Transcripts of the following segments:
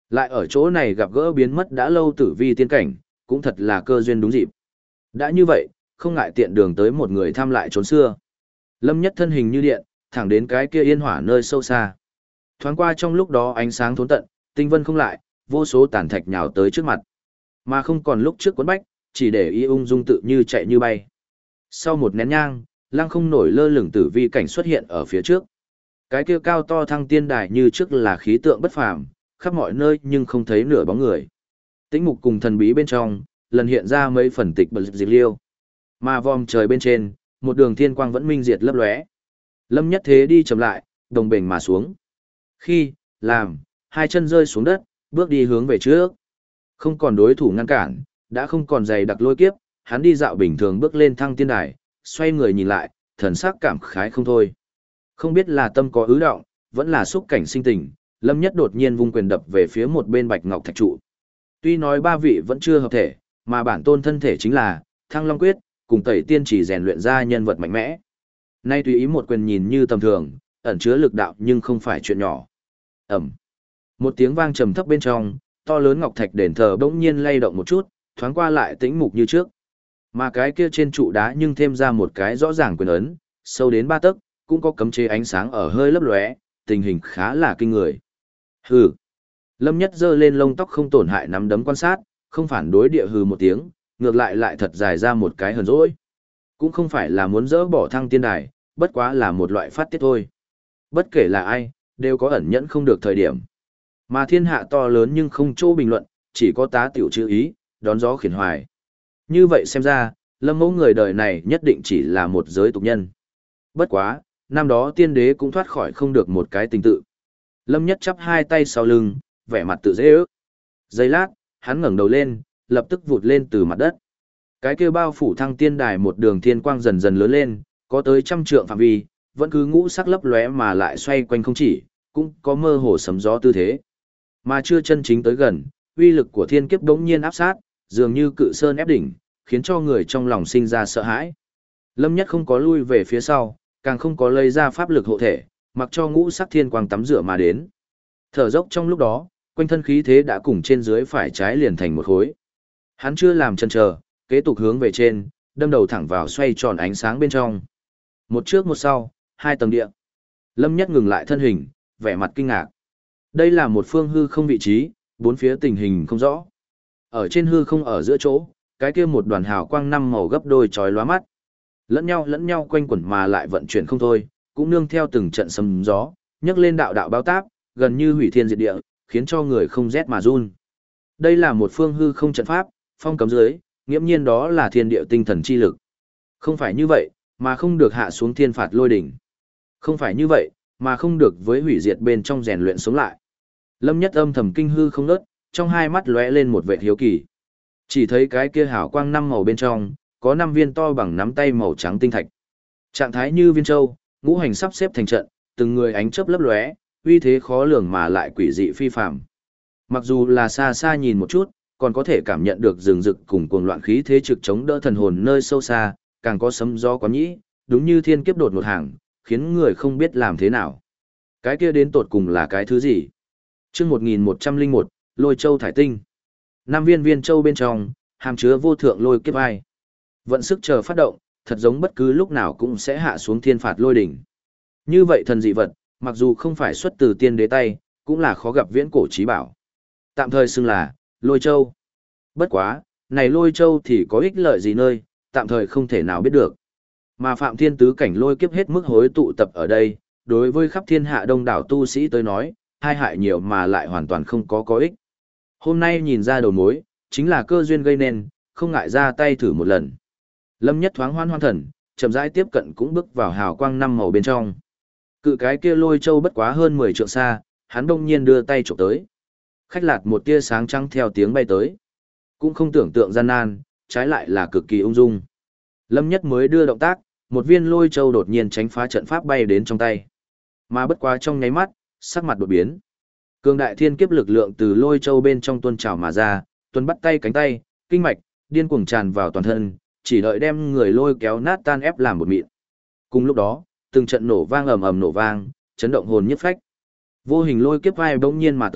Lại ở chỗ này gặp gỡ biến mất đã lâu tử vi tiên cảnh, cũng thật là cơ duyên đúng dịp. Đã như vậy, không ngại tiện đường tới một người thăm lại trốn xưa. Lâm Nhất thân hình như điện, thẳng đến cái kia yên hỏa nơi sâu xa. Thoáng qua trong lúc đó ánh sáng thốn tận, tinh vân không lại, vô số tàn thạch nhào tới trước mặt. Mà không còn lúc trước quấn bách, chỉ để y ung dung tự như chạy như bay. Sau một nén nhang, lăng không nổi lơ lửng tử vi cảnh xuất hiện ở phía trước. Cái kia cao to thăng tiên đài như trước là khí tượng bất phàm, khắp mọi nơi nhưng không thấy nửa bóng người. Tĩnh mục cùng thần bí bên trong, lần hiện ra mấy phần tịch bật dịch liêu. Mà vòm trời bên trên, một đường thiên quang vẫn minh diệt lấp lóe. Lâm Nhất thế đi chậm lại, đồng bền mà xuống. Khi, làm, hai chân rơi xuống đất, bước đi hướng về trước. Không còn đối thủ ngăn cản, đã không còn dày đặc lôi kiếp, hắn đi dạo bình thường bước lên thăng tiên đài, xoay người nhìn lại, thần sắc cảm khái không thôi. Không biết là tâm có ứ động, vẫn là xúc cảnh sinh tình, Lâm Nhất đột nhiên vung quyền đập về phía một bên bạch ngọc thạch trụ. Tuy nói ba vị vẫn chưa hợp thể, mà bản tôn thân thể chính là Thăng Long Quyết, cùng Tẩy Tiên chỉ rèn luyện ra nhân vật mạnh mẽ. Nay tùy ý một quyền nhìn như tầm thường, ẩn chứa lực đạo nhưng không phải chuyện nhỏ. Ầm. Một tiếng vang trầm thấp bên trong, to lớn ngọc thạch đền thờ bỗng nhiên lay động một chút, thoáng qua lại tĩnh mục như trước. Mà cái kia trên trụ đá nhưng thêm ra một cái rõ ràng quyền ấn, sâu đến 3 tấc, cũng có cấm chế ánh sáng ở hơi lấp lóe, tình hình khá là kinh người. Hừ. Lâm Nhất giơ lên lông tóc không tổn hại nắm đấm quan sát, không phản đối địa hừ một tiếng, ngược lại thật dài ra một cái hờn dỗi. Cũng không phải là muốn dỡ bỏ thăng tiên đài, bất quá là một loại phát tiết thôi. Bất kể là ai, đều có ẩn nhẫn không được thời điểm. Mà thiên hạ to lớn nhưng không chỗ bình luận, chỉ có tá tiểu chữ ý, đón gió khiển hoài. Như vậy xem ra, Lâm Mẫu người đời này nhất định chỉ là một giới tục nhân. Bất quá, năm đó tiên đế cũng thoát khỏi không được một cái tình tự. Lâm Nhất chắp hai tay sau lưng, vẻ mặt tự dễ ước. Giây lát, hắn ngẩng đầu lên, lập tức vụt lên từ mặt đất. Cái kia bao phủ thăng tiên đài một đường thiên quang dần dần lớn lên, có tới 100 trượng phạm vi, vẫn cứ ngũ sắc lấp lóe mà lại xoay quanh không chỉ, cũng có mơ hồ sấm gió tư thế. Mà chưa chân chính tới gần, uy lực của thiên kiếp đống nhiên áp sát, dường như cự sơn ép đỉnh, khiến cho người trong lòng sinh ra sợ hãi. Lâm Nhất không có lui về phía sau, càng không có lấy ra pháp lực hộ thể, mặc cho ngũ sắc thiên quang tắm rửa mà đến. Thở dốc trong lúc đó, quanh thân khí thế đã cùng trên dưới phải trái liền thành một khối. Hắn chưa làm chần chờ, kế tục hướng về trên, đâm đầu thẳng vào xoay tròn ánh sáng bên trong. Một trước một sau, 2 tầng địa. Lâm Nhất ngừng lại thân hình, vẻ mặt kinh ngạc. Đây là một phương hư không vị trí, bốn phía tình hình không rõ. Ở trên hư không ở giữa chỗ, cái kia một đoàn hào quang 5 màu gấp đôi chói lóa mắt. Lẫn nhau quanh quẩn mà lại vận chuyển không thôi, cũng nương theo từng trận sấm gió, nhấc lên đạo đạo báo táp, gần như hủy thiên diệt địa, khiến cho người không rét mà run. Đây là một phương hư không trận pháp, phong cấm dưới, nghiễm nhiên đó là thiên địa tinh thần chi lực. Không phải như vậy, mà không được hạ xuống thiên phạt lôi đỉnh. Không phải như vậy, mà không được với hủy diệt bên trong rèn luyện sống lại. Lâm Nhất âm thầm kinh hư không ngớt, trong hai mắt lóe lên một vẻ hiếu kỳ. Chỉ thấy cái kia hào quang 5 màu bên trong, có 5 viên to bằng nắm tay màu trắng tinh thạch. Trạng thái như viên châu, ngũ hành sắp xếp thành trận, từng người ánh chớp lấp lóe, uy thế khó lường mà lại quỷ dị phi phàm. Mặc dù là xa xa nhìn một chút, còn có thể cảm nhận được rừng rực cùng cuồng loạn khí thế trực chống đỡ thần hồn nơi sâu xa, càng có sấm gió có nhĩ, đúng như thiên kiếp đột một hàng, khiến người không biết làm thế nào. Cái kia đến tột cùng là cái thứ gì? Chương 1101, Lôi Châu thải tinh. 5 viên viên châu bên trong, hàm chứa vô thượng lôi kiếp ai. Vận sức chờ phát động, thật giống bất cứ lúc nào cũng sẽ hạ xuống thiên phạt lôi đỉnh. Như vậy thần dị vật, mặc dù không phải xuất từ tiên đế tay, cũng là khó gặp viễn cổ trí bảo. Tạm thời xưng là Lôi Châu. Bất quá, này Lôi Châu thì có ích lợi gì nơi, tạm thời không thể nào biết được. Mà Phạm Thiên tứ cảnh lôi kiếp hết mức hối tụ tập ở đây, đối với khắp thiên hạ đông đảo tu sĩ tới nói, hai hại nhiều mà lại hoàn toàn không có ích. Hôm nay nhìn ra đầu mối, chính là cơ duyên gây nên, không ngại ra tay thử một lần. Lâm Nhất thoáng hoan thần, chậm rãi tiếp cận cũng bước vào hào quang 5 màu bên trong. Cự cái kia Lôi Châu bất quá hơn 10 trượng xa, hắn đông nhiên đưa tay chụp tới. Khách lạt một tia sáng trắng theo tiếng bay tới. Cũng không tưởng tượng gian nan, trái lại là cực kỳ ung dung. Lâm Nhất mới đưa động tác, một viên Lôi Châu đột nhiên tránh phá trận pháp bay đến trong tay. Mà bất quá trong nháy mắt, sắc mặt đột biến. Cường đại thiên kiếp lực lượng từ Lôi Châu bên trong tuôn trào mà ra, tuôn bắt tay cánh tay, kinh mạch, điên cuồng tràn vào toàn thân, chỉ đợi đem người lôi kéo nát tan ép làm một mịn. Cùng lúc đó, từng trận nổ vang ầm ầm nổ vang, chấn động hồn nhất phách. Vô hình lôi kiếp vai bỗng nhiên mà tới,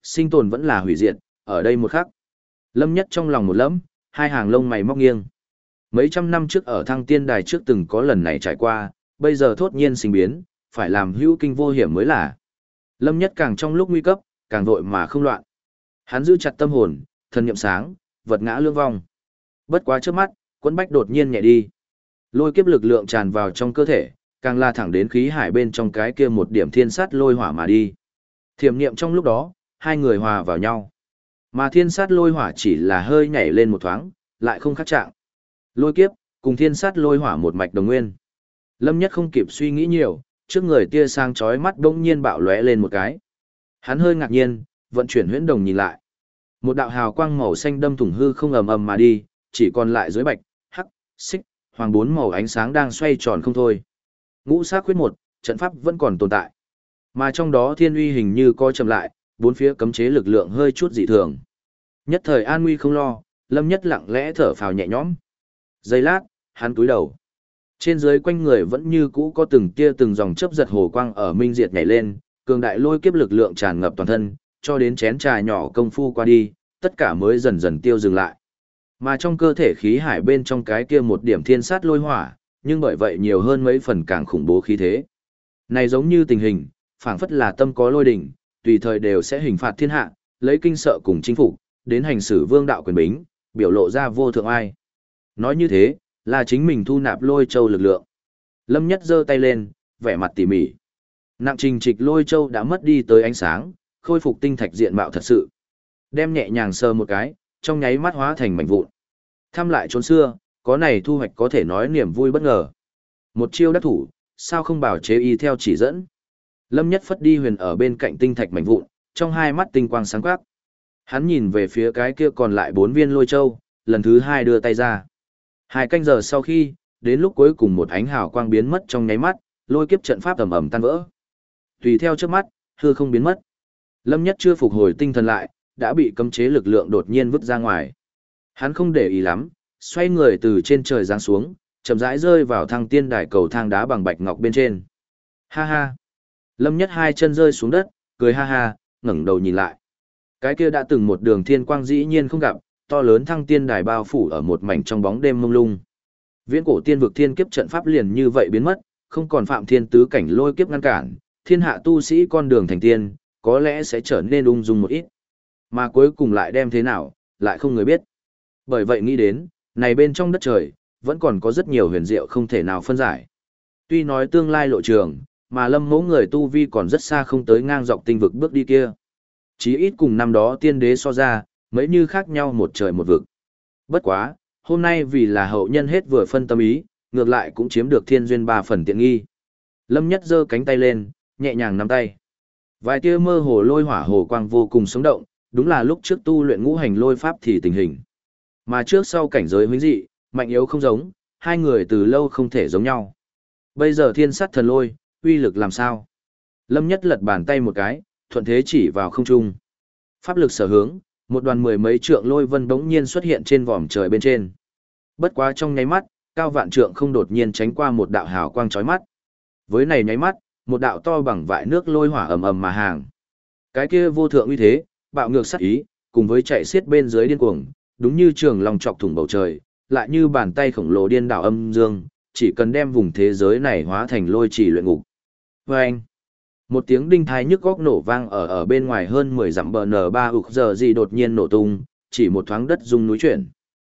sinh tồn vẫn là hủy diệt, ở đây một khắc. Lâm Nhất trong lòng một lẫm, hai hàng lông mày móc nghiêng. Mấy trăm năm trước ở Thăng Tiên Đài trước từng có lần này trải qua, bây giờ thốt nhiên sinh biến, phải làm hữu kinh vô hiểm mới là. Lâm Nhất càng trong lúc nguy cấp, càng vội mà không loạn. Hắn giữ chặt tâm hồn, thân niệm sáng, vật ngã lương vong. Bất quá trước mắt, Quẫn Bách đột nhiên nhẹ đi. Lôi kiếp lực lượng tràn vào trong cơ thể, càng la thẳng đến khí hải bên trong cái kia một điểm thiên sát lôi hỏa mà đi. Thiểm niệm trong lúc đó, hai người hòa vào nhau. Mà thiên sát lôi hỏa chỉ là hơi nhảy lên một thoáng, lại không khác trạng. Lôi kiếp, cùng thiên sát lôi hỏa một mạch đồng nguyên. Lâm Nhất không kịp suy nghĩ nhiều, trước người tia sang chói mắt bỗng nhiên bạo lóe lên một cái. Hắn hơi ngạc nhiên, vận chuyển huyễn đồng nhìn lại. Một đạo hào quang màu xanh đâm thủng hư không ầm ầm mà đi, chỉ còn lại dưới bạch, hắc, xích, hoàng bốn màu ánh sáng đang xoay tròn không thôi. Ngũ sắc quyết một, trận pháp vẫn còn tồn tại. Mà trong đó thiên uy hình như co chậm lại, bốn phía cấm chế lực lượng hơi chút dị thường. Nhất thời an nguy không lo, Lâm Nhất lặng lẽ thở phào nhẹ nhõm. Giây lát, hắn cúi đầu. Trên dưới quanh người vẫn như cũ có từng tia từng dòng chớp giật hồ quang ở minh diệt nhảy lên, cường đại lôi kiếp lực lượng tràn ngập toàn thân, cho đến chén trà nhỏ công phu qua đi, tất cả mới dần dần tiêu dừng lại. Mà trong cơ thể khí hải bên trong cái kia một điểm thiên sát lôi hỏa, nhưng bởi vậy nhiều hơn mấy phần càng khủng bố khí thế. Này giống như tình hình, phảng phất là tâm có lôi đỉnh, tùy thời đều sẽ hình phạt thiên hạ, lấy kinh sợ cùng chinh phục, đến hành xử vương đạo quyền bính, biểu lộ ra vô thượng ai. Nói như thế, là chính mình thu nạp lôi châu lực lượng. Lâm Nhất giơ tay lên, vẻ mặt tỉ mỉ. Nặng trình trịch lôi châu đã mất đi tới ánh sáng, khôi phục tinh thạch diện mạo thật sự. Đem nhẹ nhàng sờ một cái, trong nháy mắt hóa thành mảnh vụn. Thăm lại trốn xưa, có này thu hoạch có thể nói niềm vui bất ngờ. Một chiêu đắc thủ, sao không bảo chế y theo chỉ dẫn. Lâm Nhất phất đi huyền ở bên cạnh tinh thạch mảnh vụn, trong hai mắt tinh quang sáng quắc. Hắn nhìn về phía cái kia còn lại 4 viên lôi châu, lần thứ 2 đưa tay ra. 2 canh giờ sau khi, đến lúc cuối cùng một ánh hào quang biến mất trong nháy mắt, lôi kiếp trận pháp ầm ầm tan vỡ. Tùy theo trước mắt, hư không biến mất. Lâm Nhất chưa phục hồi tinh thần lại, đã bị cấm chế lực lượng đột nhiên vứt ra ngoài. Hắn không để ý lắm, xoay người từ trên trời giáng xuống, chậm rãi rơi vào Thăng Tiên Đài cầu thang đá bằng bạch ngọc bên trên. Ha ha. Lâm Nhất 2 chân rơi xuống đất, cười ha ha, ngẩng đầu nhìn lại. Cái kia đã từng một đường thiên quang dĩ nhiên không gặp, to lớn Thăng Tiên Đài bao phủ ở một mảnh trong bóng đêm mông lung. Viễn cổ tiên vực thiên kiếp trận pháp liền như vậy biến mất, không còn Phạm Thiên tứ cảnh lôi kiếp ngăn cản, thiên hạ tu sĩ con đường thành tiên, có lẽ sẽ trở nên ung dung một ít. Mà cuối cùng lại đem thế nào, lại không người biết. Bởi vậy nghĩ đến, này bên trong đất trời, vẫn còn có rất nhiều huyền diệu không thể nào phân giải. Tuy nói tương lai lộ trường, mà Lâm Mẫu người tu vi còn rất xa không tới ngang dọc tinh vực bước đi kia. Chí ít cùng năm đó tiên đế so ra, mấy như khác nhau một trời một vực. Bất quá, hôm nay vì là hậu nhân hết vừa phân tâm ý, ngược lại cũng chiếm được thiên duyên 3 phần tiện nghi. Lâm Nhất giơ cánh tay lên, nhẹ nhàng nắm tay. Vài tia mơ hồ lôi hỏa hồ quang vô cùng sống động, đúng là lúc trước tu luyện ngũ hành lôi pháp thì tình hình. Mà trước sau cảnh giới huyễn dị, mạnh yếu không giống, hai người từ lâu không thể giống nhau. Bây giờ thiên sát thần lôi, uy lực làm sao? Lâm Nhất lật bàn tay một cái, thuận thế chỉ vào không trung. Pháp lực sở hướng, một đoàn 10 mấy trượng lôi vân bỗng nhiên xuất hiện trên vòm trời bên trên. Bất quá trong nháy mắt, cao vạn trượng không đột nhiên tránh qua một đạo hào quang chói mắt. Với này nháy mắt, một đạo to bằng vại nước lôi hỏa ầm ầm mà hàng. Cái kia vô thượng uy thế, bạo ngược sát ý, cùng với chạy xiết bên dưới điên cuồng, đúng như trường long chọc thủng bầu trời, lại như bàn tay khổng lồ điên đảo âm dương, chỉ cần đem vùng thế giới này hóa thành lôi trì luyện ngục. Vâng! Một tiếng đinh thai nhức góc nổ vang ở bên ngoài hơn 10 dặm bờ N3 ục giờ gì đột nhiên nổ tung, chỉ một thoáng đất rung núi chuyển.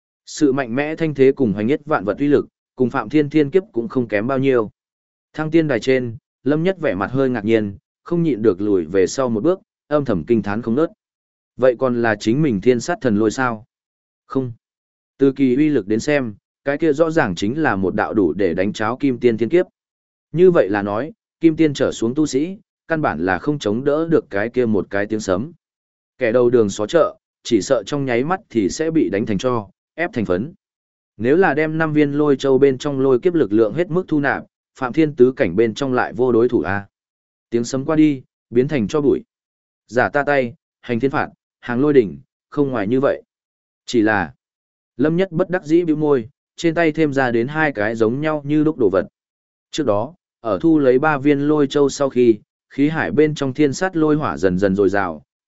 Sự mạnh mẽ thanh thế cùng hoành nhất vạn vật uy lực, cùng Phạm Thiên thiên kiếp cũng không kém bao nhiêu. Thăng Tiên Đài trên, Lâm Nhất vẻ mặt hơi ngạc nhiên, không nhịn được lùi về sau một bước, âm thầm kinh thán không ngớt. Vậy còn là chính mình thiên sát thần lôi sao? Không. Từ kỳ uy lực đến xem, cái kia rõ ràng chính là một đạo đủ để đánh cháo kim tiên thiên kiếp. Như vậy là nói, kim tiên trở xuống tu sĩ, căn bản là không chống đỡ được cái kia một cái tiếng sấm. Kẻ đầu đường xó chợ, chỉ sợ trong nháy mắt thì sẽ bị đánh thành tro, ép thành phấn. Nếu là đem 5 viên lôi châu bên trong lôi kiếp lực lượng hết mức thu nạp, Phạm Thiên tứ cảnh bên trong lại vô đối thủ a. Tiếng sấm qua đi, biến thành cho bụi. Giả ta tay, hành thiên phạt, hàng lôi đỉnh, không ngoài như vậy. Chỉ là, Lâm Nhất bất đắc dĩ bĩu môi, trên tay thêm ra đến 2 cái giống nhau như đúc đồ vật. Trước đó, ở thu lấy 3 viên lôi châu sau khi, khí hải bên trong thiên sát lôi hỏa dần dần dồi dào,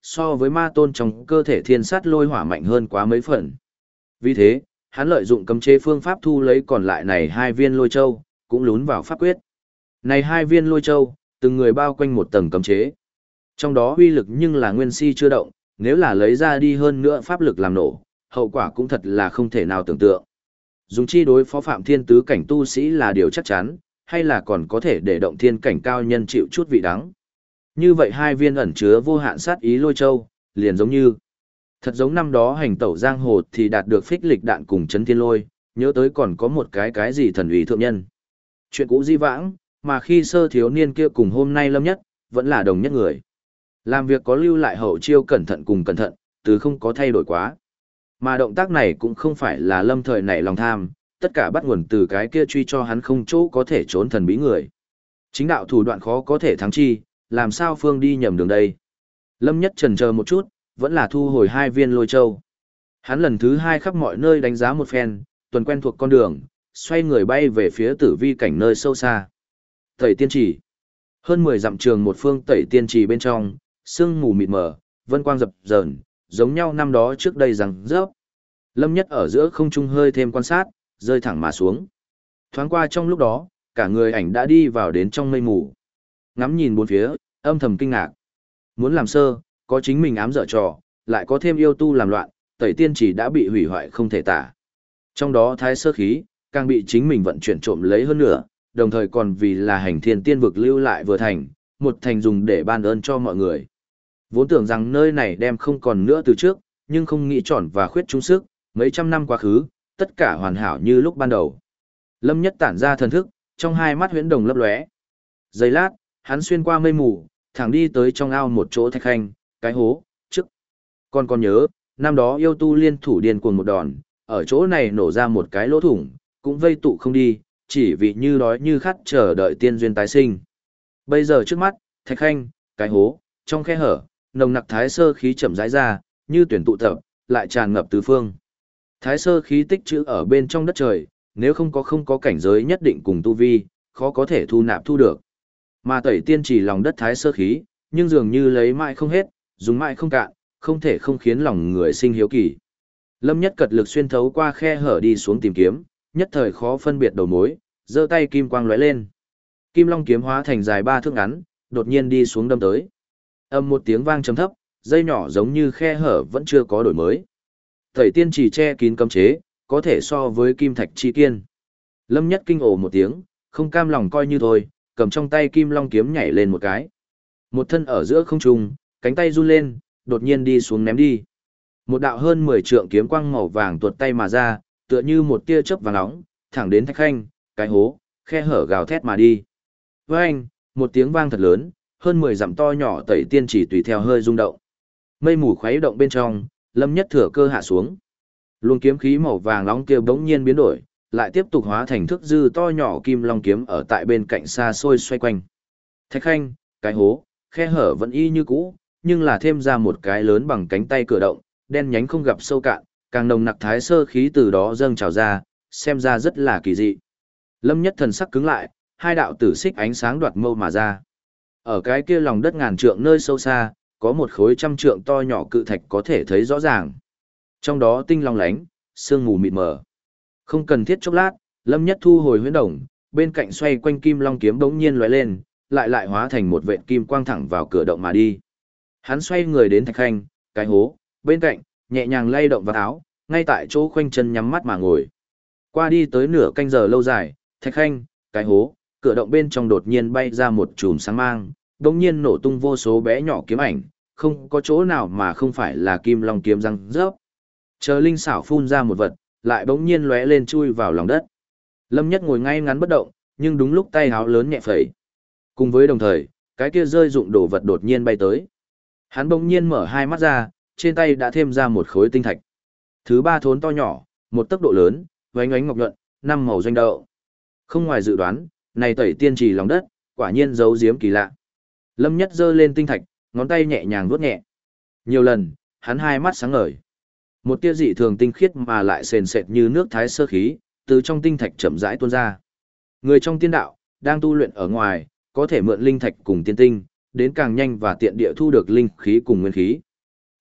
so với ma tôn trong cơ thể thiên sát lôi hỏa mạnh hơn quá mấy phần. Vì thế, hắn lợi dụng cấm chế phương pháp thu lấy còn lại này 2 viên lôi châu, cũng lún vào pháp quyết. Này 2 viên lôi châu, từng người bao quanh một tầng cấm chế. Trong đó uy lực nhưng là nguyên si chưa động, nếu là lấy ra đi hơn nữa pháp lực làm nổ, hậu quả cũng thật là không thể nào tưởng tượng. Dùng chi đối phó Phạm Thiên tứ cảnh tu sĩ là điều chắc chắn, hay là còn có thể để động thiên cảnh cao nhân chịu chút vị đắng. Như vậy 2 viên ẩn chứa vô hạn sát ý lôi châu, liền giống như thật giống năm đó hành tẩu giang hồ thì đạt được phích lịch đạn cùng chấn thiên lôi, nhớ tới còn có một cái gì thần uy thượng nhân. Chuyện cũ di vãng, mà khi sơ thiếu niên kia cùng hôm nay Lâm Nhất, vẫn là đồng nhất người. Làm việc có lưu lại hậu chiêu cẩn thận cùng cẩn thận, từ không có thay đổi quá. Mà động tác này cũng không phải là Lâm thời nảy lòng tham, tất cả bắt nguồn từ cái kia truy cho hắn không chỗ có thể trốn thần bí người. Chính đạo thủ đoạn khó có thể thắng chi, làm sao phương đi nhầm đường đây. Lâm Nhất chần chờ một chút, vẫn là thu hồi 2 viên lôi châu. Hắn lần thứ 2 khắp mọi nơi đánh giá một phen, tuần quen thuộc con đường, xoay người bay về phía tử vi cảnh nơi sâu xa. Tẩy tiên trì. Hơn 10 dặm trường một phương tẩy tiên trì bên trong, sương mù mịt mờ, vân quang dập dờn, giống nhau năm đó trước đây rằng rớp. Lâm Nhất ở giữa không trung hơi thêm quan sát, rơi thẳng mà xuống. Thoáng qua trong lúc đó, cả người ảnh đã đi vào đến trong mây mù. Ngắm nhìn bốn phía, âm thầm kinh ngạc. Muốn làm sơ, có chính mình ám dở trò, lại có thêm yêu tu làm loạn, tẩy tiên chỉ đã bị hủy hoại không thể tả. Trong đó thái sơ khí, càng bị chính mình vận chuyển trộm lấy hơn nữa, đồng thời còn vì là hành thiên tiên vực lưu lại vừa thành, một thành dùng để ban ơn cho mọi người. Vốn tưởng rằng nơi này đem không còn nữa từ trước, nhưng không nghĩ tròn và khuyết trung sức, mấy trăm năm quá khứ, tất cả hoàn hảo như lúc ban đầu. Lâm Nhất tản ra thần thức, trong hai mắt huyễn đồng lấp lóe. Giây lát, hắn xuyên qua mây mù, thẳng đi tới trong ao một chỗ thạch khanh, cái hố, trước. Còn nhớ, năm đó yêu tu liên thủ điên cuồng một đòn, ở chỗ này nổ ra một cái lỗ thủng, cũng vây tụ không đi, chỉ vì như đói như khát chờ đợi tiên duyên tái sinh. Bây giờ trước mắt, thạch khanh, cái hố, trong khe hở, nồng nặc thái sơ khí chậm rãi ra, như tuyển tụ tập, lại tràn ngập tứ phương. Thái sơ khí tích trữ ở bên trong đất trời, nếu không có cảnh giới nhất định cùng tu vi, khó có thể thu nạp thu được. Mà tẩy tiên chỉ lòng đất thái sơ khí, nhưng dường như lấy mãi không hết, dùng mãi không cạn, không thể không khiến lòng người sinh hiếu kỳ. Lâm Nhất cật lực xuyên thấu qua khe hở đi xuống tìm kiếm, nhất thời khó phân biệt đầu mối, giơ tay kim quang lóe lên. Kim long kiếm hóa thành dài 3 thước ngắn, đột nhiên đi xuống đâm tới. Âm một tiếng vang trầm thấp, dây nhỏ giống như khe hở vẫn chưa có đổi mới. Tẩy tiên chỉ che kín cấm chế, có thể so với kim thạch chi kiên. Lâm Nhất kinh ồ một tiếng, không cam lòng coi như thôi, cầm trong tay kim long kiếm nhảy lên một cái. Một thân ở giữa không trung, cánh tay run lên, đột nhiên đi xuống ném đi. Một đạo hơn 10 trượng kiếm quang màu vàng tuột tay mà ra, tựa như một tia chớp vàng nóng, thẳng đến thạch khanh, cái hố, khe hở gào thét mà đi. Với anh, một tiếng vang thật lớn, hơn 10 dặm to nhỏ tẩy tiên chỉ tùy theo hơi rung động. Mây mù khuấy động bên trong, Lâm Nhất thừa cơ hạ xuống. Luồng kiếm khí màu vàng nóng kia bỗng nhiên biến đổi, lại tiếp tục hóa thành thước dư to nhỏ kim long kiếm ở tại bên cạnh xa xôi xoay quanh. Thạch khanh, cái hố, khe hở vẫn y như cũ, nhưng là thêm ra một cái lớn bằng cánh tay cửa động, đen nhánh không gặp sâu cạn, càng nồng nặc thái sơ khí từ đó dâng trào ra, xem ra rất là kỳ dị. Lâm Nhất thần sắc cứng lại, hai đạo tử xích ánh sáng đoạt mâu mà ra. Ở cái kia lòng đất ngàn trượng nơi sâu xa, có một khối trăm trượng to nhỏ cự thạch có thể thấy rõ ràng. Trong đó tinh long lánh, sương mù mịt mờ. Không cần thiết chốc lát, Lâm Nhất thu hồi huyễn đồng, bên cạnh xoay quanh kim long kiếm bỗng nhiên lóe lên, lại hóa thành một vệt kim quang thẳng vào cửa động mà đi. Hắn xoay người đến thạch khanh, cái hố, bên cạnh, nhẹ nhàng lay động vào áo, ngay tại chỗ khoanh chân nhắm mắt mà ngồi. Qua đi tới nửa canh giờ lâu dài, thạch khanh, cái hố, cửa động bên trong đột nhiên bay ra một chùm sáng mang, bỗng nhiên nổ tung vô số bé nhỏ kiếm ảnh, không có chỗ nào mà không phải là kim long kiếm răng rớp. Chờ linh xảo phun ra một vật, lại bỗng nhiên lóe lên chui vào lòng đất. Lâm Nhất ngồi ngay ngắn bất động, nhưng đúng lúc tay háo lớn nhẹ phẩy. Cùng với đồng thời, cái kia rơi dụng đồ vật đột nhiên bay tới. Hắn bỗng nhiên mở hai mắt ra, trên tay đã thêm ra một khối tinh thạch. Thứ ba thốn to nhỏ, một tốc độ lớn, vánh ánh ngọc nhuận, 5 màu doanh đậu. Không ngoài dự đoán, này tẩy tiên trì lòng đất, quả nhiên giấu giếm kỳ lạ. Lâm Nhất giơ lên tinh thạch, ngón tay nhẹ nhàng vuốt nhẹ. Nhiều lần, hắn hai mắt sáng ngời. Một tia dị thường tinh khiết mà lại sền sệt như nước thái sơ khí, từ trong tinh thạch chậm rãi tuôn ra. Người trong tiên đạo, đang tu luyện ở ngoài, có thể mượn linh thạch cùng tiên tinh, đến càng nhanh và tiện địa thu được linh khí cùng nguyên khí.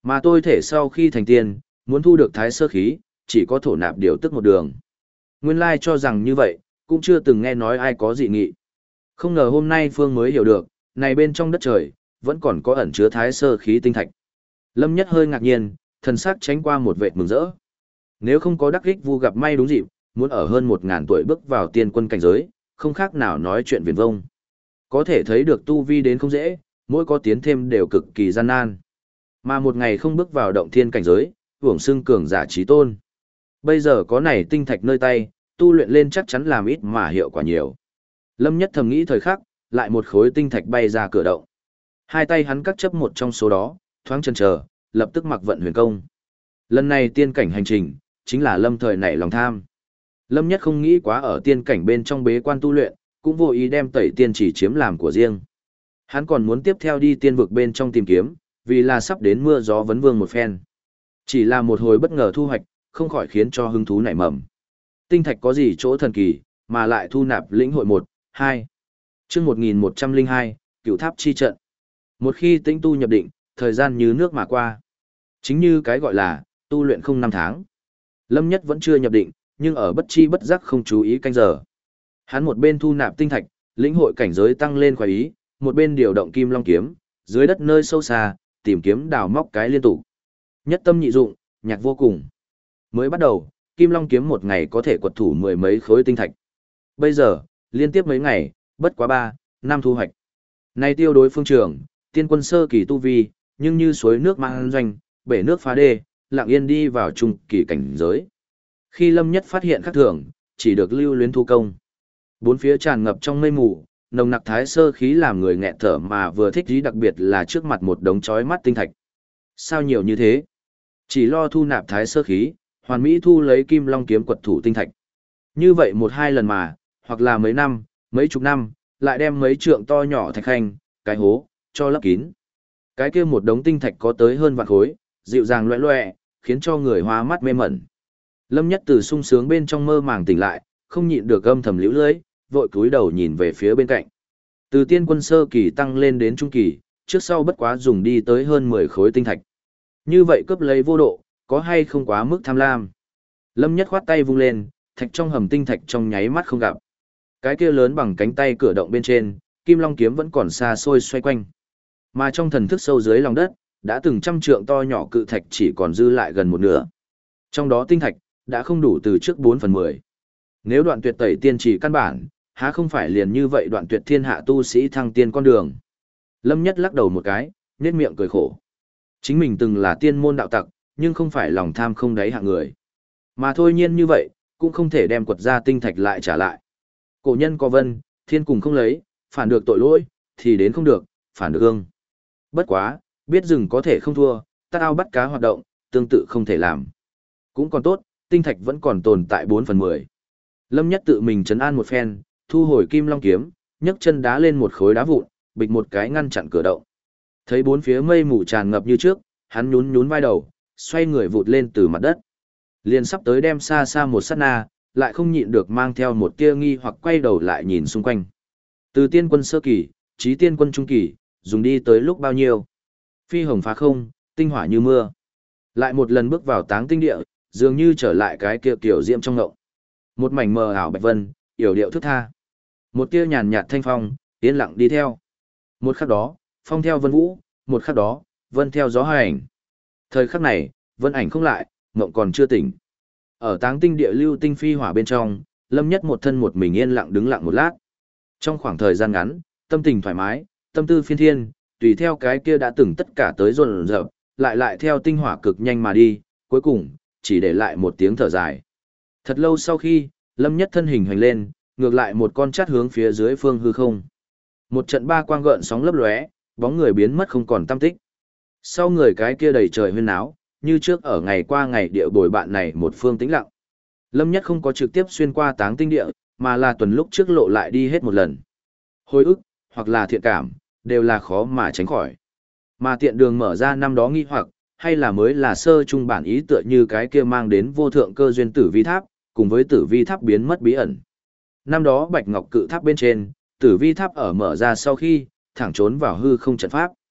Mà tôi thể sau khi thành tiên, muốn thu được thái sơ khí, chỉ có thổ nạp điều tức một đường. Nguyên lai cho rằng như vậy, cũng chưa từng nghe nói ai có dị nghị. Không ngờ hôm nay Phương mới hiểu được, này bên trong đất trời, vẫn còn có ẩn chứa thái sơ khí tinh thạch. Lâm Nhất hơi ngạc nhiên, thần sắc tránh qua một vệt mừng rỡ. Nếu không có đắc ích vu gặp may đúng dịp, muốn ở hơn 1000 tuổi bước vào tiên quân cảnh giới, không khác nào nói chuyện viển vông. Có thể thấy được tu vi đến không dễ, mỗi có tiến thêm đều cực kỳ gian nan. Mà một ngày không bước vào động thiên cảnh giới, hưởng xưng cường giả trí tôn. Bây giờ có này tinh thạch nơi tay, tu luyện lên chắc chắn làm ít mà hiệu quả nhiều. Lâm Nhất thầm nghĩ thời khắc, lại một khối tinh thạch bay ra cửa động. Hai tay hắn cắt chấp một trong số đó, thoáng chần chờ, lập tức mặc vận huyền công. Lần này tiên cảnh hành trình, chính là Lâm thời nảy lòng tham. Lâm Nhất không nghĩ quá ở tiên cảnh bên trong bế quan tu luyện, cũng vô ý đem tẩy tiên chỉ chiếm làm của riêng. Hắn còn muốn tiếp theo đi tiên vực bên trong tìm kiếm, vì là sắp đến mưa gió vấn vương một phen. Chỉ là một hồi bất ngờ thu hoạch, không khỏi khiến cho hứng thú nảy mầm. Tinh thạch có gì chỗ thần kỳ, mà lại thu nạp lĩnh hội 1, 2. Chương 1102, Cửu Tháp chi trận. Một khi tĩnh tu nhập định, thời gian như nước mà qua. Chính như cái gọi là tu luyện không năm tháng. Lâm Nhất vẫn chưa nhập định, nhưng ở bất chi bất giác không chú ý canh giờ. Hắn một bên thu nạp tinh thạch, lĩnh hội cảnh giới tăng lên khoái ý, một bên điều động Kim Long kiếm, dưới đất nơi sâu xa, tìm kiếm đào móc cái liên tục. Nhất tâm nhị dụng, nhạc vô cùng. Mới bắt đầu, Kim Long kiếm một ngày có thể quật thủ 10 mấy khối tinh thạch. Bây giờ, liên tiếp mấy ngày, bất quá 3, 5 thu hoạch. Nay tiêu đối phương trường, tiên quân sơ kỳ tu vi, nhưng như suối nước mang doanh, bể nước phá đê, lặng yên đi vào trung kỳ cảnh giới. Khi Lâm Nhất phát hiện khác thường, chỉ được lưu luyến thu công. Bốn phía tràn ngập trong mây mù, nồng nặc thái sơ khí làm người nghẹt thở, mà vừa thích ý đặc biệt là trước mặt một đống chói mắt tinh thạch. Sao nhiều như thế? Chỉ lo thu nạp thái sơ khí, hoàn mỹ thu lấy Kim Long kiếm quật thủ tinh thạch. Như vậy 1-2 lần mà, hoặc là mấy năm, mấy chục năm, lại đem mấy trượng to nhỏ thạch khanh, cái hố, cho lấp kín. Cái kia một đống tinh thạch có tới hơn vạn khối, dịu dàng loẹ loẹ, khiến cho người hoa mắt mê mẩn. Lâm Nhất từ sung sướng bên trong mơ màng tỉnh lại, không nhịn được âm thầm liễu lưỡi, vội cúi đầu nhìn về phía bên cạnh. Từ tiên quân sơ kỳ tăng lên đến trung kỳ, trước sau bất quá dùng đi tới hơn 10 khối tinh thạch. Như vậy cướp lấy vô độ, có hay không quá mức tham lam? Lâm Nhất khoát tay vung lên, thạch trong hầm tinh thạch trong nháy mắt không gặp. Cái kia lớn bằng cánh tay cửa động bên trên, Kim Long kiếm vẫn còn xa xôi xoay quanh. Mà trong thần thức sâu dưới lòng đất, đã từng trăm trượng to nhỏ cự thạch chỉ còn dư lại gần một nửa. Trong đó tinh thạch đã không đủ từ trước 4/10. Nếu đoạn tuyệt tẩy tiên chỉ căn bản, há không phải liền như vậy đoạn tuyệt thiên hạ tu sĩ thăng tiên con đường. Lâm Nhất lắc đầu một cái, nhếch miệng cười khổ. Chính mình từng là tiên môn đạo tặc, nhưng không phải lòng tham không đáy hạng người. Mà thôi nhiên như vậy, cũng không thể đem quật ra tinh thạch lại trả lại. Cổ nhân có vân, thiên cùng không lấy, phản được tội lỗi, thì đến không được, phản được ương. Bất quá, biết rừng có thể không thua, tát ao bắt cá hoạt động, tương tự không thể làm. Cũng còn tốt, tinh thạch vẫn còn tồn tại 4/10. Lâm Nhất tự mình trấn an một phen, thu hồi Kim Long kiếm, nhấc chân đá lên một khối đá vụn, bịch một cái ngăn chặn cửa động. Thấy bốn phía mây mù tràn ngập như trước, hắn nhún nhún vai đầu, xoay người vụt lên từ mặt đất. Liền sắp tới đem xa xa một sát na, lại không nhịn được mang theo một tia nghi hoặc quay đầu lại nhìn xung quanh. Từ tiên quân sơ kỳ, chí tiên quân trung kỳ, dùng đi tới lúc bao nhiêu? Phi hồng phá không, tinh hỏa như mưa. Lại một lần bước vào táng tinh địa, dường như trở lại cái kia kiểu diệm trong ngộng. Một mảnh mờ ảo bạch vân, yểu điệu thức tha. Một tia nhàn nhạt thanh phong, yên lặng đi theo. Một khắc đó, phong theo vân vũ, một khắc đó, vân theo gió hành. Thời khắc này, vân ảnh không lại, ngộng còn chưa tỉnh. Ở táng tinh địa lưu tinh phi hỏa bên trong, Lâm Nhất một thân một mình yên lặng đứng lặng một lát. Trong khoảng thời gian ngắn, tâm tình thoải mái, tâm tư phiên thiên, tùy theo cái kia đã từng tất cả tới dồn dập, lại theo tinh hỏa cực nhanh mà đi, cuối cùng, chỉ để lại một tiếng thở dài. Thật lâu sau khi, Lâm Nhất thân hình hoành lên, ngược lại một con chát hướng phía dưới phương hư không. Một trận ba quang gợn sóng lấp lóe, bóng người biến mất không còn tăm tích. Sau người cái kia đầy trời huyên náo, như trước ở ngày qua ngày địa bồi bạn này một phương tĩnh lặng. Lâm Nhất không có trực tiếp xuyên qua táng tinh địa, mà là tuần lúc trước lộ lại đi hết một lần. Hồi ức, hoặc là thiện cảm, đều là khó mà tránh khỏi. Mà tiện đường mở ra năm đó nghi hoặc, hay là mới là sơ trung bản ý tựa như cái kia mang đến vô thượng cơ duyên tử vi tháp, cùng với tử vi tháp biến mất bí ẩn. Năm đó bạch ngọc cự tháp bên trên, tử vi tháp ở mở ra sau khi, thẳng trốn vào hư không trận pháp.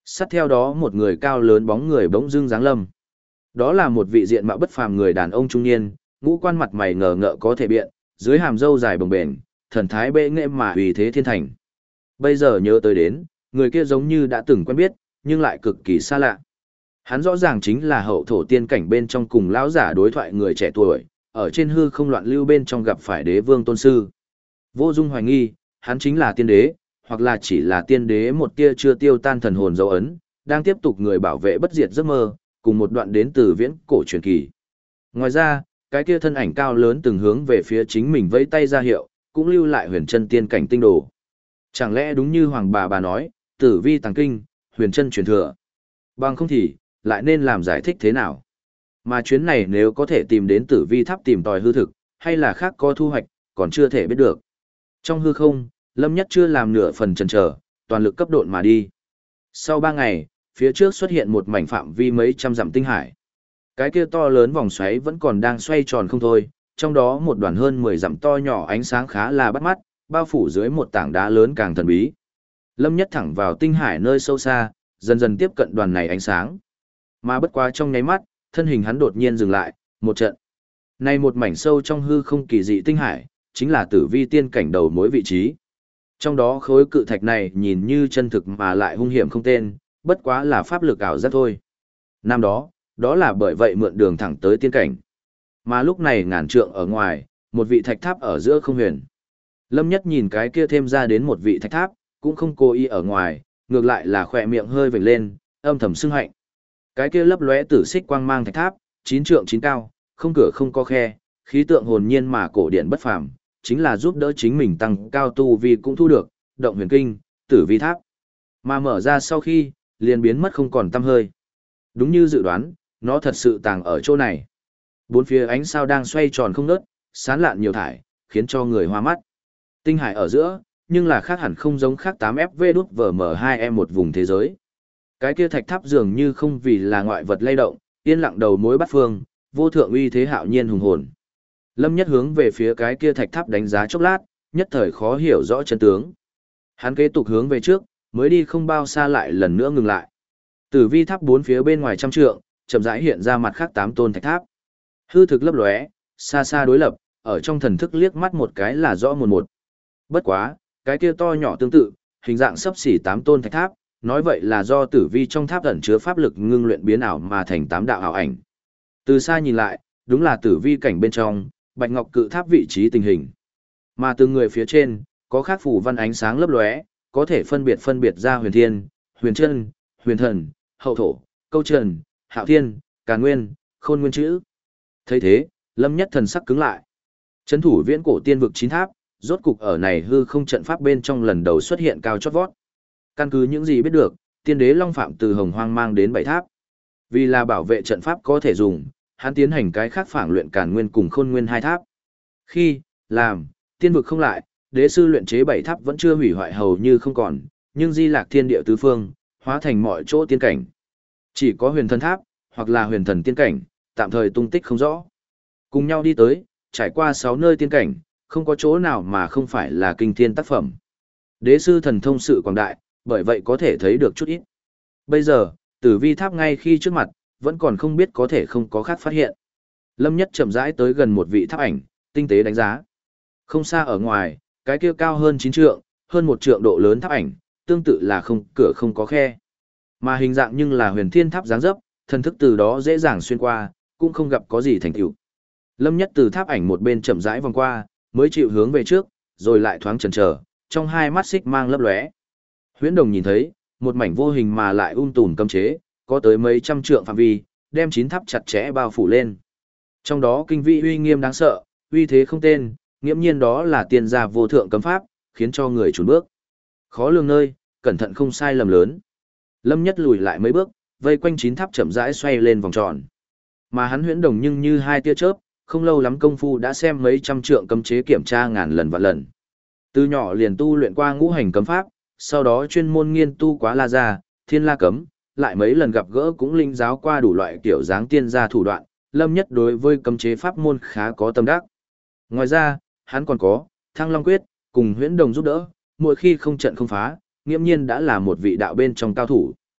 Sát theo đó một người cao lớn bóng người bỗng dưng giáng lâm. Đó là một vị diện mạo bất phàm người đàn ông trung niên, ngũ quan mặt mày ngờ ngợ có thể biện, dưới hàm râu dài bồng bềnh, thần thái bệ nghệ mà uy thế thiên thành. Bây giờ nhớ tới đến, người kia giống như đã từng quen biết, nhưng lại cực kỳ xa lạ. Hắn rõ ràng chính là hậu thổ tiên cảnh bên trong cùng lão giả đối thoại người trẻ tuổi, ở trên hư không loạn lưu bên trong gặp phải đế vương tôn sư. Vô dung hoài nghi, hắn chính là tiên đế, hoặc là chỉ là tiên đế một tia chưa tiêu tan thần hồn dấu ấn, đang tiếp tục người bảo vệ bất diệt giấc mơ, cùng một đoạn đến từ viễn cổ truyền kỳ. Ngoài ra, cái kia thân ảnh cao lớn từng hướng về phía chính mình vẫy tay ra hiệu, cũng lưu lại huyền chân tiên cảnh tinh đồ. Chẳng lẽ đúng như hoàng bà nói, tử vi tàng kinh, huyền chân truyền thừa. Bằng không thì, lại nên làm giải thích thế nào? Mà chuyến này nếu có thể tìm đến tử vi tháp tìm tòi hư thực, hay là khác có thu hoạch, còn chưa thể biết được. Trong hư không, Lâm Nhất chưa làm nửa phần chần chờ, toàn lực cấp độn mà đi. Sau 3 ngày, phía trước xuất hiện một mảnh phạm vi mấy trăm dặm tinh hải. Cái kia to lớn vòng xoáy vẫn còn đang xoay tròn không thôi, trong đó một đoàn hơn 10 dặm to nhỏ ánh sáng khá là bắt mắt, bao phủ dưới một tảng đá lớn càng thần bí. Lâm Nhất thẳng vào tinh hải nơi sâu xa, dần dần tiếp cận đoàn này ánh sáng. Mà bất quá trong nháy mắt, thân hình hắn đột nhiên dừng lại, một trận. Này một mảnh sâu trong hư không kỳ dị tinh hải, chính là tử vi tiên cảnh đầu mối vị trí. Trong đó khối cự thạch này nhìn như chân thực mà lại hung hiểm không tên, bất quá là pháp lực ảo giác thôi. Năm đó, đó là bởi vậy mượn đường thẳng tới tiên cảnh. Mà lúc này ngàn trượng ở ngoài, một vị thạch tháp ở giữa không huyền. Lâm Nhất nhìn cái kia thêm ra đến một vị thạch tháp, cũng không cố ý ở ngoài, ngược lại là khỏe miệng hơi vểnh lên, âm thầm xưng hạnh. Cái kia lấp lóe tử xích quang mang thạch tháp, 9 trượng 9 cao, không cửa không có khe, khí tượng hồn nhiên mà cổ điển bất phàm, chính là giúp đỡ chính mình tăng cao tu vi cũng thu được, động huyền kinh, tử vi tháp. Mà mở ra sau khi, liền biến mất không còn tăm hơi. Đúng như dự đoán, nó thật sự tàng ở chỗ này. Bốn phía ánh sao đang xoay tròn không ngớt, sán lạn nhiều thải, khiến cho người hoa mắt. Tinh hải ở giữa, nhưng là khác hẳn không giống khác 8FV đút VM2E một vùng thế giới. Cái kia thạch tháp dường như không vì là ngoại vật lay động, yên lặng đầu mối bắt phương, vô thượng uy thế hạo nhiên hùng hồn. Lâm Nhất hướng về phía cái kia thạch tháp đánh giá chốc lát, nhất thời khó hiểu rõ chân tướng. Hắn kế tục hướng về trước, mới đi không bao xa lại lần nữa ngừng lại. Tử vi tháp bốn phía bên ngoài trăm trượng, chậm rãi hiện ra mặt khác 8 tôn thạch tháp. Hư thực lấp lóe, xa xa đối lập, ở trong thần thức liếc mắt một cái là rõ một một. Bất quá, cái kia to nhỏ tương tự, hình dạng sấp xỉ 8 tôn thạch tháp, nói vậy là do tử vi trong tháp ẩn chứa pháp lực ngưng luyện biến ảo mà thành 8 đạo ảo ảnh. Từ xa nhìn lại, đúng là tử vi cảnh bên trong, bạch ngọc cự tháp vị trí tình hình. Mà từng người phía trên, có khác phủ văn ánh sáng lấp lóe, có thể phân biệt ra huyền thiên, huyền chân, huyền thần, hậu thổ, câu trần, hạo thiên, càn nguyên, khôn nguyên chữ. Thấy thế, Lâm Nhất thần sắc cứng lại. Trấn thủ viễn cổ tiên vực 9 tháp, rốt cục ở này hư không trận pháp bên trong lần đầu xuất hiện cao chót vót. Căn cứ những gì biết được, tiên đế Long Phạm từ Hồng Hoang mang đến 7 tháp. Vì là bảo vệ trận pháp có thể dùng, hắn tiến hành cái khác phản luyện càn nguyên cùng khôn nguyên 2 tháp. Khi, làm, tiên vực không lại, đế sư luyện chế 7 tháp vẫn chưa hủy hoại hầu như không còn, nhưng di lạc thiên địa tứ phương, hóa thành mọi chỗ tiên cảnh. Chỉ có huyền thần tháp, hoặc là huyền thần tiên cảnh, tạm thời tung tích không rõ. Cùng nhau đi tới, trải qua 6 nơi tiên cảnh, không có chỗ nào mà không phải là kinh thiên tác phẩm. Đế sư thần thông sự quảng đại, bởi vậy có thể thấy được chút ít. Bây giờ, tử vi tháp ngay khi trước mặt, vẫn còn không biết có thể không có khác phát hiện. Lâm Nhất chậm rãi tới gần một vị tháp ảnh, tinh tế đánh giá. Không xa ở ngoài, cái kia cao hơn 9 trượng, hơn 1 trượng độ lớn tháp ảnh, tương tự là không cửa không có khe. Mà hình dạng nhưng là huyền thiên tháp dáng dấp, thần thức từ đó dễ dàng xuyên qua, cũng không gặp có gì thành tựu. Lâm Nhất từ tháp ảnh một bên chậm rãi vòng qua, mới chịu hướng về trước, rồi lại thoáng chần chờ, trong hai mắt xích mang lấp lóe. Huyễn Đồng nhìn thấy, một mảnh vô hình mà lại tùm cấm chế, có tới mấy trăm trượng phạm vi, đem 9 tháp chặt chẽ bao phủ lên. Trong đó kinh vi uy nghiêm đáng sợ, uy thế không tên, nghiễm nhiên đó là tiên gia vô thượng cấm pháp, khiến cho người chùn bước. Khó lường nơi, cẩn thận không sai lầm lớn. Lâm Nhất lùi lại mấy bước, vây quanh 9 tháp chậm rãi xoay lên vòng tròn. Mà hắn Huyễn Đồng nhưng như hai tia chớp, không lâu lắm công phu đã xem mấy trăm trượng cấm chế kiểm tra ngàn lần vạn lần. Từ nhỏ liền tu luyện qua ngũ hành cấm pháp, sau đó chuyên môn nghiên tu quá la gia, thiên la cấm, lại mấy lần gặp gỡ cũng linh giáo qua đủ loại kiểu dáng tiên gia thủ đoạn, Lâm Nhất đối với cấm chế pháp môn khá có tâm đắc. Ngoài ra, hắn còn có Thăng Long Quyết, cùng Huyễn Đồng giúp đỡ, mỗi khi không trận không phá, nghiễm nhiên đã là một vị đạo bên trong cao thủ.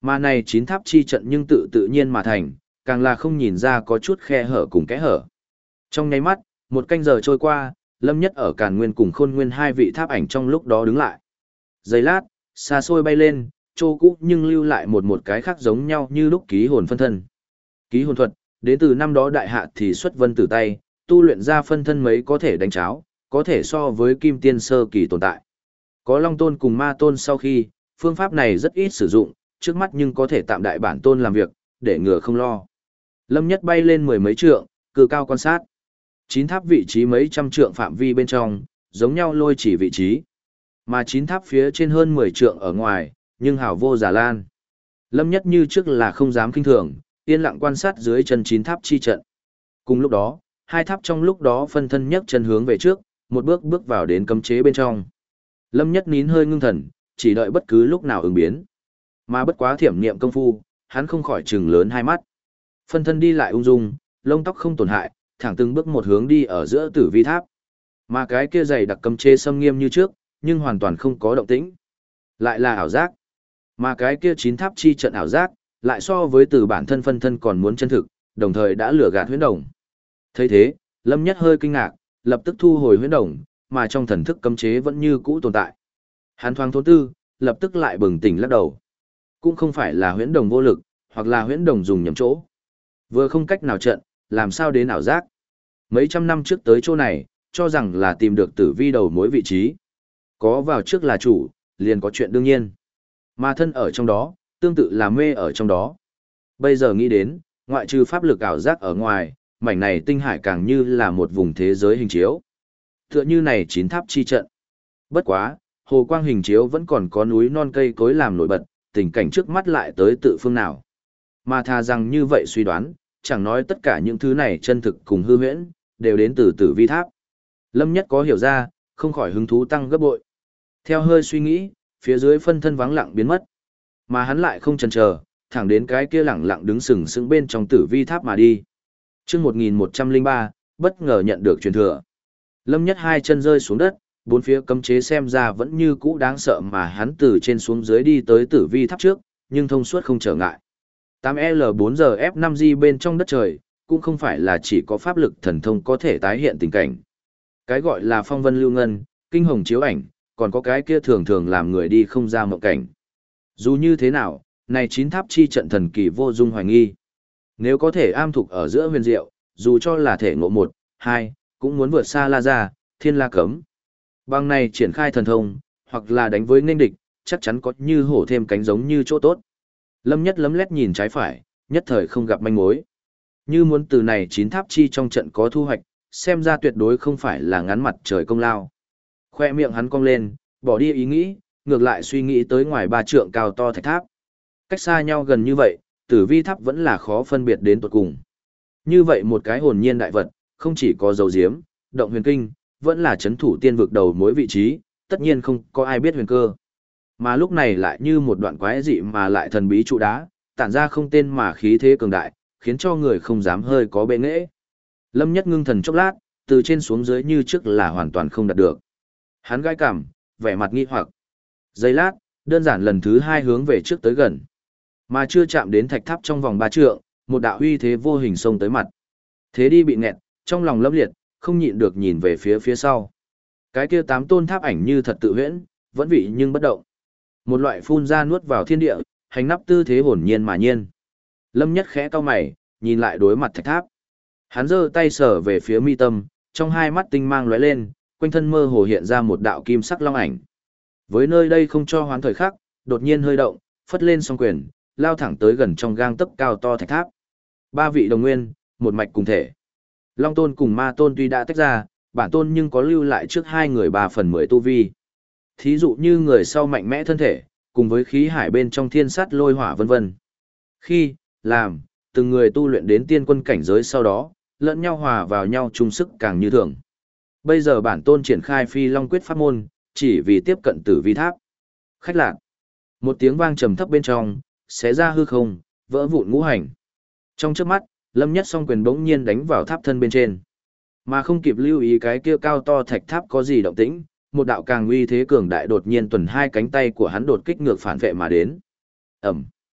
Mà này chín tháp chi trận nhưng tự tự nhiên mà thành, càng là không nhìn ra có chút khe hở cùng kẽ hở. Trong nháy mắt, một canh giờ trôi qua, Lâm Nhất ở Càn Nguyên cùng Khôn Nguyên hai vị tháp ảnh trong lúc đó đứng lại. Giây lát, xa xôi bay lên, trô cũ nhưng lưu lại một cái khác giống nhau như lúc ký hồn phân thân. Ký hồn thuật, đến từ năm đó đại hạ thì xuất vân tử tay, tu luyện ra phân thân mấy có thể đánh cháo, có thể so với kim tiên sơ kỳ tồn tại. Có Long Tôn cùng Ma Tôn sau khi, phương pháp này rất ít sử dụng, trước mắt nhưng có thể tạm đại bản tôn làm việc, để ngừa không lo. Lâm Nhất bay lên mười mấy trượng, cự cao quan sát. Chín tháp vị trí mấy trăm trượng phạm vi bên trong, giống nhau lôi chỉ vị trí. Mà chín tháp phía trên hơn 10 trượng ở ngoài, nhưng hào vô giả lan. Lâm Nhất như trước là không dám kinh thường, yên lặng quan sát dưới chân chín tháp chi trận. Cùng lúc đó, hai tháp trong lúc đó phân thân nhấc chân hướng về trước, một bước bước vào đến cấm chế bên trong. Lâm Nhất nín hơi ngưng thần, chỉ đợi bất cứ lúc nào ứng biến. Mà bất quá thiểm niệm công phu, hắn không khỏi trừng lớn hai mắt. Phân thân đi lại ung dung, lông tóc không tổn hại, thẳng từng bước một hướng đi ở giữa tử vi tháp. Mà cái kia dày đặc cấm chế xâm nghiêm như trước, nhưng hoàn toàn không có động tĩnh. Lại là ảo giác. Mà cái kia chín tháp chi trận ảo giác, lại so với từ bản thân phân thân còn muốn chân thực, đồng thời đã lừa gạt huyễn đồng. Thấy thế, Lâm Nhất hơi kinh ngạc, lập tức thu hồi huyễn đồng, mà trong thần thức cấm chế vẫn như cũ tồn tại. Hắn thoáng thốn tư, lập tức lại bừng tỉnh lắc đầu. Cũng không phải là huyễn đồng vô lực, hoặc là huyễn đồng dùng nhầm chỗ. Vừa không cách nào trận, làm sao đến ảo giác. Mấy trăm năm trước tới chỗ này, cho rằng là tìm được tử vi đầu mối vị trí. Có vào trước là chủ, liền có chuyện đương nhiên. Mà thân ở trong đó, tương tự là mê ở trong đó. Bây giờ nghĩ đến, ngoại trừ pháp lực ảo giác ở ngoài, mảnh này tinh hải càng như là một vùng thế giới hình chiếu. Tựa như này chín tháp chi trận. Bất quá, hồ quang hình chiếu vẫn còn có núi non cây cối làm nổi bật, tình cảnh trước mắt lại tới tự phương nào. Mà thà rằng như vậy suy đoán, chẳng nói tất cả những thứ này chân thực cùng hư huyễn, đều đến từ tử vi tháp. Lâm Nhất có hiểu ra, không khỏi hứng thú tăng gấp bội. Theo hơi suy nghĩ, phía dưới phân thân vắng lặng biến mất. Mà hắn lại không chần chờ, thẳng đến cái kia lẳng lặng đứng sừng sững bên trong tử vi tháp mà đi. Chương 1103, bất ngờ nhận được truyền thừa. Lâm Nhất hai chân rơi xuống đất, bốn phía cấm chế xem ra vẫn như cũ đáng sợ mà hắn từ trên xuống dưới đi tới tử vi tháp trước, nhưng thông suốt không trở ngại. 8L4GF5G bên trong đất trời, cũng không phải là chỉ có pháp lực thần thông có thể tái hiện tình cảnh. Cái gọi là phong vân lưu ngân, kinh hồng chiếu ảnh, còn có cái kia thường thường làm người đi không ra mộng cảnh. Dù như thế nào, này chín tháp chi trận thần kỳ vô dung hoài nghi. Nếu có thể am thục ở giữa huyền diệu, dù cho là thể ngộ 1, 2, cũng muốn vượt xa La Gia, Thiên La Cấm. Bằng này triển khai thần thông, hoặc là đánh với nghênh địch, chắc chắn có như hổ thêm cánh giống như chỗ tốt. Lâm Nhất lấm lét nhìn trái phải, nhất thời không gặp manh mối. Như muốn từ này chín tháp chi trong trận có thu hoạch, xem ra tuyệt đối không phải là ngắn mặt trời công lao. Khoe miệng hắn cong lên, bỏ đi ý nghĩ, ngược lại suy nghĩ tới ngoài ba trượng cao to thạch tháp. Cách xa nhau gần như vậy, tử vi tháp vẫn là khó phân biệt đến tột cùng. Như vậy một cái hồn nhiên đại vật, không chỉ có dấu diếm, động huyền kinh, vẫn là chấn thủ tiên vực đầu mối vị trí, tất nhiên không có ai biết huyền cơ. Mà lúc này lại như một đoạn quái dị mà lại thần bí trụ đá, tản ra không tên mà khí thế cường đại, khiến cho người không dám hơi có bệ nghệ. Lâm Nhất ngưng thần chốc lát, từ trên xuống dưới như trước là hoàn toàn không đạt được. Hắn gai cảm, vẻ mặt nghi hoặc. Giây lát, đơn giản lần thứ hai hướng về trước tới gần. Mà chưa chạm đến thạch tháp trong vòng 3 trượng, một đạo uy thế vô hình xông tới mặt. Thế đi bị nghẹt, trong lòng lâm liệt, không nhịn được nhìn về phía sau. Cái kia 8 tôn tháp ảnh như thật tự huyễn, vẫn vị nhưng bất động. Một loại phun ra nuốt vào thiên địa, hành nắp tư thế hồn nhiên mà nhiên. Lâm Nhất khẽ cau mày, nhìn lại đối mặt thạch tháp. Hắn giơ tay sờ về phía mi tâm, trong hai mắt tinh mang lóe lên, quanh thân mơ hồ hiện ra một đạo kim sắc long ảnh. Với nơi đây không cho hoán thời khắc, đột nhiên hơi động, phất lên song quyền, lao thẳng tới gần trong gang tấc cao to thạch tháp. Ba vị đồng nguyên, một mạch cùng thể. Long Tôn cùng Ma Tôn tuy đã tách ra, bản tôn nhưng có lưu lại trước hai người 3/10 tu vi. Thí dụ như người sau mạnh mẽ thân thể, cùng với khí hải bên trong thiên sát lôi hỏa vân vân. Khi, làm, từng người tu luyện đến tiên quân cảnh giới sau đó, lẫn nhau hòa vào nhau chung sức càng như thường. Bây giờ bản tôn triển khai Phi Long Quyết pháp môn, chỉ vì tiếp cận tử vi tháp. Khách lạc. Một tiếng vang trầm thấp bên trong, xé ra hư không, vỡ vụn ngũ hành. Trong chớp mắt, Lâm Nhất song quyền bỗng nhiên đánh vào tháp thân bên trên. Mà không kịp lưu ý cái kia cao to thạch tháp có gì động tĩnh, một đạo càng uy thế cường đại đột nhiên tuần hai cánh tay của hắn đột kích ngược phản vệ mà đến. Ẩm.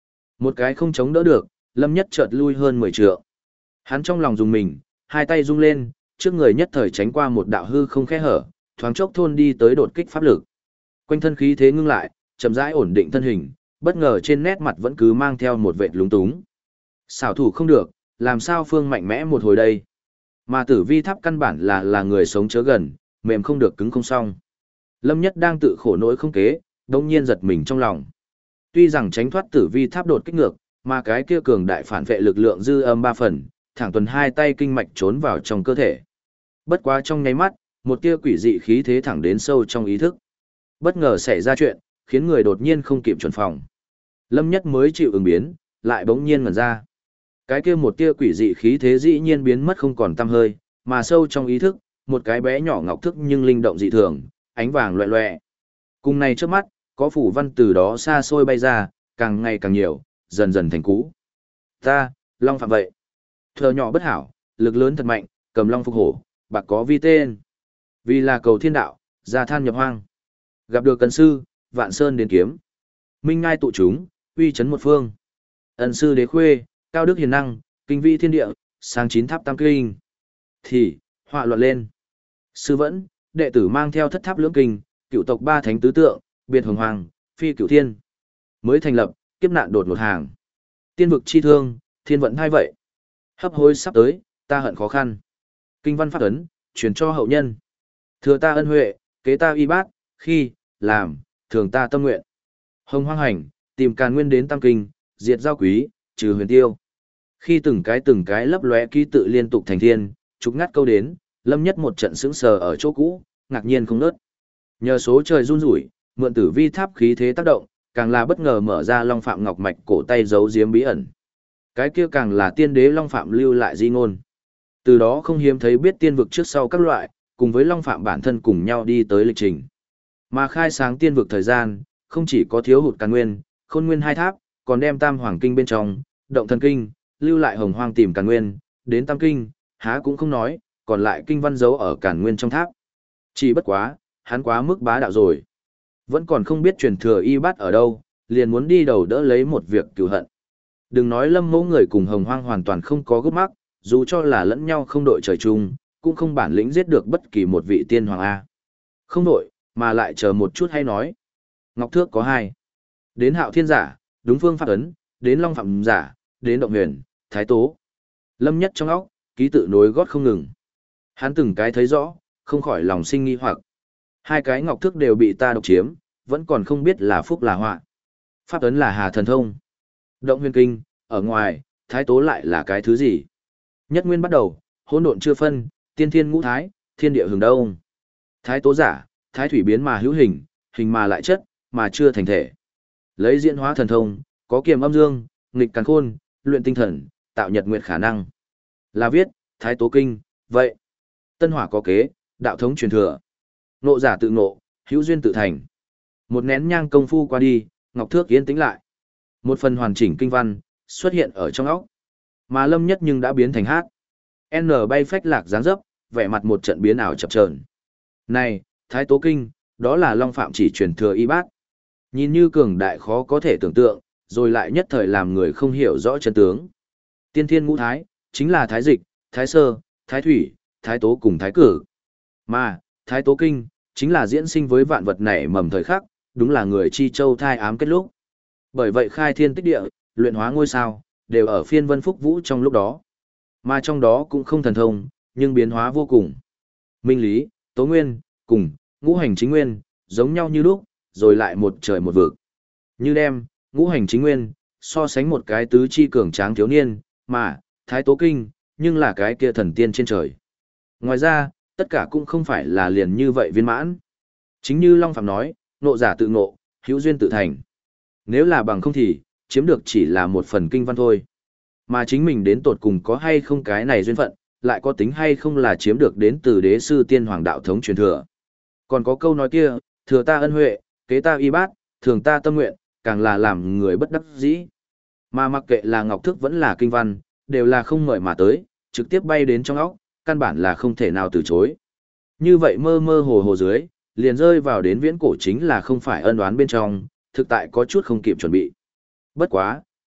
Một cái không chống đỡ được, Lâm Nhất chợt lui hơn 10 trượng. Hắn trong lòng dùng mình, hai tay rung lên, trước người nhất thời tránh qua một đạo hư không khe hở, thoáng chốc thôn đi tới đột kích pháp lực. Quanh thân khí thế ngưng lại, chậm rãi ổn định thân hình, bất ngờ trên nét mặt vẫn cứ mang theo một vệt lúng túng. Xảo thủ không được, làm sao phương mạnh mẽ một hồi đây? Mà Tử Vi Tháp căn bản là người sống chớ gần, mềm không được cứng không xong. Lâm Nhất đang tự khổ nỗi không kế, đông nhiên giật mình trong lòng. Tuy rằng tránh thoát Tử Vi Tháp đột kích ngược, mà cái kia cường đại phản vệ lực lượng dư âm 3 phần, thẳng tuần hai tay kinh mạch trốn vào trong cơ thể. Bất quá trong nháy mắt, một tia quỷ dị khí thế thẳng đến sâu trong ý thức. Bất ngờ xảy ra chuyện, khiến người đột nhiên không kịp chuẩn phòng. Lâm Nhất mới chịu ứng biến, lại bỗng nhiên ngẩn ra. Cái kia một tia quỷ dị khí thế dĩ nhiên biến mất không còn tăm hơi, mà sâu trong ý thức, một cái bé nhỏ ngọc thức nhưng linh động dị thường, ánh vàng loẹ loẹ. Cùng này trước mắt, có phủ văn từ đó xa xôi bay ra, càng ngày càng nhiều, dần dần thành cũ. Ta, Long Phạm vậy. Thờ nhỏ bất hảo, lực lớn thật mạnh, cầm long phục hổ, bạc có vi tên. Vì là cầu thiên đạo, ra than nhập hoang. Gặp được cân sư, vạn sơn đến kiếm. Minh ngai tụ chúng, uy chấn một phương. Ân sư đế khuê, cao đức hiền năng, kinh vi thiên địa, sang chín tháp tam kinh. Thì, họa loạn lên. Sư vẫn, đệ tử mang theo thất tháp lưỡng kinh, cựu tộc ba thánh tứ tượng, biệt hồng hoàng, phi cửu thiên. Mới thành lập, kiếp nạn đột ngột hàng. Tiên vực chi thương, thiên vận hai vậy. Hấp hối sắp tới, ta hận khó khăn. Kinh văn pháp ấn, truyền cho hậu nhân. Thừa ta ân huệ, kế ta y bát, khi, làm, thường ta tâm nguyện. Hồng hoang hành, tìm càn nguyên đến tam kinh, diệt giao quý, trừ huyền tiêu. Khi từng cái lấp lóe ký tự liên tục thành thiên, trục ngắt câu đến, Lâm Nhất một trận sững sờ ở chỗ cũ, ngạc nhiên không nớt. Nhờ số trời run rủi, mượn Tử Vi Tháp khí thế tác động, càng là bất ngờ mở ra Long Phạm ngọc mạch cổ tay giấu giếm bí ẩn. Cái kia càng là tiên đế Long Phạm lưu lại di ngôn. Từ đó không hiếm thấy biết tiên vực trước sau các loại, cùng với Long Phạm bản thân cùng nhau đi tới lịch trình. Mà khai sáng tiên vực thời gian, không chỉ có thiếu hụt càn nguyên, khôn nguyên hai tháp, còn đem tam hoàng kinh bên trong, động thần kinh, lưu lại hồng hoang tìm càn nguyên, đến tam kinh, há cũng không nói, còn lại kinh văn giấu ở càn nguyên trong tháp. Chỉ bất quá, hắn quá mức bá đạo rồi. Vẫn còn không biết truyền thừa y bát ở đâu, liền muốn đi đầu đỡ lấy một việc cửu hận. Đừng nói Lâm Mẫu người cùng hồng hoang hoàn toàn không có gốc mắc, dù cho là lẫn nhau không đội trời chung, cũng không bản lĩnh giết được bất kỳ một vị tiên hoàng A. Không đội, mà lại chờ một chút hay nói. Ngọc Thước có hai. Đến Hạo Thiên giả, đúng phương pháp ấn, đến Long Phạm giả, đến Động Huyền, Thái Tố. Lâm Nhất trong óc, ký tự nối gót không ngừng. Hắn từng cái thấy rõ, không khỏi lòng sinh nghi hoặc. Hai cái ngọc thước đều bị ta độc chiếm, vẫn còn không biết là phúc là họa. Pháp ấn là Hà Thần Thông. Động Huyền Kinh, ở ngoài, Thái Tố lại là cái thứ gì? Nhất nguyên bắt đầu, hỗn độn chưa phân, tiên thiên ngũ thái, thiên địa hừng đông. Thái Tố giả, thái thủy biến mà hữu hình, hình mà lại chất, mà chưa thành thể. Lấy diễn hóa thần thông, có kiềm âm dương, nghịch càn khôn, luyện tinh thần, tạo nhật nguyệt khả năng. Là viết, Thái Tố Kinh, vậy. Tân hỏa có kế, đạo thống truyền thừa. Ngộ giả tự ngộ, hữu duyên tự thành. Một nén nhang công phu qua đi, Ngọc Thước yên tĩnh lại. Một phần hoàn chỉnh kinh văn, xuất hiện ở trong óc. Mà Lâm Nhất nhưng đã biến thành hát. N bay phách lạc dáng dấp, vẻ mặt một trận biến ảo chập chờn. Này, Thái Tố Kinh, đó là Long Phạm chỉ truyền thừa y bát. Nhìn như cường đại khó có thể tưởng tượng, rồi lại nhất thời làm người không hiểu rõ chân tướng. Tiên thiên ngũ thái, chính là Thái Dịch, Thái Sơ, Thái Thủy, Thái Tố cùng Thái Cử. Mà, Thái Tố Kinh, chính là diễn sinh với vạn vật nảy mầm thời khắc, đúng là người chi châu thai ám kết lúc. Bởi vậy khai thiên tích địa, luyện hóa ngôi sao, đều ở phiên vân phúc vũ trong lúc đó. Mà trong đó cũng không thần thông, nhưng biến hóa vô cùng. Minh lý, tố nguyên, cùng, ngũ hành chính nguyên, giống nhau như lúc, rồi lại một trời một vực. Như đem, ngũ hành chính nguyên, so sánh một cái tứ chi cường tráng thiếu niên, mà, Thái Tố Kinh, nhưng là cái kia thần tiên trên trời. Ngoài ra, tất cả cũng không phải là liền như vậy viên mãn. Chính như Long Phạm nói, ngộ giả tự ngộ, hữu duyên tự thành. Nếu là bằng không thì, chiếm được chỉ là một phần kinh văn thôi. Mà chính mình đến tột cùng có hay không cái này duyên phận, lại có tính hay không là chiếm được đến từ đế sư tiên hoàng đạo thống truyền thừa. Còn có câu nói kia, thừa ta ân huệ, kế ta y bát, thường ta tâm nguyện, càng là làm người bất đắc dĩ. Mà mặc kệ là ngọc thức vẫn là kinh văn, đều là không ngợi mà tới, trực tiếp bay đến trong óc, căn bản là không thể nào từ chối. Như vậy mơ mơ hồ hồ dưới, liền rơi vào đến viễn cổ chính là không phải ân oán bên trong, thực tại có chút không kịp chuẩn bị. Bất quá,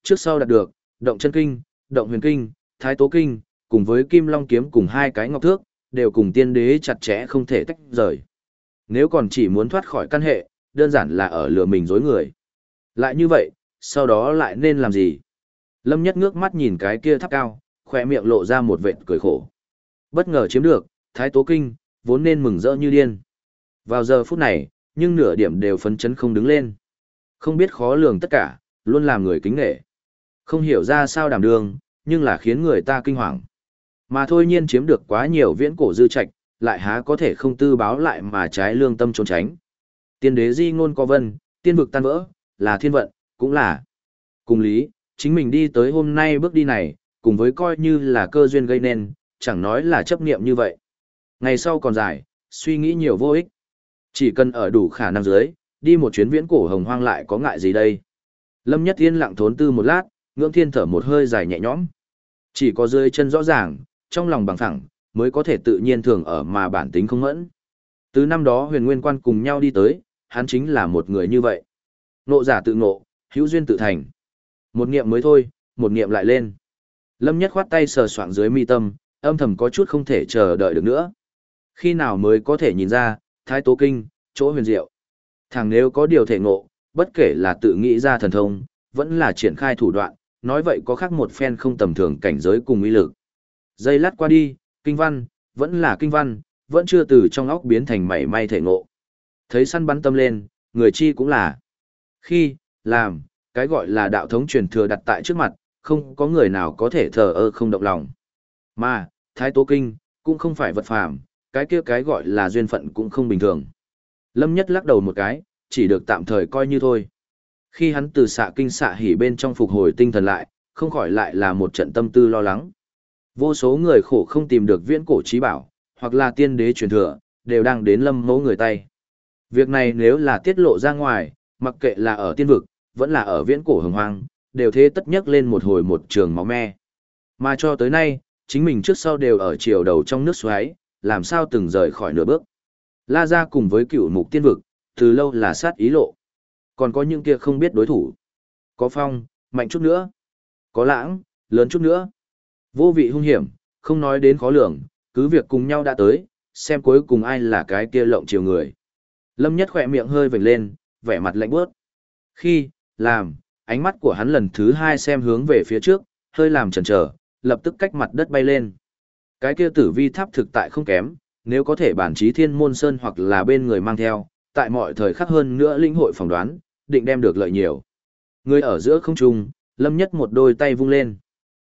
trước sau đạt được, động chân kinh, động huyền kinh, thái tố kinh, cùng với kim long kiếm cùng hai cái ngọc thước, đều cùng tiên đế chặt chẽ không thể tách rời. Nếu còn chỉ muốn thoát khỏi căn hệ, đơn giản là ở lừa mình dối người. Lại như vậy, sau đó lại nên làm gì? Lâm Nhất ngước mắt nhìn cái kia tháp cao, khỏe miệng lộ ra một vệt cười khổ. Bất ngờ chiếm được, thái tố kinh, vốn nên mừng rỡ như điên. Vào giờ phút này, nhưng nửa điểm đều phấn chấn không đứng lên. Không biết khó lường tất cả, luôn làm người kính nể. Không hiểu ra sao đảm đương, nhưng là khiến người ta kinh hoàng. Mà thôi nhiên chiếm được quá nhiều viễn cổ dư trạch, lại há có thể không tư báo lại mà trái lương tâm trốn tránh. Tiên đế di ngôn có vân, tiên vực tan vỡ, là thiên vận, cũng là. Cùng lý, chính mình đi tới hôm nay bước đi này, cùng với coi như là cơ duyên gây nên, chẳng nói là chấp niệm như vậy. Ngày sau còn dài, suy nghĩ nhiều vô ích. Chỉ cần ở đủ khả năng dưới, đi một chuyến viễn cổ hồng hoang lại có ngại gì đây. Lâm Nhất Yên lặng thốn tư một lát, ngưỡng thiên thở một hơi dài nhẹ nhõm. Chỉ có dưới chân rõ ràng, trong lòng bằng phẳng, mới có thể tự nhiên thường ở mà bản tính không mẫn. Từ năm đó huyền nguyên quan cùng nhau đi tới, hắn chính là một người như vậy. Ngộ giả tự ngộ, hữu duyên tự thành. Một niệm mới thôi, một niệm lại lên. Lâm Nhất khoát tay sờ soạng dưới mi tâm, âm thầm có chút không thể chờ đợi được nữa. Khi nào mới có thể nhìn ra, thái tố kinh, chỗ huyền diệu. Thằng nếu có điều thể ngộ, bất kể là tự nghĩ ra thần thông, vẫn là triển khai thủ đoạn, nói vậy có khác một phen không tầm thường cảnh giới cùng uy lực. Giây lát qua đi, kinh văn, vẫn là kinh văn, vẫn chưa từ trong óc biến thành mảy may thể ngộ. Thấy săn bắn tâm lên, người chi cũng là. Khi, làm, cái gọi là đạo thống truyền thừa đặt tại trước mặt, không có người nào có thể thờ ơ không động lòng. Mà, thái tố kinh, cũng không phải vật phàm, cái kia cái gọi là duyên phận cũng không bình thường. Lâm Nhất lắc đầu một cái, chỉ được tạm thời coi như thôi. Khi hắn từ xạ kinh xạ hỉ bên trong phục hồi tinh thần lại, không khỏi lại là một trận tâm tư lo lắng. Vô số người khổ không tìm được viễn cổ trí bảo, hoặc là tiên đế truyền thừa, đều đang đến Lâm Mẫu người tay. Việc này nếu là tiết lộ ra ngoài, mặc kệ là ở tiên vực, vẫn là ở viễn cổ hồng hoang, đều thế tất nhắc lên một hồi một trường máu me. Mà cho tới nay, chính mình trước sau đều ở chiều đầu trong nước xoáy, làm sao từng rời khỏi nửa bước. La Gia cùng với cựu mục tiên vực, từ lâu là sát ý lộ. Còn có những kia không biết đối thủ. Có phong, mạnh chút nữa. Có lãng, lớn chút nữa. Vô vị hung hiểm, không nói đến khó lường, cứ việc cùng nhau đã tới, xem cuối cùng ai là cái kia lộng chiều người. Lâm Nhất khỏe miệng hơi vểnh lên, vẻ mặt lạnh bước. Khi, làm, ánh mắt của hắn lần thứ hai xem hướng về phía trước, hơi làm chần chờ, lập tức cách mặt đất bay lên. Cái kia tử vi tháp thực tại không kém, nếu có thể bản trí thiên môn sơn hoặc là bên người mang theo, tại mọi thời khắc hơn nữa linh hội phỏng đoán, định đem được lợi nhiều. Người ở giữa không trung, Lâm Nhất một đôi tay vung lên.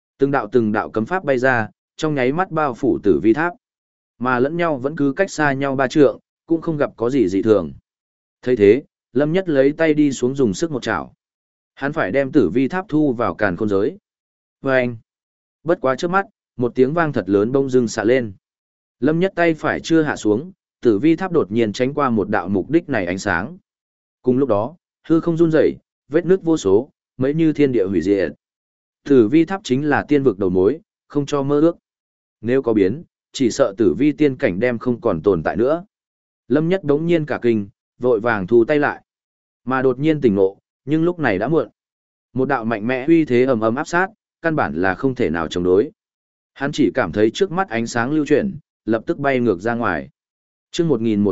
Từng đạo cấm pháp bay ra, trong nháy mắt bao phủ tử vi tháp. Mà lẫn nhau vẫn cứ cách xa nhau 3 trượng, cũng không gặp có gì dị thường. Thấy thế, Lâm Nhất lấy tay đi xuống dùng sức một chảo. Hắn phải đem tử vi tháp thu vào càn khôn giới. Vâng! Bất quá trước mắt, một tiếng vang thật lớn bông dưng xạ lên. Lâm Nhất tay phải chưa hạ xuống, tử vi tháp đột nhiên tránh qua một đạo mục đích này ánh sáng. Cùng lúc đó, hư không run rẩy, vết nước vô số, mấy như thiên địa hủy diệt. Tử vi tháp chính là tiên vực đầu mối, không cho mơ ước. Nếu có biến, chỉ sợ tử vi tiên cảnh đem không còn tồn tại nữa. Lâm Nhất đống nhiên cả kinh, vội vàng thu tay lại. Mà đột nhiên tỉnh ngộ, nhưng lúc này đã muộn. Một đạo mạnh mẽ uy thế ầm ầm áp sát, căn bản là không thể nào chống đối. Hắn chỉ cảm thấy trước mắt ánh sáng lưu chuyển, lập tức bay ngược ra ngoài. Chương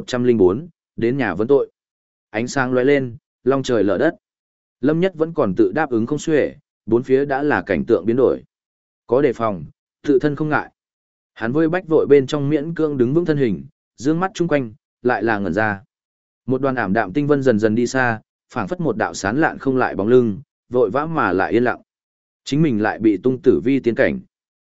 1104, đến nhà vấn tội. Ánh sáng lóe lên, long trời lở đất. Lâm Nhất vẫn còn tự đáp ứng không xuể, bốn phía đã là cảnh tượng biến đổi. Có đề phòng, tự thân không ngại. Hắn vơi bách vội bên trong miễn cương đứng vững thân hình, dương mắt chung quanh, lại là ngẩn ra. Một đoàn ảm đạm tinh vân dần dần đi xa, phảng phất một đạo sán lạn không lại bóng lưng, vội vã mà lại yên lặng. Chính mình lại bị tung tử vi tiến cảnh.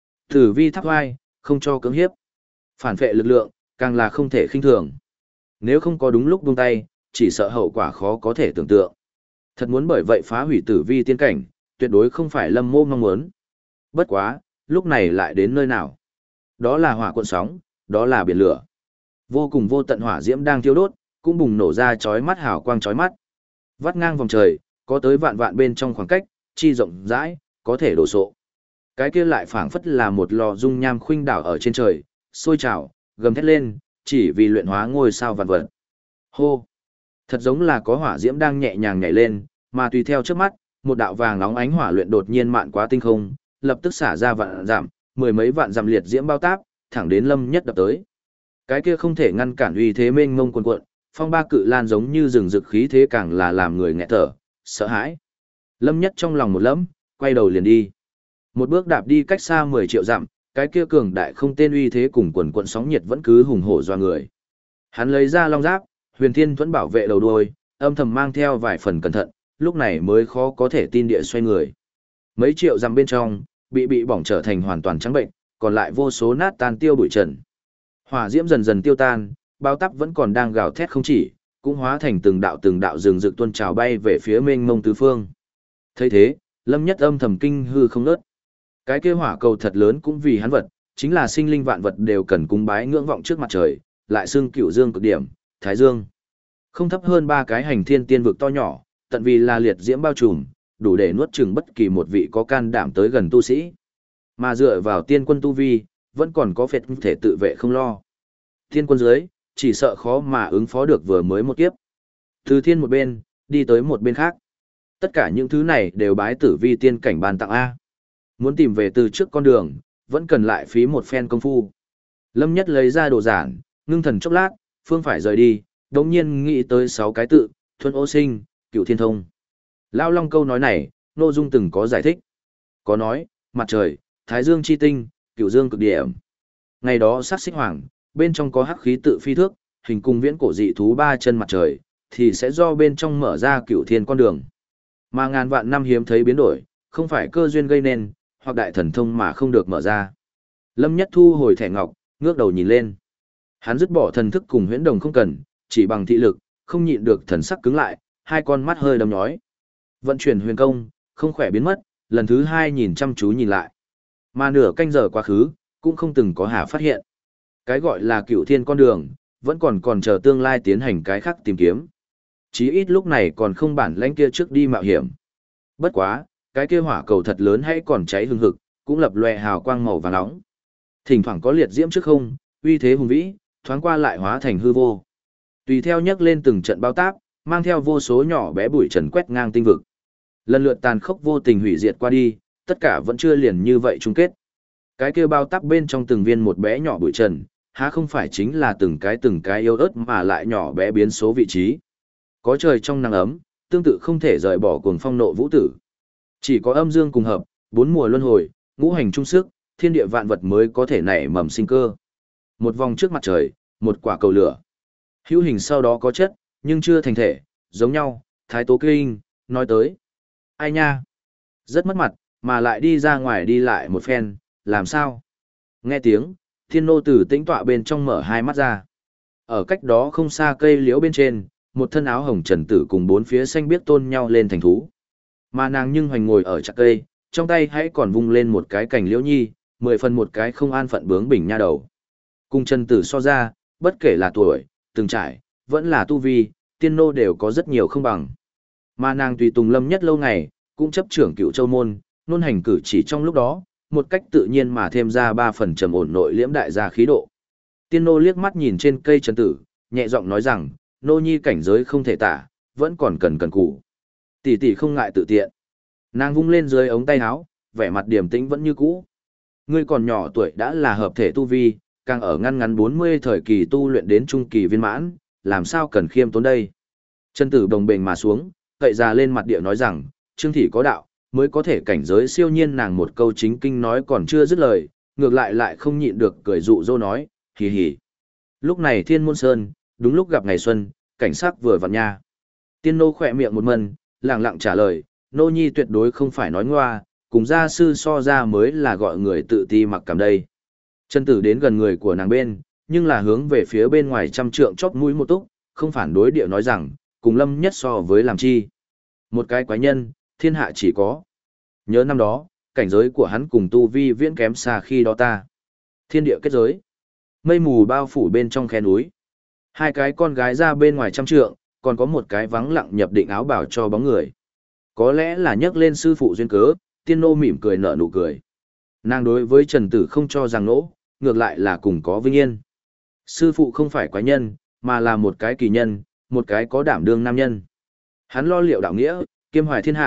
Tử vi tháp vai, không cho cưỡng hiếp. Phản phệ lực lượng, càng là không thể khinh thường. Nếu không có đúng lúc buông tay, chỉ sợ hậu quả khó có thể tưởng tượng. Thật muốn bởi vậy phá hủy tử vi tiên cảnh, tuyệt đối không phải Lâm Mô mong muốn. Bất quá, lúc này lại đến nơi nào? Đó là hỏa cuộn sóng, đó là biển lửa. Vô cùng vô tận hỏa diễm đang thiêu đốt, cũng bùng nổ ra chói mắt hào quang chói mắt. Vắt ngang vòng trời, có tới vạn vạn bên trong khoảng cách, chi rộng rãi, có thể đổ sộ. Cái kia lại phảng phất là một lò dung nham khuynh đảo ở trên trời, sôi trào, gầm thét lên, chỉ vì luyện hóa ngôi sao vạn vật. Hô! Thật giống là có hỏa diễm đang nhẹ nhàng nhảy lên, mà tùy theo trước mắt, một đạo vàng nóng ánh hỏa luyện đột nhiên mạn quá tinh không, lập tức xả ra vạn dặm, mười mấy vạn dặm liệt diễm bao táp, thẳng đến Lâm Nhất đập tới. Cái kia không thể ngăn cản uy thế mênh mông cuồn cuộn, phong ba cự lan giống như rừng rực khí thế càng là làm người nghẹt thở, sợ hãi. Lâm Nhất trong lòng một lẫm, quay đầu liền đi. Một bước đạp đi cách xa 10 triệu dặm, cái kia cường đại không tên uy thế cùng quần quần sóng nhiệt vẫn cứ hùng hổ doa người. Hắn lấy ra long giáp, huyền thiên thuẫn bảo vệ đầu đuôi, âm thầm mang theo vài phần cẩn thận, lúc này mới khó có thể tin địa xoay người. Mấy triệu dặm bên trong, bị bỏng trở thành hoàn toàn trắng bệnh, còn lại vô số nát tan tiêu bụi trần. Hỏa diễm dần dần tiêu tan, bao táp vẫn còn đang gào thét không chỉ, cũng hóa thành từng đạo rừng rực tuôn trào bay về phía mênh mông tứ phương. Thấy thế, Lâm Nhất âm thầm kinh hư không nớt. Cái kia hỏa cầu thật lớn cũng vì hắn vật, chính là sinh linh vạn vật đều cần cúng bái ngưỡng vọng trước mặt trời, lại xưng Cửu Dương cực điểm, Thái Dương. Không thấp hơn 3 cái hành thiên tiên vực to nhỏ, tận vì là liệt diễm bao trùm, đủ để nuốt chửng bất kỳ một vị có can đảm tới gần tu sĩ. Mà dựa vào tiên quân tu vi, vẫn còn có phệt thể tự vệ không lo. Tiên quân dưới, chỉ sợ khó mà ứng phó được vừa mới một kiếp. Từ thiên một bên, đi tới một bên khác. Tất cả những thứ này đều bái tử vi tiên cảnh ban tặng A. Muốn tìm về từ trước con đường, vẫn cần lại phí một phen công phu. Lâm Nhất lấy ra đồ giản, ngưng thần chốc lát, phương phải rời đi, đống nhiên nghĩ tới 6 cái tự, thuần ô sinh, cửu thiên thông. Lao Long câu nói này, Nội Dung từng có giải thích. Có nói, mặt trời, thái dương chi tinh, cửu dương cực điểm. Ngày đó sát xích hoàng, bên trong có hắc khí tự phi thước, hình cung viễn cổ dị thú 3 chân mặt trời, thì sẽ do bên trong mở ra cửu thiên con đường. Mà ngàn vạn năm hiếm thấy biến đổi, không phải cơ duyên gây nên, hoặc đại thần thông mà không được mở ra. Lâm Nhất thu hồi thẻ ngọc, ngước đầu nhìn lên. Hắn dứt bỏ thần thức cùng huyễn đồng không cần, chỉ bằng thị lực, không nhịn được thần sắc cứng lại, hai con mắt hơi đầm nhói. Vận chuyển huyền công, không khỏe biến mất, lần thứ 2 nhìn chăm chú nhìn lại. Mà nửa canh giờ quá khứ, cũng không từng có hà phát hiện. Cái gọi là cửu thiên con đường, vẫn còn chờ tương lai tiến hành cái khác tìm kiếm. Chí ít lúc này còn không bản lãnh kia trước đi mạo hiểm. Bất quá, cái kia hỏa cầu thật lớn hay còn cháy hừng hực, cũng lập lòe hào quang màu vàng nóng. Thỉnh thoảng có liệt diễm trước không, uy thế hùng vĩ, thoáng qua lại hóa thành hư vô. Tùy theo nhấc lên từng trận bao táp, mang theo vô số nhỏ bé bụi trần quét ngang tinh vực. Lần lượt tàn khốc vô tình hủy diệt qua đi, tất cả vẫn chưa liền như vậy chung kết. Cái kia bao táp bên trong từng viên một bé nhỏ bụi trần, há không phải chính là từng cái yếu ớt mà lại nhỏ bé biến số vị trí. Có trời trong nắng ấm, tương tự không thể rời bỏ cuồng phong nộ vũ tử. Chỉ có âm dương cùng hợp, 4 mùa luân hồi, ngũ hành chung sức, thiên địa vạn vật mới có thể nảy mầm sinh cơ. Một vòng trước mặt trời, một quả cầu lửa. Hữu hình sau đó có chất, nhưng chưa thành thể, giống nhau, Thái Tố Kinh, nói tới. Ai nha? Rất mất mặt, mà lại đi ra ngoài đi lại một phen, làm sao? Nghe tiếng, thiên nô tử tĩnh tọa bên trong mở hai mắt ra. Ở cách đó không xa cây liễu bên trên, một thân áo hồng trần tử cùng 4 phía xanh biếc tôn nhau lên thành thú. Mà nàng nhưng hoành ngồi ở chặt cây, trong tay hãy còn vung lên một cái cành liễu nhi, 10 phần một cái không an phận bướng bỉnh nha đầu. Cùng trần tử so ra, bất kể là tuổi, từng trải, vẫn là tu vi, tiên nô đều có rất nhiều không bằng. Mà nàng tùy tùng Lâm Nhất lâu ngày, cũng chấp trưởng Cựu Châu môn, nôn hành cử chỉ trong lúc đó, một cách tự nhiên mà thêm ra 3 phần trầm ổn nội liễm đại gia khí độ. Tiên nô liếc mắt nhìn trên cây trần tử, nhẹ giọng nói rằng, nô nhi cảnh giới không thể tả, vẫn còn cần cù. Tỷ tỷ không ngại tự tiện. Nàng vung lên dưới ống tay áo, vẻ mặt điềm tĩnh vẫn như cũ. Ngươi còn nhỏ tuổi đã là hợp thể tu vi, càng ở ngăn 40 thời kỳ tu luyện đến trung kỳ viên mãn, làm sao cần khiêm tốn đây. Trần tử đồng bền mà xuống, cậy ra lên mặt địa nói rằng, Trương thị có đạo, mới có thể cảnh giới siêu nhiên. Nàng một câu chính kinh nói còn chưa dứt lời, ngược lại không nhịn được cười dụ dỗ nói, hì hì. Lúc này Thiên Môn Sơn, đúng lúc gặp ngày xuân, cảnh sắc vừa vặn nha. Tiên nô khỏe miệng một mần, lẳng lặng trả lời, nô nhi tuyệt đối không phải nói ngoa, cùng gia sư so ra mới là gọi người tự ti mặc cảm đây. Trần tử đến gần người của nàng bên, nhưng là hướng về phía bên ngoài trăm trượng chóp mũi một túc, không phản đối địa nói rằng, cùng Lâm Nhất so với làm chi. Một cái quái nhân, thiên hạ chỉ có. Nhớ năm đó, cảnh giới của hắn cùng tu vi viễn kém xa khi đó ta. Thiên địa kết giới. Mây mù bao phủ bên trong khe núi. 2 cái con gái ra bên ngoài trăm trượng, còn có một cái vắng lặng nhập định áo bảo cho bóng người. Có lẽ là nhắc lên sư phụ duyên cớ, tiên nô mỉm cười nở nụ cười. Nàng đối với Trần Tử không cho rằng nỗ, ngược lại là cùng có vinh yên. Sư phụ không phải quái nhân, mà là một cái kỳ nhân, một cái có đảm đương nam nhân. Hắn lo liệu đạo nghĩa, kiêm hoài thiên hạ,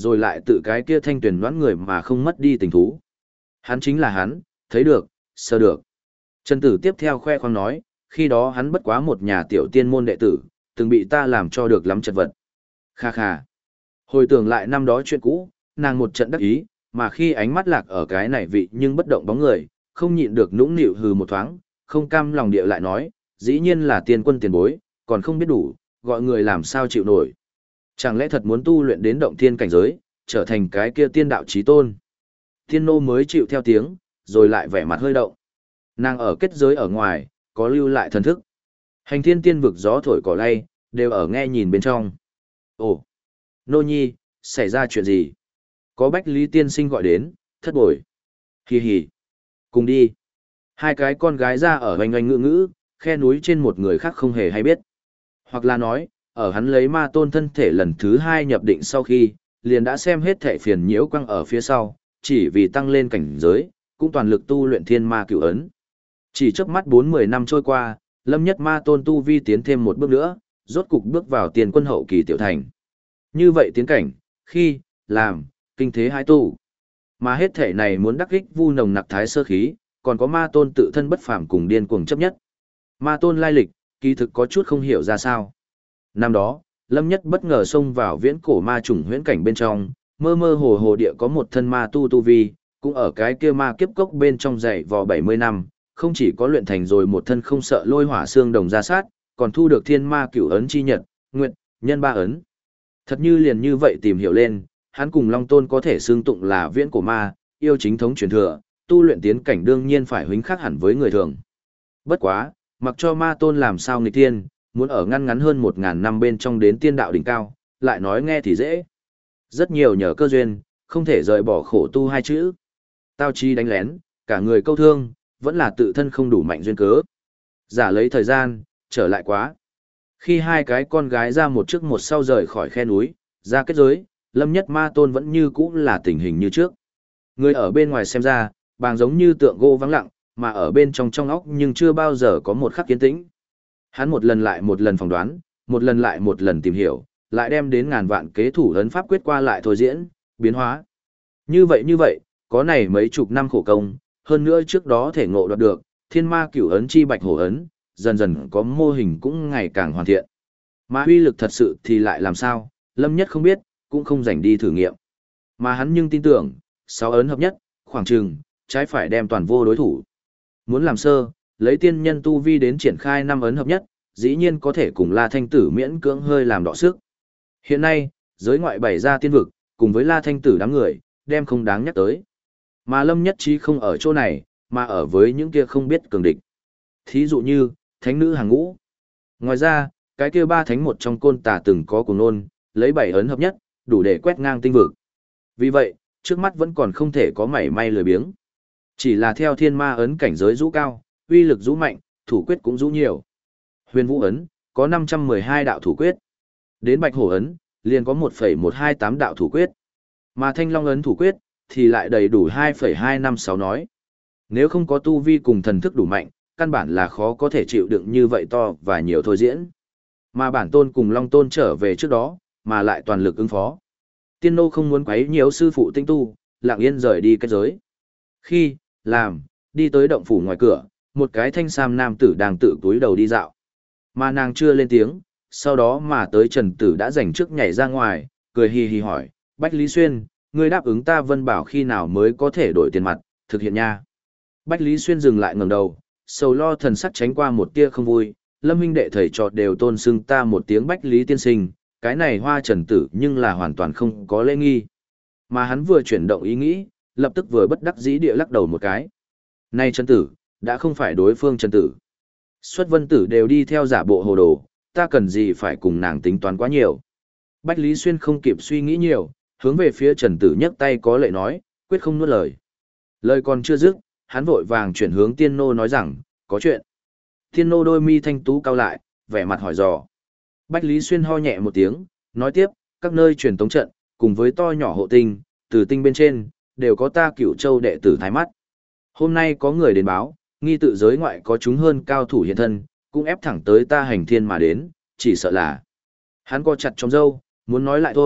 rồi lại tự cái kia thanh tuyển đoán người mà không mất đi tình thú. Hắn chính là hắn, thấy được, sơ được. Trần Tử tiếp theo khoe khoang nói, khi đó hắn bất quá một nhà tiểu tiên môn đệ tử, từng bị ta làm cho được lắm chật vật. Kha kha. Hồi tưởng lại năm đó chuyện cũ, nàng một trận đắc ý, mà khi ánh mắt lạc ở cái này vị nhưng bất động bóng người, không nhịn được nũng nịu hừ một thoáng, không cam lòng địa lại nói, dĩ nhiên là tiên quân tiền bối, còn không biết đủ, gọi người làm sao chịu nổi. Chẳng lẽ thật muốn tu luyện đến động thiên cảnh giới, trở thành cái kia tiên đạo chí tôn. Tiên nô mới chịu theo tiếng, rồi lại vẻ mặt hơi động. Nàng ở kết giới ở ngoài, có lưu lại thần thức. Hành thiên tiên vực gió thổi cỏ lay, đều ở nghe nhìn bên trong. Ồ, nô nhi, xảy ra chuyện gì? Có Bách Lý tiên sinh gọi đến, thất bội. Hì hì. Cùng đi. Hai cái con gái ra ở oanh oanh ngữ ngữ, khe núi trên một người khác không hề hay biết. Hoặc là nói, ở hắn lấy ma tôn thân thể lần thứ 2 nhập định sau khi, liền đã xem hết thệ phiền nhiễu quăng ở phía sau, chỉ vì tăng lên cảnh giới, cũng toàn lực tu luyện thiên ma cửu ấn. Chỉ chớp mắt 40 năm trôi qua, Lâm Nhất Ma tôn tu vi tiến thêm một bước nữa, rốt cục bước vào tiền quân hậu kỳ tiểu thành. Như vậy tiến cảnh, khi, làm, kinh thế hai tu. Mà hết thể này muốn đắc ích vu nồng nặc thái sơ khí, còn có ma tôn tự thân bất phàm cùng điên cuồng chấp nhất. Ma tôn lai lịch, kỳ thực có chút không hiểu ra sao. Năm đó, Lâm Nhất bất ngờ xông vào viễn cổ ma trùng huyễn cảnh bên trong, mơ mơ hồ hồ địa có một thân ma tu vi, cũng ở cái kia ma kiếp cốc bên trong dày vò 70 năm, không chỉ có luyện thành rồi một thân không sợ lôi hỏa xương đồng ra sát, còn thu được thiên ma cửu ấn chi nhật, nguyện, nhân ba ấn. Thật như liền như vậy tìm hiểu lên, hắn cùng Long Tôn có thể xương tụng là viễn cổ ma, yêu chính thống truyền thừa, tu luyện tiến cảnh đương nhiên phải huính khác hẳn với người thường. Bất quá, mặc cho ma tôn làm sao nghịch tiên, muốn ở ngăn ngắn hơn 1000 năm bên trong đến tiên đạo đỉnh cao, lại nói nghe thì dễ. Rất nhiều nhờ cơ duyên, không thể rời bỏ khổ tu hai chữ. Tao chi đánh lén, cả người câu thương, vẫn là tự thân không đủ mạnh duyên cớ. Giả lấy thời gian, trở lại quá. Khi hai cái con gái ra một trước một sau rời khỏi khe núi, ra kết giới, Lâm Nhất Ma tôn vẫn như cũ là tình hình như trước. Người ở bên ngoài xem ra, bàng giống như tượng gỗ vắng lặng, mà ở bên trong óc nhưng chưa bao giờ có một khắc yên tĩnh. Hắn một lần lại một lần phỏng đoán, một lần lại một lần tìm hiểu, lại đem đến ngàn vạn kế thủ ấn pháp quyết qua lại thôi diễn, biến hóa. Như vậy, có này mấy chục năm khổ công, hơn nữa trước đó thể ngộ đoạt được, thiên ma cửu ấn chi bạch hổ ấn, dần dần có mô hình cũng ngày càng hoàn thiện. Mà uy lực thật sự thì lại làm sao, Lâm Nhất không biết, cũng không dành đi thử nghiệm. Mà hắn nhưng tin tưởng, 6 ấn hợp nhất, khoảng chừng, trái phải đem toàn vô đối thủ. Muốn làm sơ, lấy tiên nhân tu vi đến triển khai 5 ấn hợp nhất, dĩ nhiên có thể cùng La Thanh Tử miễn cưỡng hơi làm đọ sức. Hiện nay, giới ngoại bày ra tiên vực, cùng với La Thanh Tử đám người, đem không đáng nhắc tới. Mà Lâm Nhất Trí không ở chỗ này, mà ở với những kia không biết cường địch. Thí dụ như, thánh nữ hàng ngũ. Ngoài ra, cái kia ba thánh một trong côn tà từng có cùng nôn, lấy 7 ấn hợp nhất, đủ để quét ngang tinh vực. Vì vậy, trước mắt vẫn còn không thể có mảy may lười biếng. Chỉ là theo thiên ma ấn cảnh giới rũ cao, uy lực rũ mạnh, thủ quyết cũng rũ nhiều. Huyền vũ ấn, có 512 đạo thủ quyết. Đến bạch hổ ấn, liền có 1,128 đạo thủ quyết. Mà thanh long ấn thủ quyết, thì lại đầy đủ 2,256 nói. Nếu không có tu vi cùng thần thức đủ mạnh, căn bản là khó có thể chịu đựng như vậy to và nhiều thôi diễn. Mà bản tôn cùng long tôn trở về trước đó, mà lại toàn lực ứng phó. Tiên nô không muốn quấy nhiều sư phụ tinh tu, lặng yên rời đi kết giới. Khi, làm, đi tới động phủ ngoài cửa, một cái thanh sam nam tử đang tự túi đầu đi dạo. Mà nàng chưa lên tiếng, sau đó mà tới Trần Tử đã giành trước nhảy ra ngoài, cười hì hì hỏi, Bách Lý Xuyên, ngươi đáp ứng ta Vân Bảo khi nào mới có thể đổi tiền mặt, thực hiện nha. Bách Lý Xuyên dừng lại ngẩng đầu, sầu lo thần sắc tránh qua một tia không vui, Lâm huynh đệ thầy trò đều tôn xưng ta một tiếng Bách Lý tiên sinh, cái này Hoa Trần Tử nhưng là hoàn toàn không có lễ nghi. Mà hắn vừa chuyển động ý nghĩ, lập tức vừa bất đắc dĩ địa lắc đầu một cái. Này Trần Tử, đã không phải đối phương Trần Tử. Xuất Vân Tử đều đi theo giả bộ hồ đồ, ta cần gì phải cùng nàng tính toán quá nhiều. Bách Lý Xuyên không kịp suy nghĩ nhiều, hướng về phía Trần Tử nhấc tay có lệ nói, quyết không nuốt lời. Lời còn chưa dứt, hắn vội vàng chuyển hướng Tiên Nô nói rằng, có chuyện. Tiên Nô đôi mi thanh tú cao lại, vẻ mặt hỏi dò. Bách Lý Xuyên ho nhẹ một tiếng, nói tiếp, các nơi truyền tống trận, cùng với to nhỏ hộ tinh, từ tinh bên trên, đều có ta Cửu Châu đệ tử thái mắt. Hôm nay có người đến báo, nghi tự giới ngoại có chúng hơn cao thủ hiện thân, cũng ép thẳng tới ta hành thiên mà đến, chỉ sợ là. Hắn co chặt trong râu, muốn nói lại thôi,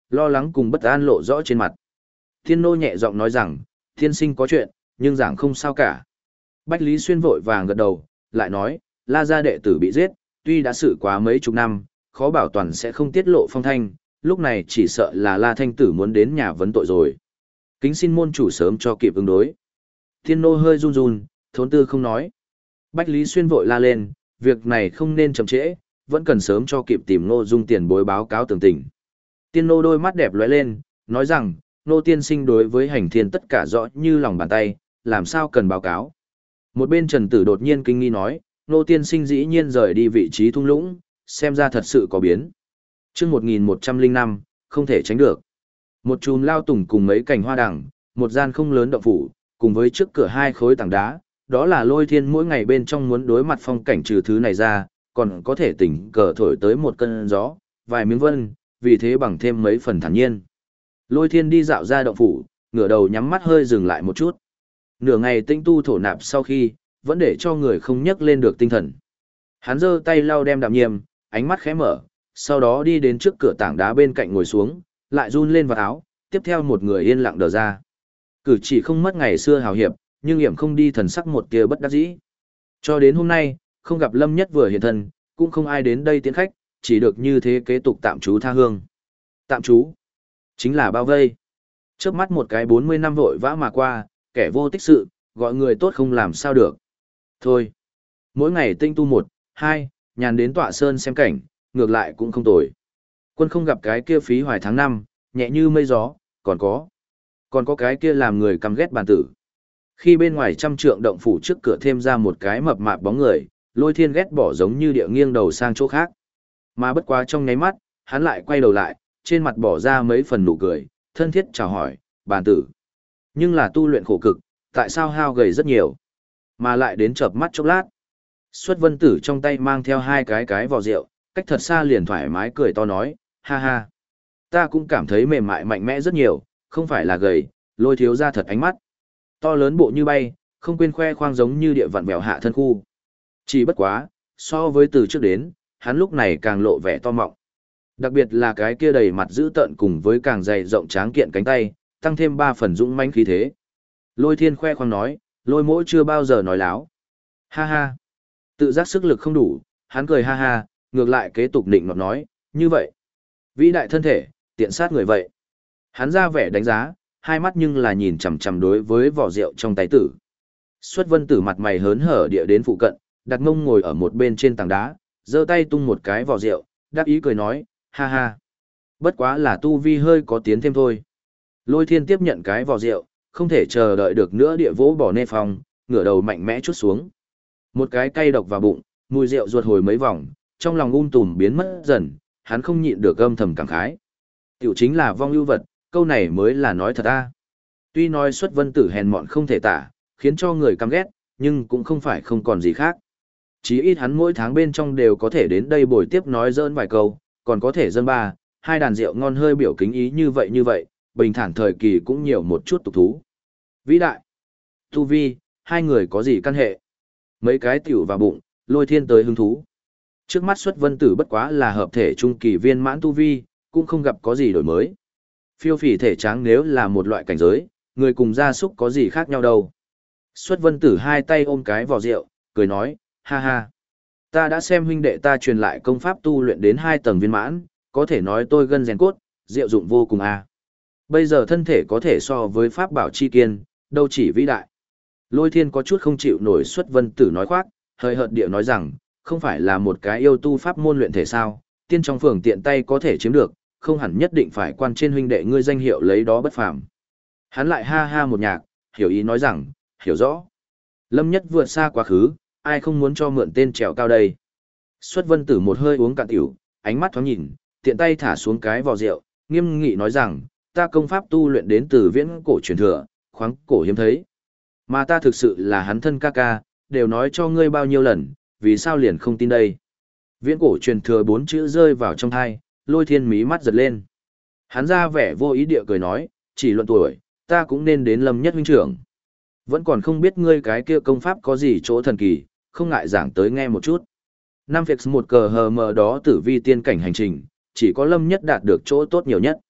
Lo lắng cùng bất an lộ rõ trên mặt. Thiên nô nhẹ giọng nói rằng, thiên sinh có chuyện, nhưng giảng không sao cả. Bách Lý Xuyên vội vàng gật đầu, lại nói, La gia đệ tử bị giết, tuy đã xử quá mấy chục năm, khó bảo toàn sẽ không tiết lộ phong thanh, lúc này chỉ sợ là La Thanh Tử muốn đến nhà vấn tội rồi. Kính xin môn chủ sớm cho kịp ứng đối. Thiên nô hơi run run, thốn tư không nói. Bách Lý Xuyên vội la lên, việc này không nên chậm trễ, vẫn cần sớm cho kịp tìm Ngô Dung tiền bối báo cáo tường tình. Tiên nô đôi mắt đẹp lóe lên, nói rằng, Nô tiên sinh đối với hành thiên tất cả rõ như lòng bàn tay, làm sao cần báo cáo. Một bên Trần Tử đột nhiên kinh nghi nói, Nô tiên sinh dĩ nhiên rời đi vị trí thung lũng, xem ra thật sự có biến. Chương 1105, không thể tránh được. Một chùm lao tùng cùng mấy cành hoa đằng, một gian không lớn động phủ, cùng với trước cửa hai khối tảng đá, đó là Lôi Thiên mỗi ngày bên trong muốn đối mặt phong cảnh trừ thứ này ra, còn có thể tỉnh cờ thổi tới một cơn gió, vài miếng vân, vì thế bằng thêm mấy phần thản nhiên. Lôi Thiên đi dạo ra động phủ, ngửa đầu nhắm mắt hơi dừng lại một chút. Nửa ngày tinh tu thổ nạp sau khi, vẫn để cho người không nhấc lên được tinh thần. Hắn giơ tay lau đem Đạm Nhiêm, ánh mắt khẽ mở, sau đó đi đến trước cửa tảng đá bên cạnh ngồi xuống, lại run lên vào áo, tiếp theo một người yên lặng đờ ra. Cử chỉ không mất ngày xưa hào hiệp, nhưng hiểm không đi thần sắc một tia bất đắc dĩ. Cho đến hôm nay, không gặp Lâm Nhất vừa hiện thân, cũng không ai đến đây tiễn khách, chỉ được như thế kế tục tạm trú tha hương. Tạm trú, chính là bao vây. Chớp mắt một cái 40 năm vội vã mà qua, kẻ vô tích sự, gọi người tốt không làm sao được. Thôi, mỗi ngày tinh tu 1, 2, nhàn đến tọa sơn xem cảnh, ngược lại cũng không tồi. Quân không gặp cái kia phí hoài tháng 5, nhẹ như mây gió, còn có cái kia làm người căm ghét bàn tử. Khi bên ngoài trăm trượng động phủ trước cửa thêm ra một cái mập mạp bóng người, Lôi Thiên ghét bỏ giống như địa nghiêng đầu sang chỗ khác. Mà bất quá trong nháy mắt, hắn lại quay đầu lại, trên mặt bỏ ra mấy phần nụ cười, thân thiết chào hỏi, bàn tử. Nhưng là tu luyện khổ cực, tại sao hao gầy rất nhiều, mà lại đến chợp mắt chốc lát. Xuất Vân Tử trong tay mang theo hai cái vò rượu, cách thật xa liền thoải mái cười to nói, ha ha. Ta cũng cảm thấy mềm mại mạnh mẽ rất nhiều, không phải là gầy, Lôi thiếu ra thật ánh mắt. To lớn bộ như bay, không quên khoe khoang giống như địa vặn bèo hạ thân khu. Chỉ bất quá, so với từ trước đến, hắn lúc này càng lộ vẻ to mọng. Đặc biệt là cái kia đầy mặt dữ tợn cùng với càng dày rộng tráng kiện cánh tay, tăng thêm 3 phần dũng mãnh khí thế. Lôi Thiên khoe khoang nói, Lôi mỗ chưa bao giờ nói láo. Ha ha. Tự giác sức lực không đủ, hắn cười ha ha, ngược lại kế tục định nọt nói, như vậy. Vĩ đại thân thể, tiện sát người vậy. Hắn ra vẻ đánh giá, hai mắt nhưng là nhìn chằm chằm đối với vỏ rượu trong tay tử. Xuất Vân Tử mặt mày hớn hở địa đến phụ cận, đặt mông ngồi ở một bên trên tảng đá, giơ tay tung một cái vỏ rượu, đáp ý cười nói, ha ha. Bất quá là tu vi hơi có tiến thêm thôi. Lôi Thiên tiếp nhận cái vỏ rượu, không thể chờ đợi được nữa địa vỗ bỏ nê phòng, ngửa đầu mạnh mẽ chút xuống. Một cái cay độc vào bụng, mùi rượu ruột hồi mấy vòng, trong lòng tùm biến mất dần, hắn không nhịn được âm thầm cảm khái. Tiểu chính là vong ưu vật, câu này mới là nói thật a. Tuy nói Xuất Vân Tử hèn mọn không thể tả, khiến cho người căm ghét, nhưng cũng không phải không còn gì khác. Chí ít hắn mỗi tháng bên trong đều có thể đến đây bồi tiếp nói giỡn vài câu, còn có thể dâng ba, hai đàn rượu ngon hơi biểu kính ý như vậy, bình thản thời kỳ cũng nhiều một chút tục thú. Vĩ đại, tu vi, hai người có gì căn hệ? Mấy cái tiểu vào bụng, Lôi Thiên tới hứng thú. Trước mắt Xuất Vân Tử bất quá là hợp thể trung kỳ viên mãn tu vi, cũng không gặp có gì đổi mới. Phiêu phì thể tráng nếu là một loại cảnh giới, người cùng gia súc có gì khác nhau đâu. Xuất Vân Tử hai tay ôm cái vò rượu, cười nói, ha ha. Ta đã xem huynh đệ ta truyền lại công pháp tu luyện đến 2 tầng viên mãn, có thể nói tôi gân rèn cốt, diệu dụng vô cùng a. Bây giờ thân thể có thể so với pháp bảo chi kiên, đâu chỉ vĩ đại. Lôi Thiên có chút không chịu nổi Xuất Vân Tử nói khoác, hơi hợt địa nói rằng, không phải là một cái yêu tu pháp môn luyện thể sao, tiên trong phường tiện tay có thể chiếm được, không hẳn nhất định phải quan trên huynh đệ ngươi danh hiệu lấy đó bất phàm. Hắn lại ha ha một nhạc, hiểu ý nói rằng, hiểu rõ. Lâm Nhất vượt xa quá khứ, ai không muốn cho mượn tên trèo cao đây. Xuất Vân Tử một hơi uống cạn tiểu, ánh mắt thoáng nhìn, tiện tay thả xuống cái vò rượu, nghiêm nghị nói rằng, ta công pháp tu luyện đến từ viễn cổ truyền thừa, khoáng cổ hiếm thấy. Mà ta thực sự là hắn thân ca ca, đều nói cho ngươi bao nhiêu lần, vì sao liền không tin đây. Viễn cổ truyền thừa 4 chữ rơi vào trong thai, Lôi Thiên mí mắt giật lên. Hắn ra vẻ vô ý địa cười nói, chỉ luận tuổi, ta cũng nên đến Lâm Nhất huynh trưởng. Vẫn còn không biết ngươi cái kia công pháp có gì chỗ thần kỳ, không ngại giảng tới nghe một chút. Năm việc một cờ hờ mờ đó tử vi tiên cảnh hành trình, chỉ có Lâm Nhất đạt được chỗ tốt nhiều nhất.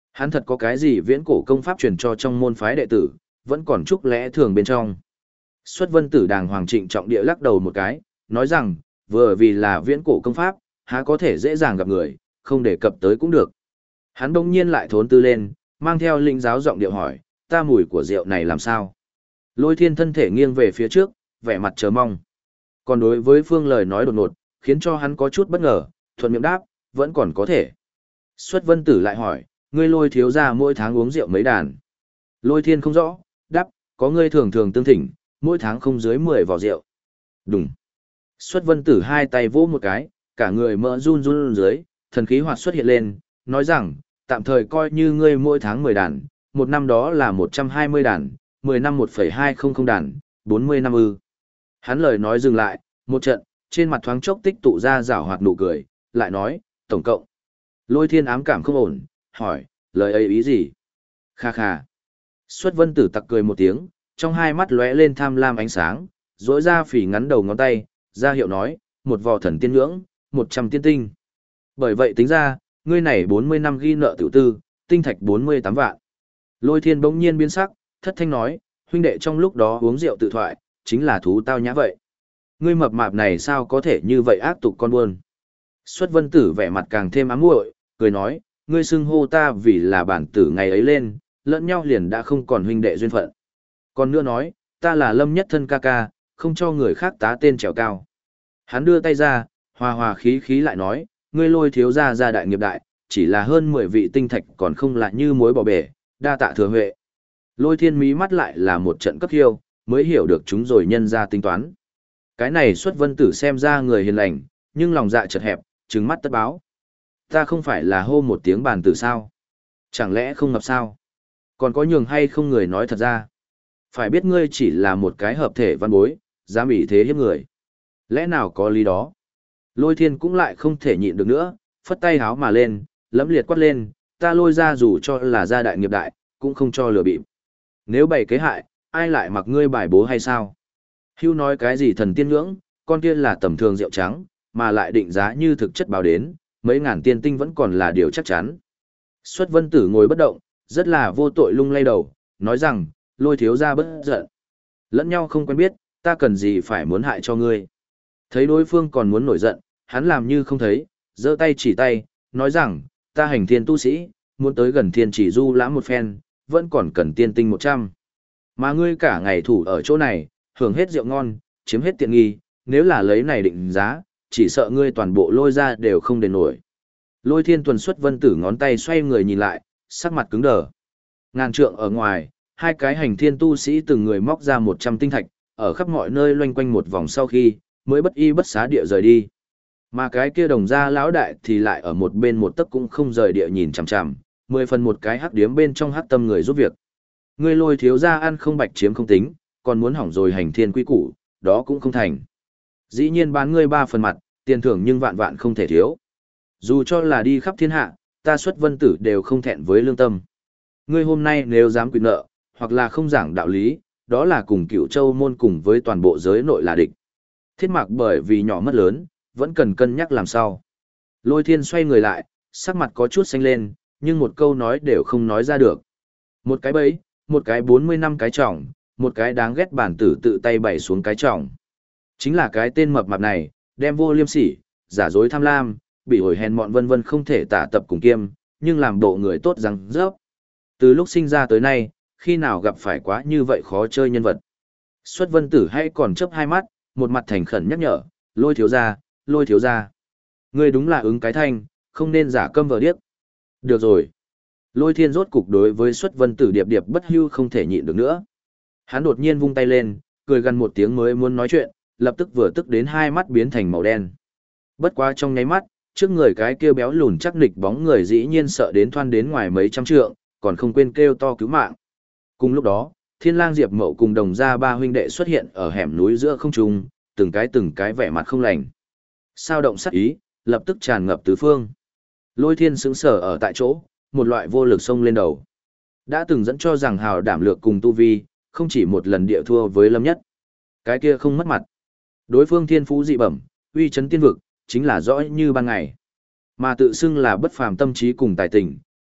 Hắn thật có cái gì viễn cổ công pháp truyền cho trong môn phái đệ tử, vẫn còn chút lẽ thường bên trong. Xuất Vân Tử đàng hoàng trịnh trọng địa lắc đầu một cái, nói rằng, vừa vì là viễn cổ công pháp, há có thể dễ dàng gặp người, không đề cập tới cũng được. Hắn bỗng nhiên lại thốn tư lên, mang theo linh giáo giọng điệu hỏi, ta mùi của rượu này làm sao? Lôi Thiên thân thể nghiêng về phía trước, vẻ mặt chờ mong. Còn đối với Phương lời nói đột ngột, khiến cho hắn có chút bất ngờ, thuận miệng đáp, vẫn còn có thể. Xuất Vân Tử lại hỏi, ngươi Lôi thiếu gia mỗi tháng uống rượu mấy đàn? Lôi Thiên không rõ, đáp, có ngươi thường thường tương thỉnh, mỗi tháng không dưới 10 vò rượu. Đúng. Xuất Vân Tử hai tay vỗ một cái, cả người mỡ run run dưới, thần khí hoạt xuất hiện lên, nói rằng, tạm thời coi như ngươi mỗi tháng 10 đàn, một năm đó là 120 đàn, 10 năm 1,200 đàn, 40 năm ư. Hắn lời nói dừng lại, một trận, trên mặt thoáng chốc tích tụ ra rảo hoạt nụ cười, lại nói, tổng cộng. Lôi Thiên ám cảm không ổn, hỏi, lời ấy ý gì? Kha kha. Xuất Vân Tử tặc cười một tiếng, trong hai mắt lóe lên tham lam ánh sáng, rỗi ra phỉ ngắn đầu ngón tay, ra hiệu nói, một vò thần tiên ngưỡng, 100 tiên tinh. Bởi vậy tính ra, ngươi này 40 năm ghi nợ tiểu tư, tinh thạch 48 vạn. Lôi Thiên bỗng nhiên biến sắc, thất thanh nói, huynh đệ trong lúc đó uống rượu tự thoại, chính là thú tao nhã vậy. Ngươi mập mạp này sao có thể như vậy ác tục con buôn. Xuất Vân Tử vẻ mặt càng thêm ám muội, cười nói, ngươi xưng hô ta vì là bản tử ngày ấy lên, lẫn nhau liền đã không còn huynh đệ duyên phận. Còn nữa nói, ta là Lâm Nhất Thân ca ca, không cho người khác tá tên trèo cao. Hắn đưa tay ra, hòa hòa khí khí lại nói, ngươi Lôi thiếu gia gia đại nghiệp đại, chỉ là hơn 10 vị tinh thạch còn không lại như muối bỏ bể, đa tạ thừa huệ. Lôi Thiên mí mắt lại là một trận cấp hiêu, mới hiểu được chúng rồi nhân ra tính toán. Cái này Xuất Vân Tử xem ra người hiền lành, nhưng lòng dạ chật hẹp, trừng mắt tất báo. Ta không phải là hô một tiếng bàn tử sao? Chẳng lẽ không ngập sao? Còn có nhường hay không người nói thật ra? Phải biết ngươi chỉ là một cái hợp thể văn bối, dám ủy thế hiếp người. Lẽ nào có lý đó? Lôi Thiên cũng lại không thể nhịn được nữa, phất tay háo mà lên, lẫm liệt quát lên, ta Lôi ra dù cho là gia đại nghiệp đại, cũng không cho lừa bịp. Nếu bày kế hại, ai lại mặc ngươi bài bố hay sao? Hưu nói cái gì thần tiên ngưỡng, con kia là tầm thường rượu trắng, mà lại định giá như thực chất báo đến, mấy ngàn tiên tinh vẫn còn là điều chắc chắn. Xuất Vân Tử ngồi bất động, rất là vô tội lung lay đầu, nói rằng, Lôi thiếu gia bất giận. Lẫn nhau không quen biết, ta cần gì phải muốn hại cho ngươi. Thấy đối phương còn muốn nổi giận, hắn làm như không thấy, giơ tay chỉ tay, nói rằng, ta hành thiên tu sĩ, muốn tới gần thiên chỉ du lãm một phen, vẫn còn cần tiên tinh 100. Mà ngươi cả ngày thủ ở chỗ này, hưởng hết rượu ngon, chiếm hết tiện nghi, nếu là lấy này định giá, chỉ sợ ngươi toàn bộ Lôi ra đều không đền nổi. Lôi Thiên tuần Xuất Vân Tử ngón tay xoay người nhìn lại, sắc mặt cứng đờ. Ngàn trượng ở ngoài, hai cái hành thiên tu sĩ từng người móc ra 100 tinh thạch, ở khắp mọi nơi loanh quanh một vòng sau khi, mới bất y bất xá địa rời đi. Mà cái kia đồng gia lão đại thì lại ở một bên một tấc cũng không rời địa nhìn chằm chằm, 10 phần một cái hắc điếm bên trong hắc tâm người giúp việc. Ngươi Lôi thiếu gia ăn không bạch chiếm không tính, còn muốn hỏng rồi hành thiên quy củ, đó cũng không thành. Dĩ nhiên bán ngươi 3 phần mặt, tiền thưởng nhưng vạn vạn không thể thiếu. Dù cho là đi khắp thiên hạ, ta Xuất Vân Tử đều không thẹn với lương tâm. Ngươi hôm nay nếu dám quyền nợ, hoặc là không giảng đạo lý, đó là cùng Cửu Châu môn cùng với toàn bộ giới nội là địch. Thiết Mạc bởi vì nhỏ mất lớn, vẫn cần cân nhắc làm sao. Lôi Thiên xoay người lại, sắc mặt có chút xanh lên, nhưng một câu nói đều không nói ra được. Một cái bẫy, một cái 40 năm cái trọng, một cái đáng ghét bản tử tự tay bày xuống cái trọng. Chính là cái tên mập mạp này, đem vô liêm sỉ, giả dối tham lam, bị ổi hèn mọn vân vân không thể tả tập cùng kiêm, nhưng làm bộ người tốt răng rớp. Từ lúc sinh ra tới nay, khi nào gặp phải quá như vậy khó chơi nhân vật. Xuất Vân Tử hay còn chớp hai mắt, một mặt thành khẩn nhắc nhở, Lôi thiếu gia, Lôi thiếu gia. Ngươi đúng là ứng cái thanh, không nên giả câm vờ điếc. Được rồi. Lôi Thiên rốt cục đối với Xuất Vân Tử điệp điệp bất hưu không thể nhịn được nữa. Hắn đột nhiên vung tay lên, cười gần một tiếng mới muốn nói chuyện, lập tức vừa tức đến hai mắt biến thành màu đen. Bất quá trong nháy mắt, trước người cái kia béo lùn chắc nịch bóng người dĩ nhiên sợ đến thoăn đến ngoài mấy trăm trượng, còn không quên kêu to cứu mạng. Cùng lúc đó, Thiên Lang Diệp Mậu cùng đồng gia ba huynh đệ xuất hiện ở hẻm núi giữa không trung, từng cái vẻ mặt không lành. Sao động sát ý, lập tức tràn ngập tứ phương. Lôi Thiên sững sờ ở tại chỗ, một loại vô lực xông lên đầu. Đã từng dẫn cho rằng hào đảm lược cùng tu vi, không chỉ một lần địa thua với Lâm Nhất. Cái kia không mất mặt. Đối phương thiên phú dị bẩm, uy chấn tiên vực, chính là rõ như ban ngày. Mà tự xưng là bất phàm tâm trí cùng tài tình,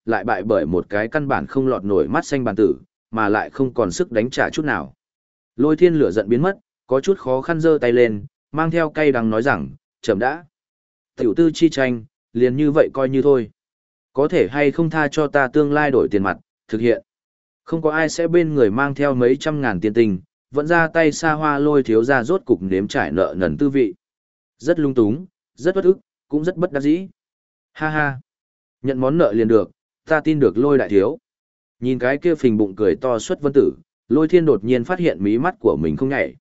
lại bại bởi một cái căn bản không lọt nổi mắt xanh bàn tử, mà lại không còn sức đánh trả chút nào. Lôi Thiên lửa giận biến mất, có chút khó khăn giơ tay lên, mang theo cay đắng nói rằng, chậm đã. Tiểu tư chi tranh, liền như vậy coi như thôi. Có thể hay không tha cho ta tương lai đổi tiền mặt, thực hiện. Không có ai sẽ bên người mang theo mấy trăm ngàn tiền tình, vẫn ra tay xa hoa Lôi thiếu gia rốt cục nếm trải nợ nần tư vị. Rất lung túng, rất bất ức, cũng rất bất đắc dĩ. Ha ha, nhận món nợ liền được, ta tin được Lôi đại thiếu. Nhìn cái kia phình bụng cười to xuất vân tử, Lôi Thiên đột nhiên phát hiện mí mắt của mình không nhảy.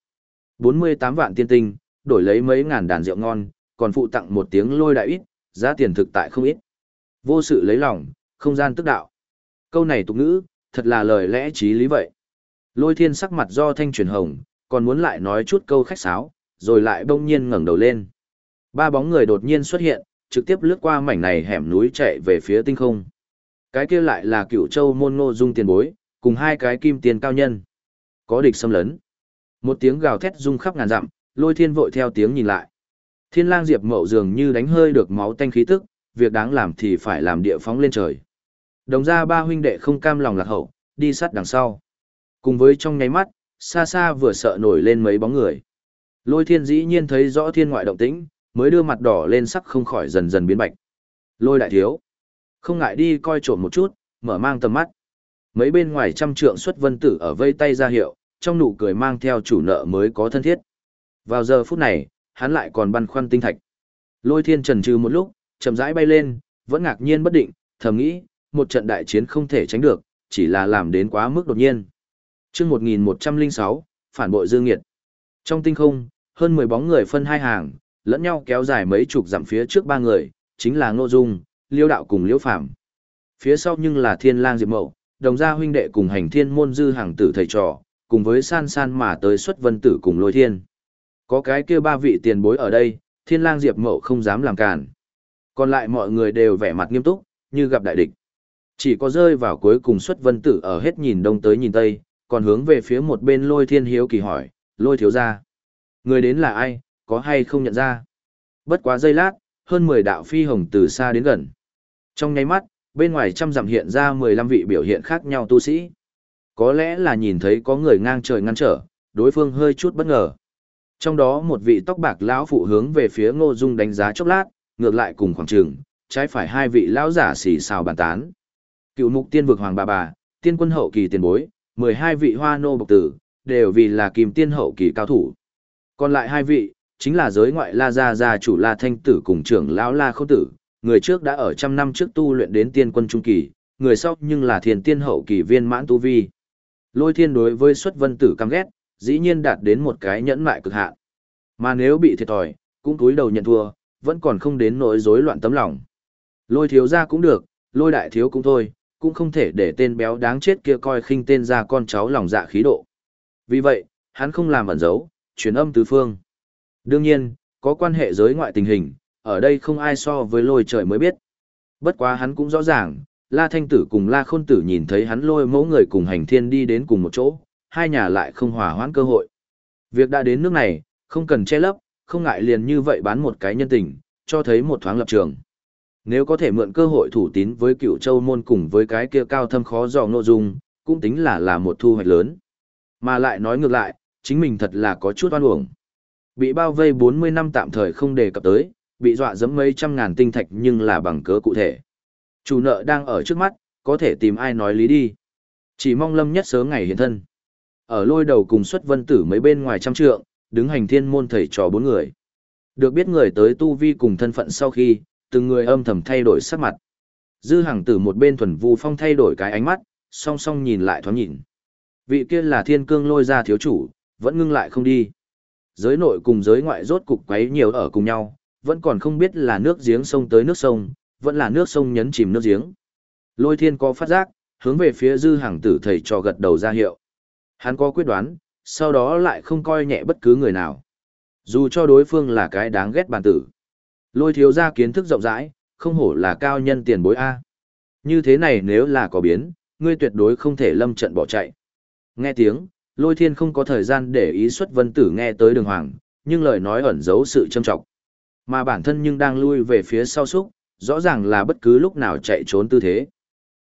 48 vạn tiên tinh, đổi lấy mấy ngàn đàn rượu ngon, còn phụ tặng một tiếng Lôi đại ít, giá tiền thực tại không ít. Vô sự lấy lòng, không gian tức đạo. Câu này tục ngữ, thật là lời lẽ trí lý vậy. Lôi Thiên sắc mặt do thanh chuyển hồng, còn muốn lại nói chút câu khách sáo, rồi lại bỗng nhiên ngẩng đầu lên. Ba bóng người đột nhiên xuất hiện, trực tiếp lướt qua mảnh này hẻm núi chạy về phía tinh không. Cái kia lại là Cửu Châu môn Ngô Dung tiền bối, cùng hai cái kim tiền cao nhân. Có địch xâm lấn. Một tiếng gào thét rung khắp ngàn dặm, Lôi Thiên vội theo tiếng nhìn lại. Thiên Lang Diệp Mậu dường như đánh hơi được máu tanh khí tức, việc đáng làm thì phải làm địa phóng lên trời. Đồng ra ba huynh đệ không cam lòng lạc hậu, đi sát đằng sau. Cùng với trong nháy mắt, xa xa vừa sợ nổi lên mấy bóng người. Lôi Thiên dĩ nhiên thấy rõ thiên ngoại động tĩnh, mới đưa mặt đỏ lên sắc không khỏi dần dần biến bạch. Lôi đại thiếu, không ngại đi coi trộm một chút, mở mang tầm mắt. Mấy bên ngoài trăm trượng xuất vân tử ở vây tay ra hiệu, trong nụ cười mang theo chủ nợ mới có thân thiết. Vào giờ phút này, hắn lại còn băn khoăn tinh thạch. Lôi Thiên chần chừ một lúc, chậm rãi bay lên, vẫn ngạc nhiên bất định, thầm nghĩ, một trận đại chiến không thể tránh được, chỉ là làm đến quá mức đột nhiên. Chương 1106, phản bội Dương Nghiệt. Trong tinh không, hơn 10 bóng người phân hai hàng, lẫn nhau kéo dài mấy chục dặm phía trước ba người, chính là Ngô Dung, Liêu Đạo cùng Liễu Phàm. Phía sau nhưng là Thiên Lang Diệp Mậu, đồng gia huynh đệ cùng hành thiên môn dư hàng tử thầy trò, cùng với san san mà tới xuất vân tử cùng Lôi Thiên. Có cái kia ba vị tiền bối ở đây, Thiên Lang Diệp Mậu không dám làm cản. Còn lại mọi người đều vẻ mặt nghiêm túc, như gặp đại địch. Chỉ có rơi vào cuối cùng xuất vân tử ở hết nhìn đông tới nhìn tây, còn hướng về phía một bên Lôi Thiên hiếu kỳ hỏi, Lôi thiếu gia, người đến là ai, có hay không nhận ra? Bất quá giây lát, hơn 10 đạo phi hồng từ xa đến gần. Trong nháy mắt, bên ngoài trăm dặm hiện ra 15 vị biểu hiện khác nhau tu sĩ. Có lẽ là nhìn thấy có người ngang trời ngăn trở, đối phương hơi chút bất ngờ. Trong đó một vị tóc bạc lão phụ hướng về phía Ngô Dung đánh giá chốc lát, ngược lại cùng khoảng trường, trái phải hai vị lão giả xì xào bàn tán. Cựu mục tiên vực hoàng bà, tiên quân hậu kỳ tiền bối, 12 vị hoa nô bộc tử, đều vì là kim tiên hậu kỳ cao thủ. Còn lại hai vị, chính là giới ngoại La gia chủ La Thanh Tử cùng trưởng lão La Khâu Tử, người trước đã ở trăm năm trước tu luyện đến tiên quân trung kỳ, người sau nhưng là thiền tiên hậu kỳ viên mãn tu vi. Lôi Thiên đối với xuất vân tử căm ghét, dĩ nhiên đạt đến một cái nhẫn mại cực hạn. Mà nếu bị thiệt thòi, cũng cúi đầu nhận thua, vẫn còn không đến nỗi rối loạn tấm lòng. Lôi thiếu gia cũng được, Lôi đại thiếu cũng thôi, cũng không thể để tên béo đáng chết kia coi khinh tên ra con cháu lòng dạ khí độ. Vì vậy, hắn không làm ẩn giấu, truyền âm tứ phương. Đương nhiên, có quan hệ giới ngoại tình hình, ở đây không ai so với Lôi trời mới biết. Bất quá hắn cũng rõ ràng, La Thanh Tử cùng La Khôn Tử nhìn thấy hắn Lôi mẫu người cùng hành thiên đi đến cùng một chỗ, hai nhà lại không hòa hoãn cơ hội. Việc đã đến nước này, không cần che lấp, không ngại liền như vậy bán một cái nhân tình, cho thấy một thoáng lập trường. Nếu có thể mượn cơ hội thủ tín với Cửu Châu môn cùng với cái kia cao thâm khó dò Ngô Dung, cũng tính là một thu hoạch lớn. Mà lại nói ngược lại, chính mình thật là có chút oan uổng. Bị bao vây 40 năm tạm thời không đề cập tới, bị dọa dẫm mấy trăm ngàn tinh thạch nhưng là bằng cớ cụ thể. Chủ nợ đang ở trước mắt, có thể tìm ai nói lý đi. Chỉ mong Lâm Nhất sớm ngày hiện thân. Ở Lôi đầu cùng xuất vân tử mấy bên ngoài trăm trượng, đứng hành thiên môn thầy trò 4 người. Được biết người tới tu vi cùng thân phận sau khi, từng người âm thầm thay đổi sắc mặt. Dư Hằng Tử một bên thuần vu phong thay đổi cái ánh mắt, song song nhìn lại thoáng nhìn. Vị kia là Thiên Cương Lôi gia thiếu chủ, vẫn ngưng lại không đi. Giới nội cùng giới ngoại rốt cục quấy nhiều ở cùng nhau, vẫn còn không biết là nước giếng sông tới nước sông, vẫn là nước sông nhấn chìm nước giếng. Lôi Thiên có phát giác, hướng về phía Dư Hằng Tử thầy trò gật đầu ra hiệu. Hắn có quyết đoán, sau đó lại không coi nhẹ bất cứ người nào. Dù cho đối phương là cái đáng ghét bản tử. Lôi thiếu gia kiến thức rộng rãi, không hổ là cao nhân tiền bối A. Như thế này nếu là có biến, ngươi tuyệt đối không thể lâm trận bỏ chạy. Nghe tiếng, Lôi Thiên không có thời gian để ý xuất vân tử nghe tới đường hoàng, nhưng lời nói ẩn giấu sự châm trọng. Mà bản thân nhưng đang lui về phía sau súc, rõ ràng là bất cứ lúc nào chạy trốn tư thế.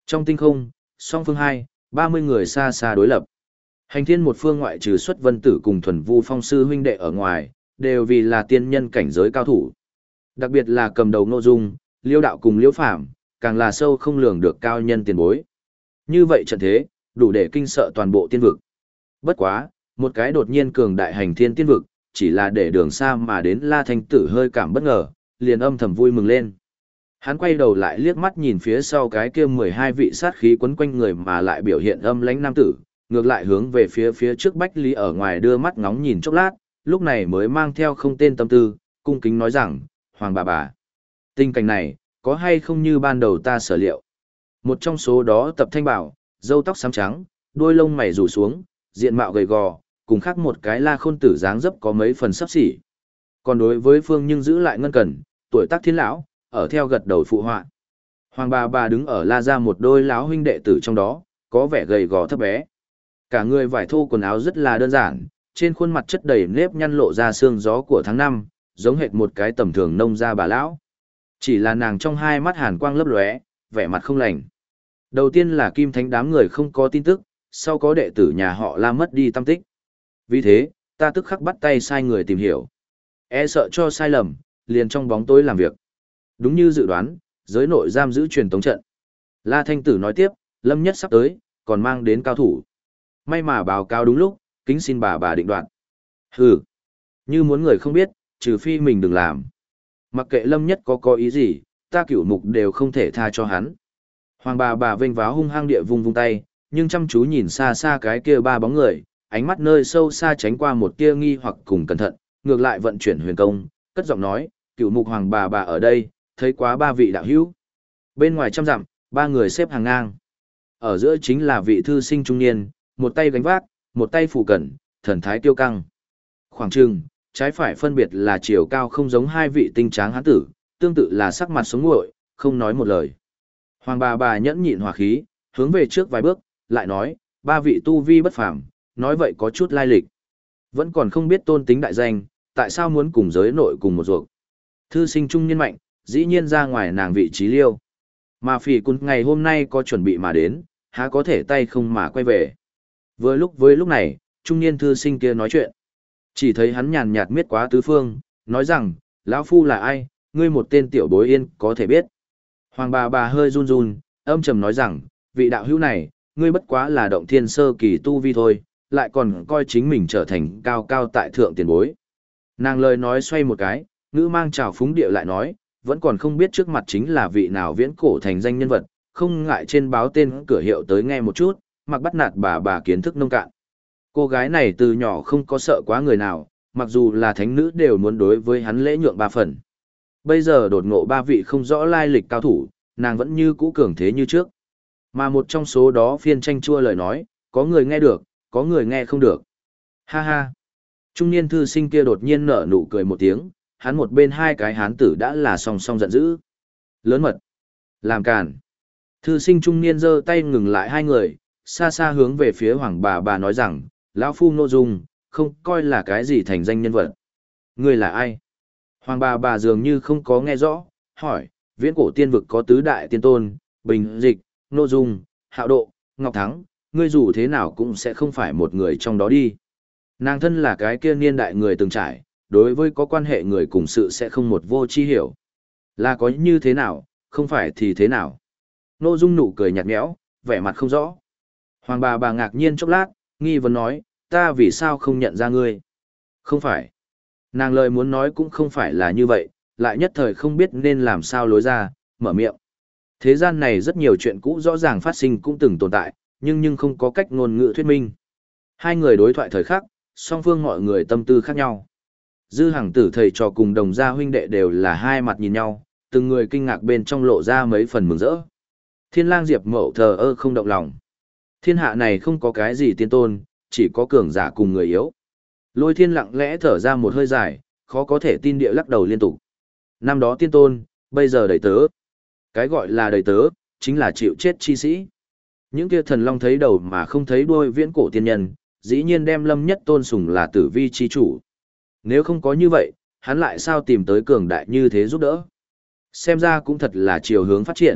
Trong tinh không, song phương 30 người xa xa đối lập. Hành thiên một phương ngoại trừ xuất vân tử cùng thuần vu phong sư huynh đệ ở ngoài, đều vì là tiên nhân cảnh giới cao thủ. Đặc biệt là cầm đầu Ngô Dung, Liêu Đạo cùng Liêu Phàm, càng là sâu không lường được cao nhân tiền bối. Như vậy trận thế, đủ để kinh sợ toàn bộ tiên vực. Bất quá, một cái đột nhiên cường đại hành thiên tiên vực, chỉ là để đường xa mà đến La Thanh Tử hơi cảm bất ngờ, liền âm thầm vui mừng lên. Hắn quay đầu lại liếc mắt nhìn phía sau cái kia 12 vị sát khí quấn quanh người mà lại biểu hiện âm lãnh nam tử, ngược lại hướng về phía trước Bách Lý ở ngoài đưa mắt ngóng nhìn chốc lát, lúc này mới mang theo không tên tâm tư, cung kính nói rằng, Hoàng bà, tình cảnh này, có hay không như ban đầu ta sở liệu. Một trong số đó tập thanh bảo, râu tóc xám trắng, đuôi lông mày rủ xuống, diện mạo gầy gò, cùng khác một cái La Khôn tử dáng dấp có mấy phần sắp xỉ. Còn đối với Phương Nhưng giữ lại ngân cần, tuổi tác thiên lão, ở theo gật đầu phụ họa. Hoàng bà đứng ở La gia một đôi lão huynh đệ tử trong đó, có vẻ gầy gò thấp bé. Cả người vải thô quần áo rất là đơn giản, trên khuôn mặt chất đầy nếp nhăn lộ ra sương gió của tháng năm, giống hệt một cái tầm thường nông gia bà lão. Chỉ là nàng trong hai mắt hàn quang lấp lóe, vẻ mặt không lành. Đầu tiên là Kim Thánh đám người không có tin tức, sau có đệ tử nhà họ La mất đi tâm tích. Vì thế, ta tức khắc bắt tay sai người tìm hiểu. E sợ cho sai lầm, liền trong bóng tối làm việc. Đúng như dự đoán, giới nội giam giữ truyền tống trận. La Thanh Tử nói tiếp, Lâm Nhất sắp tới, còn mang đến cao thủ. May mà báo cáo đúng lúc, kính xin bà định đoạt. Hừ, như muốn người không biết, trừ phi mình đừng làm. Mặc kệ Lâm Nhất có ý gì, ta Cửu Mục đều không thể tha cho hắn. Hoàng bà vênh váo hung hăng địa vung tay, nhưng chăm chú nhìn xa xa cái kia ba bóng người, ánh mắt nơi sâu xa tránh qua một tia nghi hoặc cùng cẩn thận, ngược lại vận chuyển huyền công, cất giọng nói, Cửu Mục Hoàng bà ở đây, thấy quá ba vị đạo hữu. Bên ngoài trăm dặm, ba người xếp hàng ngang. Ở giữa chính là vị thư sinh trung niên, một tay gánh vác, một tay phủ cẩn, thần thái tiêu căng. Khoảng trừng, trái phải phân biệt là chiều cao không giống hai vị tinh tráng hán tử, tương tự là sắc mặt sống nguội, không nói một lời. Hoàng bà nhẫn nhịn hòa khí, hướng về trước vài bước, lại nói, ba vị tu vi bất phàm, nói vậy có chút lai lịch. Vẫn còn không biết tôn tính đại danh, tại sao muốn cùng giới nội cùng một ruột. Thư sinh trung niên mạnh, dĩ nhiên ra ngoài nàng vị trí liêu. Mà phỉ cún ngày hôm nay có chuẩn bị mà đến, há có thể tay không mà quay về. Với lúc này, trung niên thư sinh kia nói chuyện. Chỉ thấy hắn nhàn nhạt miết quá tứ phương, nói rằng, lão phu là ai, ngươi một tên tiểu bối yên có thể biết. Hoàng bà hơi run run, âm trầm nói rằng, vị đạo hữu này, ngươi bất quá là động thiên sơ kỳ tu vi thôi, lại còn coi chính mình trở thành cao cao tại thượng tiền bối. Nàng lời nói xoay một cái, ngữ mang trào phúng địa lại nói, vẫn còn không biết trước mặt chính là vị nào viễn cổ thành danh nhân vật, không ngại trên báo tên cửa hiệu tới nghe một chút, mặc bắt nạt bà kiến thức nông cạn. Cô gái này từ nhỏ không có sợ quá người nào, mặc dù là thánh nữ đều muốn đối với hắn lễ nhượng ba phần. Bây giờ đột ngộ ba vị không rõ lai lịch cao thủ, nàng vẫn như cũ cường thế như trước. Mà một trong số đó phiên tranh chua lời nói, có người nghe được, có người nghe không được. Ha ha. Trung niên thư sinh kia đột nhiên nở nụ cười một tiếng, hắn một bên hai cái hán tử đã là song song giận dữ. Lớn mật. Làm càn. Thư sinh trung niên giơ tay ngừng lại hai người, xa xa hướng về phía hoàng bà nói rằng, lão phu Nội Dung, không coi là cái gì thành danh nhân vật. Ngươi là ai? Hoàng bà dường như không có nghe rõ, hỏi, viễn cổ tiên vực có tứ đại tiên tôn, Bình Dịch, Nội Dung, Hạo Độ, Ngọc Thắng, ngươi dù thế nào cũng sẽ không phải một người trong đó đi. Nàng thân là cái kia niên đại người từng trải, đối với có quan hệ người cùng sự sẽ không một vô chi hiểu. Là có như thế nào, không phải thì thế nào. Nội Dung nụ cười nhạt nhẽo, vẻ mặt không rõ. Hoàng bà ngạc nhiên chốc lát, nghi vấn nói, ta vì sao không nhận ra ngươi? Không phải. Nàng lời muốn nói cũng không phải là như vậy, lại nhất thời không biết nên làm sao lối ra, mở miệng. Thế gian này rất nhiều chuyện cũ rõ ràng phát sinh cũng từng tồn tại, nhưng không có cách ngôn ngữ thuyết minh. Hai người đối thoại thời khắc, song phương mọi người tâm tư khác nhau. Dư Hằng Tử thầy trò cùng đồng gia huynh đệ đều là hai mặt nhìn nhau, từng người kinh ngạc bên trong lộ ra mấy phần mừng rỡ. Thiên Lang Diệp Mậu thờ ơ không động lòng. Thiên hạ này không có cái gì tiên tôn, chỉ có cường giả cùng người yếu. Lôi Thiên lặng lẽ thở ra một hơi dài, khó có thể tin địa lắc đầu liên tục. Năm đó tiên tôn, bây giờ đầy tớ. Cái gọi là đầy tớ, chính là chịu chết chi sĩ. Những kia thần long thấy đầu mà không thấy đuôi viễn cổ tiên nhân, dĩ nhiên đem Lâm Nhất tôn sùng là tử vi chi chủ. Nếu không có như vậy, hắn lại sao tìm tới cường đại như thế giúp đỡ. Xem ra cũng thật là chiều hướng phát triển,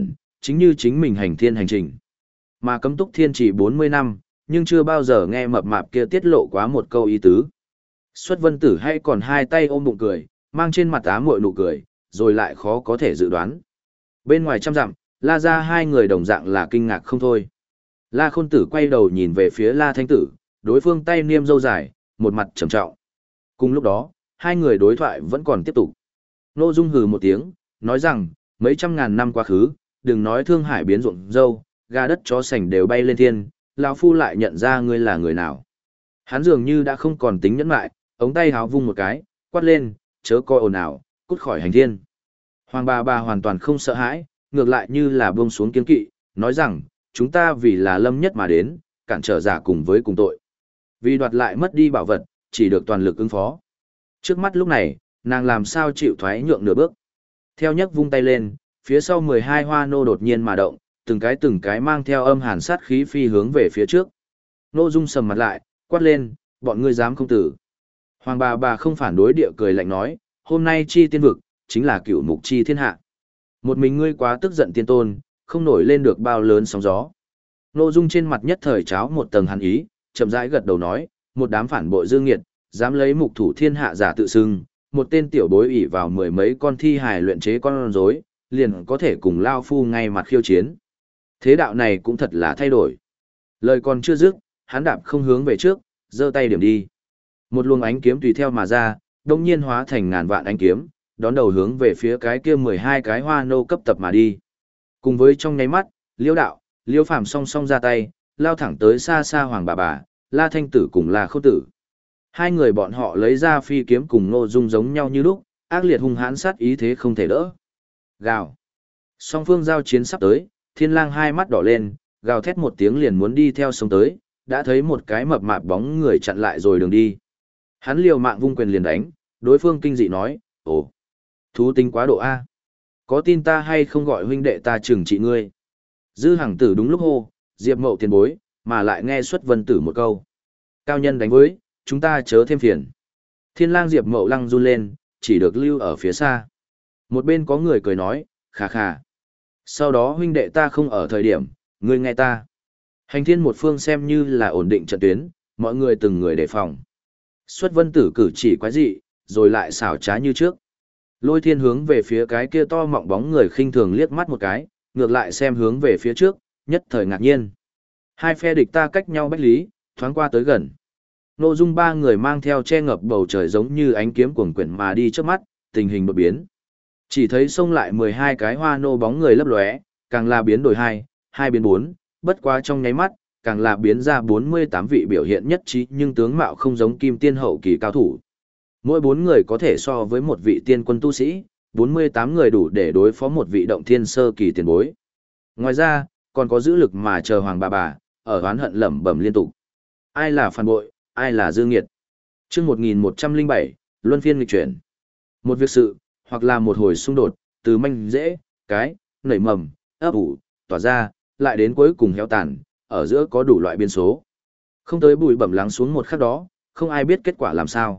chính như chính mình hành thiên hành trình. Mà cấm túc thiên chỉ 40 năm, nhưng chưa bao giờ nghe mập mạp kia tiết lộ quá một câu ý tứ. Xuất Vân Tử hay còn hai tay ôm bụng cười, mang trên mặt ám muội nụ cười, rồi lại khó có thể dự đoán. Bên ngoài trăm dặm, La ra hai người đồng dạng là kinh ngạc không thôi. La Khôn Tử quay đầu nhìn về phía La Thanh Tử, đối phương tay niêm râu dài, một mặt trầm trọng. Cùng lúc đó, hai người đối thoại vẫn còn tiếp tục. Ngô Dung hừ một tiếng, nói rằng, mấy trăm ngàn năm quá khứ, đừng nói Thương Hải biến ruộng dâu, gà đất chó sành đều bay lên thiên, lão phu lại nhận ra ngươi là người nào. Hắn dường như đã không còn tính nhẫn lại, ống tay háo vung một cái, quát lên, chớ coi ồn ào, cút khỏi hành thiên. Hoàng bà hoàn toàn không sợ hãi, ngược lại như là buông xuống kiên kỵ, nói rằng, chúng ta vì là Lâm Nhất mà đến, cản trở giả cùng với cùng tội. Vì đoạt lại mất đi bảo vật, chỉ được toàn lực ứng phó. Trước mắt lúc này, nàng làm sao chịu thoái nhượng nửa bước. Theo nhấc vung tay lên, phía sau 12 hoa nô đột nhiên mà động, từng cái mang theo âm hàn sát khí phi hướng về phía trước. Nô Dung sầm mặt lại, quát lên, bọn ngươi dám không tử. Hoàng bà không phản đối địa cười lạnh nói, hôm nay chi tiên vực, chính là cửu mục chi thiên hạ. Một mình ngươi quá tức giận tiên tôn, không nổi lên được bao lớn sóng gió. Nô Dung trên mặt nhất thời cháo một tầng hàn ý, chậm rãi gật đầu nói, một đám phản bội dương nghiệt, dám lấy mục thủ thiên hạ giả tự xưng, một tên tiểu bối ỷ vào mười mấy con thi hài luyện chế con rối, liền có thể cùng lao phu ngay mặt khiêu chiến. Thế đạo này cũng thật là thay đổi. Lời còn chưa dứt, hắn đạp không hướng về trước, giơ tay điểm đi. Một luồng ánh kiếm tùy theo mà ra, đông nhiên hóa thành ngàn vạn ánh kiếm, đón đầu hướng về phía cái kia 12 cái hoa nô cấp tập mà đi. Cùng với trong nháy mắt, Liêu Đạo, Liêu Phàm song song ra tay, lao thẳng tới xa xa Hoàng bà, La Thanh Tử cùng La Khâu Tử. Hai người bọn họ lấy ra phi kiếm cùng Ngô Dung giống nhau như lúc, ác liệt hung hãn sát ý thế không thể đỡ. Gào. Song phương giao chiến sắp tới, Thiên Lang hai mắt đỏ lên, gào thét một tiếng liền muốn đi theo sông tới, đã thấy một cái mập mạp bóng người chặn lại rồi đường đi. Hắn liều mạng vung quyền liền đánh, đối phương kinh dị nói, ồ, thú tính quá độ A. Có tin ta hay không gọi huynh đệ ta trừng trị ngươi? Dư Hằng Tử đúng lúc hô, Diệp Mậu tiền bối, mà lại nghe Xuất Vân Tử một câu. Cao nhân đánh với, chúng ta chớ thêm phiền. Thiên Lang Diệp Mậu lăng run lên, chỉ được lưu ở phía xa. Một bên có người cười nói, khà khà. Sau đó huynh đệ ta không ở thời điểm, ngươi nghe ta. Hành thiên một phương xem như là ổn định trận tuyến, mọi người từng người đề phòng. Xuất Vân Tử cử chỉ quái dị, rồi lại xảo trá như trước. Lôi Thiên hướng về phía cái kia to mọng bóng người khinh thường liếc mắt một cái, ngược lại xem hướng về phía trước, nhất thời ngạc nhiên. Hai phe địch ta cách nhau bách lý, thoáng qua tới gần. Nội dung ba người mang theo che ngập bầu trời giống như ánh kiếm cuồng quyển mà đi trước mắt, tình hình đột biến. Chỉ thấy xông lại 12 cái hoa nô bóng người lấp lóe, càng là biến đổi 2 biến 4, bất quá trong nháy mắt, càng là biến ra 48 vị biểu hiện nhất trí nhưng tướng mạo không giống kim tiên hậu kỳ cao thủ. Mỗi 4 người có thể so với một vị tiên quân tu sĩ, 48 người đủ để đối phó một vị động thiên sơ kỳ tiền bối. Ngoài ra, còn có giữ lực mà chờ Hoàng bà, ở oán hận lẩm bẩm liên tục. Ai là phản bội, ai là dương nghiệt. Chương 1107, luân phiên nghịch chuyển. Một việc sự, hoặc là một hồi xung đột, từ manh dễ, cái, nảy mầm, ấp ủ, tỏa ra, lại đến cuối cùng héo tàn, ở giữa có đủ loại biên số. Không tới bụi bẩm lắng xuống một khắc đó, không ai biết kết quả làm sao.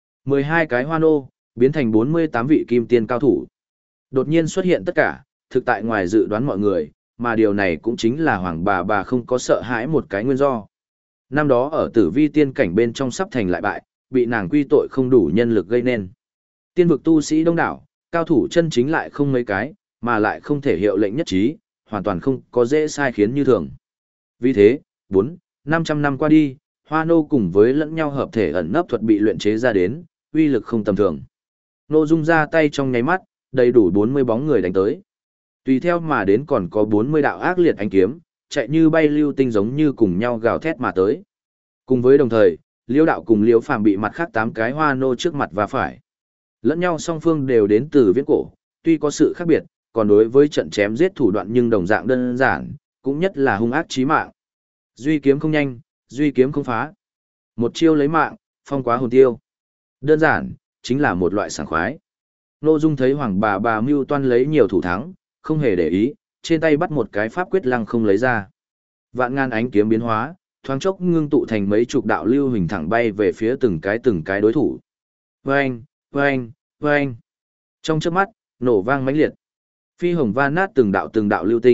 12 cái hoa nô, biến thành 48 vị kim tiên cao thủ. Đột nhiên xuất hiện tất cả, thực tại ngoài dự đoán mọi người, mà điều này cũng chính là Hoàng bà không có sợ hãi một cái nguyên do. Năm đó ở Tử Vi tiên cảnh bên trong sắp thành lại bại, bị nàng quy tội không đủ nhân lực gây nên. Tiên vực tu sĩ đông đảo, cao thủ chân chính lại không mấy cái, mà lại không thể hiệu lệnh nhất trí, hoàn toàn không có dễ sai khiến như thường. Vì thế, 500 năm qua đi, Hoa Nô cùng với lẫn nhau hợp thể ẩn nấp thuật bị luyện chế ra đến, uy lực không tầm thường. Nô Dung ra tay trong nháy mắt, đầy đủ 40 bóng người đánh tới. Tùy theo mà đến còn có 40 đạo ác liệt ánh kiếm, chạy như bay lưu tinh giống như cùng nhau gào thét mà tới. Cùng với đồng thời, Liêu Đạo cùng Liêu Phàm bị mặt khác 8 cái Hoa Nô trước mặt và phải. Lẫn nhau song phương đều đến từ viễn cổ, tuy có sự khác biệt, còn đối với trận chém giết thủ đoạn nhưng đồng dạng đơn giản, cũng nhất là hung ác chí mạng. Duy kiếm không nhanh, duy kiếm không phá. Một chiêu lấy mạng, phong quá hồn tiêu. Đơn giản, chính là một loại sảng khoái. Nô Dung thấy Hoàng bà mưu toan lấy nhiều thủ thắng, không hề để ý, trên tay bắt một cái pháp quyết lăng không lấy ra. Vạn ngàn ánh kiếm biến hóa, thoáng chốc ngưng tụ thành mấy chục đạo lưu hình thẳng bay về phía từng cái đối thủ. Vâng, vâng, vâng. Trong chớp mắt, nổ vang mãnh liệt. Phi hồng va nát từng đạo lưu tinh,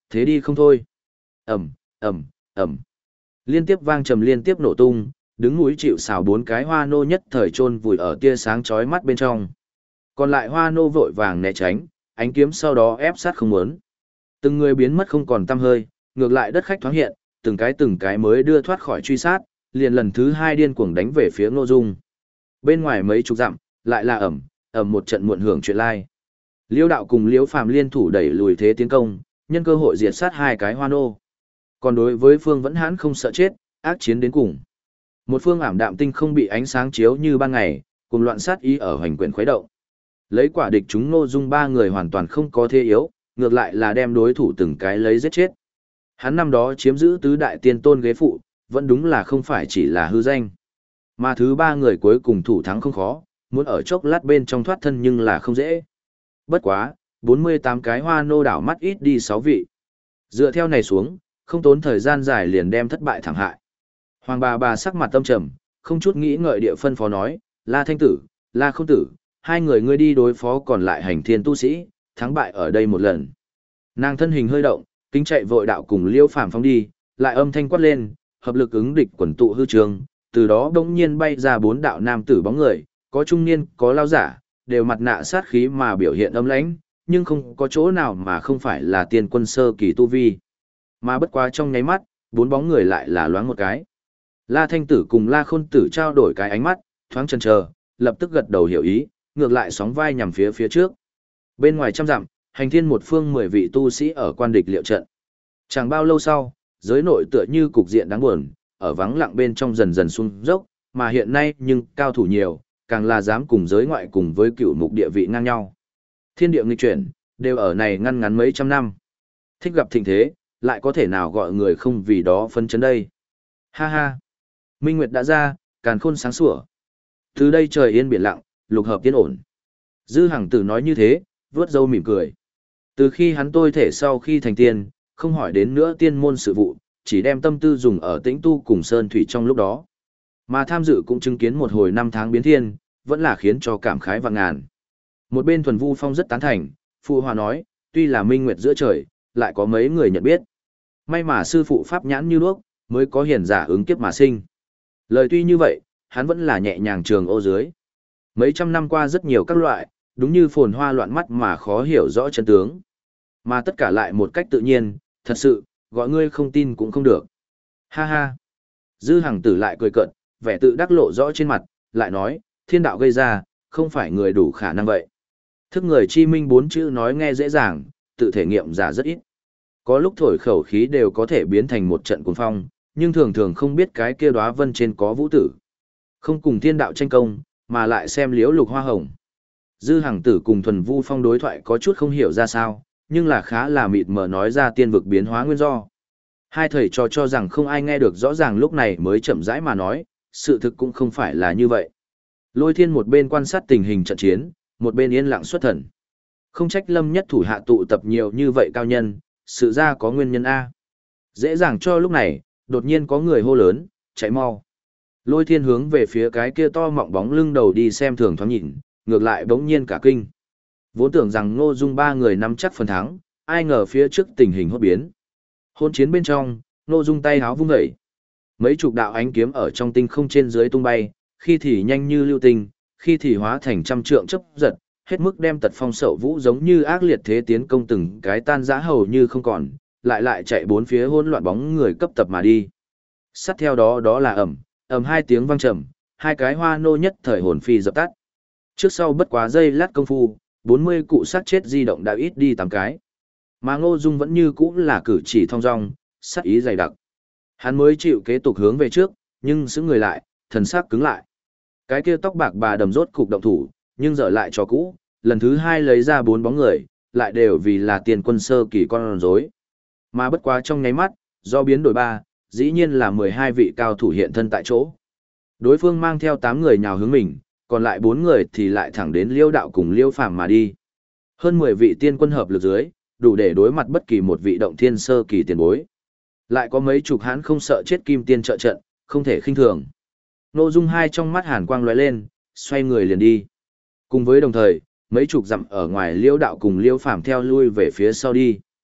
thế đi không thôi. Ầm, ầm, ầm. Liên tiếp vang trầm liên tiếp nổ tung, đứng núi chịu sào bốn cái hoa nô nhất thời chôn vùi ở tia sáng chói mắt bên trong. Còn lại hoa nô vội vàng né tránh, ánh kiếm sau đó ép sát không muốn. Từng người biến mất không còn tăm hơi, ngược lại đất khách thoáng hiện, từng cái mới đưa thoát khỏi truy sát, liền lần thứ hai điên cuồng đánh về phía Ngô Dung. Bên ngoài mấy chục dặm, lại là ầm một trận muộn hưởng chuyện lai. Liêu đạo cùng Liêu Phàm liên thủ đẩy lùi thế tiến công, nhân cơ hội diệt sát hai cái hoa nô. Còn đối với phương vẫn hãn không sợ chết, ác chiến đến cùng. Một phương ảm đạm tinh không bị ánh sáng chiếu như ban ngày, cùng loạn sát ý ở hoành quyển khuấy động. Lấy quả địch chúng Ngô Dung ba người hoàn toàn không có thế yếu, ngược lại là đem đối thủ từng cái lấy giết chết. Hắn năm đó chiếm giữ tứ đại tiên tôn ghế phụ, vẫn đúng là không phải chỉ là hư danh. Mà thứ ba người cuối cùng thủ thắng không khó, muốn ở chốc lát bên trong thoát thân nhưng là không dễ. Bất quá, 48 cái hoa nô đảo mắt ít đi 6 vị. Dựa theo này xuống, không tốn thời gian dài liền đem thất bại thảm hại. Hoàng bà sắc mặt tâm trầm, không chút nghĩ ngợi địa phân phó nói, La Thanh Tử, La Không Tử, hai người ngươi đi đối phó còn lại hành thiên tu sĩ, thắng bại ở đây một lần. Nàng thân hình hơi động, kính chạy vội đạo cùng Liêu Phàm phóng đi, lại âm thanh quát lên, hợp lực ứng địch quần tụ hư trường, từ đó đống nhiên bay ra bốn đạo nam tử bóng người, có trung niên, có lao giả, đều mặt nạ sát khí mà biểu hiện âm lãnh, nhưng không có chỗ nào mà không phải là tiên quân sơ kỳ tu vi. Mà bất quá trong nháy mắt, bốn bóng người lại là loáng một cái. La Thanh Tử cùng La Khôn Tử trao đổi cái ánh mắt, thoáng chần chờ, lập tức gật đầu hiểu ý, ngược lại sóng vai nhằm phía trước. Bên ngoài trăm dặm, hành thiên một phương 10 vị tu sĩ ở quan địch liệu trận. Chẳng bao lâu sau, giới nội tựa như cục diện đáng buồn, ở vắng lặng bên trong dần dần xuống dốc, mà hiện nay nhưng cao thủ nhiều, càng là dám cùng giới ngoại cùng với cựu mục địa vị ngang nhau. Thiên địa nghịch chuyển, đều ở này ngăn ngắn mấy trăm năm. Thích gặp thịnh thế, lại có thể nào gọi người không vì đó phấn chấn đây. Ha ha! Minh Nguyệt đã ra, càn khôn sáng sủa. Từ đây trời yên biển lặng, lục hợp yên ổn. Dư Hằng Tử nói như thế, vướt râu mỉm cười. Từ khi hắn tôi thể sau khi thành tiên, không hỏi đến nữa tiên môn sự vụ, chỉ đem tâm tư dùng ở tĩnh tu cùng sơn thủy trong lúc đó. Mà tham dự cũng chứng kiến một hồi năm tháng biến thiên, vẫn là khiến cho cảm khái vạn ngàn. Một bên Thuần Vu Phong rất tán thành, phụ hòa nói, tuy là minh nguyệt giữa trời, lại có mấy người nhận biết. May mà sư phụ pháp nhãn như đuốc, mới có hiền giả ứng kiếp mà sinh. Lời tuy như vậy, hắn vẫn là nhẹ nhàng trường ô dưới. Mấy trăm năm qua rất nhiều các loại, đúng như phồn hoa loạn mắt mà khó hiểu rõ chân tướng. Mà tất cả lại một cách tự nhiên, thật sự, gọi ngươi không tin cũng không được. Ha ha. Dư Hằng Tử lại cười cợt, vẻ tự đắc lộ rõ trên mặt, lại nói, thiên đạo gây ra, không phải người đủ khả năng vậy. Thức người chi minh bốn chữ nói nghe dễ dàng, tự thể nghiệm giả rất ít. Có lúc thổi khẩu khí đều có thể biến thành một trận cuồng phong, nhưng thường thường không biết cái kia đóa vân trên có vũ tử. Không cùng thiên đạo tranh công, mà lại xem liễu lục hoa hồng. Dư Hằng Tử cùng Thuần Vu Phong đối thoại có chút không hiểu ra sao, nhưng là khá là mịt mờ nói ra tiên vực biến hóa nguyên do. Hai thầy trò cho rằng không ai nghe được rõ ràng lúc này mới chậm rãi mà nói, sự thực cũng không phải là như vậy. Lôi Thiên một bên quan sát tình hình trận chiến, một bên yên lặng xuất thần. Không trách Lâm Nhất thủ hạ tụ tập nhiều như vậy cao nhân, sự ra có nguyên nhân A. Dễ dàng cho lúc này, đột nhiên có người hô lớn, chạy mau. Lôi Thiên hướng về phía cái kia to mọng bóng lưng đầu đi xem thường thoáng nhìn, ngược lại bỗng nhiên cả kinh. Vốn tưởng rằng Ngô Dung ba người nắm chắc phần thắng, ai ngờ phía trước tình hình hốt biến. Hôn chiến bên trong, Ngô Dung tay háo vung dậy. Mấy chục đạo ánh kiếm ở trong tinh không trên dưới tung bay, khi thì nhanh như lưu tinh, khi thì hóa thành trăm trượng chớp giật, hết mức đem Tật Phong Sậu Vũ giống như ác liệt thế tiến công từng cái tan rã hầu như không còn, lại chạy bốn phía hỗn loạn bóng người cấp tập mà đi. Sát theo đó đó là ầm hai tiếng vang trầm, hai cái hoa nô nhất thời hồn phi dập tắt. Trước sau bất quá giây lát công phu, 40 cụ sát chết di động đã ít đi 8 cái. Mà Ngô Dung vẫn như cũ là cử chỉ thong dong, sát ý dày đặc. Hắn mới chịu kế tục hướng về trước, nhưng sững người lại, thần sắc cứng lại. Cái kia tóc bạc bà đầm rốt cục động thủ, nhưng dở lại cho cũ, lần thứ hai lấy ra 4 bóng người, lại đều vì là tiền quân sơ kỳ con rối. Mà bất quá trong nháy mắt, do biến đổi ba, dĩ nhiên là 12 vị cao thủ hiện thân tại chỗ. Đối phương mang theo 8 người nhào hướng mình, còn lại 4 người thì lại thẳng đến Liêu đạo cùng Liêu Phàm mà đi. Hơn 10 vị tiên quân hợp lực dưới, đủ để đối mặt bất kỳ một vị động thiên sơ kỳ tiền bối. Lại có mấy chục hãn không sợ chết kim tiên trợ trận, không thể khinh thường. Ngô Dung hai trong mắt hàn quang lóe lên, xoay người liền đi. Cùng với đồng thời, mấy chục dặm ở ngoài Liêu đạo cùng Liêu Phàm theo lui về phía sau đi.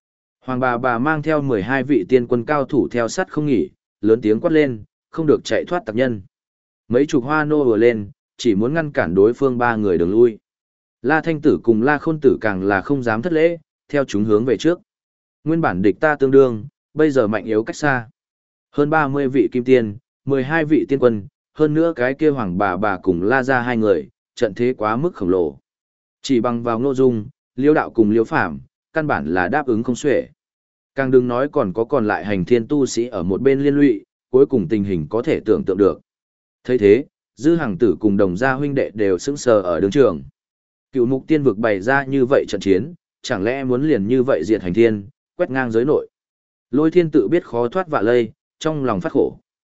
Hoàng bà mang theo 12 vị tiên quân cao thủ theo sát không nghỉ, lớn tiếng quát lên, không được chạy thoát tặc nhân. Mấy chục hoa nô vừa lên, chỉ muốn ngăn cản đối phương ba người đường lui. La Thanh Tử cùng La Khôn Tử càng là không dám thất lễ, theo chúng hướng về trước. Nguyên bản địch ta tương đương, bây giờ mạnh yếu cách xa. Hơn 30 vị kim tiên, 12 vị tiên quân, hơn nữa cái kia hoàng bà cùng La ra hai người, trận thế quá mức khổng lồ. Chỉ bằng vào Ngô Dung, Liêu Đạo cùng Liêu Phàm, căn bản là đáp ứng không xuể. Càng đừng nói còn lại hành thiên tu sĩ ở một bên liên lụy, cuối cùng tình hình có thể tưởng tượng được. Thấy thế, Dư Hằng Tử cùng Đồng gia huynh đệ đều sững sờ ở đường trường. Cựu Mục Tiên vực bày ra như vậy trận chiến, chẳng lẽ muốn liền như vậy diệt hành thiên, quét ngang giới nội. Lôi Thiên tự biết khó thoát vạ lây, trong lòng phát khổ.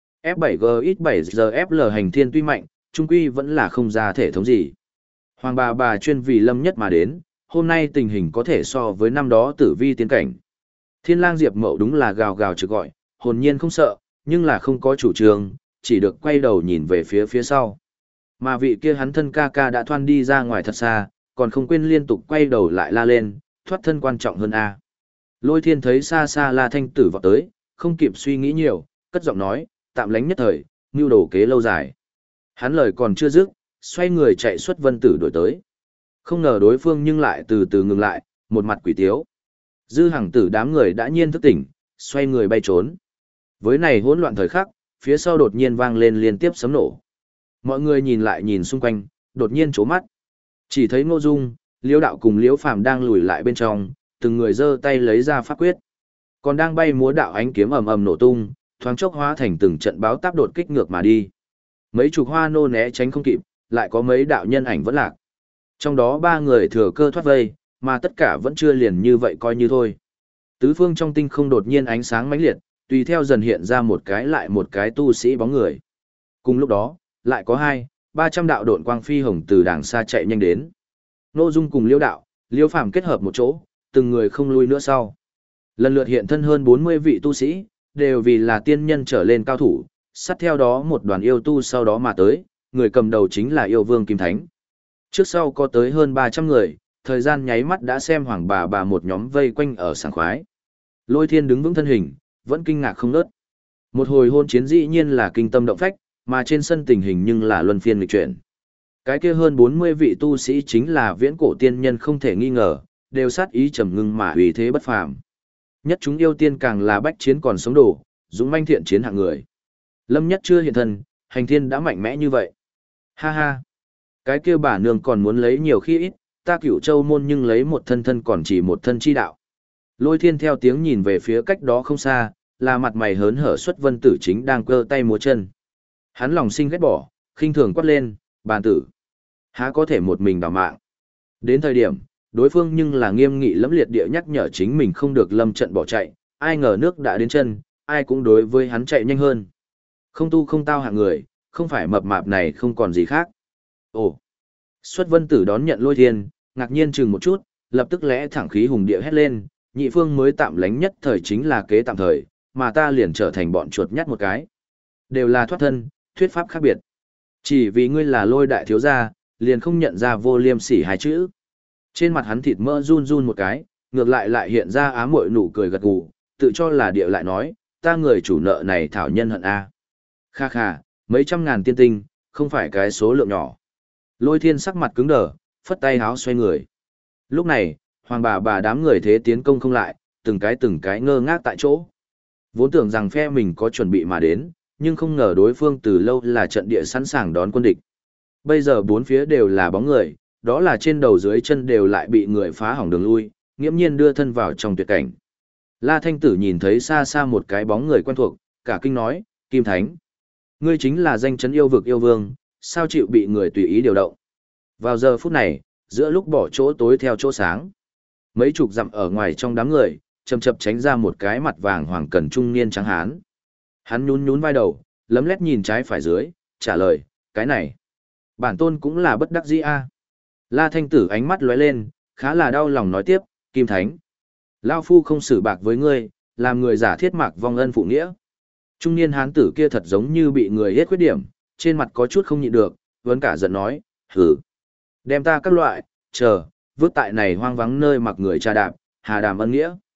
F7GX7GFL hành thiên tuy mạnh, trung quy vẫn là không ra thể thống gì. Hoàng bà chuyên vì Lâm Nhất mà đến, hôm nay tình hình có thể so với năm đó tử vi tiến cảnh. Thiên lang Diệp Mậu đúng là gào gào trực gọi, hồn nhiên không sợ, nhưng là không có chủ trương, chỉ được quay đầu nhìn về phía sau. Mà vị kia hắn thân ca ca đã thoăn đi ra ngoài thật xa, còn không quên liên tục quay đầu lại la lên, thoát thân quan trọng hơn a. Lôi Thiên thấy xa xa La Thanh Tử vọt tới, không kịp suy nghĩ nhiều, cất giọng nói, tạm lánh nhất thời, mưu đồ kế lâu dài. Hắn lời còn chưa dứt, xoay người chạy xuất Vân Tử đuổi tới. Không ngờ đối phương nhưng lại từ từ ngừng lại, một mặt quỷ tiếu. Dư Hằng Tử đám người đã nhiên thức tỉnh, xoay người bay trốn. Với này hỗn loạn thời khắc, phía sau đột nhiên vang lên liên tiếp sấm nổ. Mọi người nhìn lại nhìn xung quanh, đột nhiên chố mắt. Chỉ thấy Ngô Dung, Liêu Đạo cùng Liễu Phàm đang lùi lại bên trong, từng người giơ tay lấy ra pháp quyết. Còn đang bay múa đạo ánh kiếm ầm ầm nổ tung, thoáng chốc hóa thành từng trận báo táp đột kích ngược mà đi. Mấy chục hoa nô né tránh không kịp, lại có mấy đạo nhân ảnh vẫn lạc. Trong đó 3 người thừa cơ thoát vây, mà tất cả vẫn chưa liền như vậy coi như thôi. Tứ phương trong tinh không đột nhiên ánh sáng mãnh liệt, tùy theo dần hiện ra một cái lại một cái tu sĩ bóng người. Cùng lúc đó, lại có 200-300 đạo độn quang phi hồng từ đàng xa chạy nhanh đến. Ngô Dung cùng Liêu Đạo, Liêu Phàm kết hợp một chỗ, từng người không lui nữa sau. Lần lượt hiện thân hơn 40 vị tu sĩ, đều vì là tiên nhân trở lên cao thủ, sát theo đó một đoàn yêu tu sau đó mà tới, người cầm đầu chính là yêu vương Kim Thánh. Trước sau có tới hơn 300 người, thời gian nháy mắt đã xem hoàng bà một nhóm vây quanh ở sảng khoái. Lôi Thiên đứng vững thân hình, vẫn kinh ngạc không ngớt. Một hồi hôn chiến dĩ nhiên là kinh tâm động phách, mà trên sân tình hình nhưng là luân phiên nghịch chuyển. Cái kia hơn 40 vị tu sĩ chính là viễn cổ tiên nhân không thể nghi ngờ, đều sát ý trầm ngưng mà uy thế bất phàm. Nhất chúng yêu tiên càng là bách chiến còn sống đồ, dũng manh thiện chiến hạng người. Lâm Nhất chưa hiện thân, hành thiên đã mạnh mẽ như vậy. Ha ha, cái kia bà nương còn muốn lấy nhiều khi ít, ta Cửu Châu môn nhưng lấy một thân thân còn chỉ một thân chi đạo. Lôi Thiên theo tiếng nhìn về phía cách đó không xa, là mặt mày hớn hở xuất Vân Tử chính đang cơ tay múa chân. Hắn lòng sinh ghét bỏ, khinh thường quát lên, bàn tử. Há có thể một mình đào mạng. Đến thời điểm, đối phương nhưng là nghiêm nghị lẫm liệt địa nhắc nhở chính mình không được lâm trận bỏ chạy, ai ngờ nước đã đến chân, ai cũng đối với hắn chạy nhanh hơn. Không tu không tao hạng người, không phải mập mạp này không còn gì khác. Ồ! Xuất Vân Tử đón nhận Lôi Thiên, ngạc nhiên chừng một chút, lập tức lẽ thẳng khí hùng địa hét lên, nhị phương mới tạm lánh nhất thời chính là kế tạm thời, mà ta liền trở thành bọn chuột nhắt một cái. Đều là thoát thân, thuyết pháp khác biệt. Chỉ vì ngươi là Lôi đại thiếu gia, liền không nhận ra vô liêm sỉ hai chữ. Trên mặt hắn thịt mỡ run run một cái, ngược lại hiện ra ám muội nụ cười gật gù, tự cho là địa lại nói, ta người chủ nợ này thảo nhân hận a. Kha kha, mấy trăm ngàn tiên tinh, không phải cái số lượng nhỏ. Lôi Thiên sắc mặt cứng đờ, phất tay háo xoay người. Lúc này, hoàng bà đám người thế tiến công không lại, từng cái ngơ ngác tại chỗ. Vốn tưởng rằng phe mình có chuẩn bị mà đến, nhưng không ngờ đối phương từ lâu là trận địa sẵn sàng đón quân địch. Bây giờ bốn phía đều là bóng người, đó là trên đầu dưới chân đều lại bị người phá hỏng đường lui, nghiễm nhiên đưa thân vào trong tuyệt cảnh. La Thanh Tử nhìn thấy xa xa một cái bóng người quen thuộc, cả kinh nói, Kim Thánh. Ngươi chính là danh chấn yêu vực yêu vương, sao chịu bị người tùy ý điều động. Vào giờ phút này, giữa lúc bỏ chỗ tối theo chỗ sáng, mấy chục dặm ở ngoài trong đám người, chầm chập tránh ra một cái mặt vàng hoàng cần trung niên trắng hán. Hắn nhún vai đầu, lấm lét nhìn trái phải dưới, trả lời, cái này, bản tôn cũng là bất đắc dĩ a. La Thanh Tử ánh mắt lóe lên, khá là đau lòng nói tiếp, Kim Thánh. Lao phu không xử bạc với ngươi, làm người giả thiết mạc vong ân phụ nghĩa. Trung niên hán tử kia thật giống như bị người hết khuyết điểm, trên mặt có chút không nhịn được, vẫn cả giận nói, hử. Đem ta các loại, chờ, vứt tại này hoang vắng nơi mặc người trà đạp, hà đàm ân nghĩa.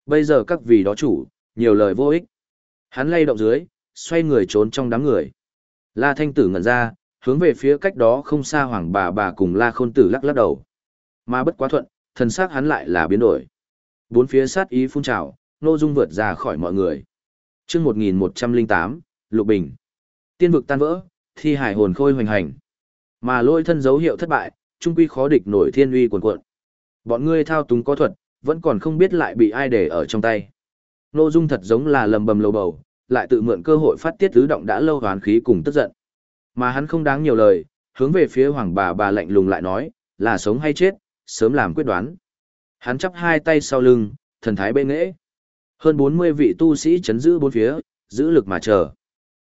Bây giờ các vị đó chủ, nhiều lời vô ích. Hắn lay động dưới, xoay người trốn trong đám người. La Thanh Tử ngẩn ra, hướng về phía cách đó không xa Hoàng bà cùng La Khôn Tử lắc lắc đầu. Mà bất quá thuận, thần sắc hắn lại là biến đổi. Bốn phía sát ý phun trào, Ngô Dung vượt ra khỏi mọi người. Chương 1108, Lục Bình. Tiên vực tan vỡ, thi hải hồn khôi hoành hành. Mà lôi thân dấu hiệu thất bại, trung quy khó địch nổi thiên uy cuồn cuộn. Bọn ngươi thao túng có thuật, vẫn còn không biết lại bị ai để ở trong tay. Ngô Dung thật giống là lầm bầm lầu bầu, lại tự mượn cơ hội phát tiết tứ động đã lâu hoán khí cùng tức giận. Mà hắn không đáng nhiều lời, hướng về phía Hoàng bà lạnh lùng lại nói, là sống hay chết, sớm làm quyết đoán. Hắn chắp hai tay sau lưng, thần thái bệ nghệ. Hơn 40 vị tu sĩ chấn giữ bốn phía, giữ lực mà chờ.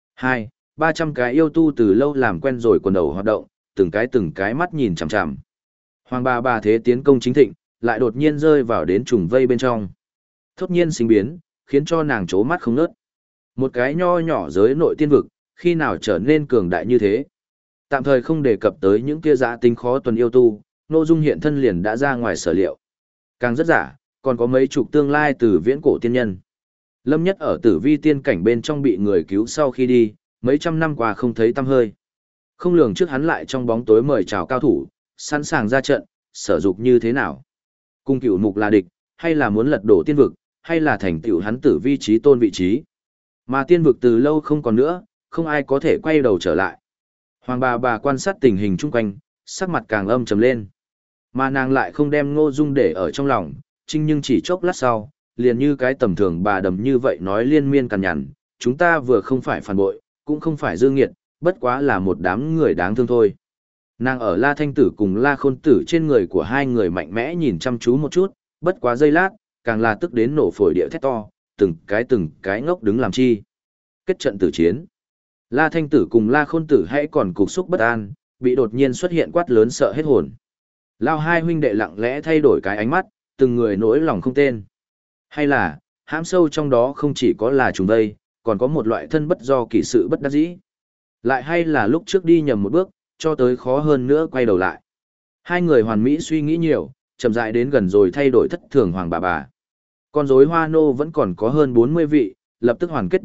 200-300 cái yêu tu từ lâu làm quen rồi quần đầu hoạt động, từng cái mắt nhìn chằm chằm. Hoàng bà thế tiến công chính thịnh, lại đột nhiên rơi vào đến trùng vây bên trong. Thốt nhiên sinh biến, khiến cho nàng chố mắt không ngớt. Một cái nho nhỏ giới nội tiên vực, khi nào trở nên cường đại như thế. Tạm thời không đề cập tới những kia giã tính khó tuần yêu tu, Ngô Dung hiện thân liền đã ra ngoài sở liệu. Càng rất giả, còn có mấy chục tương lai từ viễn cổ tiên nhân. Lâm Nhất ở tử vi tiên cảnh bên trong bị người cứu sau khi đi, mấy trăm năm qua không thấy tăm hơi. Không lường trước hắn lại trong bóng tối mời chào cao thủ, sẵn sàng ra trận, sở dục như thế nào. Cung cửu mục là địch, hay là muốn lật đổ tiên vực, hay là thành tựu hắn tử vi trí tôn vị trí. Mà tiên vực từ lâu không còn nữa, không ai có thể quay đầu trở lại. Hoàng bà quan sát tình hình chung quanh, sắc mặt càng âm trầm lên. Mà nàng lại không đem Ngô Dung để ở trong lòng, nhưng chỉ chốc lát sau, liền như cái tầm thường bà đầm như vậy nói liên miên cằn nhằn, chúng ta vừa không phải phản bội, cũng không phải dư nghiệt, bất quá là một đám người đáng thương thôi. Nàng ở La Thanh Tử cùng La Khôn Tử trên người của hai người mạnh mẽ nhìn chăm chú một chút, bất quá giây lát, càng là tức đến nổ phổi địa thét to, từng cái ngốc đứng làm chi. Kết trận tử chiến. La Thanh Tử cùng La Khôn Tử hãy còn cục xúc bất an, bị đột nhiên xuất hiện quát lớn sợ hết hồn. Lao hai huynh đệ lặng lẽ thay đổi cái ánh mắt, từng người nỗi lòng không tên. Hay là, hãm sâu trong đó không chỉ có là chúng đây, còn có một loại thân bất do kỳ sự bất đắc dĩ. Lại hay là lúc trước đi nhầm một bước, cho tới khó hơn nữa quay đầu lại. Hai người hoàn mỹ suy nghĩ nhiều, chậm rãi đến gần rồi thay đổi thất thường Hoàng bà. Con rối hoa nô vẫn còn có hơn 40 vị, lập tức hoàn kết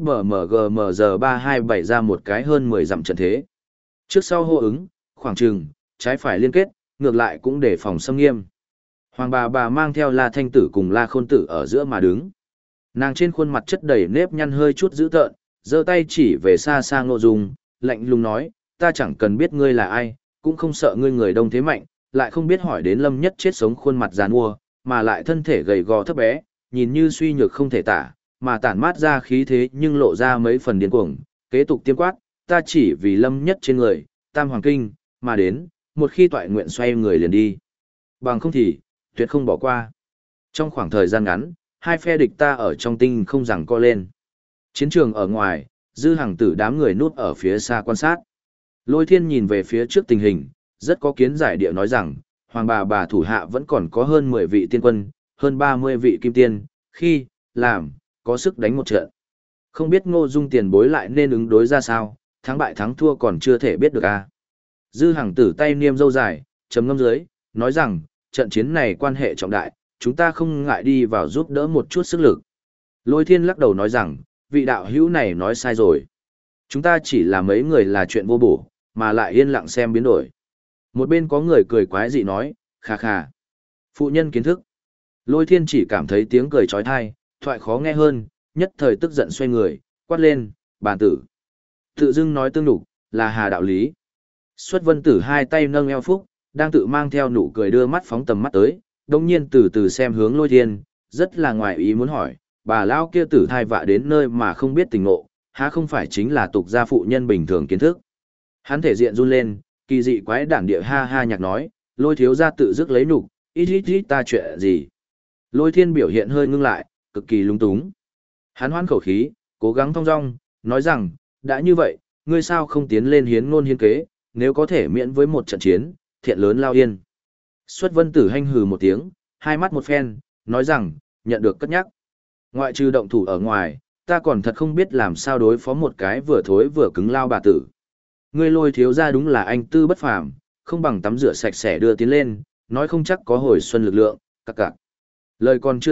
BMGMG327 ra một cái hơn 10 dặm trận thế. Trước sau hô ứng, khoảng trừng, trái phải liên kết, ngược lại cũng để phòng xâm nghiêm. Hoàng bà mang theo La Thanh Tử cùng La Khôn Tử ở giữa mà đứng. Nàng trên khuôn mặt chất đầy nếp nhăn hơi chút dữ tợn, giơ tay chỉ về xa xa Ngô Dung, lạnh lùng nói, ta chẳng cần biết ngươi là ai, cũng không sợ ngươi người đông thế mạnh, lại không biết hỏi đến Lâm Nhất chết sống khuôn mặt giàn mua, mà lại thân thể gầy gò thấp bé, nhìn như suy nhược không thể tả, mà tản mát ra khí thế nhưng lộ ra mấy phần điên cuồng, kế tục tiêm quát, ta chỉ vì Lâm Nhất trên người, Tam Hoàng Kinh, mà đến, một khi toại nguyện xoay người liền đi. Bằng không thì, tuyệt không bỏ qua. Trong khoảng thời gian ngắn, hai phe địch ta ở trong tinh không giằng co lên. Chiến trường ở ngoài, Dư Hằng Tử đám người núp ở phía xa quan sát. Lôi Thiên nhìn về phía trước tình hình, rất có kiến giải địa nói rằng, Hoàng bà thủ hạ vẫn còn có hơn 10 vị tiên quân, hơn 30 vị kim tiên, khi, làm, có sức đánh một trận. Không biết Ngô Dung tiền bối lại nên ứng đối ra sao, thắng bại thắng thua còn chưa thể biết được a. Dư Hằng Tử tay niêm râu dài, trầm ngâm dưới, nói rằng, trận chiến này quan hệ trọng đại, chúng ta không ngại đi vào giúp đỡ một chút sức lực. Lôi Thiên lắc đầu nói rằng, vị đạo hữu này nói sai rồi. Chúng ta chỉ là mấy người là chuyện vô bổ, mà lại yên lặng xem biến đổi. Một bên có người cười quái dị nói, khà khà. Phụ nhân kiến thức. Lôi Thiên chỉ cảm thấy tiếng cười trói thai, thoại khó nghe hơn, nhất thời tức giận xoay người, quát lên, bàn tử. Tự dưng nói tương đục, là hà đạo lý. Xuất Vân Tử hai tay nâng eo phúc, đang tự mang theo nụ cười đưa mắt phóng tầm mắt tới, đồng nhiên từ từ xem hướng Lôi Thiên, rất là ngoài ý muốn hỏi, bà lão kia tử thai vạ đến nơi mà không biết tình ngộ, há không phải chính là tục gia phụ nhân bình thường kiến thức. Hắn thể diện run lên, kỳ dị quái đản địa ha ha nhạc nói, Lôi thiếu gia tự dứt lấy nục, ít ta chuyện gì. Lôi Thiên biểu hiện hơi ngưng lại, cực kỳ lung túng. Hắn hoán khẩu khí, cố gắng thong dong, nói rằng, đã như vậy, ngươi sao không tiến lên hiến ngôn hiến kế, nếu có thể miễn với một trận chiến, thiện lớn lao yên. Xuất Vân Tử hanh hừ một tiếng, hai mắt một phen, nói rằng, nhận được cất nhắc. Ngoại trừ động thủ ở ngoài, ta còn thật không biết làm sao đối phó một cái vừa thối vừa cứng lao bà tử. Ngươi Lôi thiếu gia đúng là anh tư bất phàm, không bằng tắm rửa sạch sẽ đưa tiến lên, nói không chắc có hồi xuân lực lượng, cặc cặc. Lời còn chưa dứt,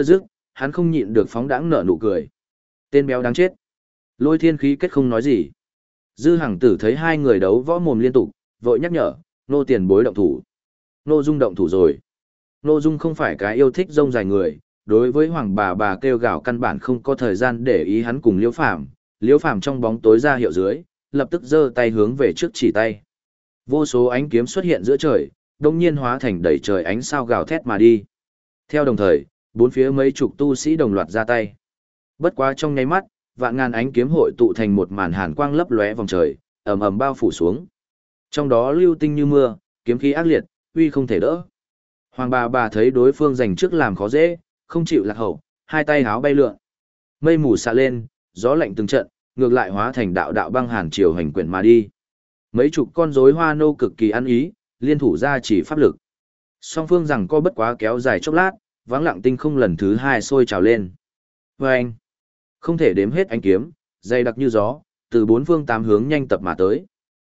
hắn không nhịn được phóng đãng nở nụ cười. Tên béo đáng chết. Lôi Thiên khí kết không nói gì. Dư Hằng Tử thấy hai người đấu võ mồm liên tục, vội nhắc nhở, nô tiền bối động thủ. Nô Dung động thủ rồi. Nô Dung không phải cái yêu thích rông dài người, đối với hoàng bà kêu gào căn bản không có thời gian để ý hắn cùng Liễu Phàm. Liễu Phàm trong bóng tối ra hiệu dưới, lập tức giơ tay hướng về trước chỉ tay. Vô số ánh kiếm xuất hiện giữa trời, đồng nhiên hóa thành đầy trời ánh sao gào thét mà đi. Theo đồng thời, bốn phía mấy chục tu sĩ đồng loạt ra tay. Bất quá trong nháy mắt, vạn ngàn ánh kiếm hội tụ thành một màn hàn quang lấp lóe vòng trời, ầm ầm bao phủ xuống. Trong đó lưu tinh như mưa, kiếm khí ác liệt, uy không thể đỡ. Hoàng bà thấy đối phương giành trước làm khó dễ, không chịu lạc hậu, hai tay háo bay lượn. Mây mù xạ lên, gió lạnh từng trận, ngược lại hóa thành đạo đạo băng hàn chiều hành quyển mà đi. Mấy chục con rối hoa nô cực kỳ ăn ý, liên thủ ra chỉ pháp lực. Song phương rằng co bất quá kéo dài chốc lát, vắng lặng tinh không lần thứ hai sôi trào lên. Vâng! Không thể đếm hết ánh kiếm, dày đặc như gió, từ bốn phương tám hướng nhanh tập mà tới.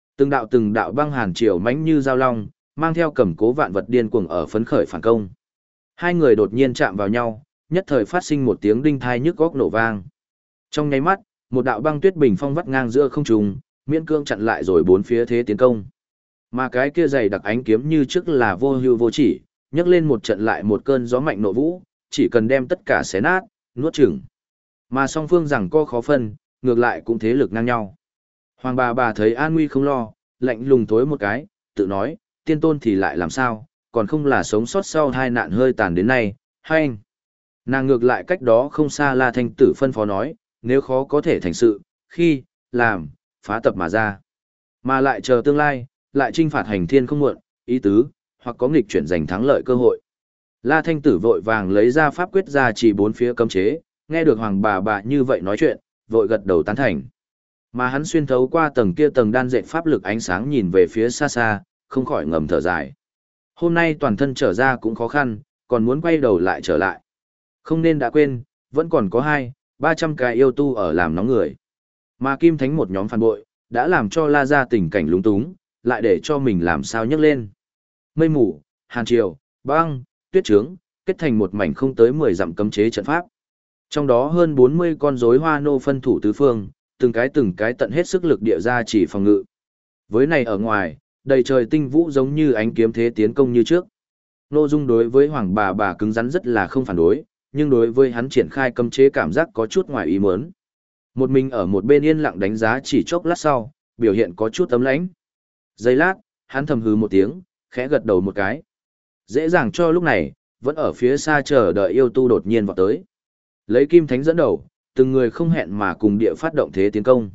Từng đạo băng hàn chiều mãnh như dao long, mang theo cầm cố vạn vật điên cuồng ở phấn khởi phản công. Hai người đột nhiên chạm vào nhau, nhất thời phát sinh một tiếng đinh thai nhức góc nổ vang. Trong nháy mắt, một đạo băng tuyết bình phong vắt ngang giữa không trung, miễn cương chặn lại rồi bốn phía thế tiến công. Mà cái kia dày đặc ánh kiếm như trước là vô hưu vô chỉ, nhấc lên một trận lại một cơn gió mạnh nộ vũ, chỉ cần đem tất cả xé nát, nuốt chửng. Mà song phương rằng co khó phân, ngược lại cũng thế lực ngang nhau. Hoàng bà thấy an nguy không lo, lạnh lùng tối một cái, tự nói, tiên tôn thì lại làm sao, còn không là sống sót sau hai nạn hơi tàn đến nay, hay anh. Nàng ngược lại cách đó không xa La Thanh Tử phân phó nói, nếu khó có thể thành sự, khi, làm, phá tập mà ra. Mà lại chờ tương lai, lại trinh phạt hành thiên không muộn, ý tứ, hoặc có nghịch chuyển giành thắng lợi cơ hội. La Thanh Tử vội vàng lấy ra pháp quyết ra chỉ bốn phía cấm chế, nghe được hoàng bà như vậy nói chuyện, vội gật đầu tán thành. Mà hắn xuyên thấu qua tầng kia tầng đan dệt pháp lực ánh sáng nhìn về phía xa xa, không khỏi ngầm thở dài. Hôm nay toàn thân trở ra cũng khó khăn, còn muốn quay đầu lại trở lại. Không nên đã quên, vẫn còn có 200-300 cái yêu tu ở làm nóng người. Mà Kim Thánh một nhóm phản bội, đã làm cho La Gia tình cảnh lúng túng, lại để cho mình làm sao nhấc lên. Mây mù, hàn triều, băng, tuyết trướng, kết thành một mảnh không tới 10 dặm cấm chế trận pháp. Trong đó hơn 40 con rối hoa nô phân thủ tứ phương, từng cái tận hết sức lực địa ra chỉ phòng ngự. Với này ở ngoài, đầy trời tinh vũ giống như ánh kiếm thế tiến công như trước. Nô Dung đối với hoàng bà cứng rắn rất là không phản đối, nhưng đối với hắn triển khai cấm chế cảm giác có chút ngoài ý muốn. Một mình ở một bên yên lặng đánh giá chỉ chốc lát sau, biểu hiện có chút tấm lãnh. Giây lát, hắn thầm hừ một tiếng, khẽ gật đầu một cái. Dễ dàng cho lúc này, vẫn ở phía xa chờ đợi yêu tu đột nhiên vọt tới. Lấy Kim Thánh dẫn đầu, từng người không hẹn mà cùng địa phát động thế tiến công.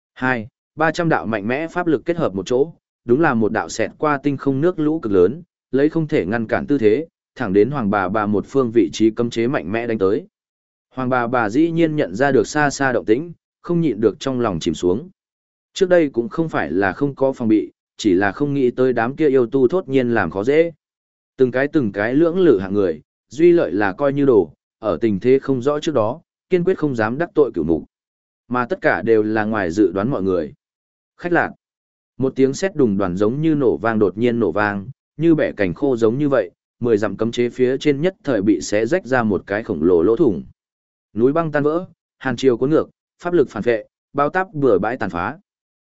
200-300 đạo mạnh mẽ pháp lực kết hợp một chỗ, đúng là một đạo xẹt qua tinh không nước lũ cực lớn, lấy không thể ngăn cản tư thế, thẳng đến hoàng bà một phương vị trí cấm chế mạnh mẽ đánh tới. Hoàng bà dĩ nhiên nhận ra được xa xa động tĩnh, không nhịn được trong lòng chìm xuống. Trước đây cũng không phải là không có phòng bị, chỉ là không nghĩ tới đám kia yêu tu thốt nhiên làm khó dễ. Từng cái lưỡng lự hạng người, duy lợi là coi như đồ, ở tình thế không rõ trước đó, kiên quyết không dám đắc tội cửu mục. Mà tất cả đều là ngoài dự đoán mọi người. Khách lạc. Một tiếng sét đùng đoàn giống như nổ vang đột nhiên nổ vang, như bẻ cành khô giống như vậy, 10 dặm cấm chế phía trên nhất thời bị xé rách ra một cái khổng lồ lỗ thủng. Núi băng tan vỡ, hàn triều cuốn ngược, pháp lực phản vệ, bao táp bừa bãi tàn phá.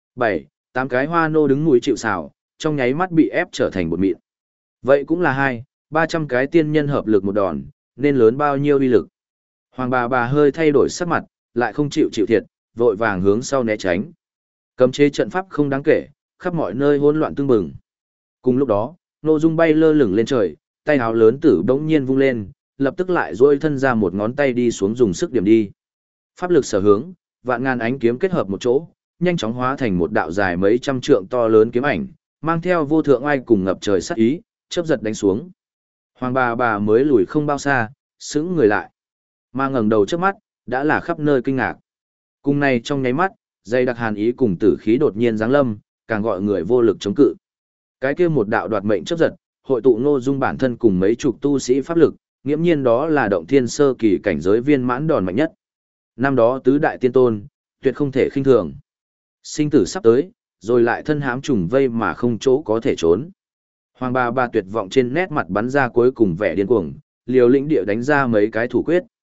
7-8 cái hoa nô đứng núi chịu sào, trong nháy mắt bị ép trở thành bột mịn. Vậy cũng là 200-300 cái tiên nhân hợp lực một đòn, nên lớn bao nhiêu uy lực. Hoàng bà hơi thay đổi sắc mặt, lại không chịu thiệt, vội vàng hướng sau né tránh. Cấm chế trận pháp không đáng kể, khắp mọi nơi hỗn loạn tương bừng. Cùng lúc đó, Nô Dung bay lơ lửng lên trời, tay áo lớn tử bỗng nhiên vung lên, lập tức lại duỗi thân ra một ngón tay đi xuống dùng sức điểm đi. Pháp lực sở hướng, vạn ngàn ánh kiếm kết hợp một chỗ, nhanh chóng hóa thành một đạo dài mấy trăm trượng to lớn kiếm ảnh, mang theo vô thượng oai cùng ngập trời sát ý, chớp giật đánh xuống. Hoàng bà mới lùi không bao xa, sững người lại, mà ngẩng đầu trước mắt, đã là khắp nơi kinh ngạc. Cùng này trong nháy mắt, dây đặc hàn ý cùng tử khí đột nhiên giáng lâm, càng gọi người vô lực chống cự. Cái kia một đạo đoạt mệnh chớp giật, hội tụ Ngô Dung bản thân cùng mấy chục tu sĩ pháp lực, nghiễm nhiên đó là động thiên sơ kỳ cảnh giới viên mãn đòn mạnh nhất. Năm đó tứ đại tiên tôn, tuyệt không thể khinh thường. Sinh tử sắp tới, rồi lại thân hãm trùng vây mà không chỗ có thể trốn. Hoàng bà tuyệt vọng trên nét mặt bắn ra cuối cùng vẻ điên cuồng, liều lĩnh địa đánh ra mấy cái thủ quyết.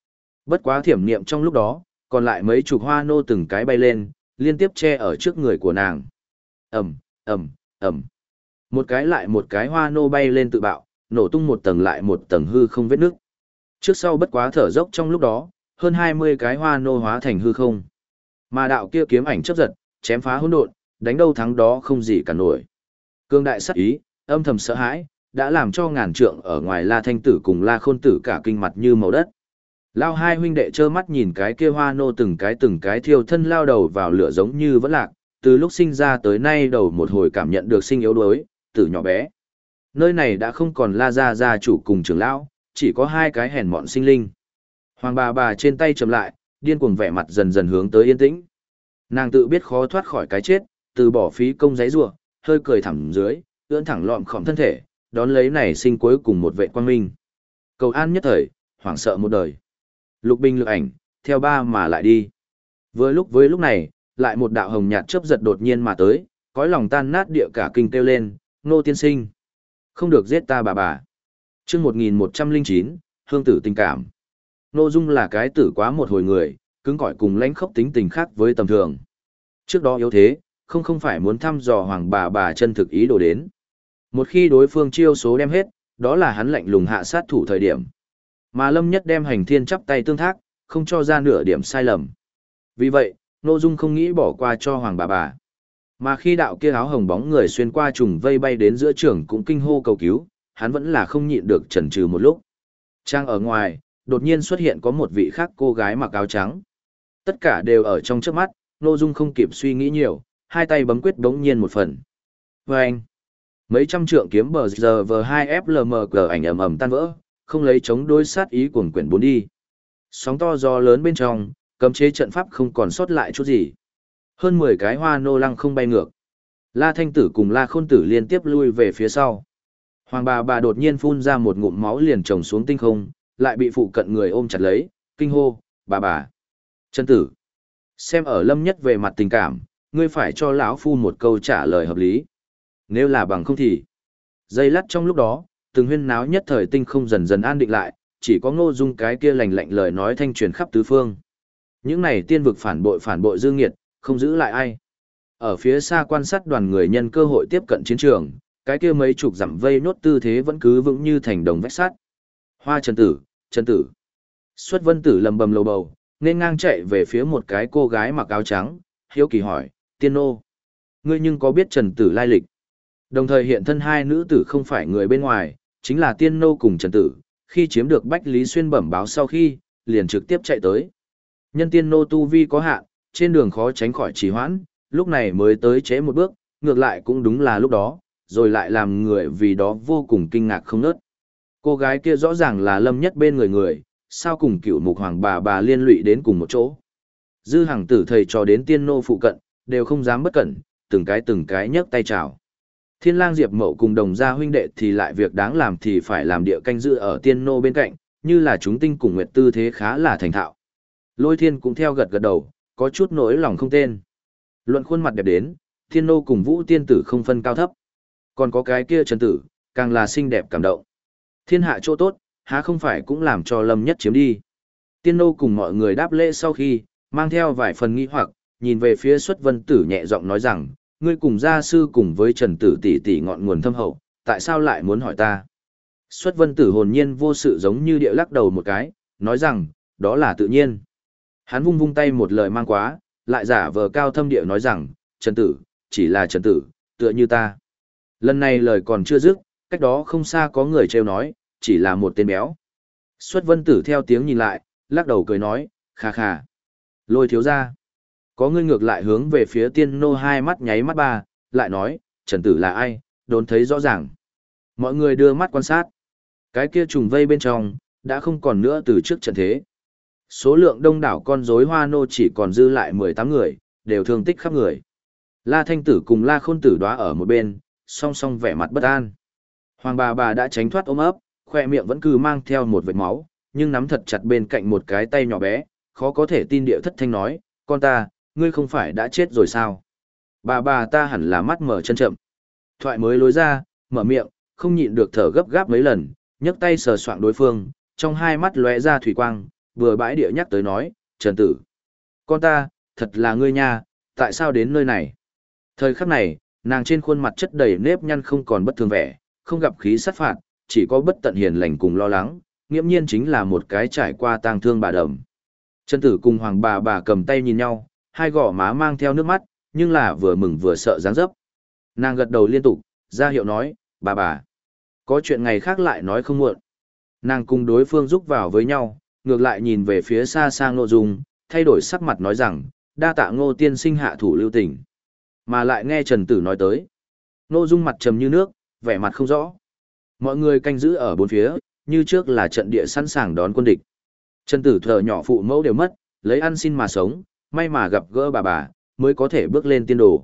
Bất quá thiểm niệm trong lúc đó, còn lại mấy chục hoa nô từng cái bay lên, liên tiếp che ở trước người của nàng. Ầm, ầm, ầm. Một cái lại một cái hoa nô bay lên tự bạo, nổ tung một tầng lại một tầng hư không vết nước. Trước sau bất quá thở dốc trong lúc đó, hơn 20 cái hoa nô hóa thành hư không. Mà đạo kia kiếm ảnh chớp giật, chém phá hỗn độn, đánh đâu thắng đó không gì cả nổi. Cương đại sát ý, âm thầm sợ hãi, đã làm cho ngàn trượng ở ngoài La Thanh Tử cùng La Khôn Tử cả kinh mặt như màu đất. Lao hai huynh đệ trơ mắt nhìn cái kia hoa nô từng cái thiêu thân lao đầu vào lửa giống như vẫn lạc, từ lúc sinh ra tới nay đầu một hồi cảm nhận được sinh yếu đuối, từ nhỏ bé. Nơi này đã không còn La gia chủ cùng trưởng lão, chỉ có hai cái hèn mọn sinh linh. Hoàng bà trên tay chầm lại, điên cuồng vẻ mặt dần dần hướng tới yên tĩnh. Nàng tự biết khó thoát khỏi cái chết, từ bỏ phí công giấy rủa, hơi cười thẳng dưới, ưỡn thẳng lọm khom thân thể, đón lấy này sinh cuối cùng một vệ quang minh. Cầu an nhất thời, hoảng sợ một đời. Lục binh lực ảnh, theo ba mà lại đi. Với lúc này, lại một đạo hồng nhạt chớp giật đột nhiên mà tới, cõi lòng tan nát địa cả kinh kêu lên, Nô tiên sinh. Không được giết ta bà. Chương 1109, hương tử tình cảm. Nô Dung là cái tử quá một hồi người, cứng cỏi cùng lãnh khốc tính tình khác với tầm thường. Trước đó yếu thế, không phải muốn thăm dò hoàng bà chân thực ý đồ đến. Một khi đối phương chiêu số đem hết, đó là hắn lạnh lùng hạ sát thủ thời điểm. Mà Lâm Nhất đem hành thiên chắp tay tương thác, không cho ra nửa điểm sai lầm. Vì vậy, Nô Dung không nghĩ bỏ qua cho hoàng bà. Mà khi đạo kia áo hồng bóng người xuyên qua trùng vây bay đến giữa trường cũng kinh hô cầu cứu, hắn vẫn là không nhịn được chần chừ một lúc. Trang ở ngoài, đột nhiên xuất hiện có một vị khác cô gái mặc áo trắng. Tất cả đều ở trong trước mắt, Nô Dung không kịp suy nghĩ nhiều, hai tay bấm quyết đống nhiên một phần. Vâng! Mấy trăm trượng kiếm bờ giờ V2FLMG ảnh ầm tan vỡ, không lấy chống đối sát ý cuồng quyển bốn đi. Sóng to gió lớn bên trong, cấm chế trận pháp không còn sót lại chút gì. Hơn 10 cái hoa nô lăng không bay ngược. La Thanh Tử cùng La Khôn Tử liên tiếp lui về phía sau. Hoàng bà đột nhiên phun ra một ngụm máu liền trồng xuống tinh không, lại bị phụ cận người ôm chặt lấy, kinh hô, bà. Chân tử. Xem ở Lâm Nhất về mặt tình cảm, ngươi phải cho lão phu một câu trả lời hợp lý. Nếu là bằng không thì. Giây lát trong lúc đó, từng huyên náo nhất thời tinh không dần dần an định lại, chỉ có Ngô Dung cái kia lạnh lạnh lời nói thanh truyền khắp tứ phương. Những này tiên vực phản bội dư nghiệt, không giữ lại ai. Ở phía xa quan sát đoàn người nhân cơ hội tiếp cận chiến trường, cái kia mấy chục dặm vây nốt tư thế vẫn cứ vững như thành đồng vách sắt. Hoa Trần Tử. Xuất Vân Tử lầm bầm lầu bầu, nên ngang chạy về phía một cái cô gái mặc áo trắng, hiếu kỳ hỏi, tiên nô. Ngươi nhưng có biết Trần Tử lai lịch? Đồng thời hiện thân hai nữ tử không phải người bên ngoài, chính là tiên nô cùng Trần Tử, khi chiếm được Bách Lý Xuyên bẩm báo sau khi, liền trực tiếp chạy tới. Nhân tiên nô tu vi có hạn, trên đường khó tránh khỏi trì hoãn, lúc này mới tới trễ một bước, ngược lại cũng đúng là lúc đó, rồi lại làm người vì đó vô cùng kinh ngạc không nớt. Cô gái kia rõ ràng là Lâm Nhất bên người, sao cùng cựu mục hoàng bà liên lụy đến cùng một chỗ. Dư Hằng Tử thầy trò đến tiên nô phụ cận, đều không dám bất cẩn, từng cái nhấc tay chào. Thiên Lang Diệp Mậu cùng Đồng gia huynh đệ thì lại việc đáng làm thì phải làm địa canh giữ ở tiên nô bên cạnh, như là chúng tinh cùng nguyệt tư thế khá là thành thạo. Lôi Thiên cũng theo gật đầu, có chút nỗi lòng không tên. Luận khuôn mặt đẹp đến, Thiên nô cùng Vũ tiên tử không phân cao thấp. Còn có cái kia Trần Tử, càng là xinh đẹp cảm động. Thiên hạ chỗ tốt, há không phải cũng làm cho Lâm Nhất chiếm đi. Tiên nô cùng mọi người đáp lễ sau khi, mang theo vài phần nghi hoặc, nhìn về phía Xuất Vân Tử nhẹ giọng nói rằng, ngươi cùng gia sư cùng với Trần Tử tỷ ngọn nguồn thâm hậu, tại sao lại muốn hỏi ta? Xuất Vân Tử hồn nhiên vô sự giống như địa lắc đầu một cái, nói rằng, đó là tự nhiên. Hắn vung tay một lời mang quá, lại giả vờ cao thâm địa nói rằng, Trần Tử, chỉ là Trần Tử, tựa như ta. Lần này lời còn chưa dứt, cách đó không xa có người trêu nói, chỉ là một tên béo. Xuất Vân Tử theo tiếng nhìn lại, lắc đầu cười nói, khà. Lôi thiếu ra. Có người ngược lại hướng về phía tiên nô hai mắt nháy mắt ba, lại nói, Trần Tử là ai, đốn thấy rõ ràng. Mọi người đưa mắt quan sát. Cái kia trùng vây bên trong, đã không còn nữa từ trước trận thế. Số lượng đông đảo con rối hoa nô chỉ còn dư lại 18 người, đều thương tích khắp người. La Thanh Tử cùng La Khôn Tử đóa ở một bên, song song vẻ mặt bất an. Hoàng bà đã tránh thoát ôm ấp, khoe miệng vẫn cứ mang theo một vệt máu, nhưng nắm thật chặt bên cạnh một cái tay nhỏ bé, khó có thể tin địa thất thanh nói, con ta, ngươi không phải đã chết rồi sao? Bà ta hẳn là mắt mở chân chậm. Thoại mới lối ra, mở miệng, không nhịn được thở gấp gáp mấy lần, nhấc tay sờ soạng đối phương, trong hai mắt lóe ra thủy quang, vừa bãi địa nhắc tới nói, Trần Tử. Con ta, thật là ngươi nha, tại sao đến nơi này? Thời khắc này, nàng trên khuôn mặt chất đầy nếp nhăn không còn bất thường vẻ, không gặp khí sát phạt, chỉ có bất tận hiền lành cùng lo lắng, nghiễm nhiên chính là một cái trải qua tang thương bà đầm. Trần Tử cùng Hoàng bà cầm tay nhìn nhau, hai gò má mang theo nước mắt, nhưng là vừa mừng vừa sợ dáng dấp. Nàng gật đầu liên tục, ra hiệu nói, bà. Có chuyện ngày khác lại nói không muộn. Nàng cùng đối phương rúc vào với nhau, ngược lại nhìn về phía xa xa Ngô Dung, thay đổi sắc mặt nói rằng, đa tạ Ngô tiên sinh hạ thủ lưu tình. Mà lại nghe Trần Tử nói tới. Ngô Dung mặt trầm như nước, vẻ mặt không rõ. Mọi người canh giữ ở bốn phía, như trước là trận địa sẵn sàng đón quân địch. Trần Tử thở nhỏ phụ mẫu đều mất, lấy ăn xin mà sống, may mà gặp gỡ bà, mới có thể bước lên tiên đồ.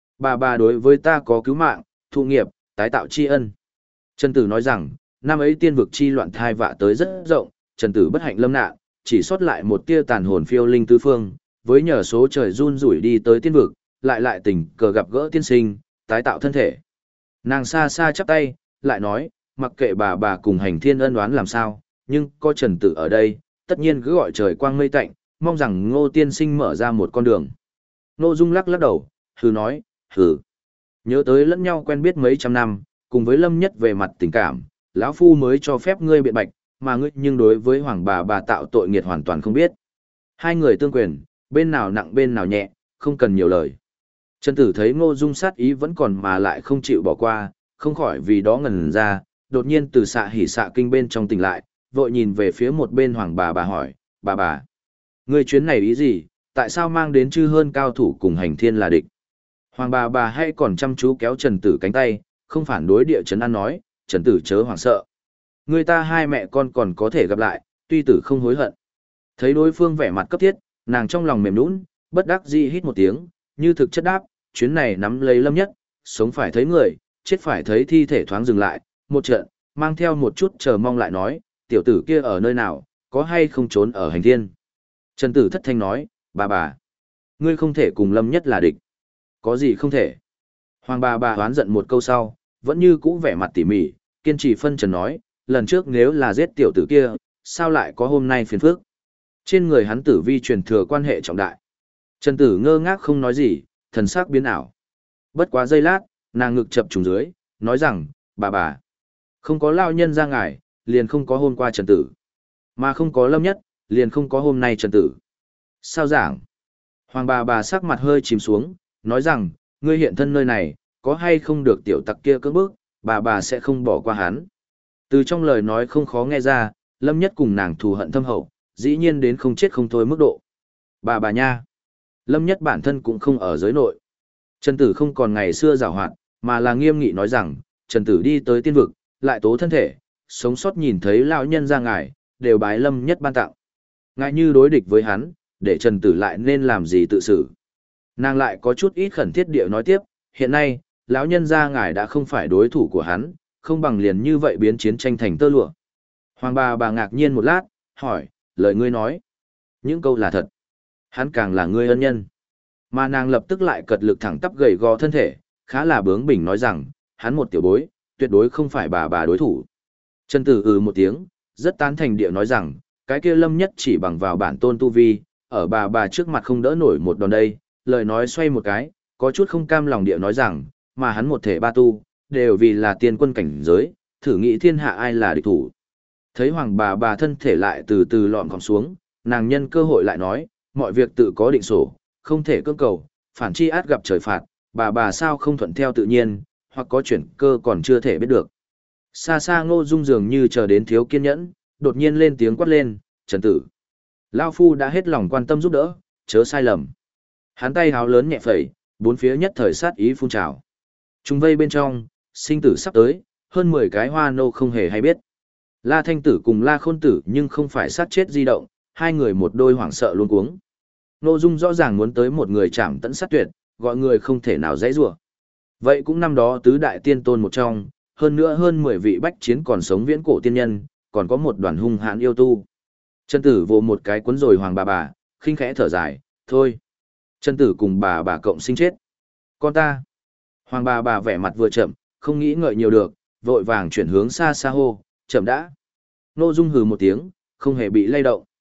Bà đối với ta có cứu mạng, thụ nghiệp, tái tạo tri ân. Trần Tử nói rằng, năm ấy tiên vực chi loạn thai vạ tới rất rộng, Trần Tử bất hạnh lâm nạn, chỉ sót lại một tia tàn hồn phiêu linh tứ phương, với nhờ số trời run rủi đi tới tiên vực, lại tình cờ gặp gỡ tiên sinh, tái tạo thân thể. Nàng xa xa chắp tay, lại nói, mặc kệ bà cùng hành thiên ân oán làm sao, nhưng có Trần Tử ở đây, tất nhiên cứ gọi trời quang mây tạnh, mong rằng Ngô tiên sinh mở ra một con đường. Ngô Dung lắc đầu, hừ nói, hừ. Nhớ tới lẫn nhau quen biết mấy trăm năm, cùng với Lâm Nhất về mặt tình cảm, lão phu mới cho phép ngươi biện bạch, mà ngươi nhưng đối với Hoàng bà tạo tội nghiệt hoàn toàn không biết. Hai người tương quyền, bên nào nặng bên nào nhẹ, không cần nhiều lời. Trần Tử thấy Ngô Dung sát ý vẫn còn mà lại không chịu bỏ qua, không khỏi vì đó ngẩn ra, đột nhiên từ xạ hỉ xạ kinh bên trong tỉnh lại, vội nhìn về phía một bên Hoàng bà hỏi, bà, ngươi chuyến này ý gì, tại sao mang đến chư hơn cao thủ cùng hành thiên là địch? Hoàng bà hay còn chăm chú kéo Trần Tử cánh tay, không phản đối địa Trấn An nói, Trần Tử chớ hoảng sợ. Người ta hai mẹ con còn có thể gặp lại, tuy tử không hối hận. Thấy đối phương vẻ mặt cấp thiết, nàng trong lòng mềm nũng, bất đắc dĩ hít một tiếng, như thực chất đáp, chuyến này nắm lấy Lâm Nhất, sống phải thấy người, chết phải thấy thi thể thoáng dừng lại, một trận, mang theo một chút chờ mong lại nói, tiểu tử kia ở nơi nào, có hay không trốn ở hành thiên. Trần Tử thất thanh nói, bà, ngươi không thể cùng Lâm Nhất là địch. Có gì không thể? Hoàng bà hoán giận một câu sau, vẫn như cũ vẻ mặt tỉ mỉ, kiên trì phân trần nói, lần trước nếu là giết tiểu tử kia, sao lại có hôm nay phiền phức? Trên người hắn tử vi truyền thừa quan hệ trọng đại. Trần Tử ngơ ngác không nói gì, thần sắc biến ảo. Bất quá giây lát, nàng ngực chập trùng dưới, nói rằng, bà, không có lao nhân ra ngài, liền không có hôm qua Trần Tử. Mà không có Lâm Nhất, liền không có hôm nay Trần Tử. Sao giảng? Hoàng bà sắc mặt hơi chìm xuống, nói rằng, ngươi hiện thân nơi này, có hay không được tiểu tặc kia cưỡng bức, bà sẽ không bỏ qua hắn. Từ trong lời nói không khó nghe ra, Lâm Nhất cùng nàng thù hận thâm hậu, dĩ nhiên đến không chết không thôi mức độ. Bà nha. Lâm Nhất bản thân cũng không ở giới nội. Trần Tử không còn ngày xưa giàu hoạt, mà là nghiêm nghị nói rằng, Trần Tử đi tới tiên vực, lại tố thân thể, sống sót nhìn thấy lão nhân ra ngài, đều bái Lâm Nhất ban tặng. Ngài như đối địch với hắn, để Trần Tử lại nên làm gì tự xử. Nàng lại có chút ít khẩn thiết địa nói tiếp, hiện nay, lão nhân gia ngài đã không phải đối thủ của hắn, không bằng liền như vậy biến chiến tranh thành tơ lụa. Hoàng bà ngạc nhiên một lát, hỏi, lời ngươi nói, những câu là thật. Hắn càng là ngươi ân nhân. Mà nàng lập tức lại cật lực thẳng tắp gầy gò thân thể, khá là bướng bỉnh nói rằng, hắn một tiểu bối, tuyệt đối không phải bà đối thủ. Trần Tử một tiếng, rất tán thành địa nói rằng, cái kia Lâm Nhất chỉ bằng vào bản tôn tu vi, ở bà trước mặt không đỡ nổi một đòn đây, lời nói xoay một cái, có chút không cam lòng địa nói rằng, mà hắn một thể ba tu, đều vì là tiên quân cảnh giới, thử nghĩ thiên hạ ai là địch thủ. Thấy Hoàng bà thân thể lại từ từ lọn khom xuống, nàng nhân cơ hội lại nói, mọi việc tự có định sổ, không thể cưỡng cầu, phản chi át gặp trời phạt, bà sao không thuận theo tự nhiên, hoặc có chuyển cơ còn chưa thể biết được. Xa xa Ngô Dung dường như chờ đến thiếu kiên nhẫn, đột nhiên lên tiếng quát lên, Trần Tử. Lao Phu đã hết lòng quan tâm giúp đỡ, chớ sai lầm. Hắn tay háo lớn nhẹ phẩy, bốn phía nhất thời sát ý phun trào. Trung vây bên trong, sinh tử sắp tới, hơn 10 cái hoa nô không hề hay biết. La Thanh Tử cùng La Khôn Tử nhưng không phải sát chết di động, hai người một đôi hoảng sợ luôn cuống. Ngô Dung rõ ràng muốn tới một người chạm tận sát tuyệt, gọi người không thể nào dãy rủa. Vậy cũng năm đó tứ đại tiên tôn một trong, hơn nữa hơn 10 vị bách chiến còn sống viễn cổ tiên nhân, còn có một đoàn hung hãn yêu tu. Trần Tử vồ một cái cuốn rồi Hoàng bà, khinh khẽ thở dài, thôi. Trần Tử cùng bà cộng sinh chết. Con ta. Hoàng bà vẻ mặt vừa chậm, không nghĩ ngợi nhiều được, vội vàng chuyển hướng xa xa hô, chậm đã. Ngô Dung hừ một tiếng, không hề bị lay động.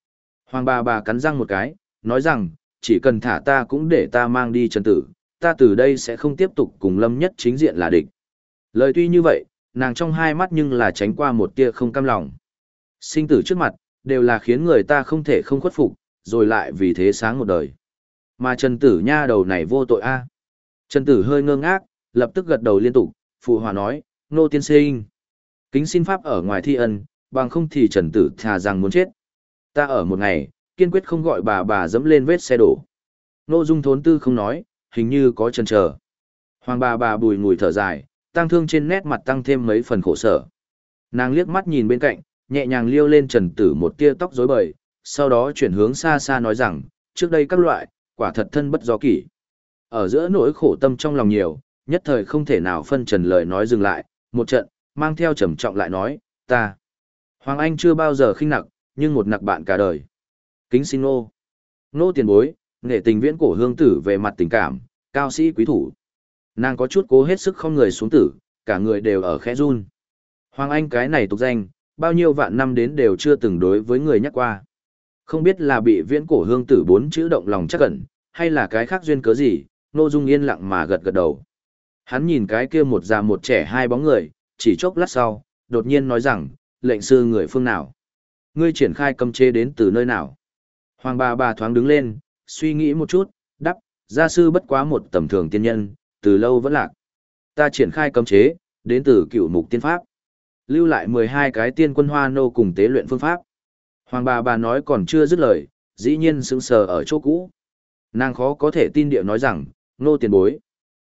Hoàng bà cắn răng một cái, nói rằng, chỉ cần thả ta cũng để ta mang đi Trần Tử, ta từ đây sẽ không tiếp tục cùng Lâm Nhất chính diện là địch. Lời tuy như vậy, nàng trong hai mắt nhưng là tránh qua một tia không cam lòng. Sinh tử trước mặt, đều là khiến người ta không thể không khuất phục, rồi lại vì thế sáng một đời. Mà Trần Tử nha đầu này vô tội a. Trần Tử hơi ngơ ngác, lập tức gật đầu liên tục, phụ hòa nói, nô tiên sinh. Kính xin pháp ở ngoài thi ân, bằng không thì Trần Tử thà rằng muốn chết. Ta ở một ngày, kiên quyết không gọi bà dẫm lên vết xe đổ. Nô Dung thốn tư không nói, hình như có chần chờ. Hoàng bà bùi ngùi thở dài, tang thương trên nét mặt tăng thêm mấy phần khổ sở. Nàng liếc mắt nhìn bên cạnh, nhẹ nhàng liêu lên Trần Tử một tia tóc rối bời, sau đó chuyển hướng xa xa nói rằng, trước đây các loại, quả thật thân bất do kỷ. Ở giữa nỗi khổ tâm trong lòng nhiều, nhất thời không thể nào phân trần lời nói dừng lại, một trận, mang theo trầm trọng lại nói, ta. Hoàng Anh chưa bao giờ khinh nặc, nhưng một nặc bạn cả đời. Kính xin nô. Nô tiền bối, nghệ tình viễn cổ hương tử về mặt tình cảm, cao sĩ quý thủ. Nàng có chút cố hết sức không người xuống tử, cả người đều ở khẽ run. Hoàng Anh cái này tục danh, bao nhiêu vạn năm đến đều chưa từng đối với người nhắc qua. Không biết là bị viễn cổ hương tử bốn chữ động lòng chắc ẩn, hay là cái khác duyên cớ gì, Nô Dung yên lặng mà gật gật đầu. Hắn nhìn cái kia một già một trẻ hai bóng người, chỉ chốc lát sau, đột nhiên nói rằng, lệnh sư người phương nào? Ngươi triển khai cấm chế đến từ nơi nào? Hoàng bà thoáng đứng lên, suy nghĩ một chút, đắp, gia sư bất quá một tầm thường tiên nhân, từ lâu vẫn lạc. Ta triển khai cấm chế, đến từ cựu mục tiên pháp. Lưu lại 12 cái tiên quân hoa nô cùng tế luyện phương pháp. Hoàng bà nói còn chưa dứt lời, dĩ nhiên sững sờ ở chỗ cũ. Nàng khó có thể tin điệu nói rằng, nô tiền bối.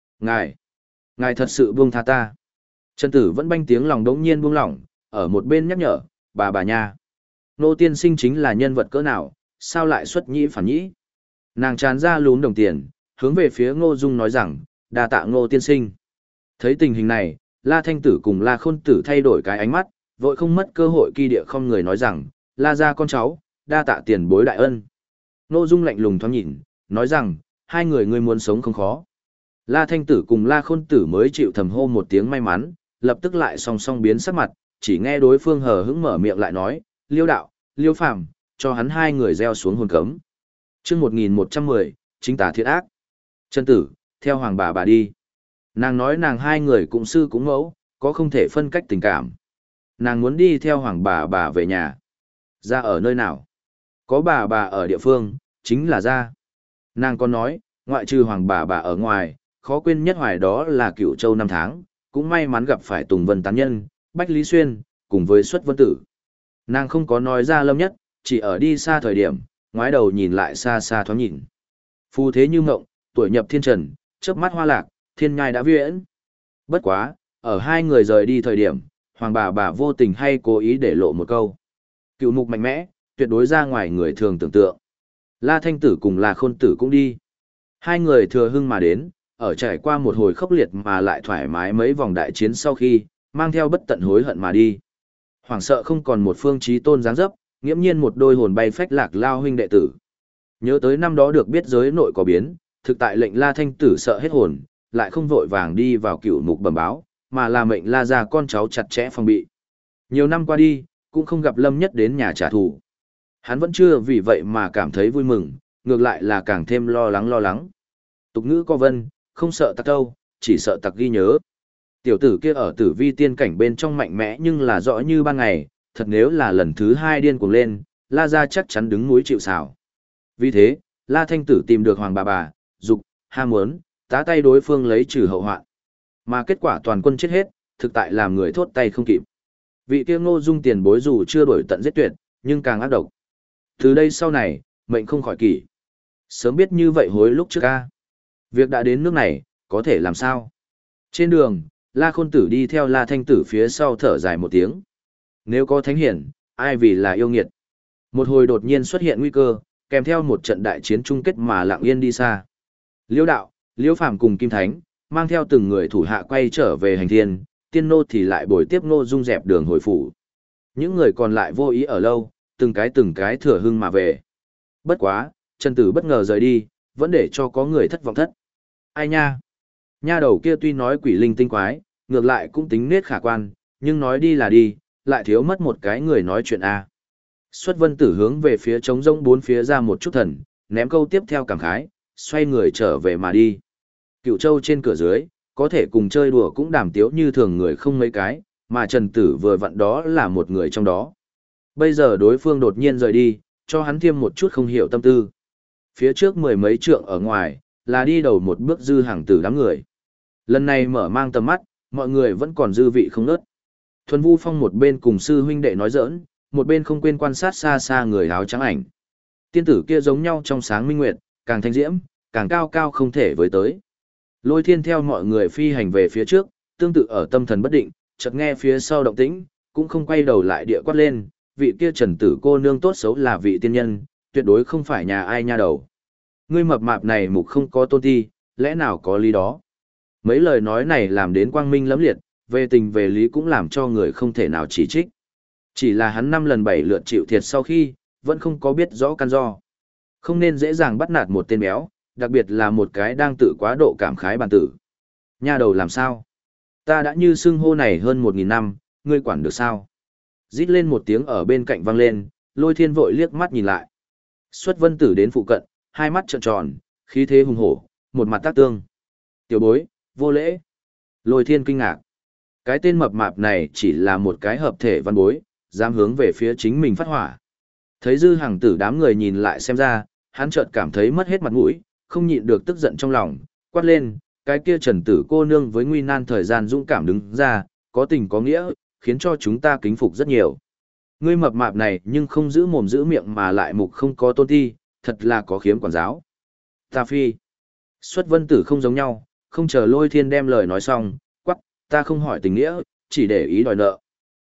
Ngài thật sự buông tha ta. Trần Tử vẫn banh tiếng lòng đống nhiên buông lỏng, ở một bên nhắc nhở, bà nha. Nô tiên sinh chính là nhân vật cỡ nào, sao lại xuất nhĩ phản nhĩ. Nàng tràn ra lún đồng tiền, hướng về phía Ngô Dung nói rằng, đa tạ Ngô tiên sinh. Thấy tình hình này, La Thanh Tử cùng La Khôn Tử thay đổi cái ánh mắt, vội không mất cơ hội kỳ địa không người nói rằng, La gia con cháu, đa tạ tiền bối đại ân. Ngô Dung lạnh lùng thoáng nhìn, nói rằng, hai người ngươi muốn sống không khó. La Thanh Tử cùng La Khôn Tử mới chịu thầm hô một tiếng may mắn, lập tức lại song song biến sắc mặt, chỉ nghe đối phương hờ hững mở miệng lại nói, Liêu đạo, Liêu phàm, cho hắn hai người gieo xuống hồn cấm. Chương 1110, chính tả thiện ác. Trần Tử, theo Hoàng bà đi. Nàng nói nàng hai người cũng sư cũng mẫu, có không thể phân cách tình cảm. Nàng muốn đi theo Hoàng bà về nhà. Ra ở nơi nào? Có bà ở địa phương, chính là ra. Nàng còn nói, ngoại trừ Hoàng bà ở ngoài, khó quên nhất hoài đó là Cửu Châu năm tháng, cũng may mắn gặp phải Tùng Vân Tán Nhân, Bách Lý Xuyên, cùng với Xuất Vân Tử. Nàng không có nói ra Lâm Nhất, chỉ ở đi xa thời điểm, ngoái đầu nhìn lại xa xa thoáng nhìn. Phù thế như ngộng, tuổi nhập thiên trần, chớp mắt hoa lạc, thiên nhai đã viễn. Bất quá, ở hai người rời đi thời điểm, Hoàng bà vô tình hay cố ý để lộ một câu. Cựu mục mạnh mẽ, tuyệt đối ra ngoài người thường tưởng tượng. La Thanh Tử cùng La Khôn Tử cũng đi. Hai người thừa hưng mà đến, ở trải qua một hồi khốc liệt mà lại thoải mái mấy vòng đại chiến sau khi, mang theo bất tận hối hận mà đi. Hoảng sợ không còn một phương chí tôn dáng dấp, nghiễm nhiên một đôi hồn bay phách lạc lao huynh đệ tử. Nhớ tới năm đó được biết giới nội có biến, thực tại lệnh La Thanh Tử sợ hết hồn, lại không vội vàng đi vào cựu mục bẩm báo, mà là mệnh La gia con cháu chặt chẽ phòng bị. Nhiều năm qua đi, cũng không gặp Lâm Nhất đến nhà trả thù. Hắn vẫn chưa vì vậy mà cảm thấy vui mừng, ngược lại là càng thêm lo lắng. Tục ngữ có vân, không sợ tặc đâu, chỉ sợ tặc ghi nhớ. Tiểu tử kia ở tử vi tiên cảnh bên trong mạnh mẽ nhưng là rõ như ban ngày, thật nếu là lần thứ hai điên cuồng lên, La gia chắc chắn đứng núi chịu sào. Vì thế, La Thanh Tử tìm được Hoàng bà, dục, ham muốn, tá tay đối phương lấy trừ hậu hoạn. Mà kết quả toàn quân chết hết, thực tại làm người thốt tay không kịp. Vị kia Ngô Dung tiền bối dù chưa đổi tận giết tuyệt, nhưng càng ác độc. Từ đây sau này, mệnh không khỏi kỷ. Sớm biết như vậy hối lúc trước ca. Việc đã đến nước này, có thể làm sao? Trên đường, La Khôn Tử đi theo La Thanh Tử phía sau thở dài một tiếng. Nếu có thánh hiển, ai vì là yêu nghiệt. Một hồi đột nhiên xuất hiện nguy cơ, kèm theo một trận đại chiến chung kết mà lặng yên đi xa. Liêu đạo, Liêu Phàm cùng Kim Thánh, mang theo từng người thủ hạ quay trở về hành thiên, tiên nô thì lại bồi tiếp Ngô Dung dẹp đường hồi phủ. Những người còn lại vô ý ở lâu, từng cái thừa hưng mà về. Bất quá, Trần Tử bất ngờ rời đi, vẫn để cho có người thất vọng thất. Ai nha? Nha đầu kia tuy nói quỷ linh tinh quái, ngược lại cũng tính nết khả quan, nhưng nói đi là đi, lại thiếu mất một cái người nói chuyện a. Xuất vân tử hướng về phía trống rỗng bốn phía ra một chút thần, ném câu tiếp theo cảm khái, xoay người trở về mà đi. Cựu Châu trên cửa dưới, có thể cùng chơi đùa cũng đàm tiếu như thường người không mấy cái, mà Trần Tử vừa vặn đó là một người trong đó. Bây giờ đối phương đột nhiên rời đi, cho hắn thêm một chút không hiểu tâm tư. Phía trước mười mấy trượng ở ngoài, là đi đầu một bước Dư Hàng Tử đám người. Lần này mở mang tầm mắt, mọi người vẫn còn dư vị không nớt. Thuần Vu Phong một bên cùng sư huynh đệ nói giỡn, một bên không quên quan sát xa xa người áo trắng ảnh. Tiên tử kia giống nhau trong sáng minh nguyệt, càng thanh diễm, càng cao cao không thể với tới. Lôi Thiên theo mọi người phi hành về phía trước, tương tự ở tâm thần bất định, chợt nghe phía sau động tĩnh, cũng không quay đầu lại địa quát lên, vị kia Trần Tử cô nương tốt xấu là vị tiên nhân, tuyệt đối không phải nhà ai nha đầu. Ngươi mập mạp này mục không có tôn ti, lẽ nào có lý đó. Mấy lời nói này làm đến quang minh lẫm liệt, về tình về lý cũng làm cho người không thể nào chỉ trích. Chỉ là hắn 5 lần 7 lượt chịu thiệt sau khi, vẫn không có biết rõ căn do. Không nên dễ dàng bắt nạt một tên béo, đặc biệt là một cái đang tự quá độ cảm khái bản tử. Nha đầu làm sao? Ta đã như xưng hô này hơn 1.000 năm, ngươi quản được sao? Rít lên một tiếng ở bên cạnh vang lên, Lôi Thiên vội liếc mắt nhìn lại. Xuất vân tử đến phụ cận, hai mắt trợn tròn, khí thế hùng hổ, một mặt tác tương. Tiểu bối, vô lễ. Lôi Thiên kinh ngạc. Cái tên mập mạp này chỉ là một cái hợp thể văn bối, dám hướng về phía chính mình phát hỏa. Thấy Dư Hàng Tử đám người nhìn lại xem ra, hắn chợt cảm thấy mất hết mặt mũi, không nhịn được tức giận trong lòng, quát lên, cái kia Trần Tử cô nương với nguy nan thời gian dũng cảm đứng ra, có tình có nghĩa, khiến cho chúng ta kính phục rất nhiều. Ngươi mập mạp này nhưng không giữ mồm giữ miệng mà lại mục không có tôn ti, thật là có khiếm quản giáo. Ta phi. Xuất vân tử không giống nhau, không chờ Lôi Thiên đem lời nói xong, quắc, ta không hỏi tình nghĩa, chỉ để ý đòi nợ.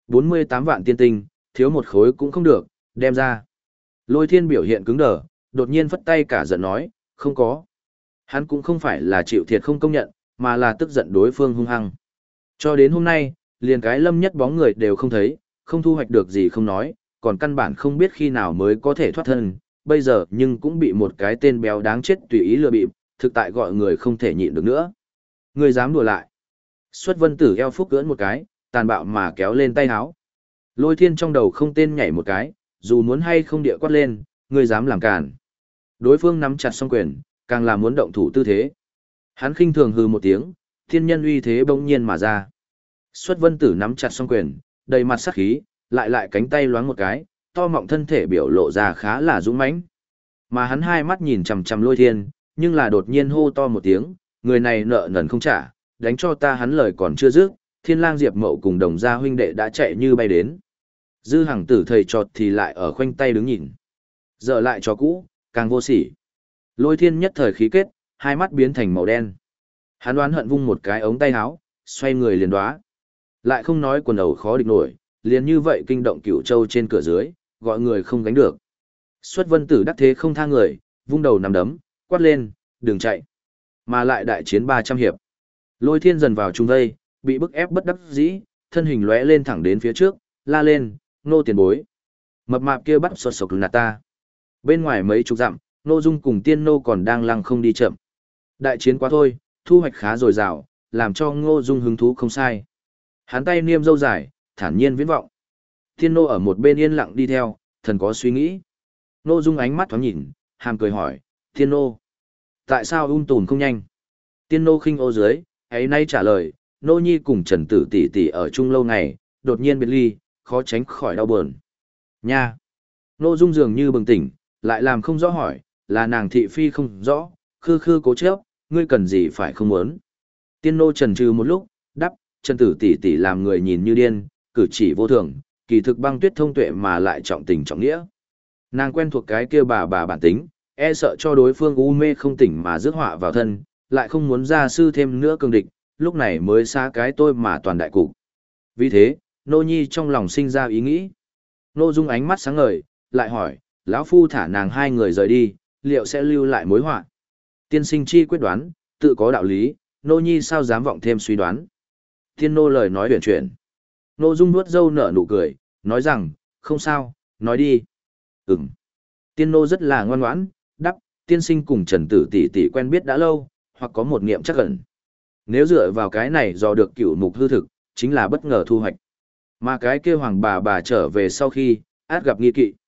48 vạn tiên tinh, thiếu một khối cũng không được, đem ra. Lôi Thiên biểu hiện cứng đờ, đột nhiên phất tay cả giận nói, không có. Hắn cũng không phải là chịu thiệt không công nhận, mà là tức giận đối phương hung hăng. Cho đến hôm nay, liền cái Lâm Nhất bóng người đều không thấy, không thu hoạch được gì không nói, còn căn bản không biết khi nào mới có thể thoát thân, bây giờ nhưng cũng bị một cái tên béo đáng chết tùy ý lừa bịp, thực tại gọi người không thể nhịn được nữa. Người dám đùa lại. Xuất vân tử eo phúc cưỡn một cái, tàn bạo mà kéo lên tay háo. Lôi Thiên trong đầu không tên nhảy một cái, dù muốn hay không địa quát lên, người dám làm cản. Đối phương nắm chặt song quyền, càng là muốn động thủ tư thế. Hắn khinh thường hừ một tiếng, thiên nhân uy thế bỗng nhiên mà ra. Xuất vân tử nắm chặt song quyền, đầy mặt sát khí, lại cánh tay loáng một cái, to mọng thân thể biểu lộ ra khá là dũng mãnh. Mà hắn hai mắt nhìn chằm chằm Lôi Thiên, nhưng là đột nhiên hô to một tiếng, người này nợ nần không trả, đánh cho ta hắn lời còn chưa dứt, Thiên Lang Diệp Mậu cùng đồng gia huynh đệ đã chạy như bay đến. Dư Hằng Tử thầy trọt thì lại ở khoanh tay đứng nhìn. Dở lại cho cũ, càng vô sỉ. Lôi Thiên nhất thời khí kết, hai mắt biến thành màu đen. Hắn đoán hận vung một cái ống tay áo, xoay người liền đoá. Lại không nói quần đầu khó địch nổi, liền như vậy kinh động Cửu Châu trên cửa dưới, gọi người không gánh được. Xuất vân tử đắc thế không tha người, vung đầu nằm đấm, quát lên, đừng chạy. Mà lại đại chiến 300 hiệp. Lôi Thiên dần vào trung vây, bị bức ép bất đắc dĩ, thân hình lóe lên thẳng đến phía trước, la lên, nô tiền bối. Mập mạp kia bắt sột sộc nạt ta. Bên ngoài mấy chục dặm, Nô Dung cùng Tiên Nô còn đang lăng không đi chậm. Đại chiến quá thôi, thu hoạch khá dồi dào, làm cho Ngô Dung hứng thú không sai. Hắn tay niêm râu dài, thản nhiên viễn vọng. Tiên Nô ở một bên yên lặng đi theo, thần có suy nghĩ. Nô Dung ánh mắt thoáng nhìn, hàm cười hỏi, Tiên Nô, tại sao tùn không nhanh? Tiên Nô khinh ô dưới, ấy nay trả lời, Nô Nhi cùng Trần Tử tỷ tỷ ở chung lâu ngày, đột nhiên biệt ly, khó tránh khỏi đau buồn. Nha! Nô Dung dường như bừng tỉnh, lại làm không rõ hỏi, là nàng thị phi không rõ, khư khư cố chấp, ngươi cần gì phải không muốn. Tiên Nô trần trừ một lúc, đáp, Trần Tử tỷ tỷ làm người nhìn như điên, cử chỉ vô thường, kỳ thực băng tuyết thông tuệ mà lại trọng tình trọng nghĩa. Nàng quen thuộc cái kia bà bản tính, e sợ cho đối phương u mê không tỉnh mà rước họa vào thân, lại không muốn ra sư thêm nữa cường địch, lúc này mới xa cái tôi mà toàn đại cục. Vì thế, Nô Nhi trong lòng sinh ra ý nghĩ. Nô Dung ánh mắt sáng ngời, lại hỏi, lão phu thả nàng hai người rời đi, liệu sẽ lưu lại mối họa? Tiên sinh chi quyết đoán, tự có đạo lý, Nô Nhi sao dám vọng thêm suy đoán. Tiên Nô lời nói huyền chuyển. Nô Dung nuốt râu nở nụ cười, nói rằng, không sao, nói đi. Ừm. Tiên Nô rất là ngoan ngoãn, đáp, tiên sinh cùng Trần Tử tỷ tỷ quen biết đã lâu, hoặc có một niệm chắc ẩn. Nếu dựa vào cái này dò được cửu mục hư thực, chính là bất ngờ thu hoạch. Mà cái kia hoàng bà trở về sau khi, át gặp nghi kỵ.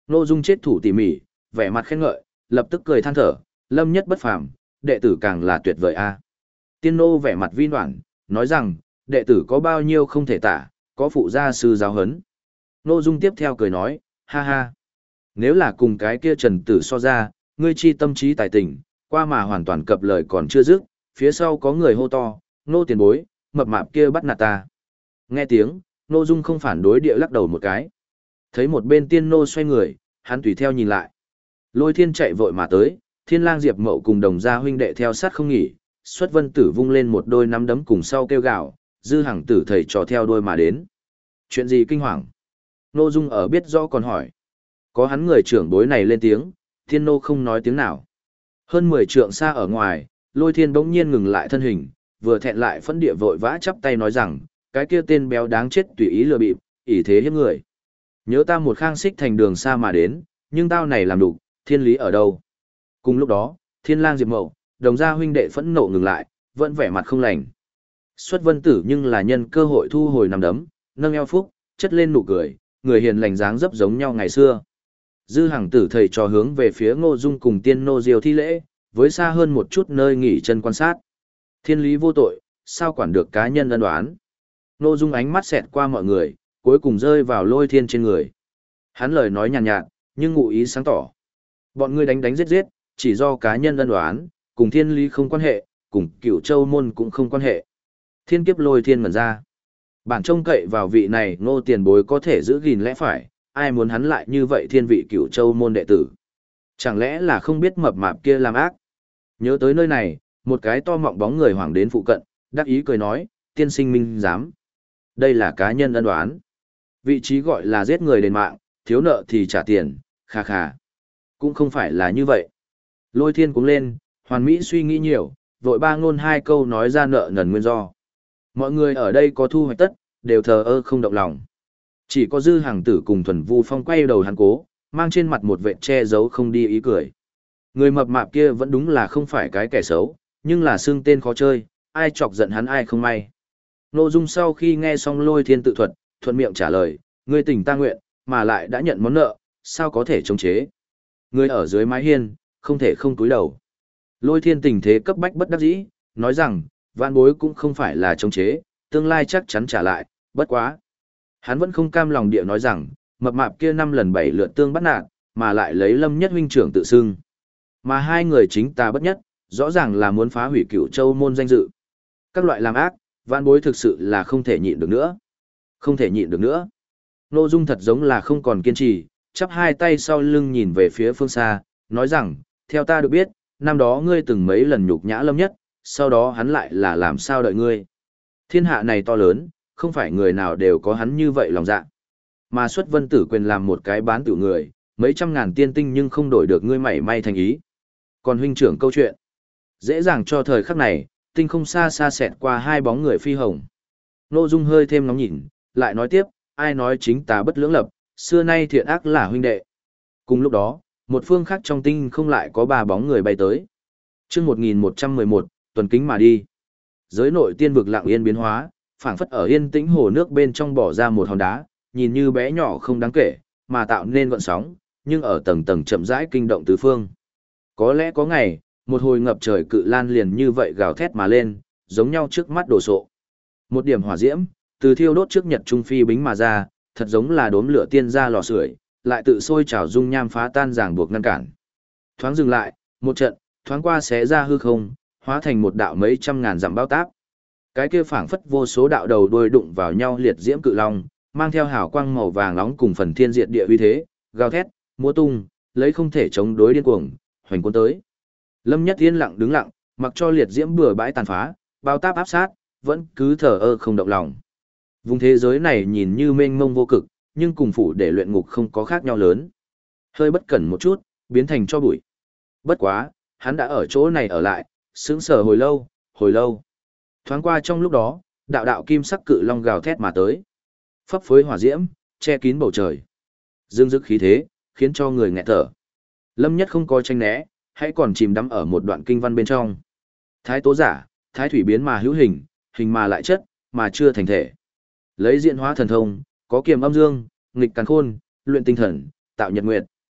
Ngô Dung chết thủ tỉ mỉ, vẻ mặt khen ngợi, lập tức cười than thở, Lâm Nhất bất phàm, đệ tử càng là tuyệt vời a. Tiên nô vẻ mặt vi noãn, nói rằng, đệ tử có bao nhiêu không thể tả, có phụ gia sư giáo huấn. Ngô Dung tiếp theo cười nói, ha ha. Nếu là cùng cái kia Trần Tử so ra, ngươi chi tâm trí tài tình, qua mà hoàn toàn cập lời còn chưa dứt, phía sau có người hô to, Ngô tiền bối, mập mạp kia bắt nạt ta. Nghe tiếng, Ngô Dung không phản đối địa lắc đầu một cái. Thấy một bên tiên nô xoay người, hắn tùy theo nhìn lại. Lôi Thiên chạy vội mà tới, Thiên Lang Diệp Mậu cùng Đồng gia huynh đệ theo sát không nghỉ, Xuất Vân Tử vung lên một đôi nắm đấm cùng sau kêu gào, Dư Hằng Tử thầy trò theo đôi mà đến. Chuyện gì kinh hoàng? Ngô Dung ở biết rõ còn hỏi. Có hắn người trưởng bối này lên tiếng, Thiên nô không nói tiếng nào. Hơn 10 trượng xa ở ngoài, Lôi Thiên bỗng nhiên ngừng lại thân hình, vừa thẹn lại phẫn địa vội vã chắp tay nói rằng, cái kia tên béo đáng chết tùy ý lừa bịp, ỷ thế hiếp người. Nhớ ta một khang xích thành đường xa mà đến, nhưng tao này làm đủ, thiên lý ở đâu? Cùng lúc đó, Thiên Lang Diệp Mậu, Đồng gia huynh đệ phẫn nộ ngừng lại, vẫn vẻ mặt không lành. Xuất Vân Tử nhưng là nhân cơ hội thu hồi nắm đấm, nâng eo phúc, chất lên nụ cười, người hiền lành dáng dấp giống nhau ngày xưa. Dư Hằng Tử thầy trò hướng về phía Ngô Dung cùng Tiên nô Diêu thi lễ, với xa hơn một chút nơi nghỉ chân quan sát. Thiên lý vô tội, sao quản được cá nhân ân oán? Ngô Dung ánh mắt xẹt qua mọi người, cuối cùng rơi vào Lôi Thiên trên người. Hắn lời nói nhàn nhạt, nhưng ngụ ý sáng tỏ. Bọn ngươi đánh đánh giết giết, chỉ do cá nhân ân oán, cùng thiên lý không quan hệ, cùng Cửu Châu môn cũng không quan hệ. Thiên kiếp Lôi Thiên ngẩn ra. Bản trông cậy vào vị này Ngô tiền bối có thể giữ gìn lẽ phải, ai muốn hắn lại như vậy thiên vị Cửu Châu môn đệ tử. Chẳng lẽ là không biết mập mạp kia làm ác? Nhớ tới nơi này, một cái to mọng bóng người hoảng đến phụ cận, đắc ý cười nói, tiên sinh minh dám. Đây là cá nhân ân oán. Vị trí gọi là giết người đền mạng, thiếu nợ thì trả tiền, khà khà. Cũng không phải là như vậy. Lôi Thiên cũng lên, hoàn mỹ suy nghĩ nhiều, vội ba ngôn hai câu nói ra nợ nần nguyên do. Mọi người ở đây có thu hoạch tất, đều thờ ơ không động lòng. Chỉ có Dư Hằng Tử cùng Thuần Vu Phong quay đầu hắn cố, mang trên mặt một vệt che giấu không đi ý cười. Người mập mạp kia vẫn đúng là không phải cái kẻ xấu, nhưng là xưng tên khó chơi, ai chọc giận hắn ai không may. Nội dung sau khi nghe xong Lôi Thiên tự thuật, thuận miệng trả lời, ngươi tình ta nguyện, mà lại đã nhận món nợ, sao có thể chống chế. Người ở dưới mái hiên, không thể không túi đầu. Lôi Thiên tình thế cấp bách bất đắc dĩ, nói rằng, vạn bối cũng không phải là chống chế, tương lai chắc chắn trả lại, bất quá. Hắn vẫn không cam lòng địa nói rằng, mập mạp kia 5 lần 7 lượt tương bắt nạt, mà lại lấy Lâm Nhất huynh trưởng tự xưng. Mà hai người chính ta bất nhất, rõ ràng là muốn phá hủy Cửu Châu môn danh dự. Các loại làm ác, vạn bối thực sự là không thể nhịn được nữa. Không thể nhịn được nữa. Nội dung thật giống là không còn kiên trì, chắp hai tay sau lưng nhìn về phía phương xa, nói rằng, theo ta được biết, năm đó ngươi từng mấy lần nhục nhã Lâm Nhất, sau đó hắn lại là làm sao đợi ngươi. Thiên hạ này to lớn, không phải người nào đều có hắn như vậy lòng dạ. Mà Xuất Vân Tử quyền làm một cái bán tiểu người, mấy trăm ngàn tiên tinh nhưng không đổi được ngươi mảy may thành ý. Còn huynh trưởng câu chuyện, dễ dàng cho thời khắc này, tinh không xa xa xẹt qua hai bóng người phi hồng. Nội dung hơi thêm ngóng nhìn, lại nói tiếp, ai nói chính ta bất lưỡng lập, xưa nay thiện ác là huynh đệ. Cùng lúc đó, một phương khác trong tinh không lại có 3 bóng người bay tới. Chương 1111, tuần kính mà đi. Giới nội tiên vực lặng yên biến hóa, phảng phất ở yên tĩnh hồ nước bên trong bỏ ra một hòn đá, nhìn như bé nhỏ không đáng kể, mà tạo nên gợn sóng, nhưng ở tầng tầng chậm rãi kinh động tứ phương. Có lẽ có ngày, một hồi ngập trời cự lan liền như vậy gào thét mà lên, giống nhau trước mắt đổ sộ. Một điểm hỏa diễm, từ thiêu đốt trước nhật trung phi bính mà ra, thật giống là đốm lửa tiên ra lò sưởi, lại tự sôi trào dung nham phá tan ràng buộc ngăn cản. Thoáng dừng lại, một trận, thoáng qua xé ra hư không, hóa thành một đạo mấy trăm ngàn dặm bao táp. Cái kia phảng phất vô số đạo đầu đuôi đụng vào nhau liệt diễm cự long, mang theo hào quang màu vàng nóng cùng phần thiên diệt địa uy thế, gào thét, múa tung, lấy không thể chống đối điên cuồng, hoành cuốn tới. Lâm Nhất yên lặng đứng lặng, mặc cho liệt diễm bừa bãi tàn phá, bao táp áp sát, vẫn cứ thờ ơ không động lòng. Vùng thế giới này nhìn như mênh mông vô cực, nhưng cùng phủ để luyện ngục không có khác nhau lớn. Hơi bất cẩn một chút, biến thành cho bụi. Bất quá, hắn đã ở chỗ này ở lại, sững sờ hồi lâu, hồi lâu. Thoáng qua trong lúc đó, đạo đạo kim sắc cự long gào thét mà tới. Phấp phới hỏa diễm, che kín bầu trời. Dương dực khí thế, khiến cho người nghẹt thở. Lâm Nhất không có tranh né, hãy còn chìm đắm ở một đoạn kinh văn bên trong. Thái tố giả, thái thủy biến mà hữu hình, hình mà lại chất, mà chưa thành thể. Lấy diện hóa thần thông, có kiềm âm dương, nghịch càn khôn, luyện tinh thần, tạo nhật nguyệt.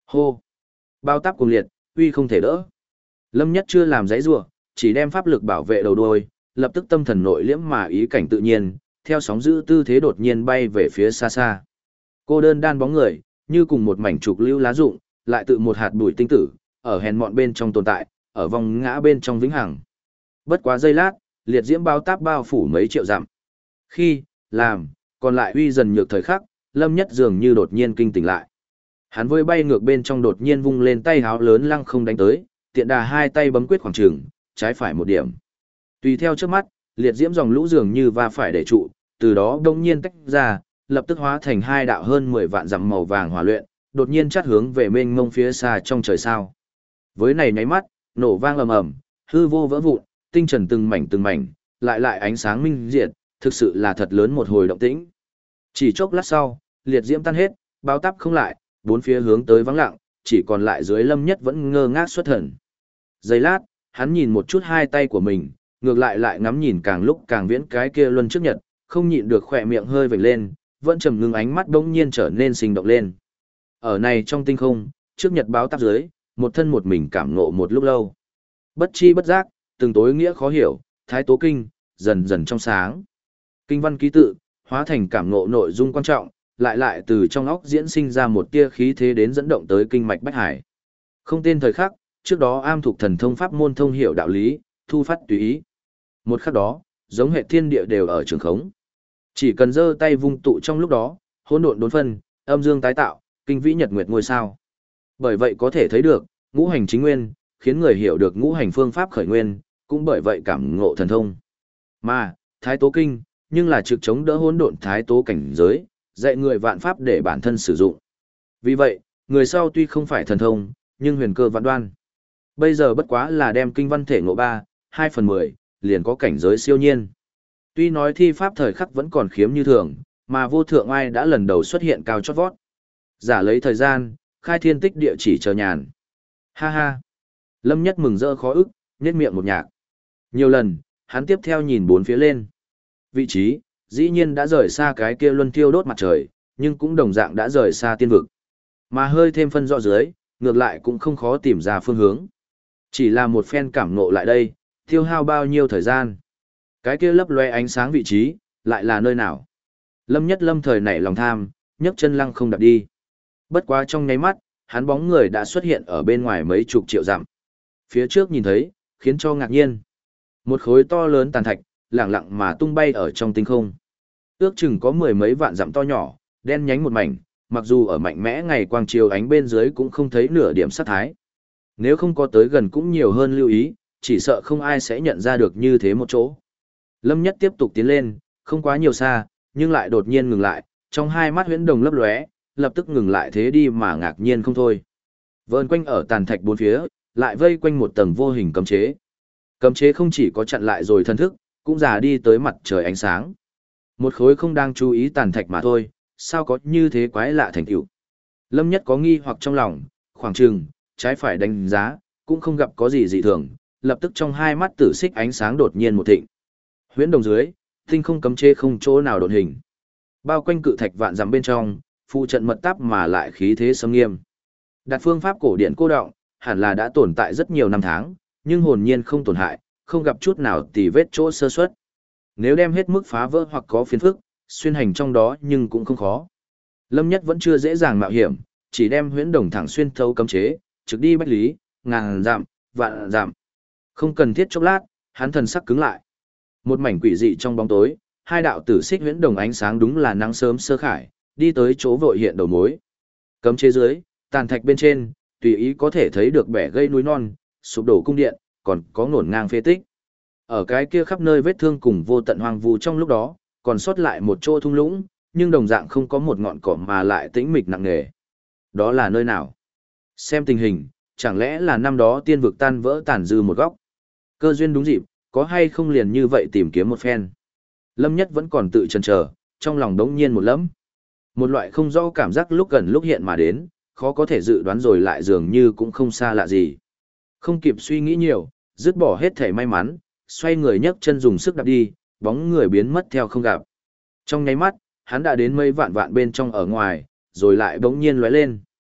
Hô! Bao táp cuồng liệt, uy không thể đỡ. Lâm Nhất chưa làm giấy rủa, chỉ đem pháp lực bảo vệ đầu đuôi, lập tức tâm thần nội liễm mà ý cảnh tự nhiên, theo sóng dữ tư thế đột nhiên bay về phía xa xa. Cô đơn đan bóng người, như cùng một mảnh trục lưu lá rụng, lại tự một hạt bụi tinh tử, ở hèn mọn bên trong tồn tại, ở vòng ngã bên trong vĩnh hằng. Bất quá giây lát, liệt diễm bao táp bao phủ mấy triệu dặm. Khi, làm, còn lại uy dần nhược thời khắc, Lâm Nhất dường như đột nhiên kinh tỉnh lại. Hắn vơi bay ngược bên trong đột nhiên vung lên tay háo lớn lăng không đánh tới, tiện đà hai tay bấm quyết khoảng trường, trái phải một điểm. Tùy theo trước mắt, liệt diễm dòng lũ dường như va phải để trụ, từ đó đông nhiên tách ra, lập tức hóa thành hai đạo hơn 10 vạn dặm màu vàng hỏa luyện, đột nhiên chát hướng về mênh mông phía xa trong trời sao. Với này nháy mắt, nổ vang ầm ầm, hư vô vỡ vụn, tinh trần từng mảnh, lại ánh sáng minh diệt, thực sự là thật lớn một hồi động tĩnh. Chỉ chốc lát sau, liệt diễm tan hết, bao táp không lại, bốn phía hướng tới vắng lặng, chỉ còn lại dưới Lâm Nhất vẫn ngơ ngác xuất thần. Giây lát, hắn nhìn một chút hai tay của mình, ngược lại ngắm nhìn càng lúc càng viễn cái kia luân trước nhật, không nhịn được khỏe miệng hơi vểnh lên, vẫn trầm ngưng ánh mắt bỗng nhiên trở nên sinh động lên. Ở này trong tinh không, trước nhật báo táp dưới, một thân một mình cảm ngộ một lúc lâu. Bất chi bất giác, từng tối nghĩa khó hiểu, thái tố kinh, dần dần trong sáng. Kinh văn ký tự, hóa thành cảm ngộ nội dung quan trọng, lại từ trong óc diễn sinh ra một tia khí thế đến dẫn động tới kinh mạch bách hải. Không tên thời khắc, trước đó am thuộc thần thông pháp môn thông hiểu đạo lý, thu phát tùy ý. Một khắc đó, giống hệ thiên địa đều ở trường khống. Chỉ cần giơ tay vung tụ trong lúc đó, hỗn độn đốn phân, âm dương tái tạo, kinh vĩ nhật nguyệt ngôi sao. Bởi vậy có thể thấy được, ngũ hành chính nguyên, khiến người hiểu được ngũ hành phương pháp khởi nguyên, cũng bởi vậy cảm ngộ thần thông. Mà, thái tố kinh, nhưng là trực chống đỡ hỗn độn thái tố cảnh giới, dạy người vạn pháp để bản thân sử dụng. Vì vậy, người sau tuy không phải thần thông, nhưng huyền cơ vạn đoan. Bây giờ bất quá là đem kinh văn thể ngộ 2/10, liền có cảnh giới siêu nhiên. Tuy nói thi pháp thời khắc vẫn còn khiếm như thường, mà vô thượng ai đã lần đầu xuất hiện cao chót vót. Giả lấy thời gian, khai thiên tích địa chỉ chờ nhàn. Ha ha. Lâm Nhất mừng rỡ khó ức, nhếch miệng một nhạc. Nhiều lần, hắn tiếp theo nhìn bốn phía lên. Vị trí, dĩ nhiên đã rời xa cái kia luân thiêu đốt mặt trời, nhưng cũng đồng dạng đã rời xa tiên vực. Mà hơi thêm phân rõ dưới, ngược lại cũng không khó tìm ra phương hướng. Chỉ là một phen cảm ngộ lại đây, tiêu hao bao nhiêu thời gian. Cái kia lấp loe ánh sáng vị trí, lại là nơi nào? Lâm Nhất lâm thời nảy lòng tham, nhấc chân lăng không đạp đi. Bất quá trong nháy mắt, hắn bóng người đã xuất hiện ở bên ngoài mấy chục triệu dặm. Phía trước nhìn thấy, khiến cho ngạc nhiên. Một khối to lớn tàn thạch, lẳng lặng mà tung bay ở trong tinh không. Ước chừng có mười mấy vạn dặm to nhỏ, đen nhánh một mảnh, mặc dù ở mạnh mẽ ngày quang chiều ánh bên dưới cũng không thấy nửa điểm sát thái. Nếu không có tới gần cũng nhiều hơn lưu ý, chỉ sợ không ai sẽ nhận ra được như thế một chỗ. Lâm Nhất tiếp tục tiến lên, không quá nhiều xa, nhưng lại đột nhiên ngừng lại, trong hai mắt huyễn đồng lấp lóe, lập tức ngừng lại thế đi mà ngạc nhiên không thôi. Vờn quanh ở tàn thạch bốn phía, lại vây quanh một tầng vô hình cấm chế. Cấm chế không chỉ có chặn lại rồi thân thức, cũng già đi tới mặt trời ánh sáng. Một khối không đang chú ý tàn thạch mà thôi, sao có như thế quái lạ thành tựu. Lâm Nhất có nghi hoặc trong lòng, khoảng chừng, trái phải đánh giá, cũng không gặp có gì dị thường, lập tức trong hai mắt tử xích ánh sáng đột nhiên một thịnh. Huyễn đồng dưới, tinh không cấm chế không chỗ nào đột hình. Bao quanh cự thạch vạn dặm bên trong, phụ trận mật táp mà lại khí thế sâm nghiêm. Đặt phương pháp cổ điển cô động, hẳn là đã tồn tại rất nhiều năm tháng, nhưng hồn nhiên không tổn hại, không gặp chút nào tì vết chỗ sơ suất. Nếu đem hết mức phá vỡ hoặc có phiền phức, xuyên hành trong đó nhưng cũng không khó. Lâm Nhất vẫn chưa dễ dàng mạo hiểm, chỉ đem huyễn đồng thẳng xuyên thấu cấm chế, trực đi bách lý, ngàn dặm, vạn dặm. Không cần thiết chốc lát, hắn thần sắc cứng lại. Một mảnh quỷ dị trong bóng tối, hai đạo tử xích huyễn đồng ánh sáng đúng là nắng sớm sơ khải, đi tới chỗ vội hiện đầu mối. Cấm chế dưới, tàn thạch bên trên, tùy ý có thể thấy được bẻ gây núi non, sụp đổ cung điện, còn có ngổn ngang phế tích. Ở cái kia khắp nơi vết thương cùng vô tận hoang vu trong lúc đó, còn sót lại một chỗ thung lũng, nhưng đồng dạng không có một ngọn cỏ mà lại tĩnh mịch nặng nề. Đó là nơi nào? Xem tình hình, chẳng lẽ là năm đó tiên vực tan vỡ tàn dư một góc? Cơ duyên đúng dịp, có hay không liền như vậy tìm kiếm một phen? Lâm Nhất vẫn còn tự chần chờ, trong lòng đống nhiên một lẫm. Một loại không rõ cảm giác lúc gần lúc hiện mà đến, khó có thể dự đoán rồi lại dường như cũng không xa lạ gì. Không kịp suy nghĩ nhiều, dứt bỏ hết thể may mắn, xoay người nhấc chân dùng sức đạp đi, bóng người biến mất theo không gặp. Trong nháy mắt, hắn đã đến mấy vạn vạn bên trong ở ngoài, rồi lại bỗng nhiên lóe lên.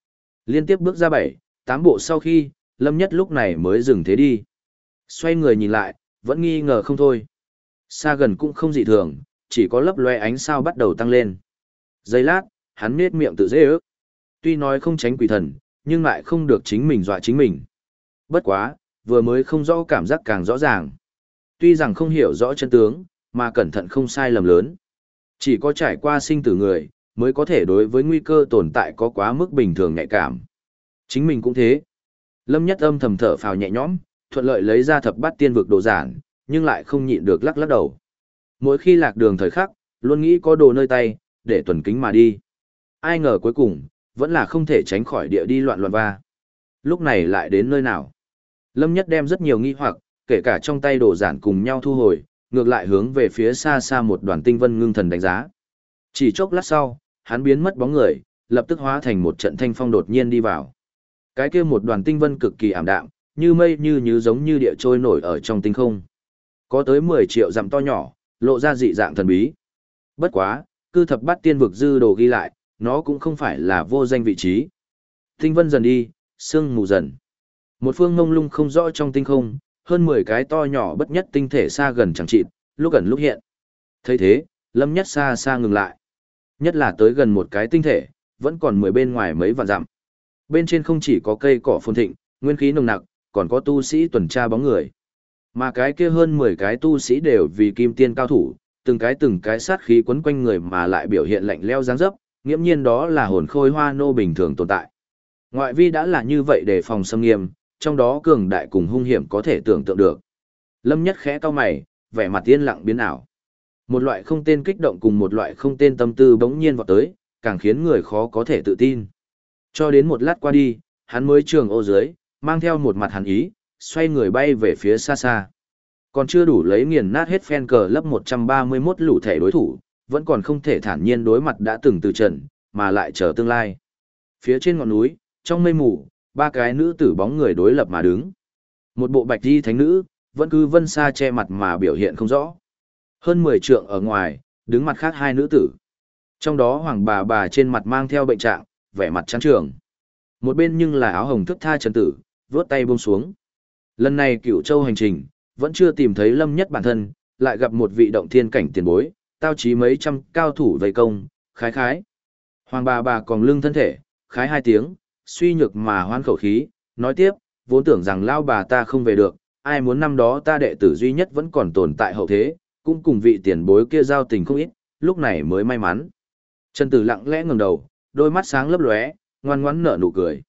Liên tiếp bước ra 7, 8 bộ sau khi, Lâm Nhất lúc này mới dừng thế đi. Xoay người nhìn lại, vẫn nghi ngờ không thôi. Xa gần cũng không dị thường, chỉ có lấp loe ánh sao bắt đầu tăng lên. Giây lát, hắn nhếch miệng tự dễ ước. Tuy nói không tránh quỷ thần, nhưng lại không được chính mình dọa chính mình. Bất quá, vừa mới không rõ cảm giác càng rõ ràng. Tuy rằng không hiểu rõ chân tướng, mà cẩn thận không sai lầm lớn. Chỉ có trải qua sinh tử người, mới có thể đối với nguy cơ tồn tại có quá mức bình thường nhạy cảm. Chính mình cũng thế. Lâm Nhất âm thầm thở phào nhẹ nhõm, thuận lợi lấy ra thập bát tiên vực đồ giản, nhưng lại không nhịn được lắc lắc đầu. Mỗi khi lạc đường thời khắc, luôn nghĩ có đồ nơi tay, để tuần kính mà đi. Ai ngờ cuối cùng, vẫn là không thể tránh khỏi địa đi loạn loạn va. Lúc này lại đến nơi nào? Lâm Nhất đem rất nhiều nghi hoặc, kể cả trong tay đồ giản cùng nhau thu hồi, ngược lại hướng về phía xa xa một đoàn tinh vân ngưng thần đánh giá. Chỉ chốc lát sau, hắn biến mất bóng người, lập tức hóa thành một trận thanh phong đột nhiên đi vào. Cái kia một đoàn tinh vân cực kỳ ảm đạm, như mây như giống như địa trôi nổi ở trong tinh không. Có tới 10 triệu dặm to nhỏ, lộ ra dị dạng thần bí. Bất quá, cư thập bát tiên vực dư đồ ghi lại, nó cũng không phải là vô danh vị trí. Tinh vân dần đi, sương mù dần. Một phương ngông lung không rõ trong tinh không, hơn 10 cái to nhỏ bất nhất tinh thể xa gần chẳng chịt, lúc gần lúc hiện. Thấy thế, Lâm Nhất xa xa ngừng lại. Nhất là tới gần một cái tinh thể, vẫn còn 10 bên ngoài mấy vạn dặm. Bên trên không chỉ có cây cỏ phồn thịnh, nguyên khí nồng nặc, còn có tu sĩ tuần tra bóng người. Mà cái kia hơn 10 cái tu sĩ đều vì kim tiên cao thủ, từng cái sát khí quấn quanh người mà lại biểu hiện lạnh lẽo dáng dấp, nghiễm nhiên đó là hồn khôi hoa nô bình thường tồn tại. Ngoại vi đã là như vậy để phòng xâm nghiêm, trong đó cường đại cùng hung hiểm có thể tưởng tượng được. Lâm Nhất khẽ cau mày, vẻ mặt yên lặng biến ảo. Một loại không tên kích động cùng một loại không tên tâm tư bỗng nhiên vọt tới, càng khiến người khó có thể tự tin. Cho đến một lát qua đi, hắn mới trường ô dưới, mang theo một mặt hàn ý, xoay người bay về phía xa xa. Còn chưa đủ lấy nghiền nát hết phen cờ lấp 131 lũ thể đối thủ, vẫn còn không thể thản nhiên đối mặt đã từng từ trần, mà lại chờ tương lai. Phía trên ngọn núi, trong mây mù, ba cái nữ tử bóng người đối lập mà đứng. Một bộ bạch y thánh nữ, vẫn cứ vân xa che mặt mà biểu hiện không rõ. Hơn 10 trượng ở ngoài, đứng mặt khác hai nữ tử. Trong đó hoàng bà trên mặt mang theo bệnh trạng, vẻ mặt trắng trường. Một bên nhưng là áo hồng thức tha trần tử, vướt tay buông xuống. Lần này Cửu Châu hành trình, vẫn chưa tìm thấy Lâm Nhất bản thân, lại gặp một vị động thiên cảnh tiền bối, tao chí mấy trăm cao thủ vây công, khái khái. Hoàng bà còn lưng thân thể, khái hai tiếng, suy nhược mà hoan khẩu khí, nói tiếp, vốn tưởng rằng lao bà ta không về được, ai muốn năm đó ta đệ tử duy nhất vẫn còn tồn tại hậu thế, cũng cùng vị tiền bối kia giao tình không ít, lúc này mới may mắn. Trần Tử lặng lẽ ngẩng đầu, đôi mắt sáng lấp lóe, ngoan ngoãn nở nụ cười.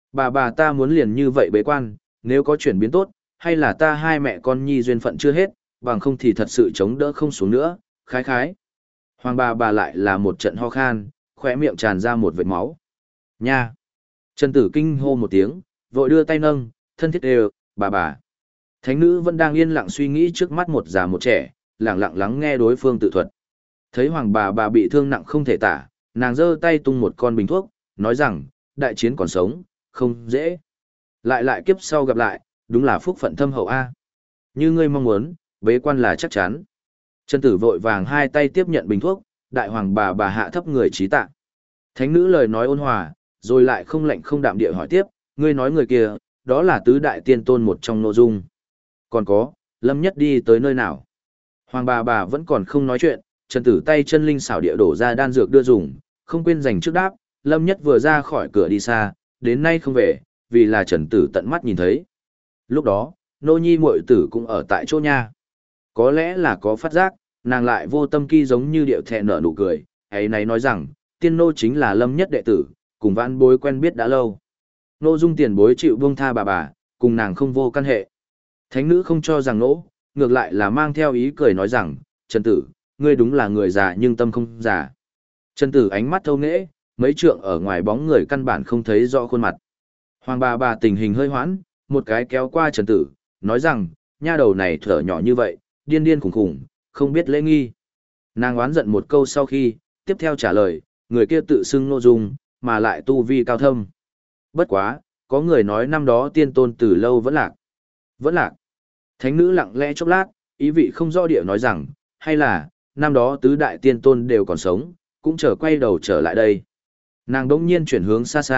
Bà ta muốn liền như vậy bế quan, nếu có chuyển biến tốt, hay là ta hai mẹ con nhi duyên phận chưa hết, bằng không thì thật sự chống đỡ không xuống nữa, khái khái. Hoàng bà lại là một trận ho khan, khóe miệng tràn ra một vệt máu. Nha! Trần Tử kinh hô một tiếng, vội đưa tay nâng, thân thiết đều, bà. Thánh nữ vẫn đang yên lặng suy nghĩ trước mắt một già một trẻ, lặng lặng lắng nghe đối phương tự thuật. Thấy hoàng bà bị thương nặng không thể tả, nàng giơ tay tung một con bình thuốc, nói rằng, đại chiến còn sống, không dễ. Lại kiếp sau gặp lại, đúng là phúc phận thâm hậu A. Như ngươi mong muốn, bế quan là chắc chắn. Trần Tử vội vàng hai tay tiếp nhận bình thuốc, đại hoàng bà hạ thấp người trí tạ. Thánh nữ lời nói ôn hòa, rồi lại không lạnh không đạm địa hỏi tiếp, ngươi nói người kia, đó là tứ đại tiên tôn một trong nội dung. Còn có, Lâm Nhất đi tới nơi nào? Hoàng bà vẫn còn không nói chuyện, Trần Tử tay chân linh xảo địa đổ ra đan dược đưa dùng, không quên dành trước đáp, Lâm Nhất vừa ra khỏi cửa đi xa, đến nay không về, vì là Trần Tử tận mắt nhìn thấy. Lúc đó, nô nhi muội tử cũng ở tại chỗ nha. Có lẽ là có phát giác, nàng lại vô tâm kỳ giống như điệu thẹ nở nụ cười, ấy này nói rằng, tiên nô chính là Lâm Nhất đệ tử, cùng vãn bối quen biết đã lâu. Nô dung tiền bối chịu buông tha bà, cùng nàng không vô căn hệ. Thánh nữ không cho rằng nỗ, ngược lại là mang theo ý cười nói rằng, Trần Tử, ngươi đúng là người già nhưng tâm không già. Trần Tử ánh mắt thâu nghễ, mấy trượng ở ngoài bóng người căn bản không thấy rõ khuôn mặt. Hoàng bà tình hình hơi hoãn, một cái kéo qua Trần Tử, nói rằng, nha đầu này thở nhỏ như vậy, điên khủng, không biết lễ nghi. Nàng oán giận một câu sau khi, tiếp theo trả lời, người kia tự xưng Ngô Dung, mà lại tu vi cao thâm. Bất quá, có người nói năm đó tiên tôn từ lâu vẫn lạc. Vẫn lạc. Thánh nữ lặng lẽ chốc lát, ý vị không rõ địa nói rằng, hay là, năm đó tứ đại tiên tôn đều còn sống, cũng chờ quay đầu trở lại đây. Nàng đỗng nhiên chuyển hướng xa xa,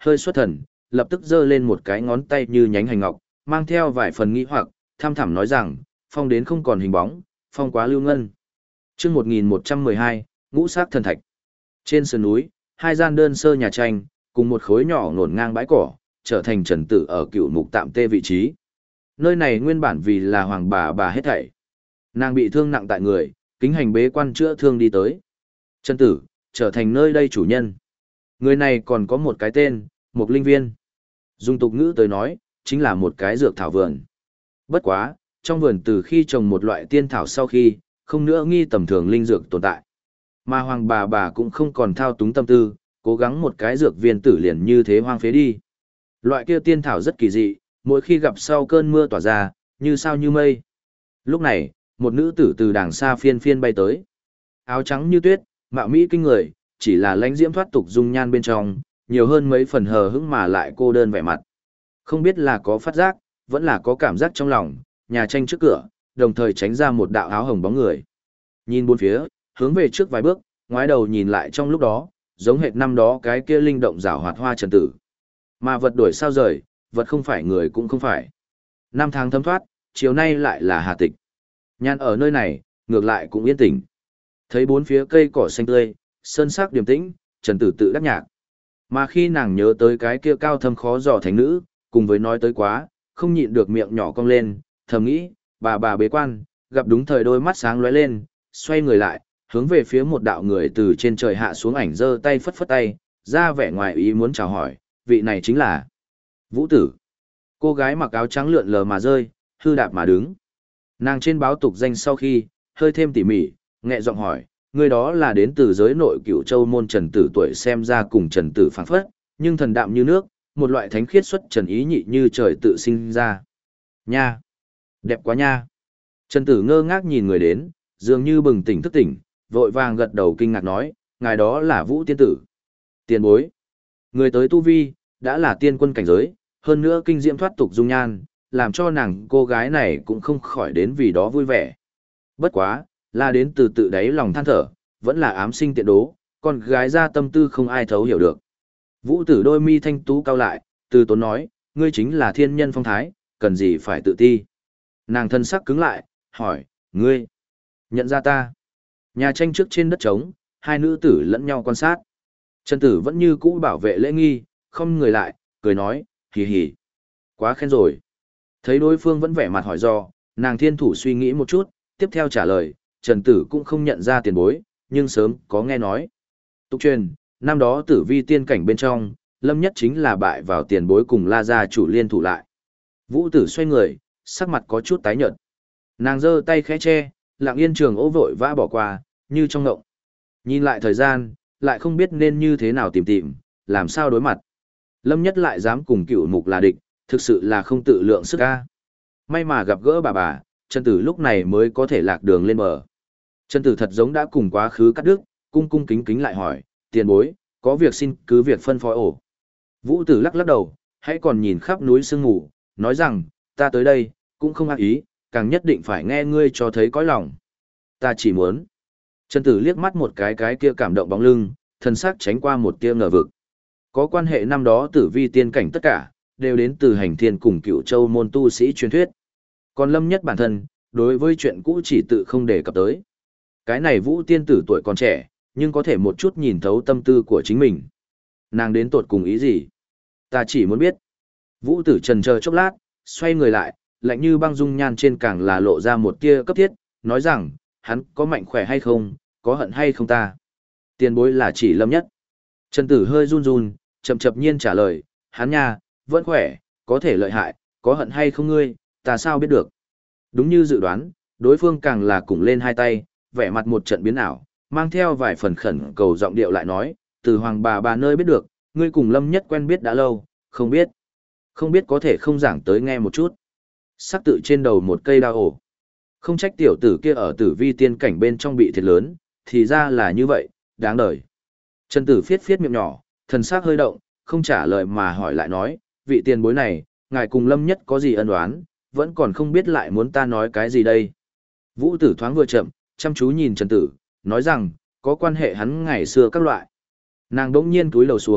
hơi xuất thần, lập tức giơ lên một cái ngón tay như nhánh hành ngọc, mang theo vài phần nghi hoặc, tham thẳm nói rằng, phong đến không còn hình bóng, phong quá lưu ngân. Chương 1112, Ngũ Sắc Thần Thạch. Trên sườn núi, hai gian đơn sơ nhà tranh, cùng một khối nhỏ ngổn ngang bãi cỏ, trở thành trần tử ở cựu mục tạm tê vị trí. Nơi này nguyên bản vì là hoàng bà hết thảy. Nàng bị thương nặng tại người, kính hành bế quan chữa thương đi tới. Trần tử, trở thành nơi đây chủ nhân. Người này còn có một cái tên, Mục Linh Viên. Dùng tục ngữ tới nói, chính là một cái dược thảo vườn. Bất quá, trong vườn từ khi trồng một loại tiên thảo sau khi, không nữa nghi tầm thường linh dược tồn tại. Mà hoàng bà cũng không còn thao túng tâm tư, cố gắng một cái dược viên tử liền như thế hoang phế đi. Loại kia tiên thảo rất kỳ dị, mỗi khi gặp sau cơn mưa tỏa ra, như sao như mây. Lúc này, một nữ tử từ đàng xa phiên phiên bay tới. Áo trắng như tuyết, mạo mỹ kinh người, chỉ là lãnh diễm thoát tục dung nhan bên trong, nhiều hơn mấy phần hờ hững mà lại cô đơn vẻ mặt. Không biết là có phát giác, vẫn là có cảm giác trong lòng, nhà tranh trước cửa, đồng thời tránh ra một đạo áo hồng bóng người. Nhìn bốn phía, hướng về trước vài bước, ngoái đầu nhìn lại trong lúc đó, giống hệt năm đó cái kia linh động rảo hoạt hoa trần tử. Mà vật đổi sao rời, vật không phải người cũng không phải. Năm tháng thấm thoát, chiều nay lại là Hà Tịch. Nhan ở nơi này, ngược lại cũng yên tĩnh. Thấy bốn phía cây cỏ xanh tươi, sơn sắc điềm tĩnh, trần tử tự đắc nhạc. Mà khi nàng nhớ tới cái kia cao thâm khó dò thánh nữ, cùng với nói tới quá, không nhịn được miệng nhỏ cong lên, thầm nghĩ, bà bế quan, gặp đúng thời đôi mắt sáng lóe lên, xoay người lại, hướng về phía một đạo người từ trên trời hạ xuống ảnh giơ tay phất phất tay, ra vẻ ngoài ý muốn chào hỏi, vị này chính là Vũ Tử. Cô gái mặc áo trắng lượn lờ mà rơi, hư đạp mà đứng. Nàng trên báo tục danh sau khi, hơi thêm tỉ mỉ, nhẹ giọng hỏi, người đó là đến từ giới nội Cửu Châu môn Trần Tử tuổi xem ra cùng Trần Tử phảng phất, nhưng thần đạm như nước, một loại thánh khiết xuất trần ý nhị như trời tự sinh ra. Nha! Đẹp quá nha! Trần Tử ngơ ngác nhìn người đến, dường như bừng tỉnh thức tỉnh, vội vàng gật đầu kinh ngạc nói, ngài đó là Vũ Tiên Tử. Tiền bối. Người tới tu vi, đã là tiên quân cảnh giới, hơn nữa kinh diễm thoát tục dung nhan, làm cho nàng cô gái này cũng không khỏi đến vì đó vui vẻ. Bất quá, là đến từ tự đáy lòng than thở, vẫn là ám sinh tiện đố, con gái ra tâm tư không ai thấu hiểu được. Vũ Tử đôi mi thanh tú cao lại, từ tốn nói, ngươi chính là thiên nhân phong thái, cần gì phải tự ti. Nàng thân sắc cứng lại, hỏi, ngươi, nhận ra ta. Nhà tranh trước trên đất trống, hai nữ tử lẫn nhau quan sát. Trần Tử vẫn như cũ bảo vệ lễ nghi, không người lại, cười nói, hì hì. Quá khen rồi. Thấy đối phương vẫn vẻ mặt hỏi do, nàng thiên thủ suy nghĩ một chút, tiếp theo trả lời, Trần Tử cũng không nhận ra tiền bối, nhưng sớm có nghe nói. Tục truyền, năm đó tử vi tiên cảnh bên trong, Lâm Nhất chính là bại vào tiền bối cùng La Gia chủ liên thủ lại. Vũ Tử xoay người, sắc mặt có chút tái nhợt. Nàng giơ tay khẽ che, lặng yên trường ố vội vã bỏ qua, như trong ngộng. Nhìn lại thời gian, lại không biết nên như thế nào tìm, làm sao đối mặt. Lâm Nhất lại dám cùng Cửu Mục là địch, thực sự là không tự lượng sức ca. May mà gặp gỡ bà, Trần Tử lúc này mới có thể lạc đường lên bờ. Trần Tử thật giống đã cùng quá khứ cắt đứt, cung cung kính kính lại hỏi, tiền bối, có việc xin cứ việc phân phối ổ. Vũ Tử lắc lắc đầu, hãy còn nhìn khắp núi sương ngủ, nói rằng, ta tới đây, cũng không ác ý, càng nhất định phải nghe ngươi cho thấy cõi lòng. Ta chỉ muốn. Trần Tử liếc mắt một cái kia cảm động bóng lưng, thân sắc tránh qua một tia ngờ vực. Có quan hệ năm đó tử vi tiên cảnh tất cả, đều đến từ hành thiên cùng Cửu Châu môn tu sĩ truyền thuyết. Còn Lâm Nhất bản thân, đối với chuyện cũ chỉ tự không đề cập tới. Cái này Vũ tiên tử tuổi còn trẻ, nhưng có thể một chút nhìn thấu tâm tư của chính mình. Nàng đến tột cùng ý gì? Ta chỉ muốn biết. Vũ tử trần chờ chốc lát, xoay người lại, lạnh như băng dung nhan trên càng là lộ ra một tia cấp thiết, nói rằng, hắn có mạnh khỏe hay không, có hận hay không ta. Tiền bối là chỉ Lâm Nhất. Trần Tử hơi run run, chậm nhiên trả lời, hắn nha, vẫn khỏe, có thể lợi hại, có hận hay không ngươi, ta sao biết được. Đúng như dự đoán, đối phương càng là cùng lên hai tay, vẻ mặt một trận biến ảo, mang theo vài phần khẩn cầu giọng điệu lại nói, từ hoàng bà nơi biết được, ngươi cùng Lâm Nhất quen biết đã lâu, không biết. Không biết có thể không giảng tới nghe một chút. Sắc tự trên đầu một cây đao ổ. Không trách tiểu tử kia ở tử vi tiên cảnh bên trong bị thiệt lớn, thì ra là như vậy, đáng đời. Trần Tử phiết miệng nhỏ, thần sắc hơi động, không trả lời mà hỏi lại nói, vị tiền bối này, ngài cùng Lâm Nhất có gì ân oán, vẫn còn không biết lại muốn ta nói cái gì đây. Vũ Tử thoáng vừa chậm, chăm chú nhìn Trần Tử, nói rằng, có quan hệ hắn ngày xưa các loại. Nàng đỗng nhiên túi lầu xuống,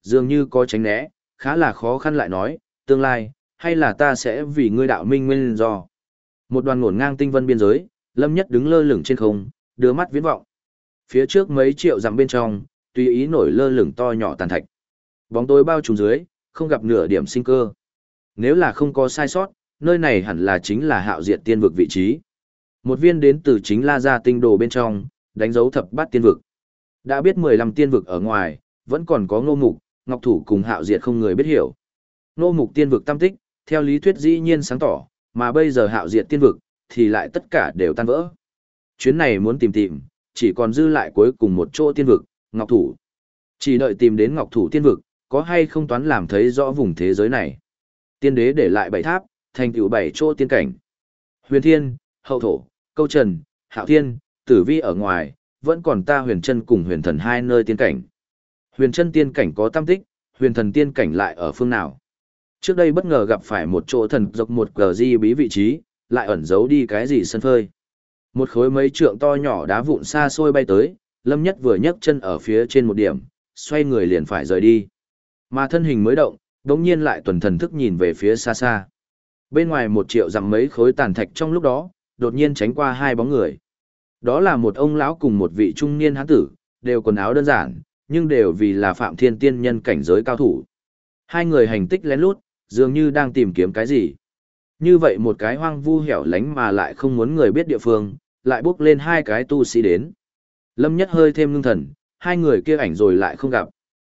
dường như có tránh né, khá là khó khăn lại nói, tương lai, hay là ta sẽ vì ngươi đạo minh nguyên do. Một đoàn ngổn ngang tinh vân biên giới, Lâm Nhất đứng lơ lửng trên không, đưa mắt viễn vọng. Phía trước mấy triệu dặm bên trong, tùy ý nổi lơ lửng to nhỏ tàn thạch. Bóng tối bao trùm dưới, không gặp nửa điểm sinh cơ. Nếu là không có sai sót, nơi này hẳn là chính là Hạo Diệt Tiên vực vị trí. Một viên đến từ chính La Gia tinh đồ bên trong, đánh dấu thập bát tiên vực. Đã biết 15 tiên vực ở ngoài, vẫn còn có Ngô Mục, Ngọc Thủ cùng Hạo Diệt không người biết hiểu. Ngô Mục tiên vực tam tích, theo lý thuyết dĩ nhiên sáng tỏ, mà bây giờ Hạo Diệt tiên vực, thì lại tất cả đều tan vỡ. Chuyến này muốn tìm tìm, chỉ còn dư lại cuối cùng một chỗ tiên vực, Ngọc Thủ. Chỉ đợi tìm đến Ngọc Thủ tiên vực, có hay không toán làm thấy rõ vùng thế giới này. Tiên đế để lại 7 tháp, thành tựu 7 chỗ tiên cảnh. Huyền Thiên, Hậu Thổ, Câu Trần, Hạo Thiên, Tử Vi ở ngoài, vẫn còn ta Huyền Chân cùng Huyền Thần hai nơi tiên cảnh. Huyền Chân tiên cảnh có tam tích, Huyền Thần tiên cảnh lại ở phương nào? Trước đây bất ngờ gặp phải một chỗ thần dọc một cờ di bí vị trí, lại ẩn giấu đi cái gì sân phơi. Một khối mấy trượng to nhỏ đá vụn xa xôi bay tới, Lâm Nhất vừa nhấc chân ở phía trên một điểm, xoay người liền phải rời đi. Mà thân hình mới động, đống nhiên lại tuần thần thức nhìn về phía xa xa. Bên ngoài 1 triệu dặm mấy khối tàn thạch trong lúc đó, đột nhiên tránh qua hai bóng người. Đó là một ông lão cùng một vị trung niên hán tử, đều quần áo đơn giản, nhưng đều vì là Phạm Thiên tiên nhân cảnh giới cao thủ. Hai người hành tích lén lút, dường như đang tìm kiếm cái gì. Như vậy một cái hoang vu hẻo lánh mà lại không muốn người biết địa phương, lại bước lên hai cái tu sĩ đến. Lâm Nhất hơi thêm ngưng thần, hai người kia ảnh rồi lại không gặp.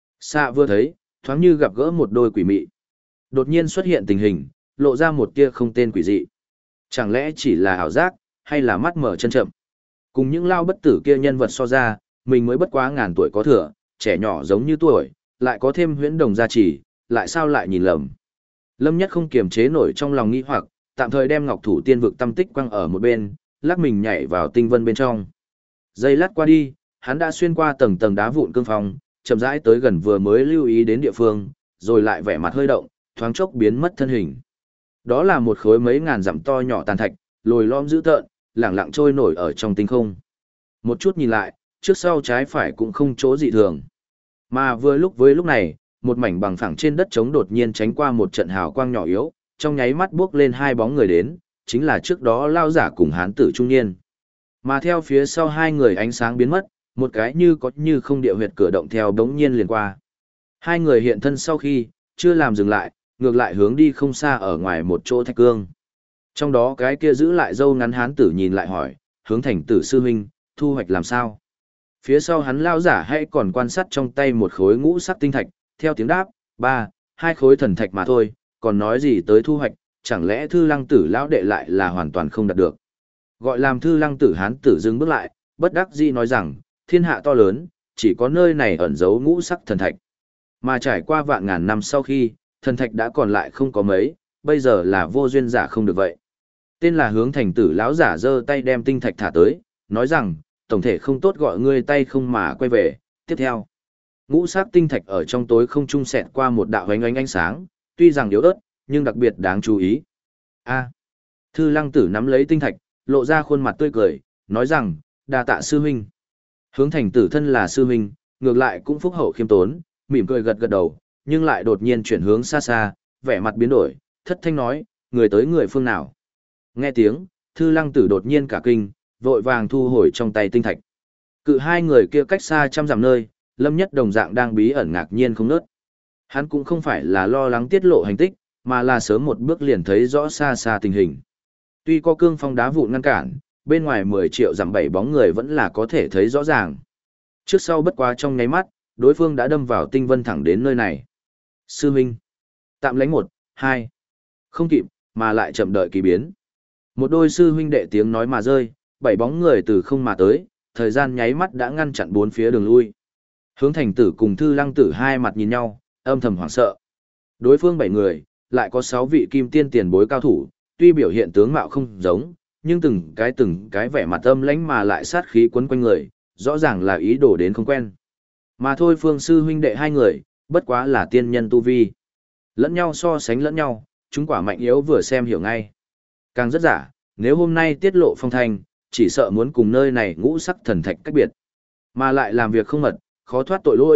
Xa vừa thấy, thoáng như gặp gỡ một đôi quỷ mị. Đột nhiên xuất hiện tình hình, lộ ra một tia không tên quỷ dị. Chẳng lẽ chỉ là ảo giác, hay là mắt mở chân chậm. Cùng những lao bất tử kia nhân vật so ra, mình mới bất quá ngàn tuổi có thừa, trẻ nhỏ giống như tuổi, lại có thêm huyễn đồng gia trì, lại sao lại nhìn lầm. Lâm Nhất không kiềm chế nổi trong lòng nghi hoặc, tạm thời đem Ngọc Thủ tiên vực tâm tích quăng ở một bên, lắc mình nhảy vào tinh vân bên trong. Giây lát qua đi, hắn đã xuyên qua tầng tầng đá vụn cương phong, chậm rãi tới gần vừa mới lưu ý đến địa phương, rồi lại vẻ mặt hơi động, thoáng chốc biến mất thân hình. Đó là một khối mấy ngàn dặm to nhỏ tàn thạch, lồi lõm dữ tợn, lẳng lặng trôi nổi ở trong tinh không. Một chút nhìn lại, trước sau trái phải cũng không chỗ dị thường. Mà vừa lúc với lúc này, một mảnh bằng phẳng trên đất trống đột nhiên tránh qua một trận hào quang nhỏ yếu, trong nháy mắt bước lên hai bóng người đến, chính là trước đó lao giả cùng hán tử trung niên. Mà theo phía sau hai người ánh sáng biến mất, một cái như có như không địa huyệt cửa động theo đống nhiên liền qua. Hai người hiện thân sau khi, chưa làm dừng lại, ngược lại hướng đi không xa ở ngoài một chỗ thạch cương. Trong đó cái kia giữ lại râu ngắn hán tử nhìn lại hỏi, hướng thành tử sư huynh, thu hoạch làm sao? Phía sau hắn lao giả hay còn quan sát trong tay một khối ngũ sắc tinh thạch, theo tiếng đáp, hai khối thần thạch mà thôi, còn nói gì tới thu hoạch, chẳng lẽ thư lăng tử lão đệ lại là hoàn toàn không đạt được. Gọi làm thư lăng tử hán tử dừng bước lại, bất đắc dĩ nói rằng, thiên hạ to lớn, chỉ có nơi này ẩn giấu ngũ sắc thần thạch. Mà trải qua vạn ngàn năm sau khi, thần thạch đã còn lại không có mấy, bây giờ là vô duyên giả không được vậy. Tên là hướng thành tử lão giả giơ tay đem tinh thạch thả tới, nói rằng, tổng thể không tốt gọi ngươi tay không mà quay về, tiếp theo. Ngũ sắc tinh thạch ở trong tối không trung xẹt qua một đạo ánh ánh sáng, tuy rằng yếu ớt, nhưng đặc biệt đáng chú ý. Thư lăng tử nắm lấy tinh thạch, lộ ra khuôn mặt tươi cười, nói rằng, đa tạ sư huynh. Hướng thành tử thân là sư huynh, ngược lại cũng phúc hậu khiêm tốn, mỉm cười gật gật đầu, nhưng lại đột nhiên chuyển hướng xa xa, vẻ mặt biến đổi, thất thanh nói, người tới người phương nào. Nghe tiếng, thư lăng tử đột nhiên cả kinh, vội vàng thu hồi trong tay tinh thạch. Cự hai người kia cách xa trăm dặm nơi, Lâm Nhất đồng dạng đang bí ẩn ngạc nhiên không nớt. Hắn cũng không phải là lo lắng tiết lộ hành tích, mà là sớm một bước liền thấy rõ xa xa tình hình. Tuy có cương phong đá vụn ngăn cản, bên ngoài 10 triệu dặm 7 bóng người vẫn là có thể thấy rõ ràng. Trước sau bất quá trong nháy mắt, đối phương đã đâm vào tinh vân thẳng đến nơi này. Sư huynh, tạm lánh 1, 2. Không kịp, mà lại chậm đợi kỳ biến. Một đôi sư huynh đệ tiếng nói mà rơi, 7 bóng người từ không mà tới, thời gian nháy mắt đã ngăn chặn bốn phía đường lui. Hướng thành tử cùng thư lăng tử hai mặt nhìn nhau, âm thầm hoảng sợ. Đối phương 7 người, lại có 6 vị kim tiên tiền bối cao thủ, tuy biểu hiện tướng mạo không giống, nhưng từng cái vẻ mặt âm lãnh mà lại sát khí quấn quanh người, rõ ràng là ý đồ đến không quen. Mà thôi phương sư huynh đệ hai người, bất quá là tiên nhân tu vi. Lẫn nhau so sánh lẫn nhau, chúng quả mạnh yếu vừa xem hiểu ngay. Càng rất giả, nếu hôm nay tiết lộ phong thanh, chỉ sợ muốn cùng nơi này ngũ sắc thần thạch cách biệt. Mà lại làm việc không mật, khó thoát tội lỗi,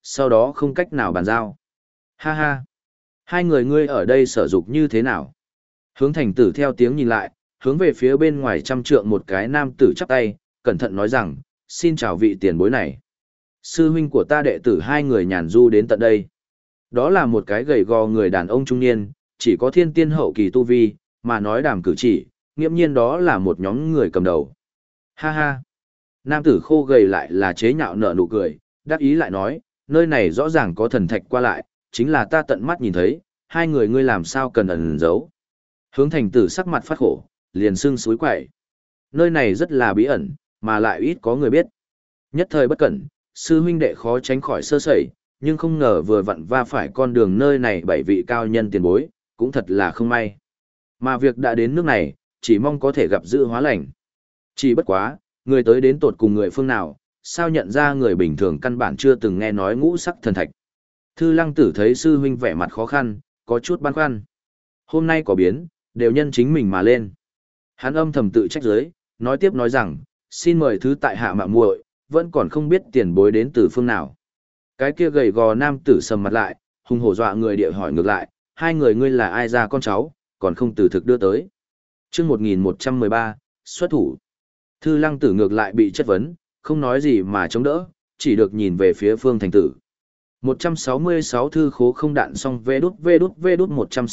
sau đó không cách nào bàn giao. Ha ha! Hai người ngươi ở đây sở dục như thế nào? Hướng thành tử theo tiếng nhìn lại, hướng về phía bên ngoài trăm trượng một cái nam tử chắp tay, cẩn thận nói rằng, xin chào vị tiền bối này. Sư huynh của ta đệ tử hai người nhàn du đến tận đây. Đó là một cái gầy gò người đàn ông trung niên, chỉ có thiên tiên hậu kỳ tu vi, mà nói đàm cử chỉ, nghiễm nhiên đó là một nhóm người cầm đầu. Ha ha! Nam tử khô gầy lại là chế nhạo nở nụ cười, đắc ý lại nói, nơi này rõ ràng có thần thạch qua lại, chính là ta tận mắt nhìn thấy, hai người ngươi làm sao cần ẩn giấu. Hướng thành tử sắc mặt phát khổ, liền sưng suối quậy. Nơi này rất là bí ẩn, mà lại ít có người biết. Nhất thời bất cẩn, sư huynh đệ khó tránh khỏi sơ sẩy, nhưng không ngờ vừa vặn va phải con đường nơi này bảy vị cao nhân tiền bối, cũng thật là không may. Mà việc đã đến nước này, chỉ mong có thể gặp dự hóa lành. Chỉ bất quá, người tới đến tột cùng người phương nào, sao nhận ra người bình thường căn bản chưa từng nghe nói ngũ sắc thần thạch. Thư Lăng Tử thấy sư huynh vẻ mặt khó khăn, có chút băn khoăn. Hôm nay có biến, đều nhân chính mình mà lên. Hắn âm thầm tự trách giới, nói tiếp nói rằng, xin mời thứ tại hạ mạo muội, vẫn còn không biết tiền bối đến từ phương nào. Cái kia gầy gò nam tử sầm mặt lại, hùng hổ dọa người địa hỏi ngược lại, hai người ngươi là ai ra con cháu, còn không từ thực đưa tới. Chương 1113, xuất thủ. Thư Lăng Tử ngược lại bị chất vấn, không nói gì mà chống đỡ, chỉ được nhìn về phía Phương Thành Tử. 166 thư khố không đạn xong vê đút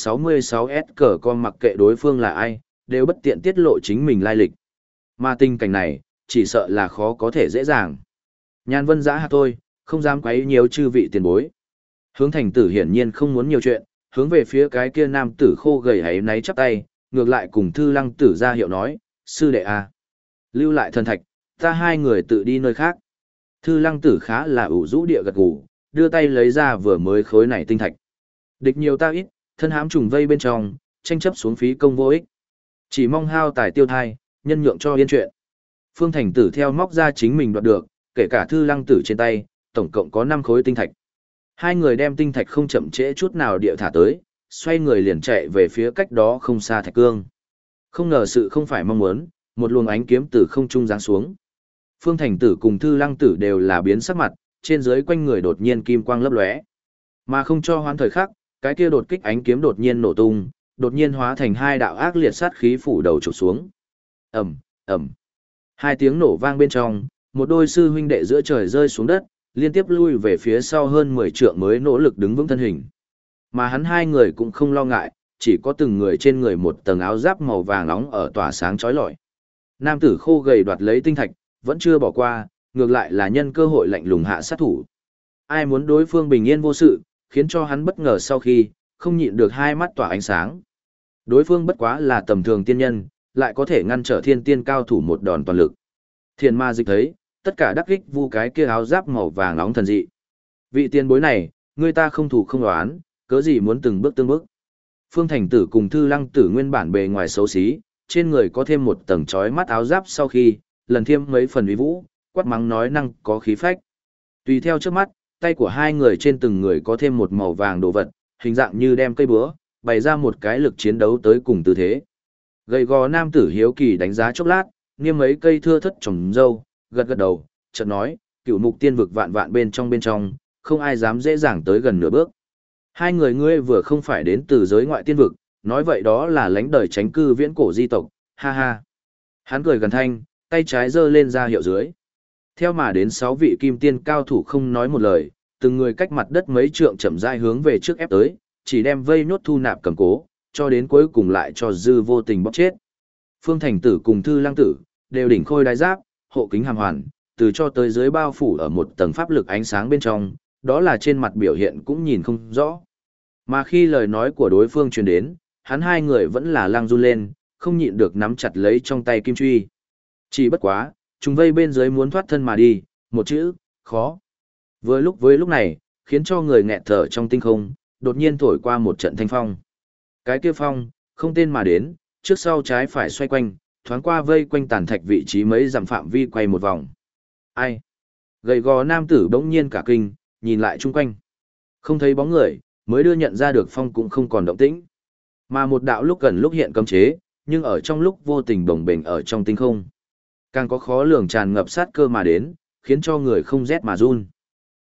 166 S cờ con mặc kệ đối phương là ai, đều bất tiện tiết lộ chính mình lai lịch. Mà tình cảnh này, chỉ sợ là khó có thể dễ dàng. Nhan Vân giã hạ tôi, không dám quấy nhiều chư vị tiền bối. Hướng Thành Tử hiển nhiên không muốn nhiều chuyện, hướng về phía cái kia nam tử khô gầy ấy náy chắp tay, ngược lại cùng Thư Lăng Tử ra hiệu nói, sư đệ a, lưu lại thần thạch, ta hai người tự đi nơi khác. Thư Lăng Tử khá là ủ rũ địa gật gù, đưa tay lấy ra vừa mới khối này tinh thạch. Địch nhiều ta ít, thân hãm trùng vây bên trong, tranh chấp xuống phí công vô ích. Chỉ mong hao tài tiêu thai, nhân nhượng cho yên chuyện. Phương Thành Tử theo móc ra chính mình đoạt được, kể cả Thư Lăng Tử trên tay, tổng cộng có 5 khối tinh thạch. Hai người đem tinh thạch không chậm trễ chút nào địa thả tới, xoay người liền chạy về phía cách đó không xa thạch cương. Không ngờ sự không phải mong muốn, một luồng ánh kiếm từ không trung giáng xuống. Phương Thành Tử cùng Thư Lăng Tử đều là biến sắc mặt, trên dưới quanh người đột nhiên kim quang lấp lóe. Mà không cho hoán thời khắc, cái kia đột kích ánh kiếm đột nhiên nổ tung, đột nhiên hóa thành hai đạo ác liệt sát khí phủ đầu chụp xuống. Ầm, ầm. Hai tiếng nổ vang bên trong, một đôi sư huynh đệ giữa trời rơi xuống đất, liên tiếp lui về phía sau hơn 10 trượng mới nỗ lực đứng vững thân hình. Mà hắn hai người cũng không lo ngại, chỉ có từng người trên người một tầng áo giáp màu vàng nóng ở tỏa sáng chói lọi. Nam tử khô gầy đoạt lấy tinh thạch, vẫn chưa bỏ qua, ngược lại là nhân cơ hội lạnh lùng hạ sát thủ. Ai muốn đối phương bình yên vô sự, khiến cho hắn bất ngờ sau khi, không nhịn được hai mắt tỏa ánh sáng. Đối phương bất quá là tầm thường tiên nhân, lại có thể ngăn trở thiên tiên cao thủ một đòn toàn lực. Thiên ma dịch thấy, tất cả đắc ích vu cái kia áo giáp màu vàng nóng thần dị. Vị tiên bối này, người ta không thủ không đoán, cớ gì muốn từng bước tương bước. Phương Thành Tử cùng Thư Lăng Tử nguyên bản bề ngoài xấu xí, trên người có thêm một tầng chói mắt áo giáp sau khi, lần thêm mấy phần uy vũ, quát mắng nói năng có khí phách. Tùy theo trước mắt, tay của hai người trên từng người có thêm một màu vàng đồ vật, hình dạng như đem cây búa, bày ra một cái lực chiến đấu tới cùng tư thế. Gầy gò nam tử hiếu kỳ đánh giá chốc lát, niêm mấy cây thưa thất trồng dâu, gật gật đầu, chợt nói, cựu mục tiên vực vạn vạn bên trong, không ai dám dễ dàng tới gần nửa bước. Hai người ngươi vừa không phải đến từ giới ngoại tiên vực, nói vậy đó là lãnh đời tránh cư viễn cổ di tộc, ha ha. Hắn cười gần thanh, tay trái giơ lên ra hiệu dưới. Theo mà đến 6 vị kim tiên cao thủ không nói một lời, từng người cách mặt đất mấy trượng chậm rãi hướng về trước ép tới, chỉ đem vây nhốt thu nạp cầm cố, cho đến cuối cùng lại cho dư vô tình bóc chết. Phương Thành Tử cùng Thư Lăng Tử, đều đỉnh khôi đai giáp, hộ kính hàm hoàn, từ cho tới dưới bao phủ ở một tầng pháp lực ánh sáng bên trong, đó là trên mặt biểu hiện cũng nhìn không rõ. Mà khi lời nói của đối phương truyền đến, hắn hai người vẫn là lang run lên, không nhịn được nắm chặt lấy trong tay kim truy. Chỉ bất quá, chúng vây bên dưới muốn thoát thân mà đi, một chữ, khó. Với lúc này, khiến cho người nghẹt thở trong tinh không, đột nhiên thổi qua một trận thanh phong. Cái kia phong, không tên mà đến, trước sau trái phải xoay quanh, thoáng qua vây quanh tàn thạch vị trí mấy dặm phạm vi quay một vòng. Ai? Gầy gò nam tử bỗng nhiên cả kinh, nhìn lại chung quanh. Không thấy bóng người, mới đưa nhận ra được phong cũng không còn động tĩnh. Mà một đạo lúc gần lúc hiện cấm chế, nhưng ở trong lúc vô tình bồng bềnh ở trong tinh không. Càng có khó lường tràn ngập sát cơ mà đến, khiến cho người không rét mà run.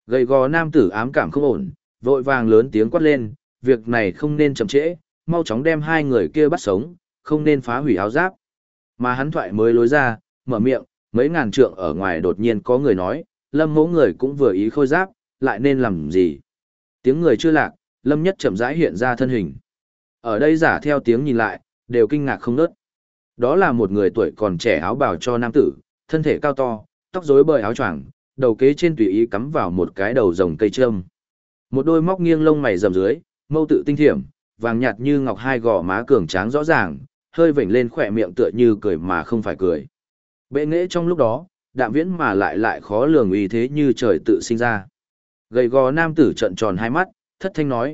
Gầy gò nam tử ám cảm không ổn, vội vàng lớn tiếng quát lên, việc này không nên chậm trễ, mau chóng đem hai người kia bắt sống, không nên phá hủy áo giáp. Mà hắn thoại mới lối ra, mở miệng, mấy ngàn trượng ở ngoài đột nhiên có người nói, Lâm mỗ người cũng vừa ý khôi giáp, lại nên làm gì? Tiếng người chưa lạc, Lâm Nhất chậm rãi hiện ra thân hình. Ở đây giả theo tiếng nhìn lại, đều kinh ngạc không ngớt. Đó là một người tuổi còn trẻ áo bào cho nam tử, thân thể cao to, tóc rối bời áo choàng, đầu kế trên tùy ý cắm vào một cái đầu rồng cây trâm. Một đôi móc nghiêng lông mày rậm dưới, mâu tự tinh thiểm, vàng nhạt như ngọc, hai gò má cường tráng rõ ràng, hơi vểnh lên khỏe miệng tựa như cười mà không phải cười. Bệ nghệ trong lúc đó, đạm viễn mà lại khó lường uy thế như trời tự sinh ra. Gầy gò nam tử trợn tròn hai mắt, thất thanh nói,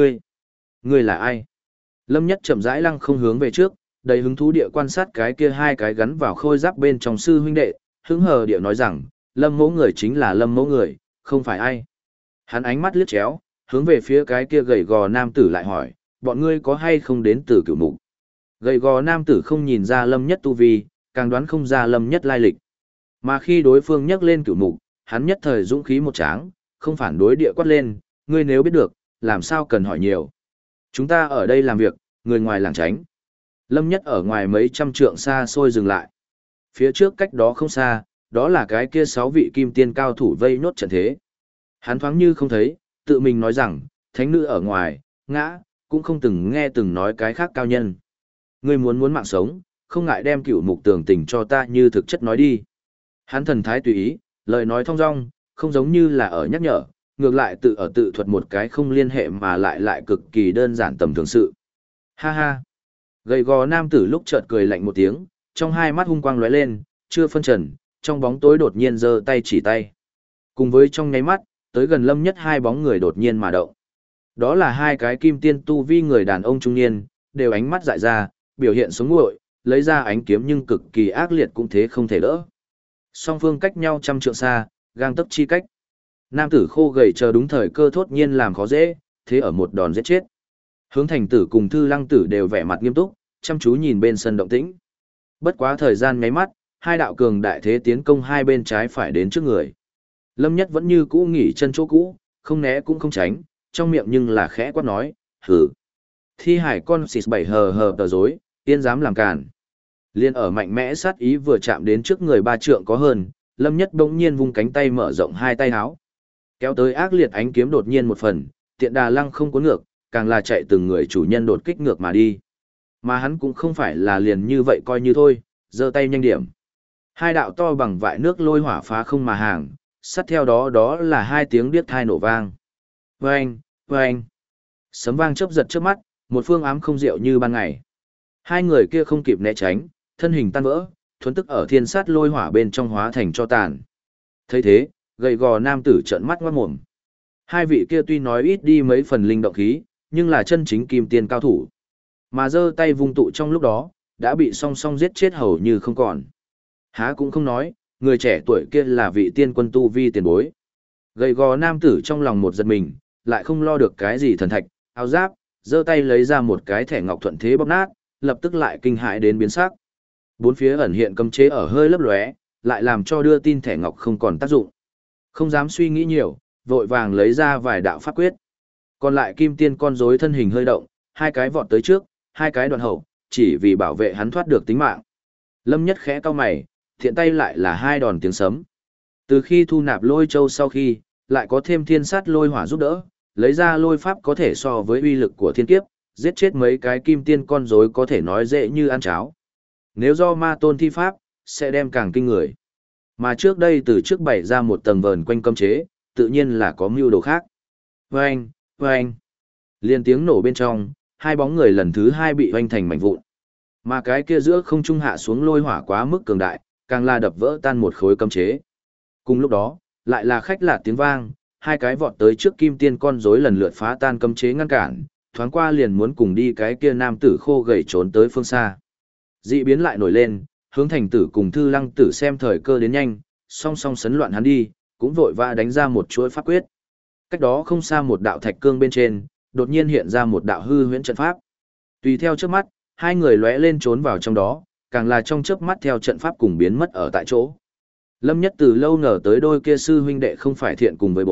ngươi là ai? Lâm Nhất chậm rãi lăng không hướng về trước, đầy hứng thú địa quan sát cái kia hai cái gắn vào khôi giáp bên trong sư huynh đệ, hứng hờ địa nói rằng, Lâm mẫu người chính là Lâm mẫu người, không phải ai. Hắn ánh mắt liếc chéo, hướng về phía cái kia gầy gò nam tử lại hỏi, bọn ngươi có hay không đến từ Cửu Mục? Gầy gò nam tử không nhìn ra Lâm Nhất tu vi, càng đoán không ra Lâm Nhất lai lịch. Mà khi đối phương nhắc lên Cửu Mục, hắn nhất thời dũng khí một tráng, không phản đối địa quát lên, ngươi nếu biết được, làm sao cần hỏi nhiều. Chúng ta ở đây làm việc, người ngoài làng tránh. Lâm Nhất ở ngoài mấy trăm trượng xa xôi dừng lại. Phía trước cách đó không xa, đó là cái kia 6 vị kim tiên cao thủ vây nốt trận thế. Hắn thoáng như không thấy, tự mình nói rằng, thánh nữ ở ngoài, ngã, cũng không từng nghe từng nói cái khác cao nhân. Ngươi muốn mạng sống, không ngại đem Cửu Mục tường tình cho ta như thực chất nói đi. Hắn thần thái tùy ý, lời nói thong dong, không giống như là ở nhắc nhở, ngược lại tự thuật một cái không liên hệ mà lại cực kỳ đơn giản tầm thường sự. Ha ha. Gầy gò nam tử lúc chợt cười lạnh một tiếng, trong hai mắt hung quang lóe lên, chưa phân trần, trong bóng tối đột nhiên giơ tay chỉ tay. Cùng với trong nháy mắt, tới gần Lâm Nhất hai bóng người đột nhiên mà động. Đó là hai cái kim tiên tu vi người đàn ông trung niên, đều ánh mắt dại ra, biểu hiện sống nguội, lấy ra ánh kiếm nhưng cực kỳ ác liệt cũng thế không thể đỡ. Song phương cách nhau trăm trượng xa, gang tấc chi cách. Nam tử khô gầy chờ đúng thời cơ thốt nhiên làm khó dễ, thế ở một đòn giết chết. Hướng Thành tử cùng Thư Lăng tử đều vẻ mặt nghiêm túc, chăm chú nhìn bên sân động tĩnh. Bất quá thời gian nháy mắt, hai đạo cường đại thế tiến công hai bên trái phải đến trước người. Lâm Nhất vẫn như cũ nghỉ chân chỗ cũ, không né cũng không tránh, trong miệng nhưng là khẽ quát nói, hử. Thi hải con xịt bảy hờ tờ dối, tiên dám làm càn. Liên ở mạnh mẽ sát ý vừa chạm đến trước người ba trượng có hơn, Lâm Nhất bỗng nhiên vung cánh tay mở rộng hai tay háo. Kéo tới ác liệt ánh kiếm đột nhiên một phần, tiện đà lăng không cuốn ngược, càng là chạy từng người chủ nhân đột kích ngược mà đi. Mà hắn cũng không phải là liền như vậy coi như thôi, giơ tay nhanh điểm. Hai đạo to bằng vại nước lôi hỏa phá không mà hàng, sát theo đó là hai tiếng điếc thai nổ vang. Vâng, vâng. Sấm vang chớp giật trước mắt, một phương ám không diệu như ban ngày. Hai người kia không kịp né tránh, thân hình tan vỡ, thuấn tức ở thiên sát lôi hỏa bên trong hóa thành cho tàn. Thấy thế, gầy gò nam tử trợn mắt ngoát mồm. Hai vị kia tuy nói ít đi mấy phần linh động khí, nhưng là chân chính kim tiên cao thủ. Mà giơ tay vung tụ trong lúc đó, đã bị song song giết chết hầu như không còn. Há cũng không nói, người trẻ tuổi kia là vị tiên quân tu vi tiền bối. Gầy gò nam tử trong lòng một giật mình, lại không lo được cái gì thần thạch, áo giáp, giơ tay lấy ra một cái thẻ ngọc thuận thế bóp nát, lập tức lại kinh hãi đến biến sắc. Bốn phía ẩn hiện cấm chế ở hơi lấp lóe, lại làm cho đưa tin thẻ ngọc không còn tác dụng. Không dám suy nghĩ nhiều, vội vàng lấy ra vài đạo pháp quyết. Còn lại kim tiên con rối thân hình hơi động, hai cái vọt tới trước, hai cái đoạn hậu, chỉ vì bảo vệ hắn thoát được tính mạng. Lâm Nhất khẽ cau mày, thiện tay lại là hai đòn tiếng sấm. Từ khi thu nạp lôi châu sau khi, lại có thêm thiên sát lôi hỏa giúp đỡ, lấy ra lôi pháp có thể so với uy lực của thiên kiếp, giết chết mấy cái kim tiên con rối có thể nói dễ như ăn cháo. Nếu do ma tôn thi pháp, sẽ đem càng kinh người. Mà trước đây từ trước bày ra một tầng vờn quanh cấm chế, tự nhiên là có mưu đồ khác. Vâng, vâng. Liên tiếng nổ bên trong, hai bóng người lần thứ hai bị hoanh thành mảnh vụn. Mà cái kia giữa không trung hạ xuống lôi hỏa quá mức cường đại, càng là đập vỡ tan một khối cấm chế. Cùng lúc đó, lại là khách lạ tiếng vang, hai cái vọt tới trước kim tiên con rối lần lượt phá tan cấm chế ngăn cản, thoáng qua liền muốn cùng đi cái kia nam tử khô gầy trốn tới phương xa. Dị biến lại nổi lên, Hướng Thành tử cùng Thư Lăng tử xem thời cơ đến nhanh, song song sấn loạn hắn đi, cũng vội vã đánh ra một chuỗi pháp quyết. Cách đó không xa một đạo thạch cương bên trên, đột nhiên hiện ra một đạo hư huyễn trận pháp. Tùy theo chớp mắt, hai người lóe lên trốn vào trong đó, càng là trong chớp mắt theo trận pháp cùng biến mất ở tại chỗ. Lâm Nhất từ lâu ngờ tới đôi kia sư huynh đệ không phải thiện cùng với bối,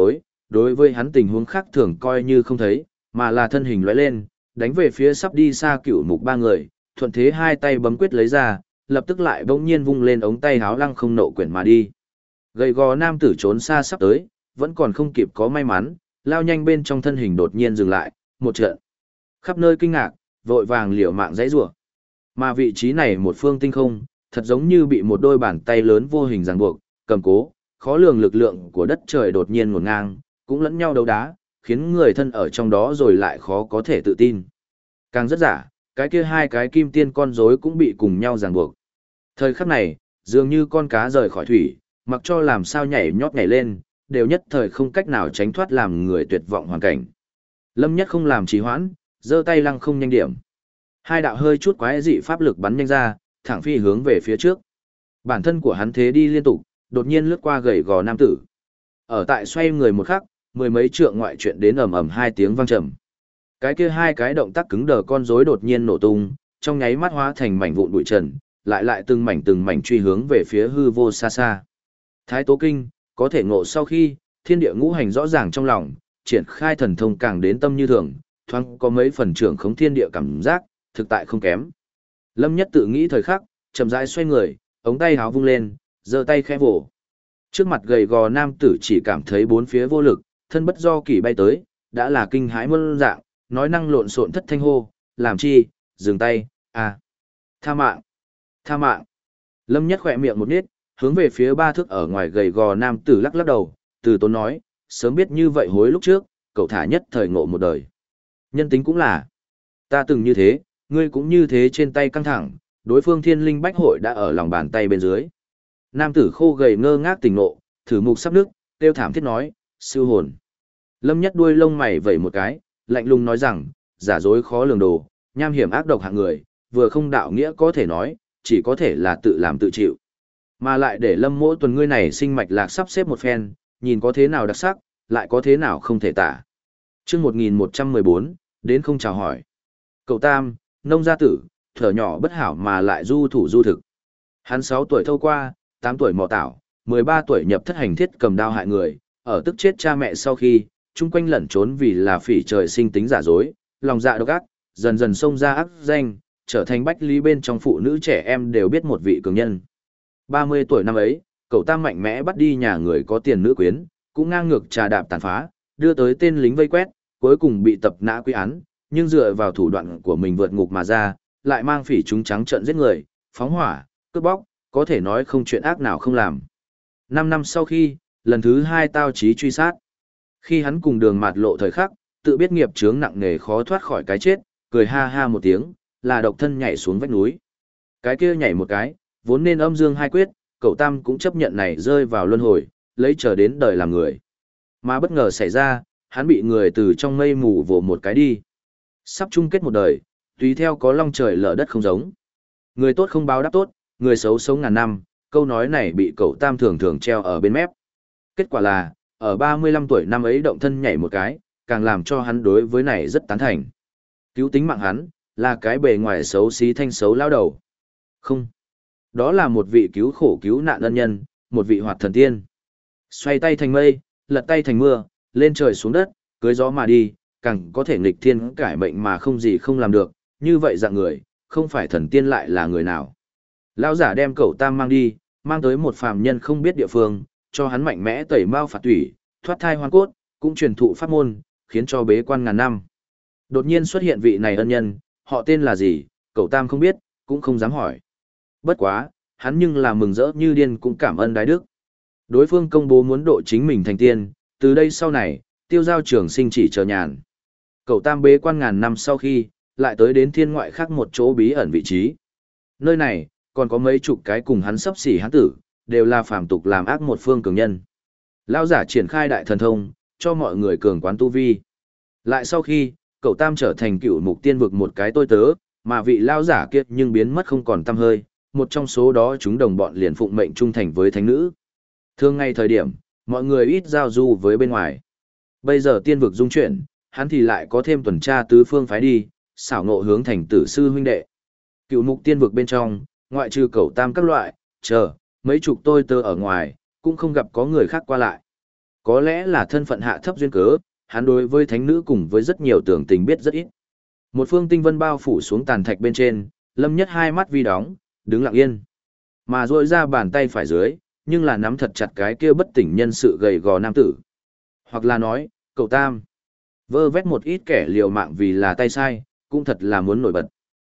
đối với hắn tình huống khác thường coi như không thấy, mà là thân hình lóe lên, đánh về phía sắp đi xa cựu mục ba người, thuận thế hai tay bấm quyết lấy ra, lập tức lại bỗng nhiên vung lên ống tay háo lăng không nộ quyển mà đi. Gầy gò nam tử trốn xa sắp tới, vẫn còn không kịp có may mắn, lao nhanh bên trong thân hình đột nhiên dừng lại, một trận. Khắp nơi kinh ngạc, vội vàng liều mạng giãy giụa. Mà vị trí này một phương tinh không, thật giống như bị một đôi bàn tay lớn vô hình ràng buộc, cầm cố, khó lường lực lượng của đất trời đột nhiên ngổn ngang, cũng lẫn nhau đấu đá, khiến người thân ở trong đó rồi lại khó có thể tự tin. Càng rất giả, cái kia hai cái kim tiên con rối cũng bị cùng nhau ràng buộc. Thời khắc này, dường như con cá rời khỏi thủy, mặc cho làm sao nhảy nhót nhảy lên, đều nhất thời không cách nào tránh thoát làm người tuyệt vọng hoàn cảnh. Lâm Nhất không làm trì hoãn, giơ tay lăng không nhanh điểm. Hai đạo hơi chút quái dị pháp lực bắn nhanh ra, thẳng phi hướng về phía trước. Bản thân của hắn thế đi liên tục, đột nhiên lướt qua gầy gò nam tử. Ở tại xoay người một khắc, mười mấy trượng ngoại chuyện đến ầm ầm hai tiếng vang trầm. Cái kia hai cái động tác cứng đờ con rối đột nhiên nổ tung, trong nháy mắt hóa thành mảnh vụn bụi trần, lại từng mảnh truy hướng về phía hư vô xa xa. Thái Tố Kinh, có thể ngộ sau khi, thiên địa ngũ hành rõ ràng trong lòng, triển khai thần thông càng đến tâm như thường, thoáng có mấy phần trưởng khống thiên địa cảm giác, thực tại không kém. Lâm Nhất tự nghĩ thời khắc, chậm rãi xoay người, ống tay háo vung lên, giơ tay khẽ vỗ. Trước mặt gầy gò nam tử chỉ cảm thấy bốn phía vô lực, thân bất do kỳ bay tới, đã là kinh hãi muôn dạng, nói năng lộn xộn thất thanh hô, làm chi, dừng tay, à, tha mạng, tha mạng. Lâm Nhất khỏe miệng một nít, hướng về phía ba thước ở ngoài gầy gò nam tử lắc lắc đầu, từ tốn nói, sớm biết như vậy hối lúc trước, cậu thả nhất thời ngộ một đời. Nhân tính cũng là, ta từng như thế, ngươi cũng như thế trên tay căng thẳng, đối phương thiên linh bách hội đã ở lòng bàn tay bên dưới. Nam tử khô gầy ngơ ngác tỉnh ngộ, thử mục sắp nước, tiêu thảm thiết nói, siêu hồn. Lâm Nhất đuôi lông mày vẩy một cái, lạnh lùng nói rằng, giả dối khó lường đồ, nham hiểm ác độc hạng người, vừa không đạo nghĩa có thể nói, chỉ có thể là tự làm tự chịu. Mà lại để Lâm Mỗ Tuần ngươi này sinh mạch lạc sắp xếp một phen, nhìn có thế nào đặc sắc, lại có thế nào không thể tả. Chương 1114, đến không chào hỏi. Cậu Tam, nông gia tử, thở nhỏ bất hảo mà lại du thủ du thực. Hắn 6 tuổi thâu qua, 8 tuổi mò tảo, 13 tuổi nhập thất hành thiết cầm đao hại người, ở tức chết cha mẹ sau khi, chung quanh lẩn trốn vì là phỉ trời sinh tính giả dối, lòng dạ độc ác, dần dần xông ra ác danh, trở thành bách lý bên trong phụ nữ trẻ em đều biết một vị cường nhân. 30 tuổi năm ấy, cậu Tam mạnh mẽ bắt đi nhà người có tiền nữ quyến, cũng ngang ngược trà đạp tàn phá, đưa tới tên lính vây quét, cuối cùng bị tập nã quy án, nhưng dựa vào thủ đoạn của mình vượt ngục mà ra, lại mang phỉ chúng trắng trợn giết người, phóng hỏa, cướp bóc, có thể nói không chuyện ác nào không làm. 5 năm sau khi, lần thứ 2 tao chí truy sát. Khi hắn cùng Đường Mạt Lộ thời khắc, tự biết nghiệp chướng nặng nề khó thoát khỏi cái chết, cười ha ha một tiếng, là độc thân nhảy xuống vách núi. Cái kia nhảy một cái, vốn nên âm dương hai quyết, cậu Tam cũng chấp nhận này rơi vào luân hồi, lấy chờ đến đời làm người. Mà bất ngờ xảy ra, hắn bị người từ trong mây mù vồ một cái đi. Sắp chung kết một đời, tùy theo có long trời lở đất không giống. Người tốt không báo đáp tốt, người xấu sống ngàn năm, câu nói này bị cậu Tam thường thường treo ở bên mép. Kết quả là, ở 35 tuổi năm ấy động thân nhảy một cái, càng làm cho hắn đối với này rất tán thành. Cứu tính mạng hắn, là cái bề ngoài xấu xí thanh xấu lao đầu. Không. Đó là một vị cứu khổ cứu nạn ân nhân, một vị hoạt thần tiên. Xoay tay thành mây, lật tay thành mưa, lên trời xuống đất, cưới gió mà đi, càng có thể nghịch thiên cải mệnh mà không gì không làm được, như vậy dạng người, không phải thần tiên lại là người nào. Lão giả đem cậu Tam mang đi, mang tới một phàm nhân không biết địa phương, cho hắn mạnh mẽ tẩy mao phạt tủy, thoát thai hoàn cốt, cũng truyền thụ pháp môn, khiến cho bế quan ngàn năm. Đột nhiên xuất hiện vị này ân nhân, họ tên là gì, cậu Tam không biết, cũng không dám hỏi. Bất quá, hắn nhưng là mừng rỡ như điên cũng cảm ơn đái đức. Đối phương công bố muốn độ chính mình thành tiên, từ đây sau này, tiêu giao trường sinh chỉ chờ nhàn. Cậu Tam bế quan ngàn năm sau khi, lại tới đến thiên ngoại khác một chỗ bí ẩn vị trí. Nơi này, còn có mấy chục cái cùng hắn sắp xỉ hắn tử, đều là phàm tục làm ác một phương cường nhân. Lão giả triển khai đại thần thông, cho mọi người cường quán tu vi. Lại sau khi, cậu Tam trở thành cựu mục tiên vực một cái tôi tớ, mà vị lão giả kia nhưng biến mất không còn tăm hơi, một trong số đó chúng đồng bọn liền phụng mệnh trung thành với thánh nữ. Thường ngay thời điểm, mọi người ít giao du với bên ngoài. Bây giờ tiên vực dung chuyển, hắn thì lại có thêm tuần tra tứ phương phái đi, xảo ngộ hướng thành tử sư huynh đệ. Cựu mục tiên vực bên trong, ngoại trừ cậu Tam các loại, mấy chục tôi tớ ở ngoài, cũng không gặp có người khác qua lại. Có lẽ là thân phận hạ thấp duyên cớ, hắn đối với thánh nữ cùng với rất nhiều tưởng tình biết rất ít. Một phương tinh vân bao phủ xuống tàn thạch bên trên, Lâm Nhất hai mắt vi đóng, đứng lặng yên. Mà duỗi ra bàn tay phải dưới, nhưng là nắm thật chặt cái kia bất tỉnh nhân sự gầy gò nam tử. Hoặc là nói, cậu Tam. Vơ vét một ít kẻ liều mạng vì là tay sai, cũng thật là muốn nổi bật.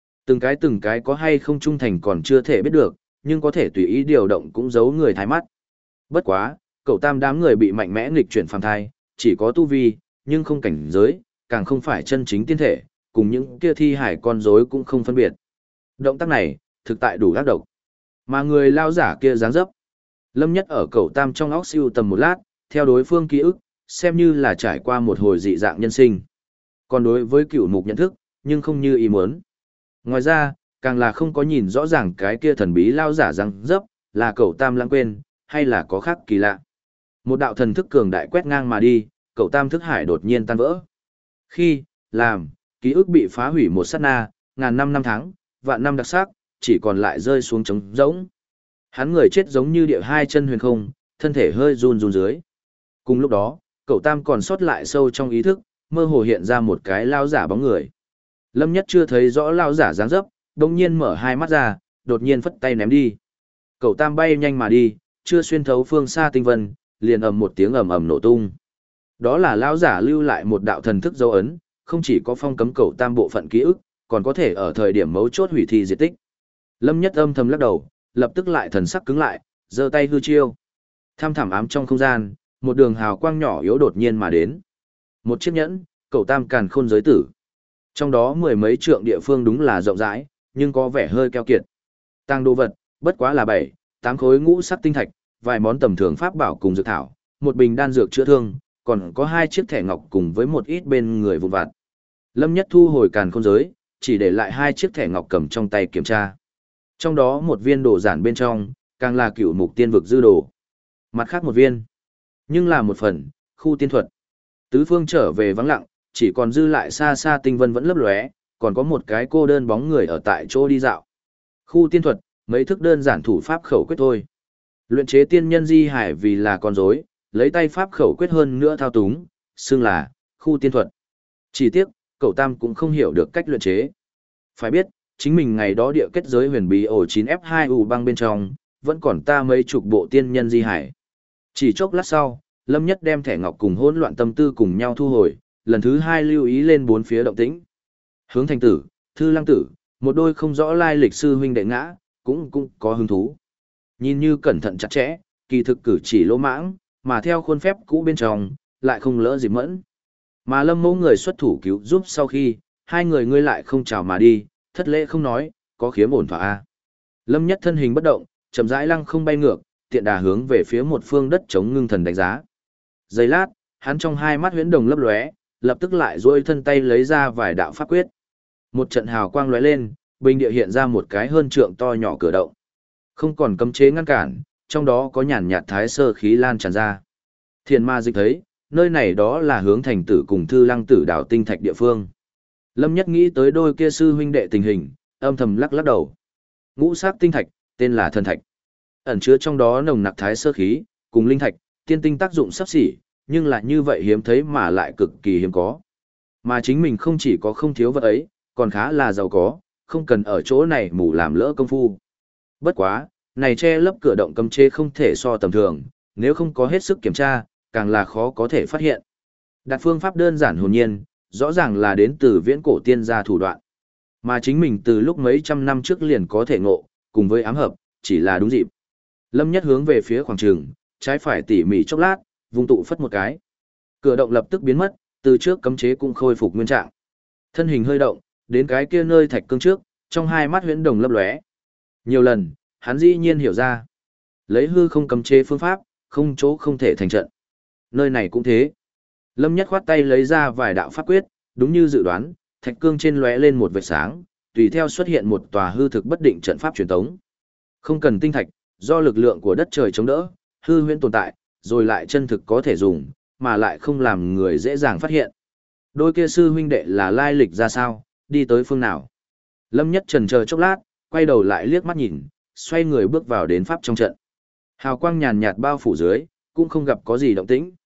Từng cái có hay không trung thành còn chưa thể biết được, nhưng có thể tùy ý điều động cũng giấu người thái mắt. Bất quá, cậu Tam đám người bị mạnh mẽ nghịch chuyển phàm thai, chỉ có tu vi, nhưng không cảnh giới, càng không phải chân chính tiên thể, cùng những kia thi hải con rối cũng không phân biệt. Động tác này, thực tại đủ ác độc. Mà người lao giả kia dáng dấp. Lâm Nhất ở cậu Tam trong óc siêu tầm một lát, theo đối phương ký ức, xem như là trải qua một hồi dị dạng nhân sinh. Còn đối với cửu mục nhận thức, nhưng không như ý muốn. Ngoài ra, càng là không có nhìn rõ ràng cái kia thần bí lao giả răng dấp, là cậu Tam lãng quên, hay là có khác kỳ lạ. Một đạo thần thức cường đại quét ngang mà đi, cậu Tam thức hải đột nhiên tan vỡ. Khi, làm, ký ức bị phá hủy một sát na, ngàn năm năm tháng, vạn năm đặc sắc, chỉ còn lại rơi xuống trống rỗng. Hắn người chết giống như địa hai chân huyền không, thân thể hơi run run dưới. Cùng lúc đó, cậu Tam còn sót lại sâu trong ý thức, mơ hồ hiện ra một cái lao giả bóng người. Lâm Nhất chưa thấy rõ lao giả dáng dấp, đồng nhiên mở hai mắt ra, đột nhiên phất tay ném đi. Cậu Tam bay nhanh mà đi, chưa xuyên thấu phương xa tinh vân, liền ầm một tiếng ầm ầm nổ tung. Đó là lao giả lưu lại một đạo thần thức dấu ấn, không chỉ có phong cấm cậu Tam bộ phận ký ức, còn có thể ở thời điểm mấu chốt hủy thi diệt tích. Lâm Nhất âm thầm lắc đầu, lập tức lại thần sắc cứng lại, giơ tay hư chiêu. Thăm thẳm ám trong không gian, một đường hào quang nhỏ yếu đột nhiên mà đến. Một chiếc nhẫn, cậu Tam càn khôn giới tử. Trong đó mười mấy trượng địa phương đúng là rộng rãi, nhưng có vẻ hơi keo kiệt. Tăng đồ vật, bất quá là 7, 8 khối ngũ sắc tinh thạch, vài món tầm thường pháp bảo cùng dược thảo, một bình đan dược chữa thương, còn có 2 chiếc thẻ ngọc cùng với một ít bên người vụn vặt. Lâm Nhất thu hồi càn khôn giới, chỉ để lại 2 chiếc thẻ ngọc cầm trong tay kiểm tra. Trong đó một viên đồ giản bên trong, càng là cựu mục tiên vực dư đồ. Mặt khác một viên, nhưng là một phần, khu tiên thuật. Tứ phương trở về vắng lặng, chỉ còn dư lại xa xa tinh vân vẫn lấp lóe, còn có một cái cô đơn bóng người ở tại chỗ đi dạo. Khu tiên thuật, mấy thức đơn giản thủ pháp khẩu quyết thôi. Luyện chế tiên nhân di hải vì là con rối, lấy tay pháp khẩu quyết hơn nữa thao túng, xưng là khu tiên thuật. Chỉ tiếc, cậu Tam cũng không hiểu được cách luyện chế. Phải biết, chính mình ngày đó địa kết giới huyền bí ổ 9F2U băng bên trong, vẫn còn ta mấy chục bộ tiên nhân di hải. Chỉ chốc lát sau, Lâm Nhất đem thẻ ngọc cùng hỗn loạn tâm tư cùng nhau thu hồi, lần thứ 2 lưu ý lên bốn phía động tĩnh. Hướng Thành Tử, Thư Lăng Tử, một đôi không rõ lai lịch sư huynh đệ ngã, cũng có hứng thú. Nhìn như cẩn thận chặt chẽ, kỳ thực cử chỉ lỗ mãng, mà theo khuôn phép cũ bên trong, lại không lỡ dịp mẫn. Mà Lâm Mẫu người xuất thủ cứu giúp sau khi, hai người ngươi lại không chào mà đi, thất lễ không nói, có khiếm ổn thỏa a. Lâm Nhất thân hình bất động, chậm rãi lăng không bay ngược, tiện đà hướng về phía một phương đất chống ngưng thần đánh giá. Giây lát, hắn trong hai mắt huyễn đồng lấp lóe, lập tức lại duỗi thân tay lấy ra vài đạo pháp quyết. Một trận hào quang lóe lên, bình địa hiện ra một cái hơn trượng to nhỏ cửa động. Không còn cấm chế ngăn cản, trong đó có nhàn nhạt thái sơ khí lan tràn ra. Thiền ma dịch thấy, nơi này đó là Hướng Thành Tử cùng Thư Lăng Tử đảo tinh thạch địa phương. Lâm Nhất nghĩ tới đôi kia sư huynh đệ tình hình, âm thầm lắc lắc đầu. Ngũ sắc tinh thạch, tên là thần thạch. Ẩn chứa trong đó nồng nặc thái sơ khí, cùng linh thạch, tiên tinh tác dụng sắp xỉ, nhưng lại như vậy hiếm thấy mà lại cực kỳ hiếm có. Mà chính mình không chỉ có không thiếu vật ấy, còn khá là giàu có, không cần ở chỗ này mù làm lỡ công phu. Bất quá, này che lấp cửa động cấm chế không thể so tầm thường, nếu không có hết sức kiểm tra, càng là khó có thể phát hiện. Đặt phương pháp đơn giản hồn nhiên, rõ ràng là đến từ viễn cổ tiên gia thủ đoạn. Mà chính mình từ lúc mấy trăm năm trước liền có thể ngộ, cùng với ám hợp, chỉ là đúng dịp. Lâm Nhất hướng về phía khoảng trường, trái phải tỉ mỉ chốc lát, vung tụ phất một cái. Cửa động lập tức biến mất, từ trước cấm chế cũng khôi phục nguyên trạng. Thân hình hơi động, đến cái kia nơi thạch cương trước, trong hai mắt huyễn đồng lấp lóe. Nhiều lần, hắn dĩ nhiên hiểu ra. Lấy hư không cấm chế phương pháp, không chỗ không thể thành trận. Nơi này cũng thế. Lâm Nhất khoát tay lấy ra vài đạo pháp quyết, đúng như dự đoán, thạch cương trên lóe lên một vệt sáng, tùy theo xuất hiện một tòa hư thực bất định trận pháp truyền tống. Không cần tinh thạch, do lực lượng của đất trời chống đỡ, hư huyễn tồn tại, rồi lại chân thực có thể dùng, mà lại không làm người dễ dàng phát hiện. Đôi kia sư huynh đệ là lai lịch ra sao, đi tới phương nào? Lâm Nhất chần chờ chốc lát, quay đầu lại liếc mắt nhìn, xoay người bước vào đến pháp trong trận. Hào quang nhàn nhạt bao phủ dưới, cũng không gặp có gì động tĩnh.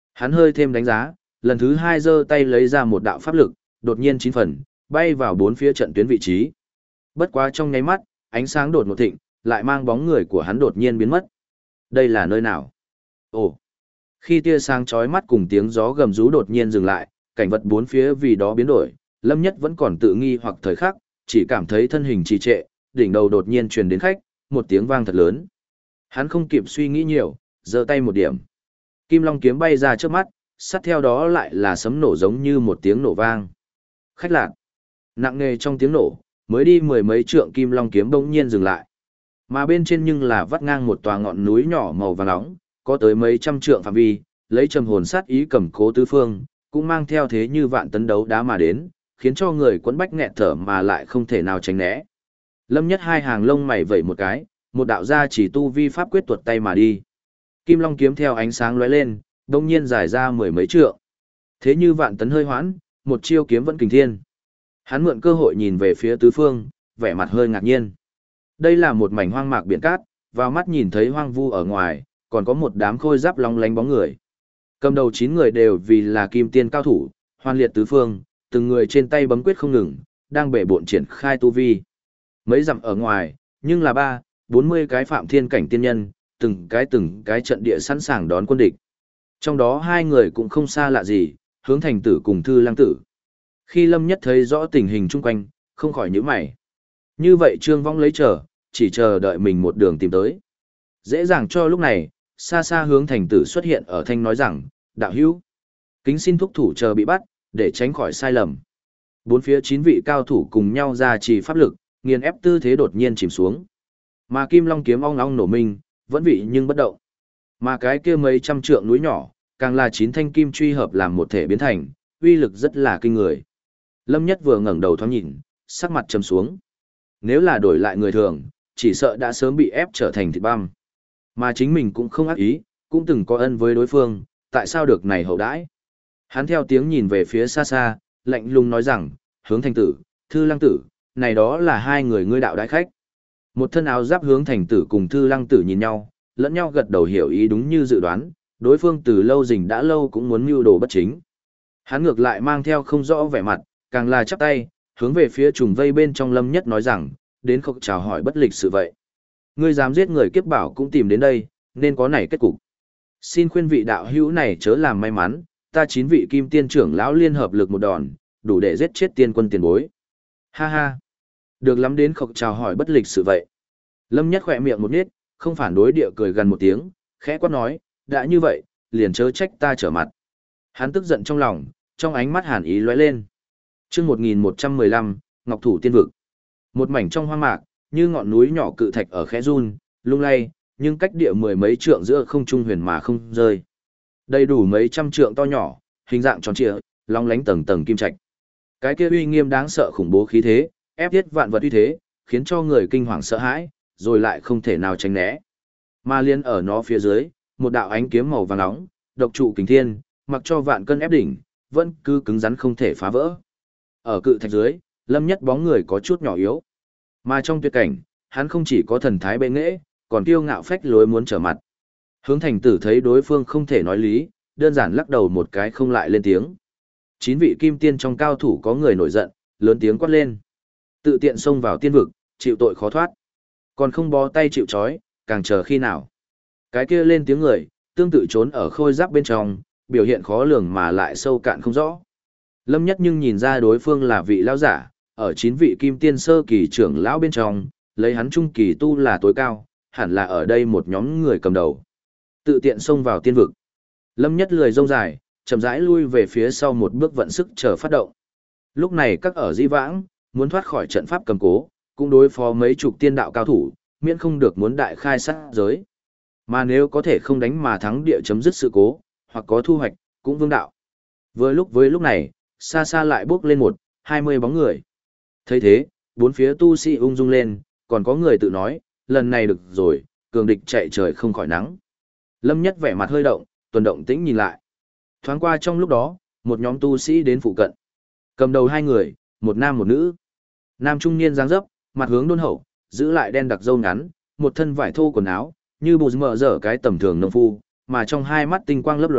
Hắn hơi thêm đánh giá, lần thứ hai giơ tay lấy ra một đạo pháp lực, đột nhiên 9 phần, bay vào bốn phía trận tuyến vị trí. Bất quá trong nháy mắt, ánh sáng đột ngột thịnh, lại mang bóng người của hắn đột nhiên biến mất. Đây là nơi nào? Ồ! Khi tia sáng chói mắt cùng tiếng gió gầm rú đột nhiên dừng lại, cảnh vật bốn phía vì đó biến đổi, Lâm Nhất vẫn còn tự nghi hoặc thời khắc, chỉ cảm thấy thân hình trì trệ, đỉnh đầu đột nhiên truyền đến khách, một tiếng vang thật lớn. Hắn không kịp suy nghĩ nhiều, giơ tay một điểm. Kim Long kiếm bay ra trước mắt, sát theo đó lại là sấm nổ giống như một tiếng nổ vang. Khách lạc. Nặng nề trong tiếng nổ, mới đi mười mấy trượng Kim Long kiếm bỗng nhiên dừng lại. Mà bên trên nhưng là vắt ngang một tòa ngọn núi nhỏ màu vàng nóng, có tới mấy trăm trượng phạm vi, lấy trầm hồn sát ý cầm cố tứ phương, cũng mang theo thế như vạn tấn đấu đá mà đến, khiến cho người quấn bách nghẹt thở mà lại không thể nào tránh né. Lâm Nhất hai hàng lông mày vẩy một cái, một đạo gia chỉ tu vi pháp quyết tuột tay mà đi. Kim Long kiếm theo ánh sáng lóe lên, đông nhiên giải ra mười mấy trượng. Thế như vạn tấn hơi hoãn, một chiêu kiếm vẫn kình thiên. Hắn mượn cơ hội nhìn về phía tứ phương, vẻ mặt hơi ngạc nhiên. Đây là một mảnh hoang mạc biển cát, vào mắt nhìn thấy hoang vu ở ngoài, còn có một đám khôi giáp long lánh bóng người. Cầm đầu 9 người đều vì là kim tiên cao thủ, hoan liệt tứ phương, từng người trên tay bấm quyết không ngừng, đang bể bộn triển khai tu vi. Mấy dặm ở ngoài, nhưng là 40 cái phạm thiên cảnh tiên nhân, từng cái trận địa sẵn sàng đón quân địch. Trong đó hai người cũng không xa lạ gì, Hướng Thành Tử cùng Thư Lăng Tử. Khi Lâm Nhất thấy rõ tình hình chung quanh, không khỏi nhíu mày. Như vậy Trương Vong lấy chỉ chờ đợi mình một đường tìm tới. Dễ dàng cho lúc này, xa xa Hướng Thành Tử xuất hiện ở thanh nói rằng, đạo hữu, kính xin thúc thủ chờ bị bắt, để tránh khỏi sai lầm. Bốn phía 9 vị cao thủ cùng nhau ra trì pháp lực, nghiền ép tư thế đột nhiên chìm xuống. Mà Kim Long kiếm ong ong nổ minh, vẫn vị nhưng bất động. Mà cái kia mấy trăm trượng núi nhỏ, càng là 9 thanh kim truy hợp làm một thể biến thành, uy lực rất là kinh người. Lâm Nhất vừa ngẩng đầu thoáng nhìn, sắc mặt trầm xuống. Nếu là đổi lại người thường, chỉ sợ đã sớm bị ép trở thành thịt băm. Mà chính mình cũng không ác ý, cũng từng có ân với đối phương, tại sao được này hậu đãi. Hắn theo tiếng nhìn về phía xa xa, lạnh lùng nói rằng, Hướng Thành Tử, Thư Lăng Tử, này đó là hai người ngươi đạo đãi khách. Một thân áo giáp Hướng Thành Tử cùng Thư Lăng Tử nhìn nhau, lẫn nhau gật đầu hiểu ý đúng như dự đoán, đối phương từ lâu rình đã lâu cũng muốn mưu đồ bất chính. Hắn ngược lại mang theo không rõ vẻ mặt, càng là chắp tay, hướng về phía trùng vây bên trong Lâm Nhất nói rằng, đến không chào hỏi bất lịch sự vậy. Ngươi dám giết người kiếp bảo cũng tìm đến đây, nên có này kết cục. Xin khuyên vị đạo hữu này chớ làm may mắn, ta 9 vị kim tiên trưởng lão liên hợp lực một đòn, đủ để giết chết tiên quân tiền bối. Ha ha, được lắm đến không chào hỏi bất lịch sự vậy. Lâm Nhất khỏe miệng một nít, không phản đối địa cười gần một tiếng, khẽ quát nói, đã như vậy, liền chớ trách ta trở mặt. Hắn tức giận trong lòng, trong ánh mắt hàn ý lóe lên. Chương 1115, Ngọc Thủ Tiên Vực. Một mảnh trong hoang mạc, như ngọn núi nhỏ cự thạch ở khẽ run, lung lay, nhưng cách địa mười mấy trượng giữa không trung huyền mà không rơi. Đầy đủ mấy trăm trượng to nhỏ, hình dạng tròn trịa, long lánh tầng tầng kim trạch. Cái kia uy nghiêm đáng sợ khủng bố khí thế, ép thiết vạn vật uy thế, khiến cho người kinh hoàng sợ hãi, rồi lại không thể nào tránh né. Mà liên ở nó phía dưới, một đạo ánh kiếm màu vàng nóng, độc trụ kình thiên, mặc cho vạn cân ép đỉnh, vẫn cứ cứng rắn không thể phá vỡ. Ở cự thạch dưới, Lâm Nhất bóng người có chút nhỏ yếu. Mà trong tuyệt cảnh, hắn không chỉ có thần thái bệ nghệ, còn kiêu ngạo phách lối muốn trở mặt. Hướng Thành Tử thấy đối phương không thể nói lý, đơn giản lắc đầu một cái không lại lên tiếng. 9 vị kim tiên trong cao thủ có người nổi giận, lớn tiếng quát lên. Tự tiện xông vào tiên vực, chịu tội khó thoát. Còn không bó tay chịu trói, càng chờ khi nào. Cái kia lên tiếng người, tương tự trốn ở khôi giáp bên trong, biểu hiện khó lường mà lại sâu cạn không rõ. Lâm Nhất nhưng nhìn ra đối phương là vị lão giả, ở 9 vị kim tiên sơ kỳ trưởng lão bên trong, lấy hắn trung kỳ tu là tối cao, hẳn là ở đây một nhóm người cầm đầu. Tự tiện xông vào tiên vực. Lâm Nhất lười rông dài, chậm rãi lui về phía sau một bước vận sức chờ phát động. Lúc này các ở di vãng, muốn thoát khỏi trận pháp cầm cố, cũng đối phó mấy chục tiên đạo cao thủ, miễn không được muốn đại khai sát giới. Mà nếu có thể không đánh mà thắng địa chấm dứt sự cố, hoặc có thu hoạch, cũng vương đạo. Với lúc này, xa xa lại bước lên 20 bóng người. Thấy thế, bốn phía tu sĩ ung dung lên, còn có người tự nói, lần này được rồi, cường địch chạy trời không khỏi nắng. Lâm Nhất vẻ mặt hơi động, tuần động tĩnh nhìn lại. Thoáng qua trong lúc đó, một nhóm tu sĩ đến phụ cận. Cầm đầu 2 người, một nam một nữ. Nam trung niên dáng dấp, mặt hướng đôn hậu, giữ lại đen đặc râu ngắn, một thân vải thô quần áo, như bù mờ dở cái tầm thường nông phu, mà trong hai mắt tinh quang lấp lóe,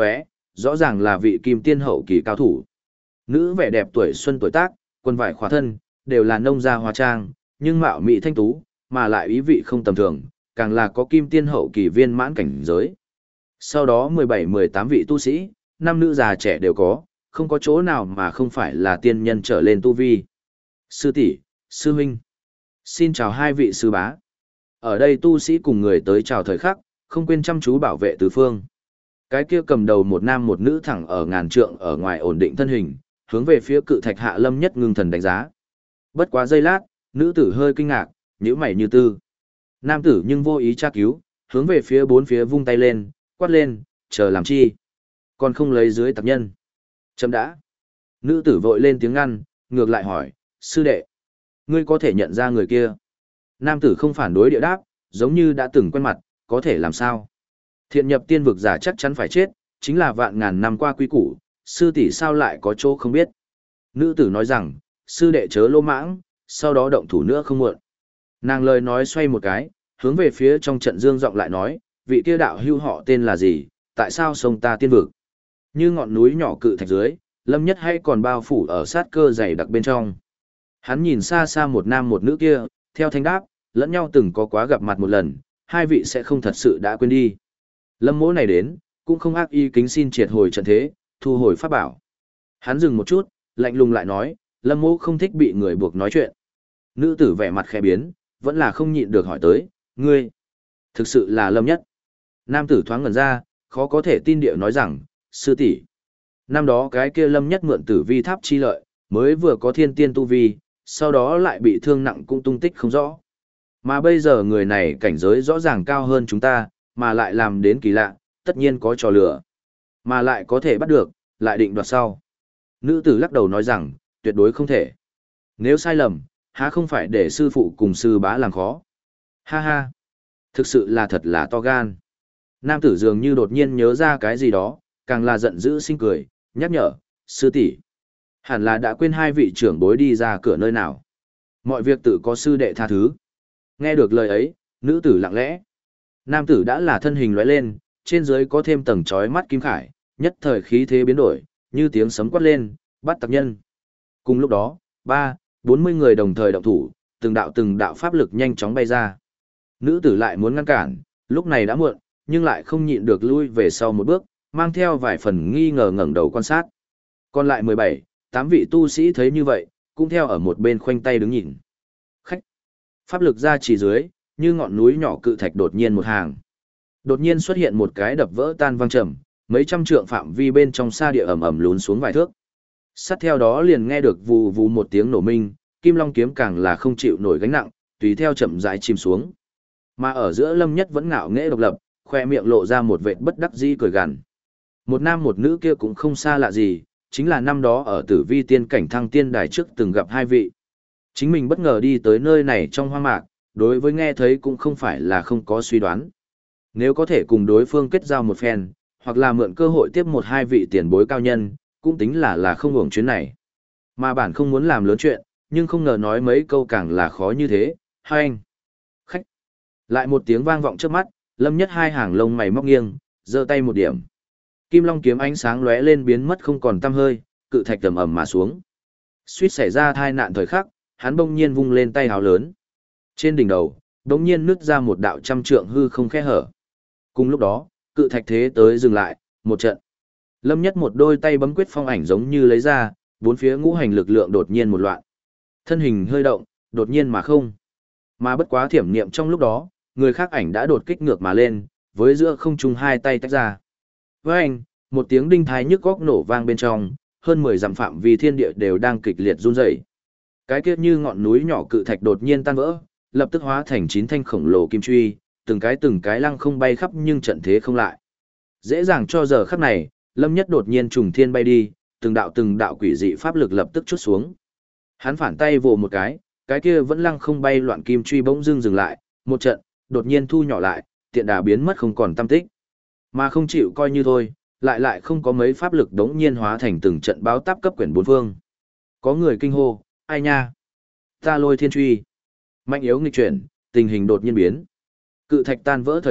rõ ràng là vị kim tiên hậu kỳ cao thủ. Nữ vẻ đẹp tuổi xuân tuổi tác, quần vải khóa thân, đều là nông gia hóa trang, nhưng mạo mỹ thanh tú, mà lại ý vị không tầm thường, càng là có kim tiên hậu kỳ viên mãn cảnh giới. Sau đó 17-18 vị tu sĩ, nam nữ già trẻ đều có, không có chỗ nào mà không phải là tiên nhân trở lên tu vi. Sư tỷ, sư huynh, xin chào hai vị sư bá. Ở đây tu sĩ cùng người tới chào thời khắc, không quên chăm chú bảo vệ tứ phương. Cái kia cầm đầu một nam một nữ thẳng ở ngàn trượng ở ngoài ổn định thân hình, hướng về phía cự thạch hạ Lâm Nhất ngưng thần đánh giá. Bất quá giây lát, nữ tử hơi kinh ngạc, nhíu mày như tư. Nam tử nhưng vô ý tra cứu, hướng về phía bốn phía vung tay lên, quát lên, chờ làm chi? Còn không lấy dưới tặc nhân. Chấm đã. Nữ tử vội lên tiếng ngăn, ngược lại hỏi, sư đệ, ngươi có thể nhận ra người kia? Nam tử không phản đối địa đáp, giống như đã từng quen mặt, có thể làm sao? Thiện nhập tiên vực giả chắc chắn phải chết, chính là vạn ngàn năm qua quy củ, sư tỷ sao lại có chỗ không biết. Nữ tử nói rằng, sư đệ chớ lô mãng, sau đó động thủ nữa không muộn. Nàng lời nói xoay một cái, hướng về phía trong trận dương giọng lại nói, vị kia đạo hưu họ tên là gì, tại sao sông ta tiên vực? Như ngọn núi nhỏ cự thạch dưới, Lâm Nhất hay còn bao phủ ở sát cơ dày đặc bên trong. Hắn nhìn xa xa một nam một nữ kia, theo thanh đáp, lẫn nhau từng có quá gặp mặt một lần, hai vị sẽ không thật sự đã quên đi. Lâm mỗ này đến, cũng không ác ý kính xin triệt hồi trận thế, thu hồi pháp bảo. Hắn dừng một chút, lạnh lùng lại nói, Lâm mỗ không thích bị người buộc nói chuyện. Nữ tử vẻ mặt khẽ biến, vẫn là không nhịn được hỏi tới, ngươi, thực sự là Lâm Nhất. Nam tử thoáng ngẩn ra, khó có thể tin điệu nói rằng, sư tỷ, năm đó cái kia Lâm Nhất mượn tử vi tháp chi lợi, mới vừa có thiên tiên tu vi, sau đó lại bị thương nặng cũng tung tích không rõ. Mà bây giờ người này cảnh giới rõ ràng cao hơn chúng ta, mà lại làm đến kỳ lạ, tất nhiên có trò lửa. Mà lại có thể bắt được, lại định đoạt sau. Nữ tử lắc đầu nói rằng, tuyệt đối không thể. Nếu sai lầm, há không phải để sư phụ cùng sư bá làm khó. Ha ha, thực sự là thật là to gan. Nam tử dường như đột nhiên nhớ ra cái gì đó, càng là giận dữ sinh cười, nhắc nhở, sư tỷ, hẳn là đã quên hai vị trưởng bối đi ra cửa nơi nào. Mọi việc tự có sư đệ tha thứ. Nghe được lời ấy, nữ tử lặng lẽ. Nam tử đã là thân hình lóe lên, trên dưới có thêm tầng chói mắt kim khải, nhất thời khí thế biến đổi, như tiếng sấm quát lên, bắt tặc nhân. Cùng lúc đó, 40 người đồng thời động thủ, từng đạo pháp lực nhanh chóng bay ra. Nữ tử lại muốn ngăn cản, lúc này đã muộn, nhưng lại không nhịn được lui về sau một bước, mang theo vài phần nghi ngờ ngẩng đầu quan sát. Còn lại 8 vị tu sĩ thấy như vậy, cũng theo ở một bên khoanh tay đứng nhìn. Khách. Pháp lực ra chỉ dưới, như ngọn núi nhỏ cự thạch đột nhiên một hàng. Đột nhiên xuất hiện một cái đập vỡ tan vang trầm, mấy trăm trượng phạm vi bên trong xa địa ẩm ẩm lún xuống vài thước. Sát theo đó liền nghe được vù vù một tiếng nổ minh, Kim Long kiếm càng là không chịu nổi gánh nặng, tùy theo chậm rãi chìm xuống. Mà ở giữa Lâm Nhất vẫn ngạo nghễ độc lập, khoe miệng lộ ra một vệt bất đắc dĩ cười gằn. Một nam một nữ kia cũng không xa lạ gì, chính là năm đó ở Tử Vi tiên cảnh thăng tiên đài trước từng gặp hai vị. Chính mình bất ngờ đi tới nơi này trong hoang mạc, đối với nghe thấy cũng không phải là không có suy đoán. Nếu có thể cùng đối phương kết giao một phen, hoặc là mượn cơ hội tiếp một hai vị tiền bối cao nhân, cũng tính là không hưởng chuyến này. Mà bản không muốn làm lớn chuyện, nhưng không ngờ nói mấy câu càng là khó như thế, hai anh. Khách. Lại một tiếng vang vọng trước mắt, Lâm Nhất hai hàng lông mày móc nghiêng, giơ tay một điểm. Kim Long kiếm ánh sáng lóe lên biến mất không còn tăm hơi, cự thạch tầm ầm mà xuống. Suýt xảy ra tai nạn thời khắc, hắn bỗng nhiên vung lên tay háo lớn. Trên đỉnh đầu, bỗng nhiên nứt ra một đạo trăm trượng hư không khe hở. Cùng lúc đó, cự thạch thế tới dừng lại, một trận. Lâm Nhất một đôi tay bấm quyết phong ảnh giống như lấy ra, bốn phía ngũ hành lực lượng đột nhiên một loạn. Thân hình hơi động, đột nhiên mà không. Mà bất quá thiểm niệm trong lúc đó, người khác ảnh đã đột kích ngược mà lên, với giữa không trung hai tay tách ra. Với anh, một tiếng đinh thái nhức góc nổ vang bên trong, hơn 10 dặm phạm vi thiên địa đều đang kịch liệt run rẩy. Cái kia như ngọn núi nhỏ cự thạch đột nhiên tan vỡ, lập tức hóa thành 9 thanh khổng lồ kim truy, từng cái lăng không bay khắp nhưng trận thế không lại. Dễ dàng cho giờ khắc này, Lâm Nhất đột nhiên trùng thiên bay đi, từng đạo quỷ dị pháp lực lập tức chốt xuống. Hắn phản tay vồ một cái kia vẫn lăng không bay loạn kim truy bỗng dưng dừng lại, một trận, đột nhiên thu nhỏ lại, tiện đà biến mất không còn tăm tích. Mà không chịu coi như thôi, lại không có mấy pháp lực đống nhiên hóa thành từng trận báo táp cấp quyển bốn phương. Có người kinh hô, ai nha? Ta lôi thiên truy. Mạnh yếu nghịch chuyển, tình hình đột nhiên biến. Cự thạch tan vỡ thời khắc,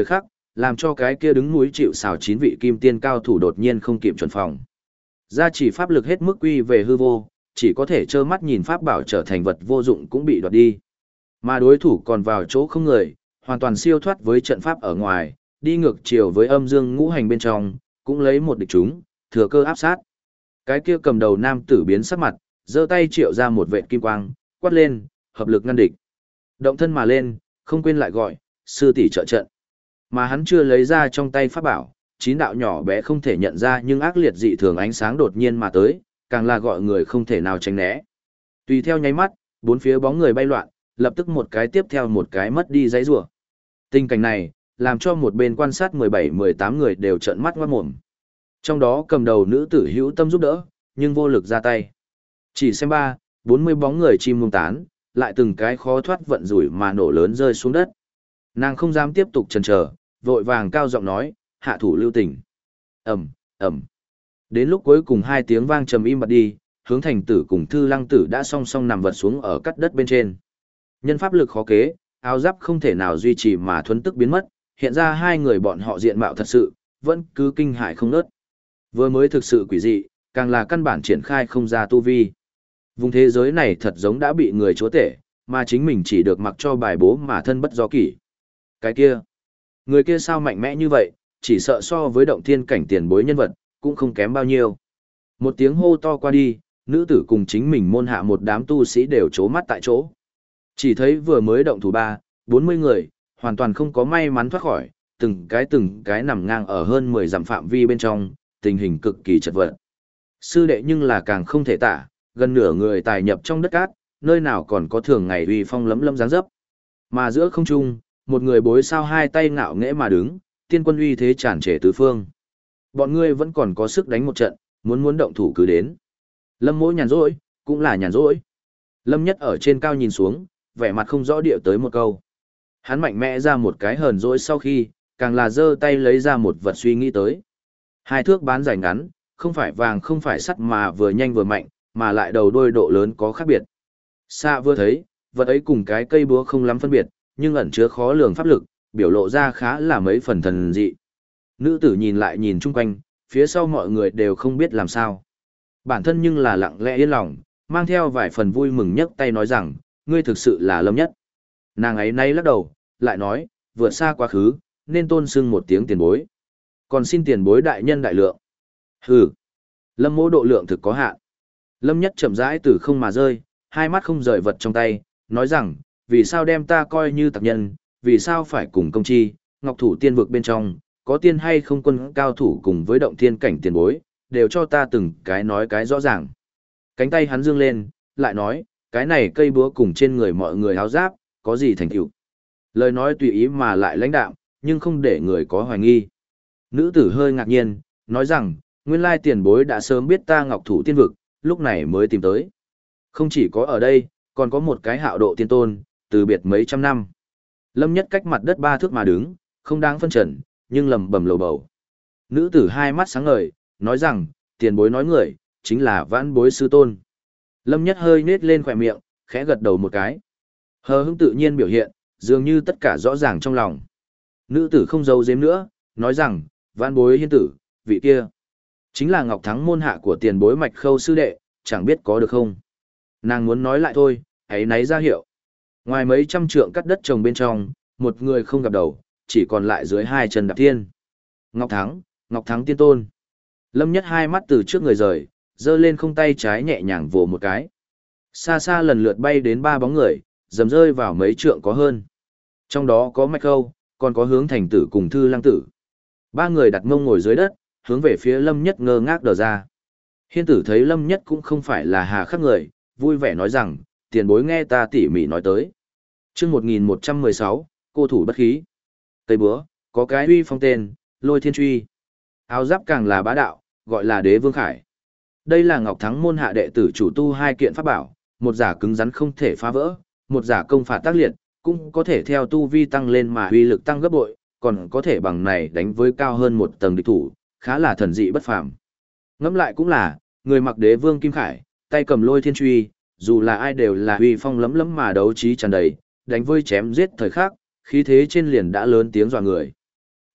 làm cho cái kia đứng núi chịu sào 9 vị kim tiên cao thủ đột nhiên không kịp chuẩn phòng. Gia chỉ pháp lực hết mức quy về hư vô, chỉ có thể trơ mắt nhìn pháp bảo trở thành vật vô dụng cũng bị đoạt đi. Mà đối thủ còn vào chỗ không người, hoàn toàn siêu thoát với trận pháp ở ngoài, đi ngược chiều với âm dương ngũ hành bên trong, cũng lấy một địch chúng, thừa cơ áp sát. Cái kia cầm đầu nam tử biến sắc mặt, giơ tay triệu ra một vệt kim quang, quát lên, hợp lực ngăn địch. Động thân mà lên, không quên lại gọi, sư tỷ trợ trận. Mà hắn chưa lấy ra trong tay pháp bảo, 9 đạo nhỏ bé không thể nhận ra nhưng ác liệt dị thường ánh sáng đột nhiên mà tới, càng là gọi người không thể nào tránh né. Tùy theo nháy mắt, bốn phía bóng người bay loạn, lập tức một cái tiếp theo một cái mất đi dãy rủa. Tình cảnh này, làm cho một bên quan sát 17-18 người đều trợn mắt ngoát mồm. Trong đó cầm đầu nữ tử hữu tâm giúp đỡ, nhưng vô lực ra tay. Chỉ xem 40 bóng người chim mông tán, lại từng cái khó thoát vận rủi mà nổ lớn rơi xuống đất. Nàng không dám tiếp tục chần chờ, vội vàng cao giọng nói, hạ thủ lưu tình. Ầm, ầm. Đến lúc cuối cùng hai tiếng vang trầm im bặt đi, Hướng Thành Tử cùng Thư Lăng Tử đã song song nằm vật xuống ở cắt đất bên trên. Nhân pháp lực khó kế, áo giáp không thể nào duy trì mà thuấn tức biến mất, hiện ra hai người bọn họ diện mạo thật sự, vẫn cứ kinh hại không nớt. Vừa mới thực sự quỷ dị, càng là căn bản triển khai không ra tu vi. Vùng thế giới này thật giống đã bị người chúa tể, mà chính mình chỉ được mặc cho bài bố mà thân bất do kỷ. Cái kia, người kia sao mạnh mẽ như vậy, chỉ sợ so với động thiên cảnh tiền bối nhân vật, cũng không kém bao nhiêu. Một tiếng hô to qua đi, nữ tử cùng chính mình môn hạ một đám tu sĩ đều trố mắt tại chỗ. Chỉ thấy vừa mới động thủ 40 người, hoàn toàn không có may mắn thoát khỏi, từng cái nằm ngang ở hơn 10 dặm phạm vi bên trong, tình hình cực kỳ chật vật. Sư đệ nhưng là càng không thể tả, gần nửa người tài nhập trong đất cát, nơi nào còn có thường ngày uy phong lấm lấm dáng dấp. Mà giữa không trung, một người bối sao hai tay ngạo nghễ mà đứng, tiên quân uy thế tràn trề tứ phương. Bọn ngươi vẫn còn có sức đánh một trận, muốn động thủ cứ đến. Lâm Mỗ nhàn rỗi, cũng là nhàn rỗi. Lâm Nhất ở trên cao nhìn xuống, vẻ mặt không rõ địa tới một câu. Hắn mạnh mẽ ra một cái hờn dỗi sau khi, càng là giơ tay lấy ra một vật suy nghĩ tới. Hai thước bán dài ngắn, không phải vàng không phải sắt mà vừa nhanh vừa mạnh, mà lại đầu đôi độ lớn có khác biệt. Xa vừa thấy, vật ấy cùng cái cây búa không lắm phân biệt, nhưng ẩn chứa khó lường pháp lực, biểu lộ ra khá là mấy phần thần dị. Nữ tử nhìn lại nhìn chung quanh, phía sau mọi người đều không biết làm sao. Bản thân nhưng là lặng lẽ yên lòng, mang theo vài phần vui mừng nhấc tay nói rằng, ngươi thực sự là Lâm Nhất. Nàng ấy nay lắc đầu, lại nói, vượt xa quá khứ, nên tôn sưng một tiếng tiền bối. Còn xin tiền bối đại nhân đại lượng. Hừ, Lâm Mỗ độ lượng thực có hạn. Lâm Nhất chậm rãi từ không mà rơi, hai mắt không rời vật trong tay, nói rằng, vì sao đem ta coi như tặc nhân, vì sao phải cùng công chi, ngọc thủ tiên vực bên trong, có tiên hay không quân cao thủ cùng với động thiên cảnh tiền bối, đều cho ta từng cái nói cái rõ ràng. Cánh tay hắn dương lên, lại nói, cái này cây búa cùng trên người mọi người áo giáp, có gì thành tựu. Lời nói tùy ý mà lại lãnh đạm, nhưng không để người có hoài nghi. Nữ tử hơi ngạc nhiên, nói rằng, nguyên lai tiền bối đã sớm biết ta ngọc thủ tiên vực, lúc này mới tìm tới. Không chỉ có ở đây, còn có một cái hạo độ tiên tôn, từ biệt mấy trăm năm. Lâm Nhất cách mặt đất 3 thước mà đứng, không đáng phân trần, nhưng lầm bầm lầu bầu. Nữ tử hai mắt sáng ngời, nói rằng, tiền bối nói người, chính là vãn bối sư tôn. Lâm Nhất hơi nết lên khỏe miệng, khẽ gật đầu một cái. Hờ hững tự nhiên biểu hiện, dường như tất cả rõ ràng trong lòng. Nữ tử không giấu giếm nữa, nói rằng, vãn bối hiên tử, vị kia. Chính là Ngọc Thắng môn hạ của tiền bối Mạch Khâu sư đệ, chẳng biết có được không. Nàng muốn nói lại thôi, ấy náy ra hiệu. Ngoài mấy trăm trượng cắt đất trồng bên trong, một người không gặp đầu, chỉ còn lại dưới hai chân đạp thiên. Ngọc Thắng tiên tôn. Lâm Nhất hai mắt từ trước người rời, giơ lên không tay trái nhẹ nhàng vồ một cái. Xa xa lần lượt bay đến 3 bóng người, dầm rơi vào mấy trượng có hơn. Trong đó có Mạch Khâu, còn có Hướng Thành Tử cùng Thư Lăng Tử. 3 người đặt mông ngồi dưới đất, hướng về phía Lâm Nhất ngơ ngác đờ ra. Hiên Tử thấy Lâm Nhất cũng không phải là hà khắc người, vui vẻ nói rằng, tiền bối nghe ta tỉ mỉ nói tới. Chương 1116, cô thủ bất khí. Cây búa, có cái uy phong tên, Lôi Thiên Truy. Áo giáp càng là bá đạo, gọi là Đế Vương Khải. Đây là Ngọc Thắng môn hạ đệ tử chủ tu 2 kiện pháp bảo, một giả cứng rắn không thể phá vỡ, một giả công phạt tác liệt, cũng có thể theo tu vi tăng lên mà uy lực tăng gấp bội, còn có thể bằng này đánh với cao hơn một tầng địch thủ, khá là thần dị bất phàm. Ngẫm lại cũng là, người mặc Đế Vương Kim Khải, tay cầm Lôi Thiên Truy, dù là ai đều là uy phong lấm lấm mà đấu trí tràn đầy, đánh với chém giết thời khắc, khí thế trên liền đã lớn tiếng dọa người.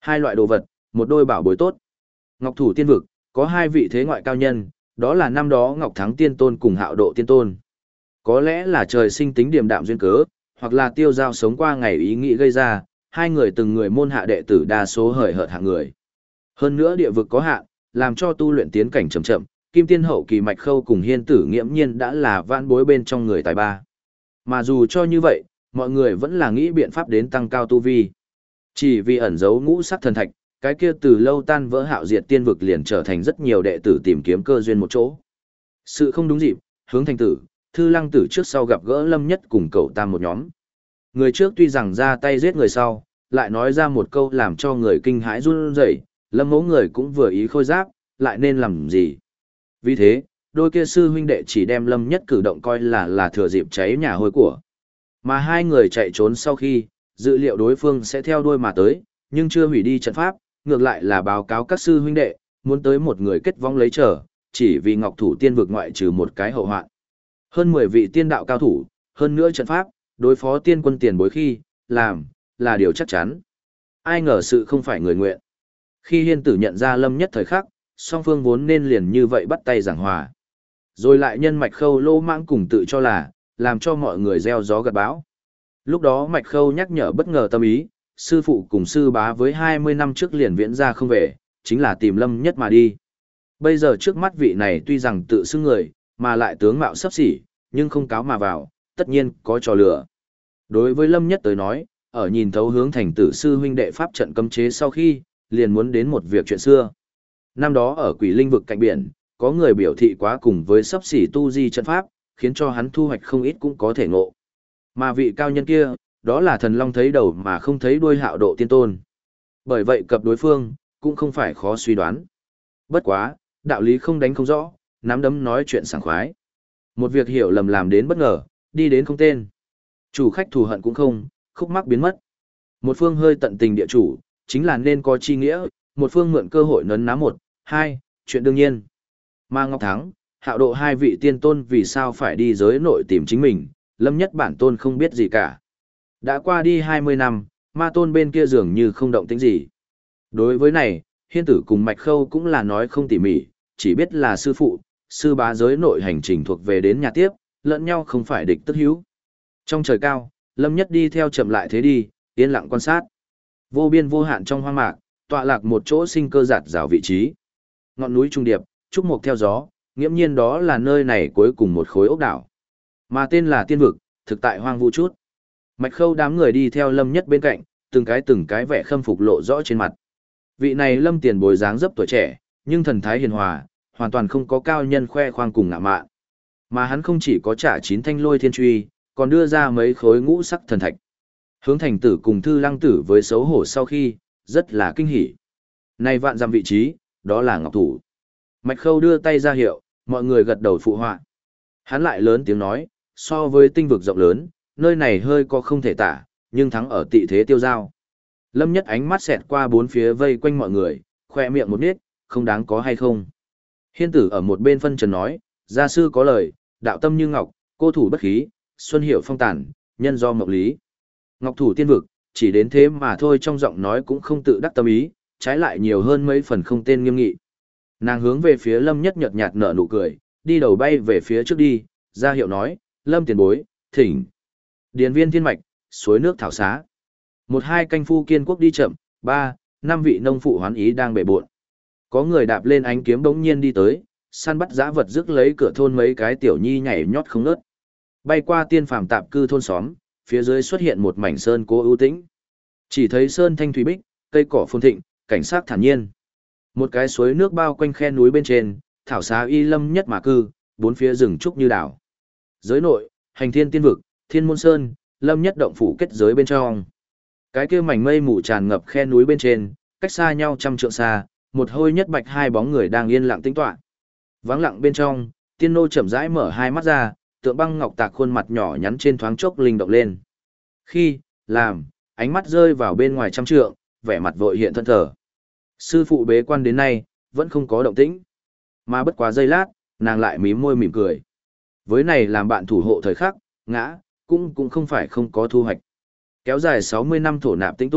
Hai loại đồ vật, một đôi bảo bối tốt. Ngọc Thủ Tiên Vực, có hai vị thế ngoại cao nhân, đó là năm đó Ngọc Thắng Tiên Tôn cùng Hạo Độ Tiên Tôn. Có lẽ là trời sinh tính điềm đạm duyên cớ, hoặc là tiêu giao sống qua ngày ý nghĩ gây ra, hai người từng người môn hạ đệ tử đa số hời hợt hạng người. Hơn nữa địa vực có hạn, làm cho tu luyện tiến cảnh chậm chậm, Kim Tiên hậu kỳ Mạch Khâu cùng Hiên Tử nghiễm nhiên đã là vãn bối bên trong người tài ba. Mà dù cho như vậy, mọi người vẫn là nghĩ biện pháp đến tăng cao tu vi. Chỉ vì ẩn giấu ngũ sắc thần thạch, cái kia từ lâu tan vỡ hạo diệt tiên vực liền trở thành rất nhiều đệ tử tìm kiếm cơ duyên một chỗ. Sự không đúng dịp, Hướng Thành Tử, Thư Lăng Tử trước sau gặp gỡ Lâm Nhất cùng cậu tam một nhóm. Người trước tuy rằng ra tay giết người sau, lại nói ra một câu làm cho người kinh hãi run rẩy, Lâm Mẫu người cũng vừa ý khôi giáp, lại nên làm gì. Vì thế, đôi kia sư huynh đệ chỉ đem Lâm Nhất cử động coi là thừa dịp cháy nhà hôi của. Mà hai người chạy trốn sau khi, dự liệu đối phương sẽ theo đuôi mà tới, nhưng chưa hủy đi trận pháp, ngược lại là báo cáo các sư huynh đệ, muốn tới một người kết vong lấy trở, chỉ vì Ngọc Thủ Tiên vực ngoại trừ một cái hậu hoạn. Hơn 10 vị tiên đạo cao thủ, hơn nữa trận pháp, đối phó tiên quân tiền bối khi, làm, là điều chắc chắn. Ai ngờ sự không phải người nguyện. Khi Hiên Tử nhận ra Lâm Nhất thời khắc, song phương vốn nên liền như vậy bắt tay giảng hòa. Rồi lại nhân Mạch Khâu lô mãng cùng tự cho là, làm cho mọi người gieo gió gặt bão. Lúc đó Mạch Khâu nhắc nhở bất ngờ tâm ý, sư phụ cùng sư bá với 20 năm trước liền viễn ra không về, chính là tìm Lâm Nhất mà đi. Bây giờ trước mắt vị này tuy rằng tự xưng người, mà lại tướng mạo sắp xỉ, nhưng không cáo mà vào, tất nhiên có trò lửa. Đối với Lâm Nhất tới nói, ở nhìn thấu Hướng Thành Tử sư huynh đệ pháp trận cấm chế sau khi, liền muốn đến một việc chuyện xưa. Năm đó ở Quỷ Linh vực cạnh biển, có người biểu thị quá cùng với sắp xỉ tu di trận pháp, khiến cho hắn thu hoạch không ít cũng có thể ngộ. Mà vị cao nhân kia, đó là thần long thấy đầu mà không thấy đuôi Hạo Độ Tiên Tôn. Bởi vậy cập đối phương, cũng không phải khó suy đoán. Bất quá, đạo lý không đánh không rõ, nắm đấm nói chuyện sảng khoái. Một việc hiểu lầm làm đến bất ngờ, đi đến không tên. Chủ khách thù hận cũng không, khúc mắc biến mất. Một phương hơi tận tình địa chủ, chính là nên có chi nghĩa, một phương mượn cơ hội nấn ná một, hai, chuyện đương nhiên. Mà Ngọc Thắng, Hạo Độ hai vị tiên tôn vì sao phải đi giới nội tìm chính mình, Lâm Nhất bản tôn không biết gì cả. Đã qua đi 20 năm, ma tôn bên kia dường như không động tĩnh gì. Đối với này, Hiên Tử cùng Mạch Khâu cũng là nói không tỉ mỉ, chỉ biết là sư phụ, sư bá giới nội hành trình thuộc về đến nhà tiếp, lẫn nhau không phải địch tức hữu. Trong trời cao, Lâm Nhất đi theo chậm lại thế đi, yên lặng quan sát. Vô biên vô hạn trong hoang mạc, tọa lạc một chỗ sinh cơ giạt rào vị trí. Ngọn núi trung điệp, trúc mục theo gió, nghiễm nhiên đó là nơi này cuối cùng một khối ốc đảo. Mà tên là Tiên vực, thực tại hoang vu chút. Mạch Khâu đám người đi theo Lâm Nhất bên cạnh, từng cái vẻ khâm phục lộ rõ trên mặt. Vị này Lâm tiền bối dáng dấp tuổi trẻ, nhưng thần thái hiền hòa, hoàn toàn không có cao nhân khoe khoang cùng ngạo mạn. Mà hắn không chỉ có trả 9 thanh lôi thiên truy, còn đưa ra mấy khối ngũ sắc thần thạch. Hướng Thành Tử cùng Thư Lăng Tử với xấu hổ sau khi, rất là kinh hỉ. Này vạn dặm vị trí, đó là Ngọc Thủ. Mạch Khâu đưa tay ra hiệu, mọi người gật đầu phụ họa. Hắn lại lớn tiếng nói, so với tinh vực rộng lớn, nơi này hơi có không thể tả, nhưng thắng ở tị thế tiêu giao. Lâm Nhất ánh mắt xẹt qua bốn phía vây quanh mọi người, khoe miệng một nít, không đáng có hay không. Hiên Tử ở một bên phân trần nói, gia sư có lời, đạo tâm như ngọc, cô thủ bất khí, xuân hiệu phong tàn, nhân do mộng lý. Ngọc Thủ Tiên vực, chỉ đến thế mà thôi, trong giọng nói cũng không tự đắc tâm ý, trái lại nhiều hơn mấy phần không tên nghiêm nghị. Nàng hướng về phía Lâm Nhất nhợt nhạt nở nụ cười, đi đầu bay về phía trước đi, ra hiệu nói, Lâm tiền bối, thỉnh. Điền viên thiên mạch, suối nước thảo xá. Một hai canh phu kiên quốc đi chậm, 3, 5 vị nông phụ hoán ý đang bể bộn. Có người đạp lên ánh kiếm bỗng nhiên đi tới, săn bắt dã vật rước lấy cửa thôn mấy cái tiểu nhi nhảy nhót không ngớt. Bay qua tiên phàm tạp cư thôn xóm, phía dưới xuất hiện một mảnh sơn cố ưu tĩnh. Chỉ thấy sơn thanh thủy bích, cây cỏ phồn thịnh, cảnh sắc thản nhiên. Một cái suối nước bao quanh khe núi bên trên, thảo xá y lâm nhất mà cư, bốn phía rừng trúc như đảo. Giới nội, hành thiên tiên vực, thiên môn sơn, lâm nhất động phủ kết giới bên trong. Cái kia mảnh mây mù tràn ngập khe núi bên trên, cách xa nhau trăm trượng xa, một hôi nhất bạch hai bóng người đang yên lặng tĩnh tọa. Vắng lặng bên trong, tiên nô chậm rãi mở hai mắt ra, tượng băng ngọc tạc khuôn mặt nhỏ nhắn trên thoáng chốc linh động lên. Khi, làm, ánh mắt rơi vào bên ngoài trăm trượng, vẻ mặt vội hiện thân thờ. Sư phụ bế quan đến nay, vẫn không có động tĩnh. Mà bất quá giây lát, nàng lại mím môi mỉm cười. Với này làm bạn thủ hộ thời khắc, ngã, cũng không phải không có thu hoạch. Kéo dài 60 năm thổ nạp tĩnh tu,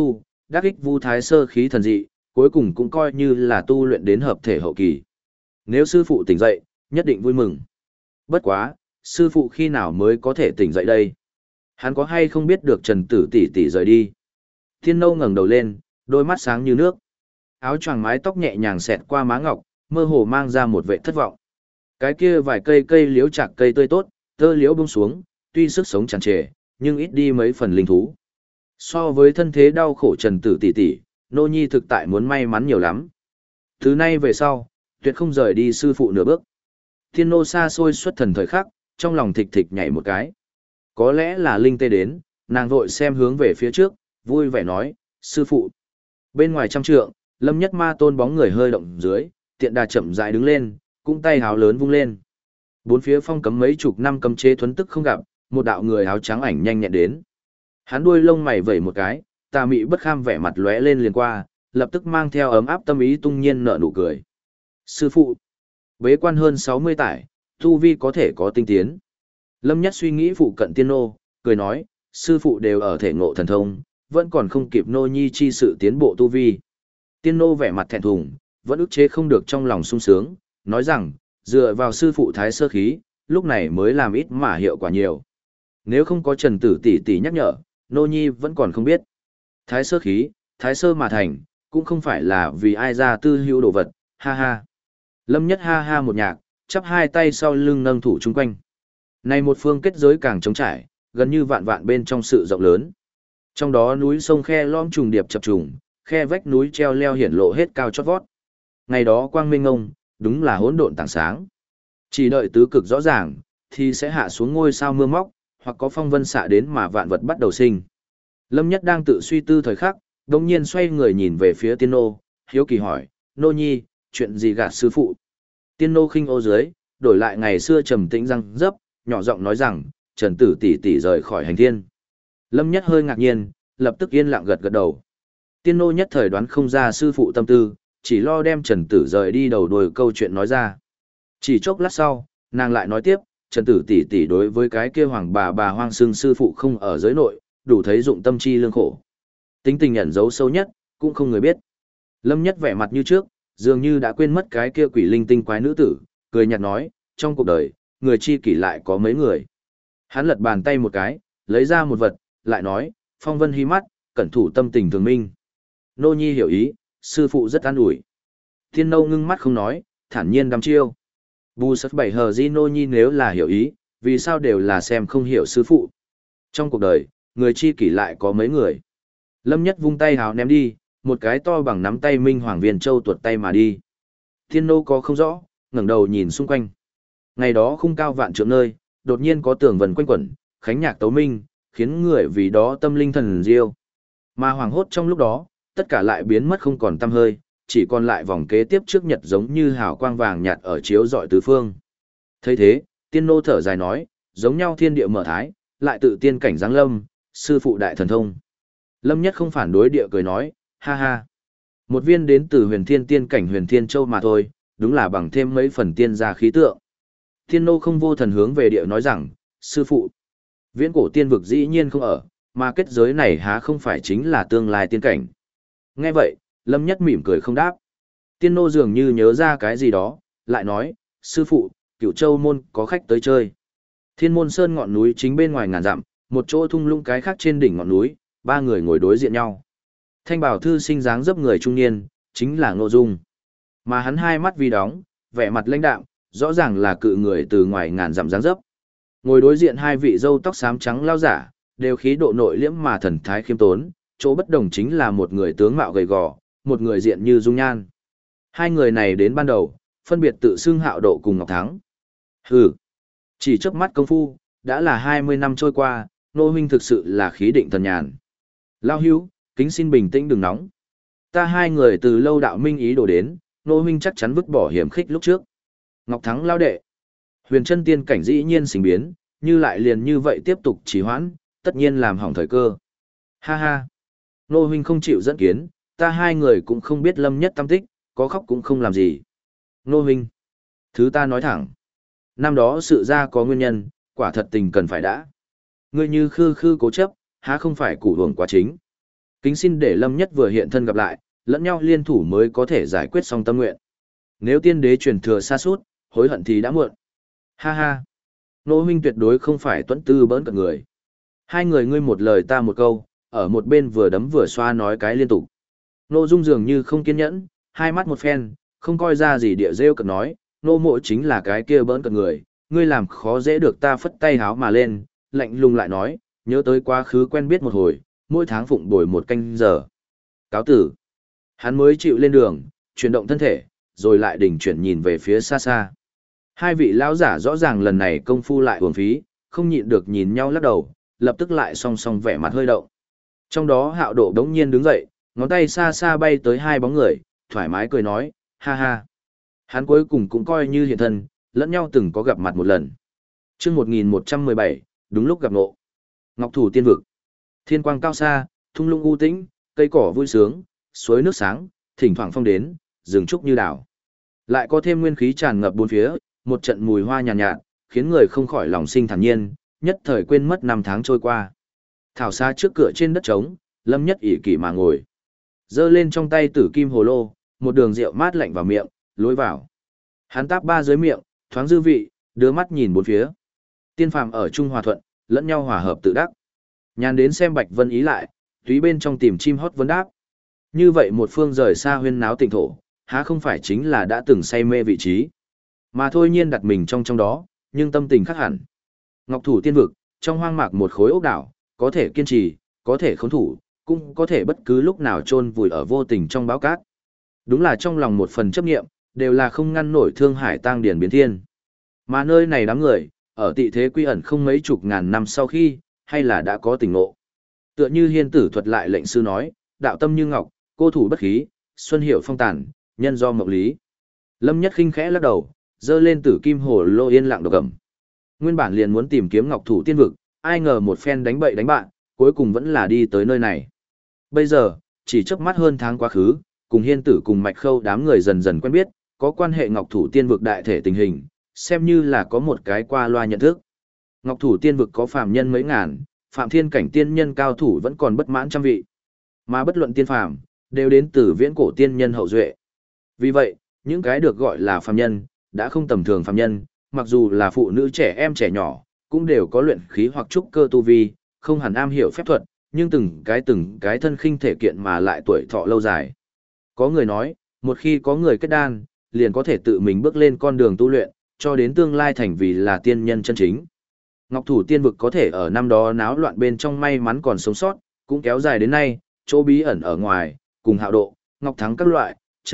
đắc ích Vu Thái Sơ khí thần dị, cuối cùng cũng coi như là tu luyện đến hợp thể hậu kỳ. Nếu sư phụ tỉnh dậy, nhất định vui mừng. Bất quá, sư phụ khi nào mới có thể tỉnh dậy đây? Hắn có hay không biết được Trần Tử tỷ tỷ rời đi? Thiên Nâu ngẩng đầu lên, đôi mắt sáng như nước. Áo choàng mái tóc nhẹ nhàng xẹt qua má ngọc, mơ hồ mang ra một vẻ thất vọng. Cái kia vài cây liễu chạc cây tươi tốt, tơ liễu buông xuống, tuy sức sống tràn trề, nhưng ít đi mấy phần linh thú. So với thân thế đau khổ Trần Tử tỷ tỷ, Nô Nhi thực tại muốn may mắn nhiều lắm. Thứ nay về sau, tuyệt không rời đi sư phụ nửa bước. Thiên Nô xa xôi xuất thần thời khắc, trong lòng thịch thịch nhảy một cái. Có lẽ là linh tê đến, nàng vội xem hướng về phía trước, vui vẻ nói, sư phụ. Bên ngoài trăm trượng, Lâm Nhất Ma Tôn bóng người hơi động dưới, tiện đà chậm rãi đứng lên, cũng tay háo lớn vung lên. Bốn phía phong cấm mấy chục năm cấm chế thuấn tức không gặp, một đạo người áo trắng ảnh nhanh nhẹn đến. Hắn đuôi lông mày vẩy một cái, tà mị bất kham vẻ mặt lóe lên liền qua, lập tức mang theo ấm áp tâm ý tung nhiên nở nụ cười. Sư phụ, bế quan hơn 60 tải, tu vi có thể có tinh tiến. Lâm Nhất suy nghĩ phụ cận tiên nô, cười nói, sư phụ đều ở thể ngộ thần thông, vẫn còn không kịp nô nhi chi sự tiến bộ tu vi. Tiên nô vẻ mặt thẹn thùng, vẫn ức chế không được trong lòng sung sướng, nói rằng, dựa vào sư phụ thái sơ khí, lúc này mới làm ít mà hiệu quả nhiều. Nếu không có Trần Tử tỷ tỷ nhắc nhở, nô nhi vẫn còn không biết. Thái sơ khí, thái sơ mà thành, cũng không phải là vì ai ra tư hữu đồ vật, ha ha. Lâm Nhất ha ha một nhạc, chắp hai tay sau lưng nâng thủ chung quanh. Này một phương kết giới càng trống trải, gần như vạn vạn bên trong sự rộng lớn. Trong đó núi sông khe lõm trùng điệp chập trùng, khe vách núi treo leo hiển lộ hết cao chót vót. Ngày đó quang minh ngông, đúng là hỗn độn tảng sáng. Chỉ đợi tứ cực rõ ràng, thì sẽ hạ xuống ngôi sao mưa móc, hoặc có phong vân xạ đến mà vạn vật bắt đầu sinh. Lâm Nhất đang tự suy tư thời khắc, đồng nhiên xoay người nhìn về phía tiên nô, hiếu kỳ hỏi, nô nhi, chuyện gì gạt sư phụ? Tiên nô khinh ô dưới, đổi lại ngày xưa trầm tĩnh răng dấp, nhỏ giọng nói rằng, Trần Tử tỷ tỷ rời khỏi hành thiên. Lâm Nhất hơi ngạc nhiên, lập tức yên lặng gật gật đầu. Tiên nô nhất thời đoán không ra sư phụ tâm tư, chỉ lo đem Trần Tử rời đi đầu đuôi câu chuyện nói ra. Chỉ chốc lát sau, nàng lại nói tiếp, Trần Tử tỷ tỷ đối với cái kia hoàng bà hoang xương sư phụ không ở giới nội, đủ thấy dụng tâm chi lương khổ. Tính tình ẩn giấu sâu nhất, cũng không người biết. Lâm Nhất vẻ mặt như trước, dường như đã quên mất cái kia quỷ linh tinh quái nữ tử, cười nhạt nói, trong cuộc đời, người chi kỷ lại có mấy người. Hắn lật bàn tay một cái, lấy ra một vật, lại nói, phong vân hy mắt, cẩn thủ tâm tình thường minh. Nô nhi hiểu ý, sư phụ rất an ủi. Thiên nâu ngưng mắt không nói, thản nhiên đăm chiêu. Bù sất bảy hờ di nô nhi nếu là hiểu ý, vì sao đều là xem không hiểu sư phụ. Trong cuộc đời, người chi kỷ lại có mấy người. Lâm Nhất vung tay hào ném đi, một cái to bằng nắm tay Minh Hoàng Viên Châu tuột tay mà đi. Thiên nô có không rõ, ngẩng đầu nhìn xung quanh. Ngày đó khung cao vạn trượng nơi, đột nhiên có tường vần quanh quẩn, khánh nhạc tấu minh, khiến người vì đó tâm linh thần diêu. Mà hoàng hốt trong lúc đó, tất cả lại biến mất không còn tăm hơi, chỉ còn lại vòng kế tiếp trước nhật giống như hào quang vàng nhạt ở chiếu rọi tứ phương. Thấy thế, tiên nô thở dài nói, giống nhau thiên địa mở thái, lại tự tiên cảnh giáng lâm, sư phụ đại thần thông. Lâm Nhất không phản đối địa cười nói, ha ha. Một viên đến từ huyền thiên tiên cảnh huyền thiên châu mà thôi, đúng là bằng thêm mấy phần tiên gia khí tượng. Thiên nô không vô thần hướng về địa nói rằng, sư phụ, viễn cổ tiên vực dĩ nhiên không ở, mà kết giới này há không phải chính là tương lai tiên cảnh. Nghe vậy, Lâm Nhất mỉm cười không đáp. Tiên nô dường như nhớ ra cái gì đó, lại nói, sư phụ, Cửu Châu môn có khách tới chơi. Thiên môn sơn ngọn núi chính bên ngoài ngàn dặm, một chỗ thung lũng cái khác trên đỉnh ngọn núi, ba người ngồi đối diện nhau. Thanh bảo thư sinh dáng dấp người trung niên, chính là Ngô Dung. Mà hắn hai mắt vi đóng, vẻ mặt lãnh đạm, rõ ràng là cự người từ ngoài ngàn dặm dáng dấp. Ngồi đối diện hai vị râu tóc xám trắng lao giả, đều khí độ nội liễm mà thần thái khiêm tốn, chỗ bất đồng chính là một người tướng mạo gầy gò, một người diện như dung nhan. Hai người này đến ban đầu, phân biệt tự xưng Hạo Độ cùng Ngọc Thắng. Hừ, chỉ chớp mắt công phu, đã là 20 năm trôi qua, Nô huynh thực sự là khí định thần nhàn. Lao hữu, kính xin bình tĩnh đừng nóng. Ta hai người từ lâu đạo minh ý đồ đến, Nô huynh chắc chắn vứt bỏ hiểm khích lúc trước. Ngọc Thắng lao đệ. Huyền chân tiên cảnh dĩ nhiên sinh biến, như lại liền như vậy tiếp tục trì hoãn, tất nhiên làm hỏng thời cơ. Ha ha. Nô huynh không chịu dẫn kiến, ta hai người cũng không biết Lâm Nhất tâm tích, có khóc cũng không làm gì. Nô huynh. Thứ ta nói thẳng. Năm đó sự ra có nguyên nhân, quả thật tình cần phải đã. Ngươi như khư khư cố chấp, há không phải củ hưởng quá chính. Kính xin để Lâm Nhất vừa hiện thân gặp lại, lẫn nhau liên thủ mới có thể giải quyết xong tâm nguyện. Nếu tiên đế truyền thừa xa suốt, hối hận thì đã muộn. Ha ha. Nô huynh tuyệt đối không phải tuẫn tư bỡn cợt người. Hai người ngươi một lời ta một câu, ở một bên vừa đấm vừa xoa nói cái liên tục. Nô Dung dường như không kiên nhẫn, hai mắt một phen, không coi ra gì địa rêu cợt nói, nô mộ chính là cái kia bỡn cợt người, ngươi làm khó dễ được ta phất tay háo mà lên, lạnh lùng lại nói, nhớ tới quá khứ quen biết một hồi, mỗi tháng phụng bồi một canh giờ. Cáo tử. Hắn mới chịu lên đường, chuyển động thân thể, rồi lại đình chuyển nhìn về phía xa xa. Hai vị lão giả rõ ràng lần này công phu lại uổng phí, không nhịn được nhìn nhau lắc đầu, lập tức lại song song vẻ mặt hơi động. Trong đó Hạo Độ đống nhiên đứng dậy, ngón tay xa xa bay tới hai bóng người, thoải mái cười nói, ha ha. Hắn cuối cùng cũng coi như hiện thân, lẫn nhau từng có gặp mặt một lần. Chương 1117, đúng lúc gặp ngộ. Ngọc Thủ Tiên Vực. Thiên quang cao xa, thung lũng u tĩnh, cây cỏ vui sướng, suối nước sáng, thỉnh thoảng phong đến, rừng trúc như đảo. Lại có thêm nguyên khí tràn ngập bốn phía, một trận mùi hoa nhàn nhạt, khiến người không khỏi lòng sinh thản nhiên, nhất thời quên mất năm tháng trôi qua. Thảo xa trước cửa trên đất trống, Lâm Nhất ỷ kỷ mà ngồi. Giơ lên trong tay tử kim hồ lô, một đường rượu mát lạnh vào miệng, lối vào. Hắn táp ba dưới miệng, thoáng dư vị, đưa mắt nhìn bốn phía. Tiên phàm ở chung hòa thuận, lẫn nhau hòa hợp tự đắc. Nhàn đến xem Bạch Vân ý lại, túy bên trong tìm chim hót vấn đáp. Như vậy một phương rời xa huyên náo tỉnh thổ, há không phải chính là đã từng say mê vị trí. Mà thôi nhiên đặt mình trong đó, nhưng tâm tình khác hẳn. Ngọc Thủ Tiên Vực, trong hoang mạc một khối ốc đảo, có thể kiên trì, có thể khốn thủ, cũng có thể bất cứ lúc nào chôn vùi ở vô tình trong bão cát. Đúng là trong lòng một phần chấp niệm, đều là không ngăn nổi thương hải tang điển biến thiên. Mà nơi này đám người, ở tị thế quy ẩn không mấy chục ngàn năm sau khi, hay là đã có tỉnh ngộ. Tựa như Hiên Tử thuật lại lệnh sư nói, đạo tâm như ngọc, cô thủ bất khí, xuân hiệu phong tàn, nhân do mộng lý. Lâm Nhất khinh khẽ lắc đầu, dơ lên tử kim hồ lô yên lặng độc ẩm. Nguyên bản liền muốn tìm kiếm Ngọc Thủ Tiên Vực, ai ngờ một phen đánh bậy đánh bạn, cuối cùng vẫn là đi tới nơi này. Bây giờ, chỉ chớp mắt hơn tháng quá khứ, cùng Hiên Tử cùng Mạch Khâu đám người dần dần quen biết, có quan hệ Ngọc Thủ Tiên Vực đại thể tình hình, xem như là có một cái qua loa nhận thức. Ngọc Thủ Tiên Vực có phàm nhân mấy ngàn, phạm thiên cảnh tiên nhân cao thủ vẫn còn bất mãn trăm vị. Mà bất luận tiên phàm, đều đến từ viễn cổ tiên nhân hậu duệ. Vì vậy, những cái được gọi là phàm nhân, đã không tầm thường phàm nhân, mặc dù là phụ nữ trẻ em trẻ nhỏ, cũng đều có luyện khí hoặc trúc cơ tu vi, không hẳn am hiểu phép thuật, nhưng từng cái thân khinh thể kiện mà lại tuổi thọ lâu dài. Có người nói, một khi có người kết đan, liền có thể tự mình bước lên con đường tu luyện, cho đến tương lai thành vì là tiên nhân chân chính. Ngọc Thủ Tiên Vực có thể ở năm đó náo loạn bên trong may mắn còn sống sót, cũng kéo dài đến nay, chỗ bí ẩn ở ngoài, cùng Hạo Độ, Ngọc Thắng các loại,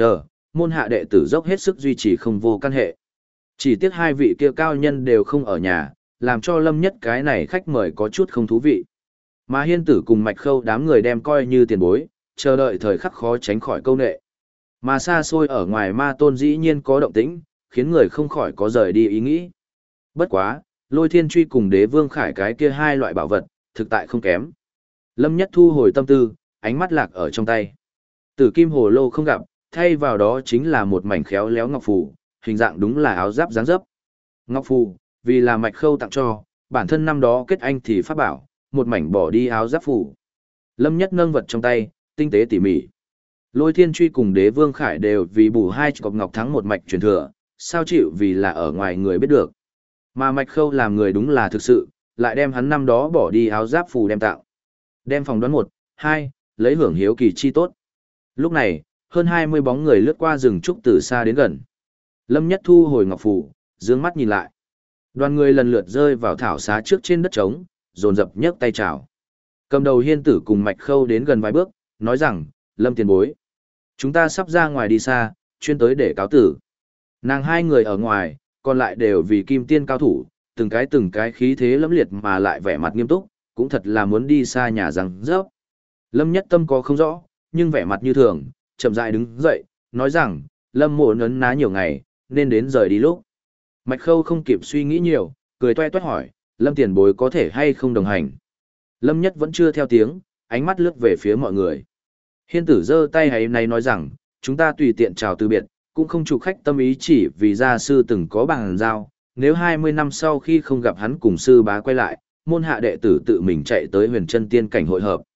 môn hạ đệ tử dốc hết sức duy trì không vô căn hệ. Chỉ tiếc hai vị kia cao nhân đều không ở nhà, làm cho Lâm Nhất cái này khách mời có chút không thú vị. Mà Hiên Tử cùng Mạch Khâu đám người đem coi như tiền bối, chờ đợi thời khắc khó tránh khỏi câu nệ. Mà xa xôi ở ngoài Ma Tôn dĩ nhiên có động tĩnh, khiến người không khỏi có rời đi ý nghĩ. Bất quá, Lôi Thiên Truy cùng Đế Vương Khải cái kia hai loại bảo vật, thực tại không kém. Lâm Nhất thu hồi tâm tư, ánh mắt lạc ở trong tay. Tử kim hồ lô không gặp, thay vào đó chính là một mảnh khéo léo ngọc phù, hình dạng đúng là áo giáp dáng dấp. Ngọc phù, vì là Mạch Khâu tặng cho, bản thân năm đó kết anh thì pháp bảo, một mảnh bỏ đi áo giáp phù. Lâm Nhất nâng vật trong tay, tinh tế tỉ mỉ. Lôi Thiên Truy cùng Đế Vương Khải đều vì bù hai cọc ngọc thắng một mạch truyền thừa, sao chịu vì là ở ngoài người biết được. Mà Mạch Khâu làm người đúng là thực sự, lại đem hắn năm đó bỏ đi áo giáp phù đem tạo. Đem phòng đoán 1, 2, lấy hưởng hiếu kỳ chi tốt. Lúc này, hơn 20 bóng người lướt qua rừng trúc từ xa đến gần. Lâm Nhất thu hồi ngọc phù, dương mắt nhìn lại. Đoàn người lần lượt rơi vào thảo xá trước trên đất trống, dồn dập nhấc tay chào. Cầm đầu Hiên Tử cùng Mạch Khâu đến gần vài bước, nói rằng, Lâm tiền bối. Chúng ta sắp ra ngoài đi xa, chuyên tới để cáo tử. Nàng hai người ở ngoài, còn lại đều vì kim tiên cao thủ, từng cái khí thế lẫm liệt mà lại vẻ mặt nghiêm túc, cũng thật là muốn đi xa nhà rằng rớp. Lâm Nhất tâm có không rõ, nhưng vẻ mặt như thường, chậm rãi đứng dậy, nói rằng, Lâm mộ nấn ná nhiều ngày, nên đến rời đi lúc. Mạch Khâu không kịp suy nghĩ nhiều, cười toe toét hỏi, Lâm tiền bối có thể hay không đồng hành. Lâm Nhất vẫn chưa theo tiếng, ánh mắt lướt về phía mọi người. Hiên Tử giơ tay hay này nói rằng, chúng ta tùy tiện chào từ biệt, cũng không chủ khách tâm ý chỉ vì gia sư từng có bằng giao, nếu 20 năm sau khi không gặp hắn cùng sư bá quay lại, môn hạ đệ tử tự mình chạy tới huyền chân tiên cảnh hội hợp.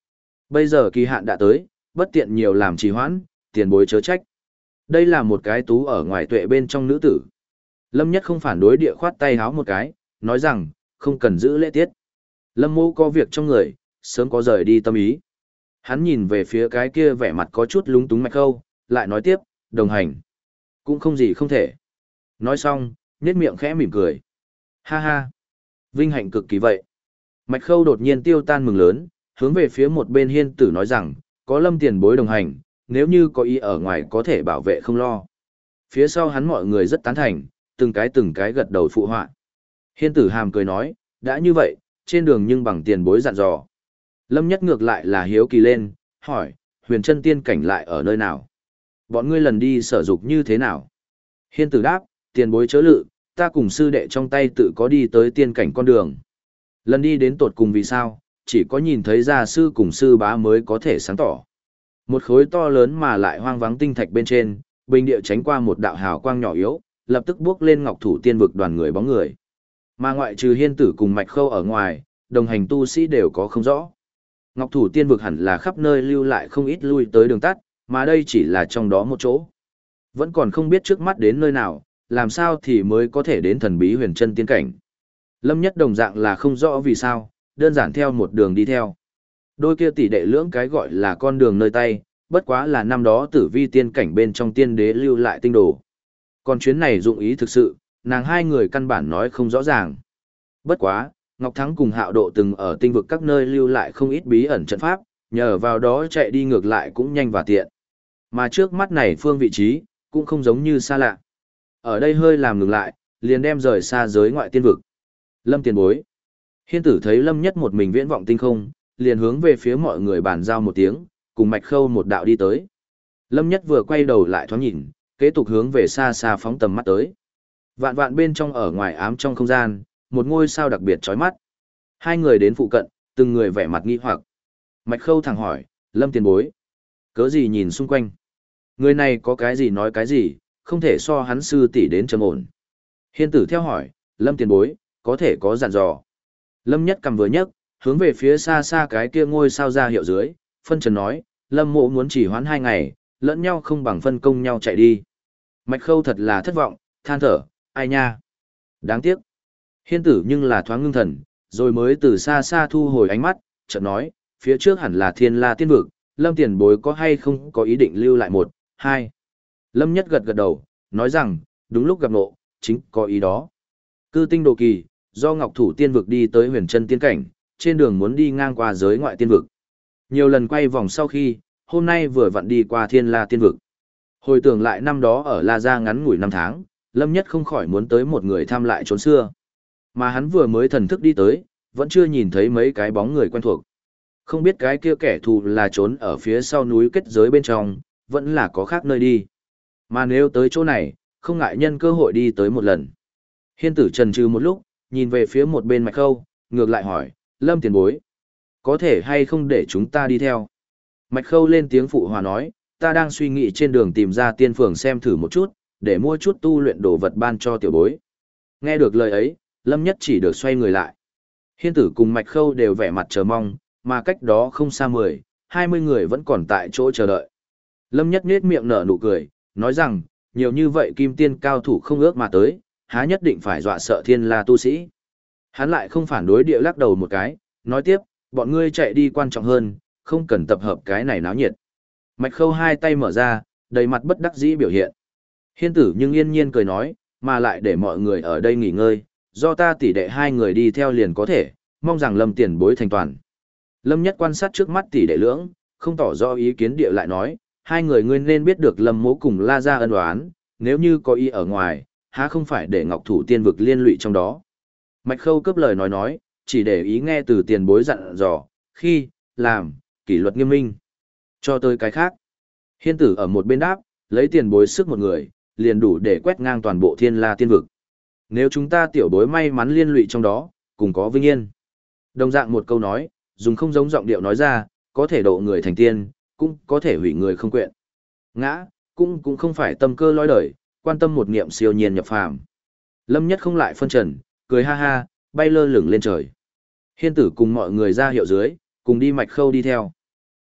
Bây giờ kỳ hạn đã tới, bất tiện nhiều làm trì hoãn, tiền bối chớ trách. Đây là một cái tú ở ngoài tuệ bên trong nữ tử. Lâm Nhất không phản đối địa khoát tay háo một cái, nói rằng, không cần giữ lễ tiết. Lâm Mộ có việc trong người, sớm có rời đi tâm ý. Hắn nhìn về phía cái kia vẻ mặt có chút lúng túng Mạch Khâu, lại nói tiếp, đồng hành. Cũng không gì không thể. Nói xong, nhếch miệng khẽ mỉm cười. Ha ha, vinh hạnh cực kỳ vậy. Mạch Khâu đột nhiên tiêu tan mừng lớn, hướng về phía một bên hiên tử nói rằng, có Lâm tiền bối đồng hành, nếu như có ý ở ngoài có thể bảo vệ không lo. Phía sau hắn mọi người rất tán thành, từng cái gật đầu phụ họa. Hiên tử hàm cười nói, đã như vậy, trên đường nhưng bằng tiền bối dặn dò. Lâm Nhất ngược lại là hiếu kỳ lên, hỏi, huyền chân tiên cảnh lại ở nơi nào? Bọn ngươi lần đi sở dục như thế nào? Hiên tử đáp, tiền bối chớ lự, ta cùng sư đệ trong tay tự có đi tới tiên cảnh con đường. Lần đi đến tột cùng vì sao, chỉ có nhìn thấy gia sư cùng sư bá mới có thể sáng tỏ. Một khối to lớn mà lại hoang vắng tinh thạch bên trên, bình địa tránh qua một đạo hào quang nhỏ yếu, lập tức bước lên ngọc thủ tiên vực đoàn người bóng người. Mà ngoại trừ hiên tử cùng Mạch Khâu ở ngoài, đồng hành tu sĩ đều có không rõ. Ngọc thủ tiên vực hẳn là khắp nơi lưu lại không ít lui tới đường tắt, mà đây chỉ là trong đó một chỗ. Vẫn còn không biết trước mắt đến nơi nào, làm sao thì mới có thể đến thần bí huyền chân tiên cảnh. Lâm Nhất đồng dạng là không rõ vì sao, đơn giản theo một đường đi theo. Đôi kia tỷ đệ lưỡng cái gọi là con đường nơi tay, bất quá là năm đó tử vi tiên cảnh bên trong tiên đế lưu lại tinh đồ. Còn chuyến này dụng ý thực sự, nàng hai người căn bản nói không rõ ràng. Bất quá, Ngọc Thắng cùng Hạo Độ từng ở tinh vực các nơi lưu lại không ít bí ẩn trận pháp, nhờ vào đó chạy đi ngược lại cũng nhanh và tiện. Mà trước mắt này phương vị trí, cũng không giống như xa lạ. Ở đây hơi làm ngừng lại, liền đem rời xa giới ngoại tiên vực. Lâm tiền bối. Hiên tử thấy Lâm Nhất một mình viễn vọng tinh không, liền hướng về phía mọi người bàn giao một tiếng, cùng Mạch Khâu một đạo đi tới. Lâm Nhất vừa quay đầu lại thoáng nhìn, kế tục hướng về xa xa phóng tầm mắt tới. Vạn vạn bên trong ở ngoài ám trong không gian, một ngôi sao đặc biệt chói mắt. Hai người đến phụ cận, từng người vẻ mặt nghi hoặc. Mạch Khâu thẳng hỏi, Lâm tiền bối. Cớ gì nhìn xung quanh? Người này có cái gì nói cái gì, không thể so hắn sư tỷ đến trầm ổn. Hiên tử theo hỏi, Lâm tiền bối, có thể có dặn dò. Lâm Nhất cầm vừa nhấc, hướng về phía xa xa cái kia ngôi sao ra hiệu dưới, phân trần nói, Lâm mộ muốn chỉ hoãn 2 ngày, lẫn nhau không bằng phân công nhau chạy đi. Mạch Khâu thật là thất vọng, than thở, ai nha. Đáng tiếc. Hiên tử nhưng là thoáng ngưng thần, rồi mới từ xa xa thu hồi ánh mắt, chợt nói, phía trước hẳn là Thiên La tiên vực, Lâm tiền bối có hay không có ý định lưu lại 1, 2. Lâm Nhất gật gật đầu, nói rằng, đúng lúc gặp ngộ, chính có ý đó. Cư tinh đồ kỳ, do Ngọc Thủ tiên vực đi tới huyền chân tiên cảnh, trên đường muốn đi ngang qua giới ngoại tiên vực. Nhiều lần quay vòng sau khi, hôm nay vừa vặn đi qua Thiên La tiên vực. Hồi tưởng lại năm đó ở La Gia ngắn ngủi 5 tháng, Lâm Nhất không khỏi muốn tới một người thăm lại trốn xưa. Mà hắn vừa mới thần thức đi tới, vẫn chưa nhìn thấy mấy cái bóng người quen thuộc. Không biết cái kia kẻ thù là trốn ở phía sau núi kết giới bên trong, vẫn là có khác nơi đi. Mà nếu tới chỗ này, không ngại nhân cơ hội đi tới một lần. Hiên tử trần trừ một lúc, nhìn về phía một bên Mạch Khâu, ngược lại hỏi, Lâm tiền bối, có thể hay không để chúng ta đi theo? Mạch Khâu lên tiếng phụ hòa nói, ta đang suy nghĩ trên đường tìm ra tiên phường xem thử một chút, để mua chút tu luyện đồ vật ban cho tiểu bối. Nghe được lời ấy, Lâm Nhất chỉ được xoay người lại. Hiên tử cùng Mạch Khâu đều vẻ mặt chờ mong, mà cách đó không xa 10, 20 người vẫn còn tại chỗ chờ đợi. Lâm Nhất nhếch miệng nở nụ cười, nói rằng, nhiều như vậy kim tiên cao thủ không ước mà tới, há nhất định phải dọa sợ Thiên La tu sĩ. Hắn lại không phản đối địa lắc đầu một cái, nói tiếp, bọn ngươi chạy đi quan trọng hơn, không cần tập hợp cái này náo nhiệt. Mạch Khâu hai tay mở ra, đầy mặt bất đắc dĩ biểu hiện. Hiên tử nhưng yên nhiên cười nói, mà lại để mọi người ở đây nghỉ ngơi, do ta tỷ đệ hai người đi theo liền có thể, mong rằng Lâm tiền bối thành toàn. Lâm Nhất quan sát trước mắt tỷ đệ lưỡng, không tỏ rõ ý kiến địa lại nói, hai người ngươi nên biết được Lâm mỗ cùng La Gia ân oán, nếu như có ý ở ngoài, há không phải để Ngọc Thủ tiên vực liên lụy trong đó. Mạch Khâu cướp lời nói, chỉ để ý nghe từ tiền bối dặn dò, khi, làm, kỷ luật nghiêm minh. Cho tới cái khác. Hiên tử ở một bên đáp, lấy tiền bối sức một người, liền đủ để quét ngang toàn bộ Thiên La tiên vực. Nếu chúng ta tiểu bối may mắn liên lụy trong đó, cùng có vinh yên. Đồng dạng một câu nói, dùng không giống giọng điệu nói ra, có thể độ người thành tiên, cũng có thể hủy người không quyện. Ngã, cũng không phải tâm cơ lối đời, quan tâm một niệm siêu nhiên nhập phàm. Lâm Nhất không lại phân trần, cười ha ha, bay lơ lửng lên trời. Hiên tử cùng mọi người ra hiệu dưới, cùng đi Mạch Khâu đi theo.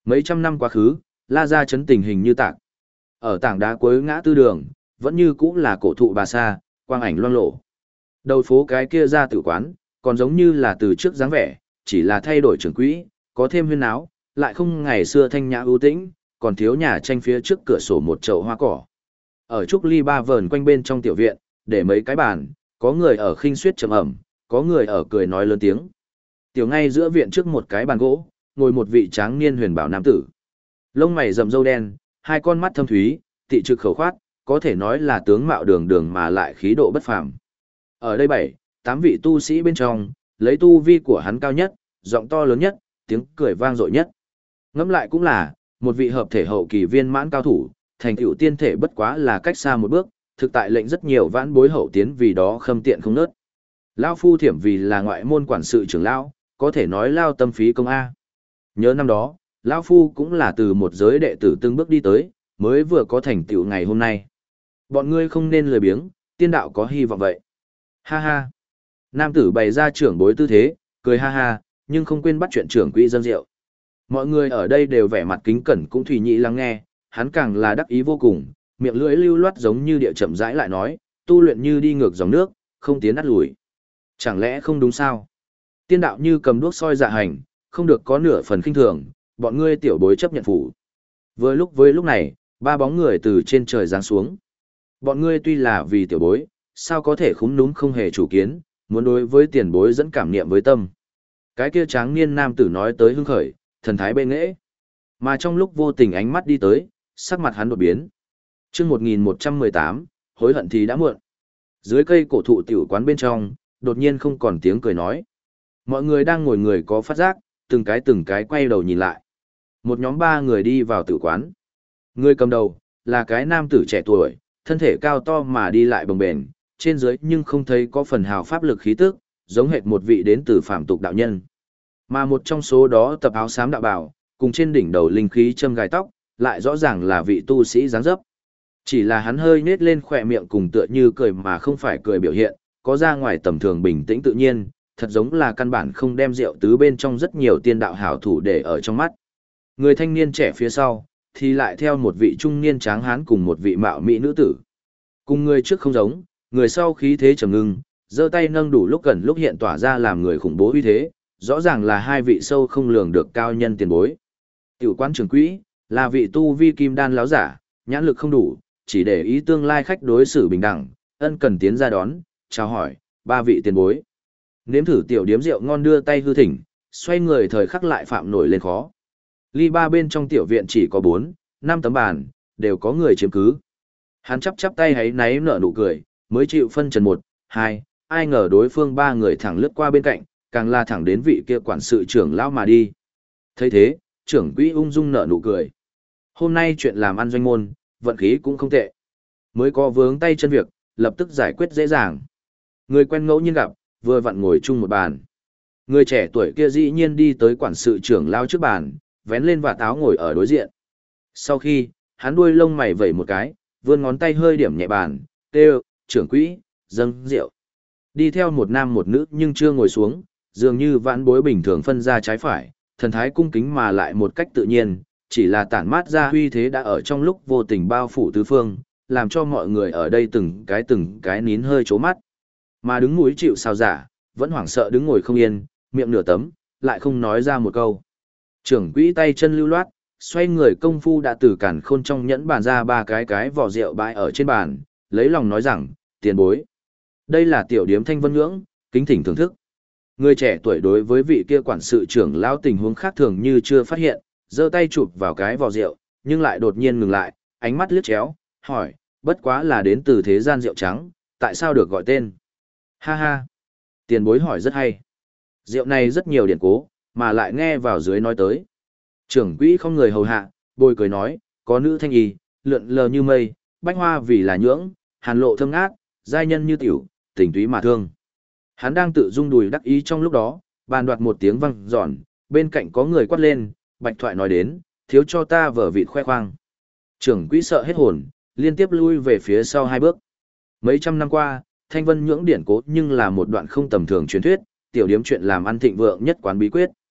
Mấy trăm năm quá khứ, La Gia Trấn tình hình như tạc. Ở tảng đá cuối ngã tư đường, vẫn như cũ là cổ thụ bà sa, quang ảnh loang lổ. Đầu phố cái kia ra tử quán, còn giống như là từ trước dáng vẻ, chỉ là thay đổi trưởng quỹ, có thêm huyên áo, lại không ngày xưa thanh nhã ưu tĩnh, còn thiếu nhà tranh phía trước cửa sổ một chậu hoa cỏ. Ở trúc ly ba vờn quanh bên trong tiểu viện, để mấy cái bàn, có người ở khinh suýt trầm ẩm, có người ở cười nói lớn tiếng. Tiểu ngay giữa viện trước một cái bàn gỗ, ngồi một vị tráng niên huyền bảo nam tử. Lông mày rậm râu đen, hai con mắt thâm thúy, tị trực khẩu khoát, có thể nói là tướng mạo đường đường mà lại khí độ bất phàm. Ở đây 7, 8 vị tu sĩ bên trong, lấy tu vi của hắn cao nhất, giọng to lớn nhất, tiếng cười vang dội nhất. Ngẫm lại cũng là, một vị hợp thể hậu kỳ viên mãn cao thủ, thành tựu tiên thể bất quá là cách xa một bước, thực tại lệnh rất nhiều vãn bối hậu tiến vì đó khâm tiện không nớt. Lão phu thiểm vì là ngoại môn quản sự trưởng lão, có thể nói lao tâm phí công a. Nhớ năm đó, lão phu cũng là từ một giới đệ tử từng bước đi tới, mới vừa có thành tựu ngày hôm nay. Bọn ngươi không nên lười biếng, tiên đạo có hy vọng vậy. Ha ha. Nam tử bày ra trưởng bối tư thế, cười ha ha, nhưng không quên bắt chuyện trưởng quỹ dâng rượu. Mọi người ở đây đều vẻ mặt kính cẩn cũng thủy nhị lắng nghe, hắn càng là đắc ý vô cùng, miệng lưỡi lưu loát giống như địa chậm rãi lại nói, tu luyện như đi ngược dòng nước, không tiến nát lùi. Chẳng lẽ không đúng sao? Tiên đạo như cầm đuốc soi dạ hành, không được có nửa phần khinh thường, bọn ngươi tiểu bối chấp nhận phủ. Với lúc này, ba bóng người từ trên trời giáng xuống. Bọn ngươi tuy là vì tiểu bối, sao có thể khúm núm không hề chủ kiến, muốn đối với tiền bối dẫn cảm niệm với tâm. Cái kia tráng niên nam tử nói tới hưng khởi, thần thái bệ nghệ. Mà trong lúc vô tình ánh mắt đi tới, sắc mặt hắn đột biến. Chương 1118, hối hận thì đã muộn. Dưới cây cổ thụ tiểu quán bên trong, đột nhiên không còn tiếng cười nói. Mọi người đang ngồi người có phát giác, từng cái quay đầu nhìn lại. Một nhóm 3 người đi vào tử quán. Người cầm đầu, là cái nam tử trẻ tuổi, thân thể cao to mà đi lại bồng bềnh, trên dưới nhưng không thấy có phần hào pháp lực khí tức, giống hệt một vị đến từ phạm tục đạo nhân. Mà một trong số đó tập áo xám đạo bào, cùng trên đỉnh đầu linh khí châm gai tóc, lại rõ ràng là vị tu sĩ dáng dấp. Chỉ là hắn hơi nết lên khỏe miệng cùng tựa như cười mà không phải cười biểu hiện, có ra ngoài tầm thường bình tĩnh tự nhiên, thật giống là căn bản không đem rượu tứ bên trong rất nhiều tiên đạo hảo thủ để ở trong mắt. Người thanh niên trẻ phía sau, thì lại theo một vị trung niên tráng hán cùng một vị mạo mỹ nữ tử. Cùng người trước không giống, người sau khí thế trầm ngưng, giơ tay nâng đủ lúc gần lúc hiện tỏa ra làm người khủng bố uy thế, rõ ràng là hai vị sâu không lường được cao nhân tiền bối. Tiểu quán trưởng quỹ, là vị tu vi kim đan láo giả, nhãn lực không đủ, chỉ để ý tương lai khách đối xử bình đẳng, ân cần tiến ra đón, chào hỏi, 3 vị tiền bối. Nếm thử tiểu điếm rượu ngon đưa tay hư thỉnh, xoay người thời khắc lại phạm nổi lên khó. Ly ba bên trong tiểu viện chỉ có 4, 5 tấm bàn, đều có người chiếm cứ. Hắn chắp tay hấy náy nở nụ cười, mới chịu phân trần 1, 2, ai ngờ đối phương 3 người thẳng lướt qua bên cạnh, càng là thẳng đến vị kia quản sự trưởng lão mà đi. Thấy thế, trưởng quỹ ung dung nở nụ cười. Hôm nay chuyện làm ăn doanh môn, vận khí cũng không tệ. Mới có vướng tay chân việc, lập tức giải quyết dễ dàng. Người quen ngẫu nhiên gặp, vừa vặn ngồi chung một bàn. Người trẻ tuổi kia dĩ nhiên đi tới quản sự trưởng lão trước bàn, vén lên vạt áo ngồi ở đối diện. Sau khi, hắn đuôi lông mày vẩy một cái, vươn ngón tay hơi điểm nhẹ bàn, kêu, trưởng quỹ, dâng rượu. Đi theo một nam một nữ nhưng chưa ngồi xuống, dường như vãn bối bình thường phân ra trái phải, thần thái cung kính mà lại một cách tự nhiên, chỉ là tản mát ra uy thế đã ở trong lúc vô tình bao phủ tứ phương, làm cho mọi người ở đây từng cái nín hơi chố mắt. Mà đứng mũi chịu sao giả, vẫn hoảng sợ đứng ngồi không yên, miệng nửa tấm, lại không nói ra một câu. Trưởng quỹ tay chân lưu loát, xoay người công phu đã từ cản khôn trong nhẫn bàn ra 3 cái vỏ rượu bãi ở trên bàn, lấy lòng nói rằng, tiền bối. Đây là tiểu điếm Thanh Vân Nhưỡng, kính thỉnh thưởng thức. Người trẻ tuổi đối với vị kia quản sự trưởng lão tình huống khác thường như chưa phát hiện, giơ tay chụp vào cái vỏ rượu, nhưng lại đột nhiên ngừng lại, ánh mắt liếc chéo, hỏi, bất quá là đến từ thế gian rượu trắng, tại sao được gọi tên? Ha ha, tiền bối hỏi rất hay. Rượu này rất nhiều điển cố, mà lại nghe vào dưới nói tới. Trưởng quỹ không người hầu hạ, bồi cười nói, có nữ thanh y, lượn lờ như mây, bách hoa vì là nhưỡng, hàn lộ thơm ngát, giai nhân như tiểu, tình túy mà thương. Hắn đang tự rung đùi đắc ý trong lúc đó, bàn đoạt một tiếng vang giòn, bên cạnh có người quát lên, Bạch Thoại nói đến, thiếu cho ta vở vịt khoe khoang. Trưởng quỹ sợ hết hồn, liên tiếp lui về phía sau 2 bước. Mấy trăm năm qua, Thanh Vân Nhưỡng điển cố nhưng là một đoạn không tầm thường truyền thuyết, tiểu điếm chuyện làm ăn thịnh vượng nhất quán bí quyết.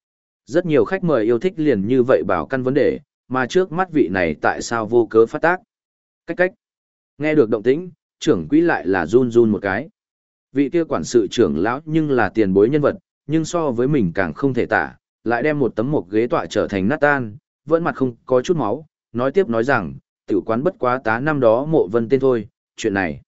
Rất nhiều khách mời yêu thích liền như vậy bảo căn vấn đề, mà trước mắt vị này tại sao vô cớ phát tác. Cách cách. Nghe được động tĩnh, trưởng quỹ lại là run run một cái. Vị kia quản sự trưởng lão nhưng là tiền bối nhân vật, nhưng so với mình càng không thể tả, lại đem một tấm mộc ghế tọa trở thành nát tan, vẫn mặt không có chút máu, nói tiếp nói rằng, tiểu quán bất quá tá năm đó Mộ Vân tên thôi, chuyện này.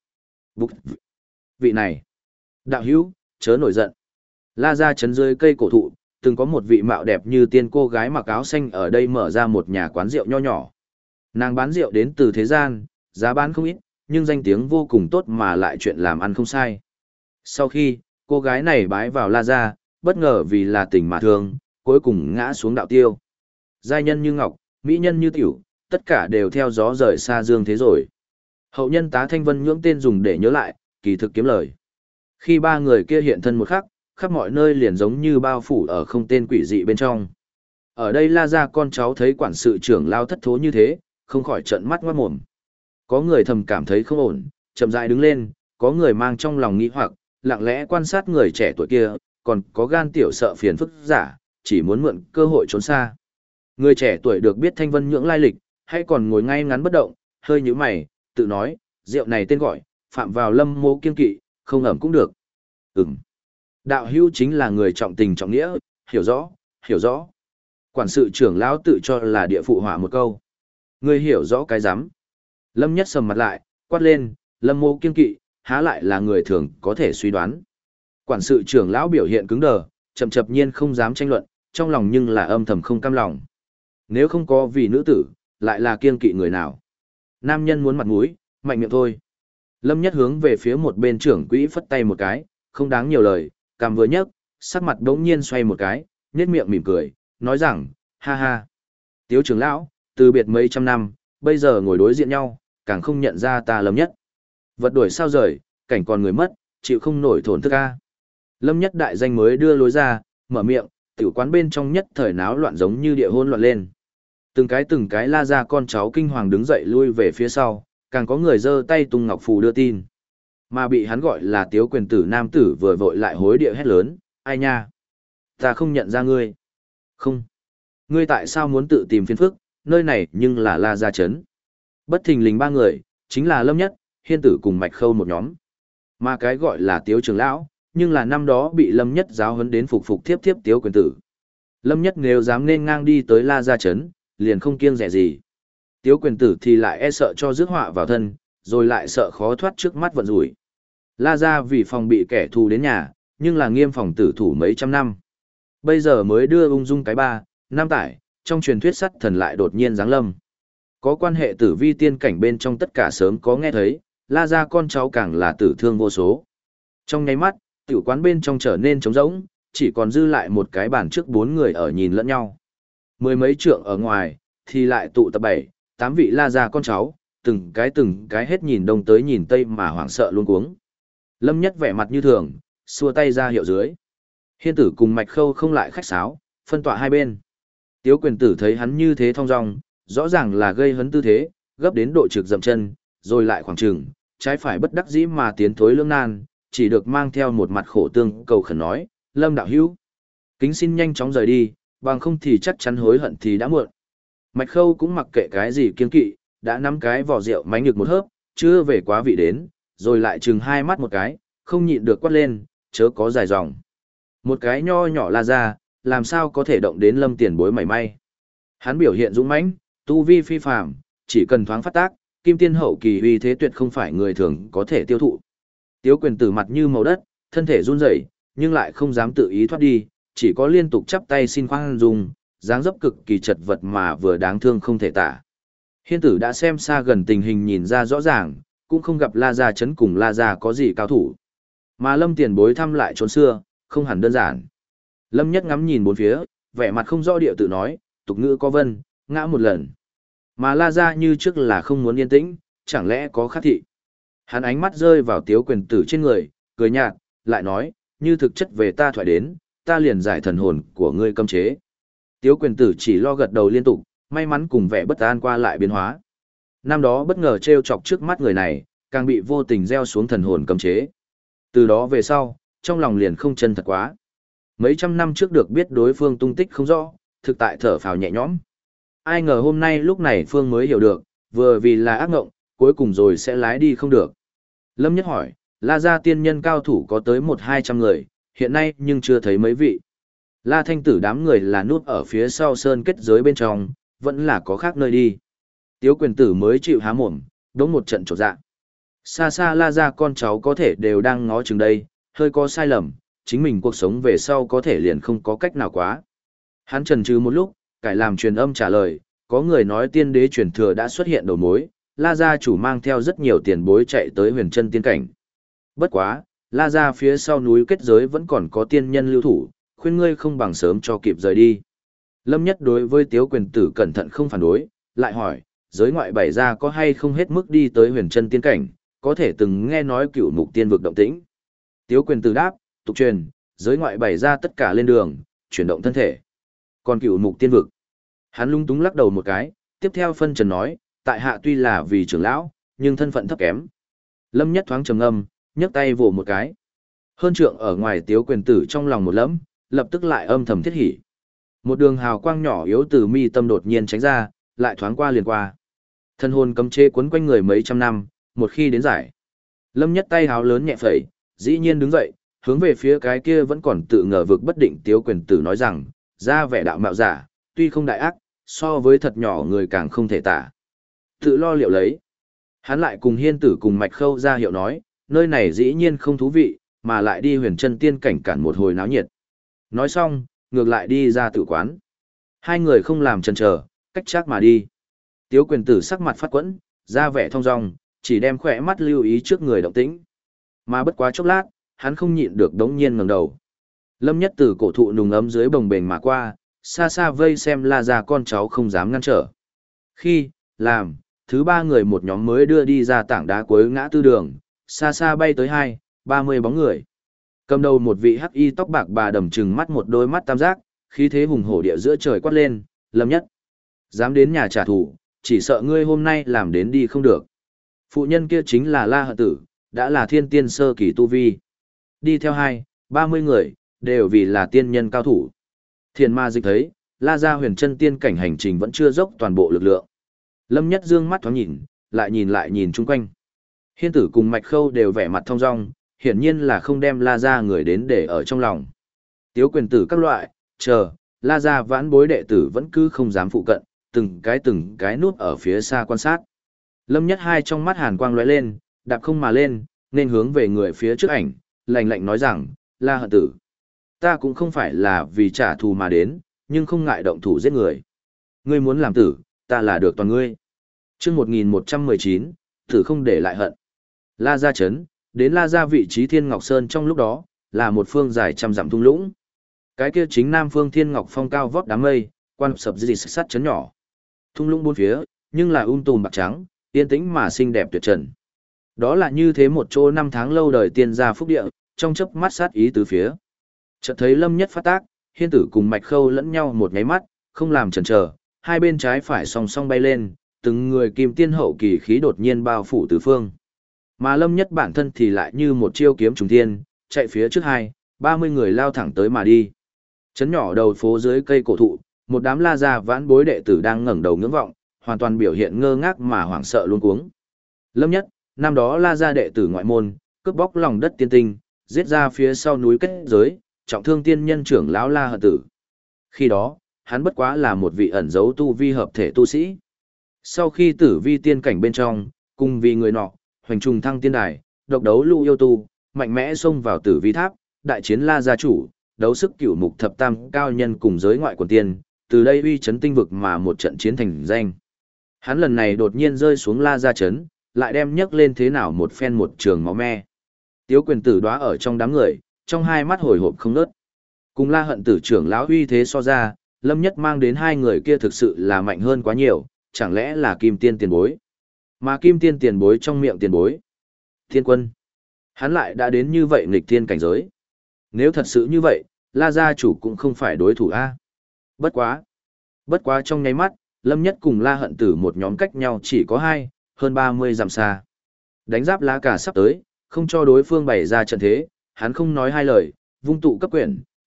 Vị này. Đạo hữu, chớ nổi giận. La ra chấn dưới cây cổ thụ, từng có một vị mạo đẹp như tiên cô gái mặc áo xanh ở đây mở ra một nhà quán rượu nho nhỏ. Nàng bán rượu đến từ thế gian, giá bán không ít, nhưng danh tiếng vô cùng tốt mà lại chuyện làm ăn không sai. Sau khi, cô gái này bái vào La Gia, bất ngờ vì là tình mà thương, cuối cùng ngã xuống đạo tiêu. Giai nhân như ngọc, mỹ nhân như tiểu, tất cả đều theo gió rời xa dương thế rồi. Hậu nhân Tá Thanh Vân nhưỡng tên dùng để nhớ lại, kỳ thực kiếm lời. Khi ba người kia hiện thân một khắc, khắp mọi nơi liền giống như bao phủ ở không tên quỷ dị bên trong. Ở đây La Gia con cháu thấy quản sự trưởng lao thất thố như thế, không khỏi trợn mắt ngoát mồm. Có người thầm cảm thấy không ổn, chậm rãi đứng lên, có người mang trong lòng nghi hoặc, lặng lẽ quan sát người trẻ tuổi kia, còn có gan tiểu sợ phiền phức giả, chỉ muốn mượn cơ hội trốn xa. Người trẻ tuổi được biết Thanh Vân Nhưỡng lai lịch, hay còn ngồi ngay ngắn bất động, hơi nhíu mày, tự nói, rượu này tên gọi, phạm vào Lâm Mộ kiên kỵ, không ẩm cũng được. Đạo hữu chính là người trọng tình trọng nghĩa, hiểu rõ, hiểu rõ. Quản sự trưởng lão tự cho là địa phụ hỏa một câu. Người hiểu rõ cái rắm. Lâm Nhất sầm mặt lại, quát lên, Lâm Mộ kiên kỵ, há lại là người thường có thể suy đoán. Quản sự trưởng lão biểu hiện cứng đờ, chậm chậm nhiên không dám tranh luận, trong lòng nhưng là âm thầm không cam lòng. Nếu không có vì nữ tử, lại là kiên kỵ người nào? Nam nhân muốn mặt mũi, mạnh miệng thôi. Lâm Nhất hướng về phía một bên trưởng quỹ phất tay một cái, không đáng nhiều lời, cằm vừa nhấc, sắc mặt đống nhiên xoay một cái, nhếch miệng mỉm cười, nói rằng, ha ha. Tiếu trưởng lão, từ biệt mấy trăm năm, bây giờ ngồi đối diện nhau, càng không nhận ra ta Lâm Nhất. Vật đuổi sao rời, cảnh còn người mất, chịu không nổi thổn thức a. Lâm Nhất đại danh mới đưa lối ra, mở miệng, tiểu quán bên trong nhất thời náo loạn giống như địa hỗn loạn lên. Từng cái La ra con cháu kinh hoàng đứng dậy lui về phía sau, càng có người giơ tay tung ngọc phù đưa tin. Mà bị hắn gọi là Tiếu quyền tử nam tử vừa vội lại hối địa hét lớn, ai nha? Ta không nhận ra ngươi. Không. Ngươi tại sao muốn tự tìm phiền phức, nơi này nhưng là La gia trấn. Bất thình lình ba người, chính là Lâm Nhất, Hiên tử cùng Mạch Khâu một nhóm. Mà cái gọi là Tiếu trưởng lão, nhưng là năm đó bị Lâm Nhất giáo huấn đến phục phục thiếp thiếp Tiếu quyền tử. Lâm Nhất nếu dám nên ngang đi tới La gia trấn, liền không kiêng dè gì. Tiếu quyền tử thì lại e sợ cho rước họa vào thân, rồi lại sợ khó thoát trước mắt vận rủi. La gia vì phòng bị kẻ thù đến nhà, nhưng là nghiêm phòng tử thủ mấy trăm năm. Bây giờ mới đưa ung dung cái 3, 5 tải, trong truyền thuyết sắt thần lại đột nhiên giáng lâm. Có quan hệ tử vi tiên cảnh bên trong tất cả sớm có nghe thấy, La gia con cháu càng là tử thương vô số. Trong nháy mắt, tiểu quán bên trong trở nên trống rỗng, chỉ còn dư lại một cái bàn trước 4 người ở nhìn lẫn nhau. Mười mấy trượng ở ngoài, thì lại tụ tập 7, 8 vị La gia con cháu, từng cái hết nhìn đông tới nhìn tây mà hoảng sợ luôn cuống. Lâm Nhất vẻ mặt như thường, xua tay ra hiệu dưới. Hiên tử cùng Mạch Khâu không lại khách sáo, phân tọa hai bên. Tiếu quyền tử thấy hắn như thế thong dong, rõ ràng là gây hấn tư thế, gấp đến độ trực dậm chân, rồi lại khoảng trừng, trái phải bất đắc dĩ mà tiến thối lưỡng nan, chỉ được mang theo một mặt khổ tương cầu khẩn nói, Lâm đạo hữu, kính xin nhanh chóng rời đi, bằng không thì chắc chắn hối hận thì đã muộn. Mạch Khâu cũng mặc kệ cái gì kiên kỵ, đã nắm cái vỏ rượu mánh nhược một hớp, chưa về quá vị đến, rồi lại trừng hai mắt một cái, không nhịn được quát lên, chớ có dài dòng. Một cái nho nhỏ La ra, làm sao có thể động đến Lâm tiền bối mảy may. Hắn biểu hiện dũng mãnh, tu vi phi phàm, chỉ cần thoáng phát tác, kim tiên hậu kỳ uy thế tuyệt không phải người thường có thể tiêu thụ. Tiếu quyền tử mặt như màu đất, thân thể run rẩy, nhưng lại không dám tự ý thoát đi, chỉ có liên tục chắp tay xin khoan dung, dáng dấp cực kỳ chật vật mà vừa đáng thương không thể tả. Hiên tử đã xem xa gần tình hình nhìn ra rõ ràng, cũng không gặp La Gia chấn cùng La Gia có gì cao thủ. Mà Lâm tiền bối thăm lại trốn xưa, không hẳn đơn giản. Lâm Nhất ngắm nhìn bốn phía, vẻ mặt không rõ địa tự nói, tục ngữ có vân, ngã một lần. Mà La Gia như trước là không muốn yên tĩnh, chẳng lẽ có khát thị. Hắn ánh mắt rơi vào Tiếu quyền tử trên người, cười nhạt, lại nói, như thực chất về ta thoại đến, ta liền giải thần hồn của ngươi cấm chế. Tiếu quyền tử chỉ lo gật đầu liên tục, may mắn cùng vẻ bất an qua lại biến hóa. Năm đó bất ngờ trêu chọc trước mắt người này, càng bị vô tình gieo xuống thần hồn cấm chế. Từ đó về sau, trong lòng liền không chân thật quá. Mấy trăm năm trước được biết đối phương tung tích không rõ, thực tại thở phào nhẹ nhõm. Ai ngờ hôm nay lúc này Phương mới hiểu được, vừa vì là ác ngộng, cuối cùng rồi sẽ lái đi không được. Lâm Nhất hỏi, La Gia tiên nhân cao thủ có tới 100-200 người, hiện nay nhưng chưa thấy mấy vị. La Thanh Tử đám người là núp ở phía sau sơn kết giới bên trong, vẫn là có khác nơi đi. Tiếu Quyền Tử mới chịu há mồm, đống một trận trột dạ. Xa xa La Gia con cháu có thể đều đang ngó chừng đây, hơi có sai lầm, chính mình cuộc sống về sau có thể liền không có cách nào quá. Hắn chần chừ một lúc, cải làm truyền âm trả lời, có người nói tiên đế truyền thừa đã xuất hiện đầu mối, La Gia chủ mang theo rất nhiều tiền bối chạy tới huyền chân tiên cảnh. Bất quá, La Gia phía sau núi kết giới vẫn còn có tiên nhân lưu thủ, khuyên ngươi không bằng sớm cho kịp rời đi. Lâm Nhất đối với Tiếu Quyền Tử cẩn thận không phản đối, lại hỏi, giới ngoại bảy gia có hay không hết mức đi tới huyền chân tiên cảnh, có thể từng nghe nói cửu mục tiên vực động tĩnh. Tiếu Quyền Tử đáp, tục truyền, giới ngoại bảy gia tất cả lên đường, chuyển động thân thể. Còn cửu mục tiên vực, hắn lung túng lắc đầu một cái, tiếp theo phân trần nói, tại hạ tuy là vì trưởng lão, nhưng thân phận thấp kém. Lâm Nhất thoáng trầm ngâm, nhấc tay vỗ một cái. Hơn trượng ở ngoài Tiếu Quyền Tử trong lòng một lẫm, lập tức lại âm thầm thiết hỉ. Một đường hào quang nhỏ yếu từ mi tâm đột nhiên tránh ra, lại thoáng qua liền qua. Thân hồn cấm chế quấn quanh người mấy trăm năm, một khi đến giải. Lâm Nhất tay háo lớn nhẹ phẩy, dĩ nhiên đứng dậy, hướng về phía cái kia vẫn còn tự ngờ vực bất định Tiếu Quyền Tử nói rằng, ra vẻ đạo mạo giả, tuy không đại ác, so với thật nhỏ người càng không thể tả. Tự lo liệu lấy. Hắn lại cùng Hiên Tử cùng Mạch Khâu ra hiệu nói, nơi này dĩ nhiên không thú vị, mà lại đi huyền chân tiên cảnh cản một hồi náo nhiệt. Nói xong, ngược lại đi ra tử quán. Hai người không làm chần chờ, cách chắc mà đi. Tiếu Quyền Tử sắc mặt phát quẫn, ra vẻ thong dong, chỉ đem khỏe mắt lưu ý trước người động tĩnh. Mà bất quá chốc lát, hắn không nhịn được đống nhiên ngẩng đầu. Lâm Nhất từ cổ thụ nùng ấm dưới bồng bềnh mà qua, xa xa vây xem La Gia con cháu không dám ngăn trở. Khi, làm, thứ ba người một nhóm mới đưa đi ra tảng đá cuối ngã tư đường, xa xa bay tới 20-30 bóng người. Cầm đầu một vị hắc y tóc bạc bà đầm trừng mắt một đôi mắt tam giác, khí thế hùng hổ địa giữa trời quát lên, Lâm Nhất. Dám đến nhà trả thù, chỉ sợ ngươi hôm nay làm đến đi không được. Phụ nhân kia chính là La Hận Tử, đã là thiên tiên sơ kỳ tu vi. Đi theo 20-30 người, đều vì là tiên nhân cao thủ. Thiền ma dịch thấy, La Gia huyền chân tiên cảnh hành trình vẫn chưa dốc toàn bộ lực lượng. Lâm Nhất dương mắt thoáng nhìn, lại nhìn chung quanh. Hiên Tử cùng Mạch Khâu đều vẻ mặt thong dong, hiển nhiên là không đem La Gia người đến để ở trong lòng. Tiếu Quyền Tử các loại, chờ, La Gia vãn bối đệ tử vẫn cứ không dám phụ cận, từng cái núp ở phía xa quan sát. Lâm Nhất hai trong mắt hàn quang lóe lên, đạp không mà lên, nên hướng về người phía trước ảnh, lạnh lạnh nói rằng, La Hận Tử. Ta cũng không phải là vì trả thù mà đến, nhưng không ngại động thủ giết người. Ngươi muốn làm tử, ta là được toàn ngươi. Chương 1119, tử không để lại hận. La Gia Trấn, đến La Gia vị trí Thiên Ngọc Sơn trong lúc đó, là một phương dài trăm dặm thung lũng. Cái kia chính Nam phương Thiên Ngọc Phong cao vót đám mây, quan sập dị sắt trấn nhỏ. Thung lũng bốn phía, nhưng là tùm bạc trắng, yên tĩnh mà xinh đẹp tuyệt trần. Đó là như thế một chỗ năm tháng lâu đời tiên gia phúc địa, trong chớp mắt sát ý từ phía. Chợt thấy Lâm Nhất phát tác, Hiên Tử cùng Mạch Khâu lẫn nhau một nháy mắt, không làm chần chờ, hai bên trái phải song song bay lên, từng người kim tiên hậu kỳ khí đột nhiên bao phủ tứ phương. Mà Lâm Nhất bản thân thì lại như một chiêu kiếm trùng thiên, chạy phía trước 20-30 người lao thẳng tới mà đi. Trấn nhỏ đầu phố dưới cây cổ thụ, một đám La Gia vãn bối đệ tử đang ngẩng đầu ngưỡng vọng, hoàn toàn biểu hiện ngơ ngác mà hoảng sợ luống cuống. Lâm Nhất, năm đó La Gia đệ tử ngoại môn, cướp bóc lòng đất tiên tinh, giết ra phía sau núi kết giới, trọng thương tiên nhân trưởng lão La Hận Tử. Khi đó, hắn bất quá là một vị ẩn giấu tu vi hợp thể tu sĩ. Sau khi tử vi tiên cảnh bên trong, cùng vì người nọ, hoành trùng thăng tiên đài, độc đấu lũ yêu tu, mạnh mẽ xông vào tử vi tháp, đại chiến La gia chủ, đấu sức cửu mục thập tam cao nhân cùng giới ngoại quần tiên, từ đây uy chấn tinh vực mà một trận chiến thành danh. Hắn lần này đột nhiên rơi xuống La gia trấn, lại đem nhấc lên thế nào một phen một trường máu me. Tiếu Quyền Tử đóa ở trong đám người, trong hai mắt hồi hộp không ngớt. Cùng La Hận Tử trưởng lão uy thế so ra, Lâm Nhất mang đến hai người kia thực sự là mạnh hơn quá nhiều, chẳng lẽ là Kim Tiên tiền bối? Mà Kim Tiên tiền bối trong miệng tiền bối. Thiên Quân. Hắn lại đã đến như vậy nghịch thiên cảnh giới. Nếu thật sự như vậy, La gia chủ cũng không phải đối thủ a. Bất quá. Bất quá trong nháy mắt, Lâm Nhất cùng La Hận Tử một nhóm cách nhau chỉ có hơn 30 dặm xa. Đánh giáp lá cả sắp tới, không cho đối phương bày ra trận thế, hắn không nói hai lời, vung tụ cấp quyển,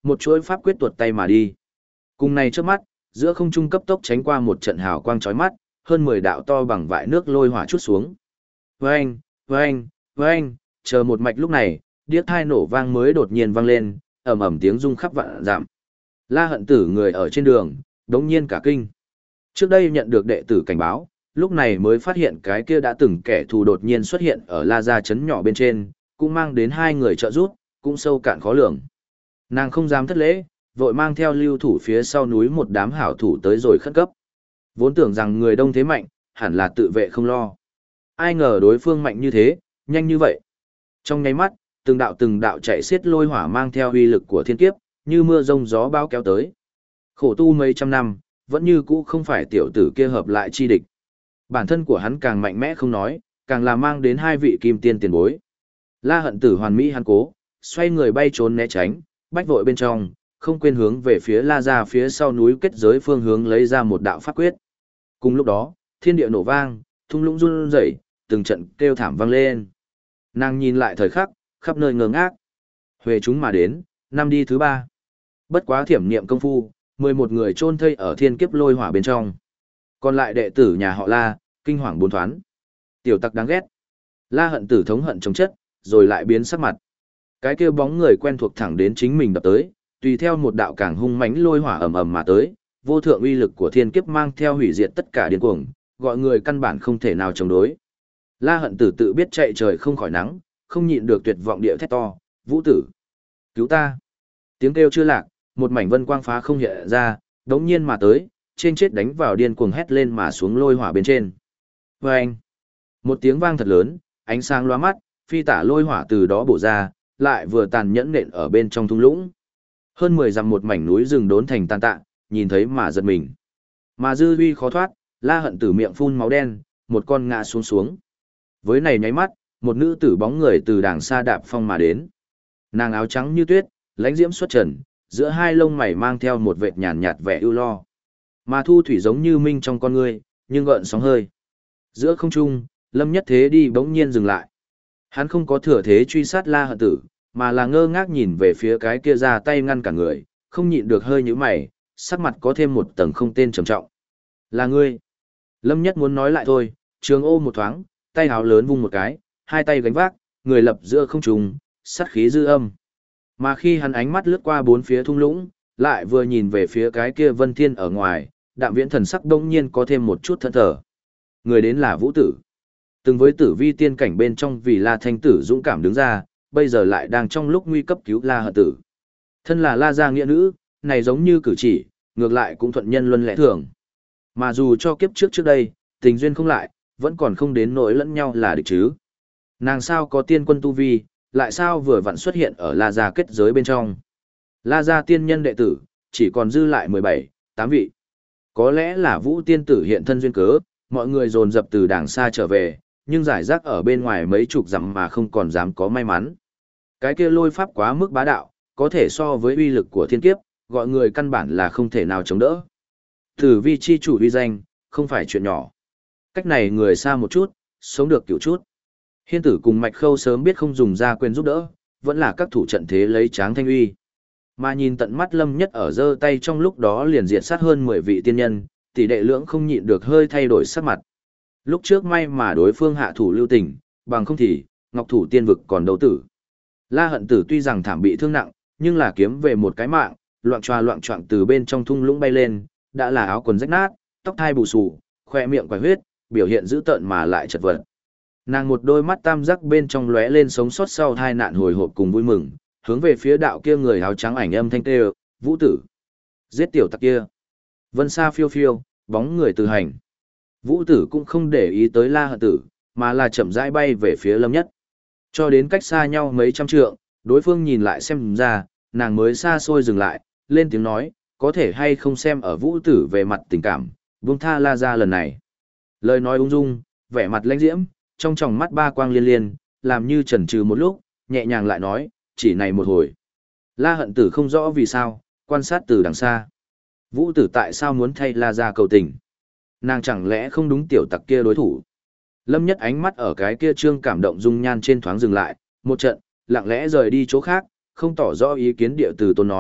một chuỗi pháp quyết tuột tay mà đi. Cùng này trước mắt, giữa không trung cấp tốc tránh qua một trận hào quang chói mắt, hơn 10 đạo to bằng vại nước lôi hỏa chút xuống. Vâng, vâng, vâng, chờ một mạch lúc này, điếc thai nổ vang mới đột nhiên vang lên, ầm ầm tiếng rung khắp vạn dặm. La Hận Tử người ở trên đường, đống nhiên cả kinh. Trước đây nhận được đệ tử cảnh báo, lúc này mới phát hiện cái kia đã từng kẻ thù đột nhiên xuất hiện ở La Gia trấn nhỏ bên trên, cũng mang đến hai người trợ giúp, cũng sâu cạn khó lường. Nàng không dám thất lễ, vội mang theo lưu thủ phía sau núi một đám hảo thủ tới rồi khẩn cấp. Vốn tưởng rằng người đông thế mạnh, hẳn là tự vệ không lo. Ai ngờ đối phương mạnh như thế, nhanh như vậy. Trong nháy mắt, từng đạo chạy xiết lôi hỏa mang theo uy lực của thiên kiếp, như mưa rông gió bão kéo tới. Khổ tu mấy trăm năm, vẫn như cũ không phải tiểu tử kia hợp lại chi địch. Bản thân của hắn càng mạnh mẽ không nói, càng là mang đến hai vị kim tiên tiền bối. La Hận Tử hoàn mỹ hắn cố, xoay người bay trốn né tránh, bách vội bên trong, không quên hướng về phía La Gia phía sau núi kết giới phương hướng lấy ra một đạo pháp quyết. Cùng lúc đó, thiên địa nổ vang, thung lũng run rẩy, từng trận kêu thảm vang lên. Nàng nhìn lại thời khắc, khắp nơi ngơ ngác. Huề chúng mà đến, năm đi thứ ba. Bất quá thiểm niệm công phu, 11 người chôn thây ở thiên kiếp lôi hỏa bên trong. Còn lại đệ tử nhà họ La, kinh hoàng bốn thoáng. Tiểu tặc đáng ghét. La Hận Tử thống hận chống chất, rồi lại biến sắc mặt. Cái kia bóng người quen thuộc thẳng đến chính mình đập tới, tùy theo một đạo càng hung mãnh lôi hỏa ầm ầm mà tới, vô thượng uy lực của thiên kiếp mang theo hủy diệt tất cả điên cuồng, gọi người căn bản không thể nào chống đối. La Hận Tử tự biết chạy trời không khỏi nắng, không nhịn được tuyệt vọng địa thét to, "Vũ tử, cứu ta!" Tiếng kêu chưa lạc, một mảnh vân quang phá không hiện ra, đống nhiên mà tới, trên chết đánh vào điên cuồng hét lên mà xuống lôi hỏa bên trên. Oeng! Một tiếng vang thật lớn, ánh sáng lóa mắt, phi tả lôi hỏa từ đó bổ ra, lại vừa tàn nhẫn nện ở bên trong thung lũng. Hơn 10 dặm một mảnh núi rừng đốn thành tàn tạ, nhìn thấy mà giật mình. Mà dư uy khó thoát, La Hận Tử miệng phun máu đen, một con ngã xuống xuống. Với này nháy mắt, một nữ tử bóng người từ đàng xa đạp phong mà đến. Nàng áo trắng như tuyết, lãnh diễm xuất trần, giữa hai lông mày mang theo một vệt nhàn nhạt vẻ ưu lo. Mà thu thủy giống như minh trong con ngươi, nhưng gợn sóng hơi. Giữa không trung, Lâm Nhất Thế đi bỗng nhiên dừng lại. Hắn không có thừa thế truy sát La Hận Tử, mà là ngơ ngác nhìn về phía cái kia ra tay ngăn cả người, không nhịn được hơi nhíu mày, sắc mặt có thêm một tầng không tên trầm trọng. Là ngươi. Lâm Nhất muốn nói lại thôi, trường ô một thoáng, tay háo lớn vung một cái, hai tay gánh vác, người lập giữa không trung, sát khí dư âm. Mà khi hắn ánh mắt lướt qua bốn phía thung lũng, lại vừa nhìn về phía cái kia Vân Thiên ở ngoài, Đạm Viễn thần sắc đông nhiên có thêm một chút thẫn thờ. Người đến là Vũ Tử. Từng với Tử Vi tiên cảnh bên trong vì La Thanh Tử dũng cảm đứng ra, bây giờ lại đang trong lúc nguy cấp cứu La Hận Tử. Thân là La gia nghĩa nữ, này giống như cử chỉ, ngược lại cũng thuận nhân luân lẽ thường. Mà dù cho kiếp trước đây, tình duyên không lại, vẫn còn không đến nỗi lẫn nhau là địch chứ. Nàng sao có tiên quân tu vi, lại sao vừa vặn xuất hiện ở La gia kết giới bên trong. La gia tiên nhân đệ tử, chỉ còn dư lại 17, 8 vị. Có lẽ là Vũ tiên tử hiện thân duyên cớ, mọi người dồn dập từ đàng xa trở về, nhưng giải rác ở bên ngoài mấy chục dặm mà không còn dám có may mắn. Cái kia lôi pháp quá mức bá đạo, có thể so với uy lực của thiên kiếp, gọi người căn bản là không thể nào chống đỡ. Tử vi chi chủ uy danh, không phải chuyện nhỏ. Cách này người xa một chút, sống được kiểu chút. Hiên tử cùng Mạch Khâu sớm biết không dùng ra quyền giúp đỡ, vẫn là các thủ trận thế lấy tráng thanh uy. Mà nhìn tận mắt Lâm Nhất ở giơ tay trong lúc đó liền diệt sát hơn 10 vị tiên nhân, tỷ đệ lưỡng không nhịn được hơi thay đổi sắc mặt. Lúc trước may mà đối phương hạ thủ lưu tình, bằng không thì, Ngọc Thủ tiên vực còn đấu tử. La Hận Tử tuy rằng thảm bị thương nặng, nhưng là kiếm về một cái mạng, loạn choạng từ bên trong thung lũng bay lên, đã là áo quần rách nát, tóc thai bù xù, khoe miệng quải huyết, biểu hiện dữ tợn mà lại chật vật. Nàng một đôi mắt tam giác bên trong lóe lên sống sót sau tai nạn hồi hộp cùng vui mừng, hướng về phía đạo kia người áo trắng ảnh âm thanh kêu, "Vũ tử, giết tiểu tặc kia." Vân xa phiêu phiêu, bóng người từ hành. Vũ tử cũng không để ý tới La Hận Tử, mà là chậm rãi bay về phía Lâm Nhất. Cho đến cách xa nhau mấy trăm trượng, đối phương nhìn lại xem ra, nàng mới xa xôi dừng lại, lên tiếng nói, có thể hay không xem ở Vũ tử về mặt tình cảm, buông tha La gia lần này. Lời nói ung dung, vẻ mặt lãnh diễm, trong tròng mắt ba quang liên liên, làm như chần chừ một lúc, nhẹ nhàng lại nói, chỉ này một hồi. La Hận Tử không rõ vì sao, quan sát từ đằng xa. Vũ tử tại sao muốn thay La gia cầu tình? Nàng chẳng lẽ không đúng tiểu tặc kia đối thủ? Lâm Nhất ánh mắt ở cái kia trương cảm động dung nhan trên thoáng dừng lại, một trận, lặng lẽ rời đi chỗ khác, không tỏ rõ ý kiến địa từ tôn nói,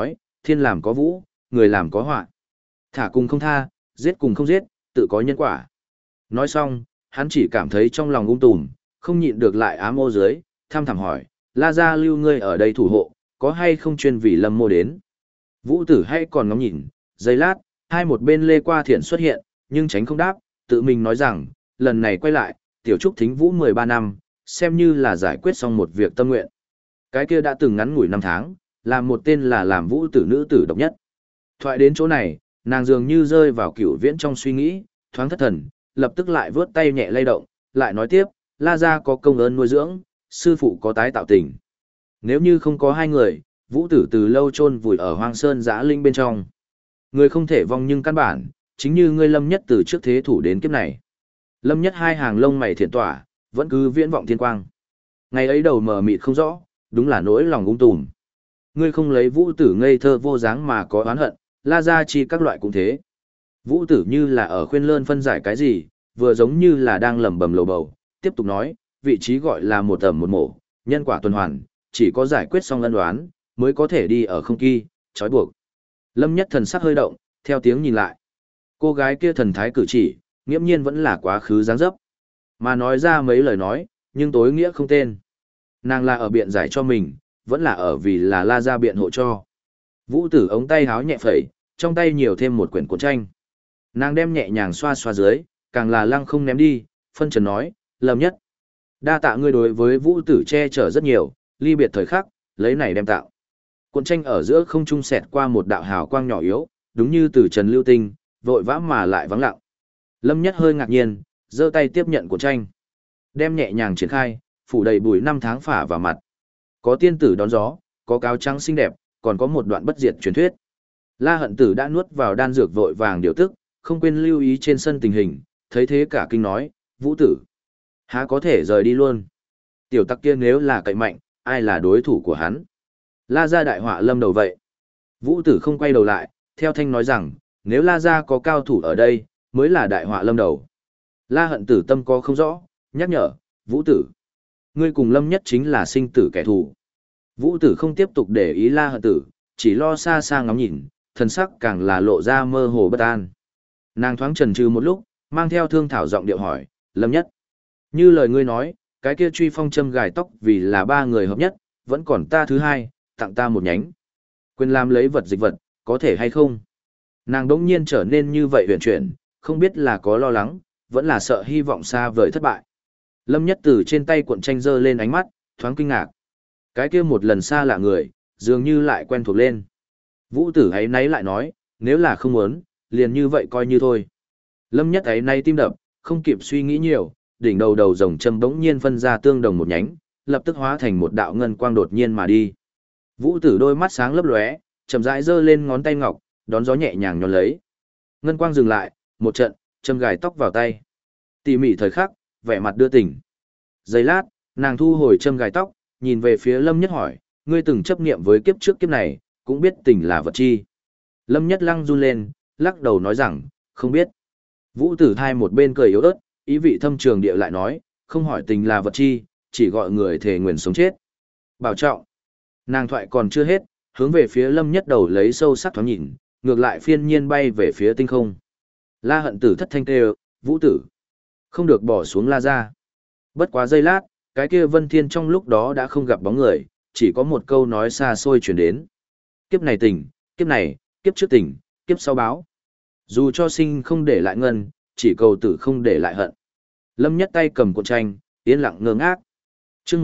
thiên làm có vũ, người làm có họa. Thả cùng không tha, giết cùng không giết, tự có nhân quả. Nói xong, hắn chỉ cảm thấy trong lòng tùm, không nhịn được lại ám ô dưới, tham thẳm hỏi, La Gia lưu ngươi ở đây thủ hộ, có hay không chuyên vì Lâm Mô đến? Vũ tử hay còn ngắm nhìn, giây lát, hai một bên Lê Qua Thiện xuất hiện, nhưng tránh không đáp, tự mình nói rằng, lần này quay lại, tiểu trúc thính vũ 13 năm, xem như là giải quyết xong một việc tâm nguyện. Cái kia đã từng ngắn ngủi 5 tháng, làm một tên là làm vũ tử nữ tử độc nhất. Thoại đến chỗ này, nàng dường như rơi vào cửu viễn trong suy nghĩ, thoáng thất thần, lập tức lại vướt tay nhẹ lay động, lại nói tiếp, La Gia có công ơn nuôi dưỡng, sư phụ có tái tạo tình. Nếu như không có hai người, vũ tử từ lâu chôn vùi ở hoang sơn giã linh bên trong. Người không thể vong nhưng căn bản, chính như ngươi Lâm Nhất từ trước thế thủ đến kiếp này. Lâm Nhất hai hàng lông mày thiện tỏa, vẫn cứ viễn vọng thiên quang. Ngày ấy đầu mờ mịt không rõ, đúng là nỗi lòng tùm. Ngươi không lấy vũ tử ngây thơ vô dáng mà có oán hận, La Gia chi các loại cũng thế. Vũ tử như là ở khuyên lơn phân giải cái gì, vừa giống như là đang lẩm bẩm lầu bầu, tiếp tục nói, vị trí gọi là một tầm một mổ, nhân quả tuần hoàn, chỉ có giải quyết xong ân đoán, mới có thể đi ở không kỳ, trói buộc. Lâm Nhất thần sắc hơi động, theo tiếng nhìn lại. Cô gái kia thần thái cử chỉ, nghiễm nhiên vẫn là quá khứ dáng dấp. Mà nói ra mấy lời nói, nhưng tối nghĩa không tên. Nàng là ở biện giải cho mình, vẫn là ở vì là La Gia biện hộ cho. Vũ tử ống tay háo nhẹ phẩy, trong tay nhiều thêm một quyển cuốn tranh. Nàng đem nhẹ nhàng xoa xoa dưới, càng là lăng không ném đi, phân trần nói, Lâm Nhất. Đa tạ ngươi đối với vũ tử che chở rất nhiều, ly biệt thời khắc, lấy này đem tạo. Cuốn tranh ở giữa không trung xẹt qua một đạo hào quang nhỏ yếu, đúng như từ trần lưu tinh, vội vã mà lại vắng lặng. Lâm Nhất hơi ngạc nhiên, giơ tay tiếp nhận cuốn tranh. Đem nhẹ nhàng triển khai, phủ đầy bụi 5 tháng phả vào mặt. Có tiên tử đón gió, có cáo trắng xinh đẹp, còn có một đoạn bất diệt truyền thuyết. La Hận Tử đã nuốt vào đan dược vội vàng điều tức, không quên lưu ý trên sân tình hình, thấy thế cả kinh nói, Vũ tử, há có thể rời đi luôn. Tiểu tặc kia nếu là cậy mạnh, ai là đối thủ của hắn? La Gia đại họa lâm đầu vậy. Vũ tử không quay đầu lại, theo thanh nói rằng, nếu La Gia có cao thủ ở đây, mới là đại họa lâm đầu. La Hận Tử tâm có không rõ, nhắc nhở, Vũ tử, ngươi cùng Lâm Nhất chính là sinh tử kẻ thù. Vũ tử không tiếp tục để ý La Hận Tử, chỉ lo xa xa ngắm nhìn, thần sắc càng là lộ ra mơ hồ bất an. Nàng thoáng chần chừ một lúc, mang theo thương thảo giọng điệu hỏi, Lâm Nhất. Như lời ngươi nói, cái kia truy phong châm gài tóc vì là 3 người hợp nhất, vẫn còn ta thứ hai, tặng ta một nhánh. Quyền làm lấy vật dịch vật, có thể hay không? Nàng đống nhiên trở nên như vậy huyền chuyển, không biết là có lo lắng, vẫn là sợ hy vọng xa vời thất bại. Lâm Nhất từ trên tay cuộn tranh giơ lên ánh mắt, thoáng kinh ngạc. Cái kia một lần xa lạ người, dường như lại quen thuộc lên. Vũ tử ấy nấy lại nói, nếu là không muốn, liền như vậy coi như thôi. Lâm Nhất ấy nay tim đập, không kịp suy nghĩ nhiều, đỉnh đầu đầu rồng châm bỗng nhiên phân ra tương đồng một nhánh, lập tức hóa thành một đạo ngân quang đột nhiên mà đi. Vũ tử đôi mắt sáng lấp lóe, chậm rãi giơ lên ngón tay ngọc, đón gió nhẹ nhàng nhón lấy. Ngân quang dừng lại, một trận, châm gài tóc vào tay. Tỉ mỉ thời khắc, vẻ mặt đưa tình. Giây lát, nàng thu hồi châm gài tóc, nhìn về phía Lâm Nhất hỏi, ngươi từng chấp niệm với kiếp trước kiếp này, cũng biết tình là vật chi. Lâm Nhất lăng run lên, lắc đầu nói rằng, không biết. Vũ tử thai một bên cười yếu ớt, ý vị thâm trường địa lại nói, không hỏi tình là vật chi, chỉ gọi người thề nguyền sống chết. Bảo trọng. Nàng thoại còn chưa hết, hướng về phía Lâm Nhất đầu lấy sâu sắc thoáng nhìn, ngược lại phiên nhiên bay về phía tinh không. La Hận Tử thất thanh kêu, Vũ tử, không được bỏ xuống La Gia. Bất quá giây lát, cái kia Vân Thiên trong lúc đó đã không gặp bóng người, chỉ có một câu nói xa xôi truyền đến. Kiếp này tình, kiếp này, kiếp trước tình, kiếp sau báo. Dù cho sinh không để lại ngân, chỉ cầu tử không để lại hận. Lâm Nhất tay cầm cuộn tranh, yên lặng ngơ ngác. Chương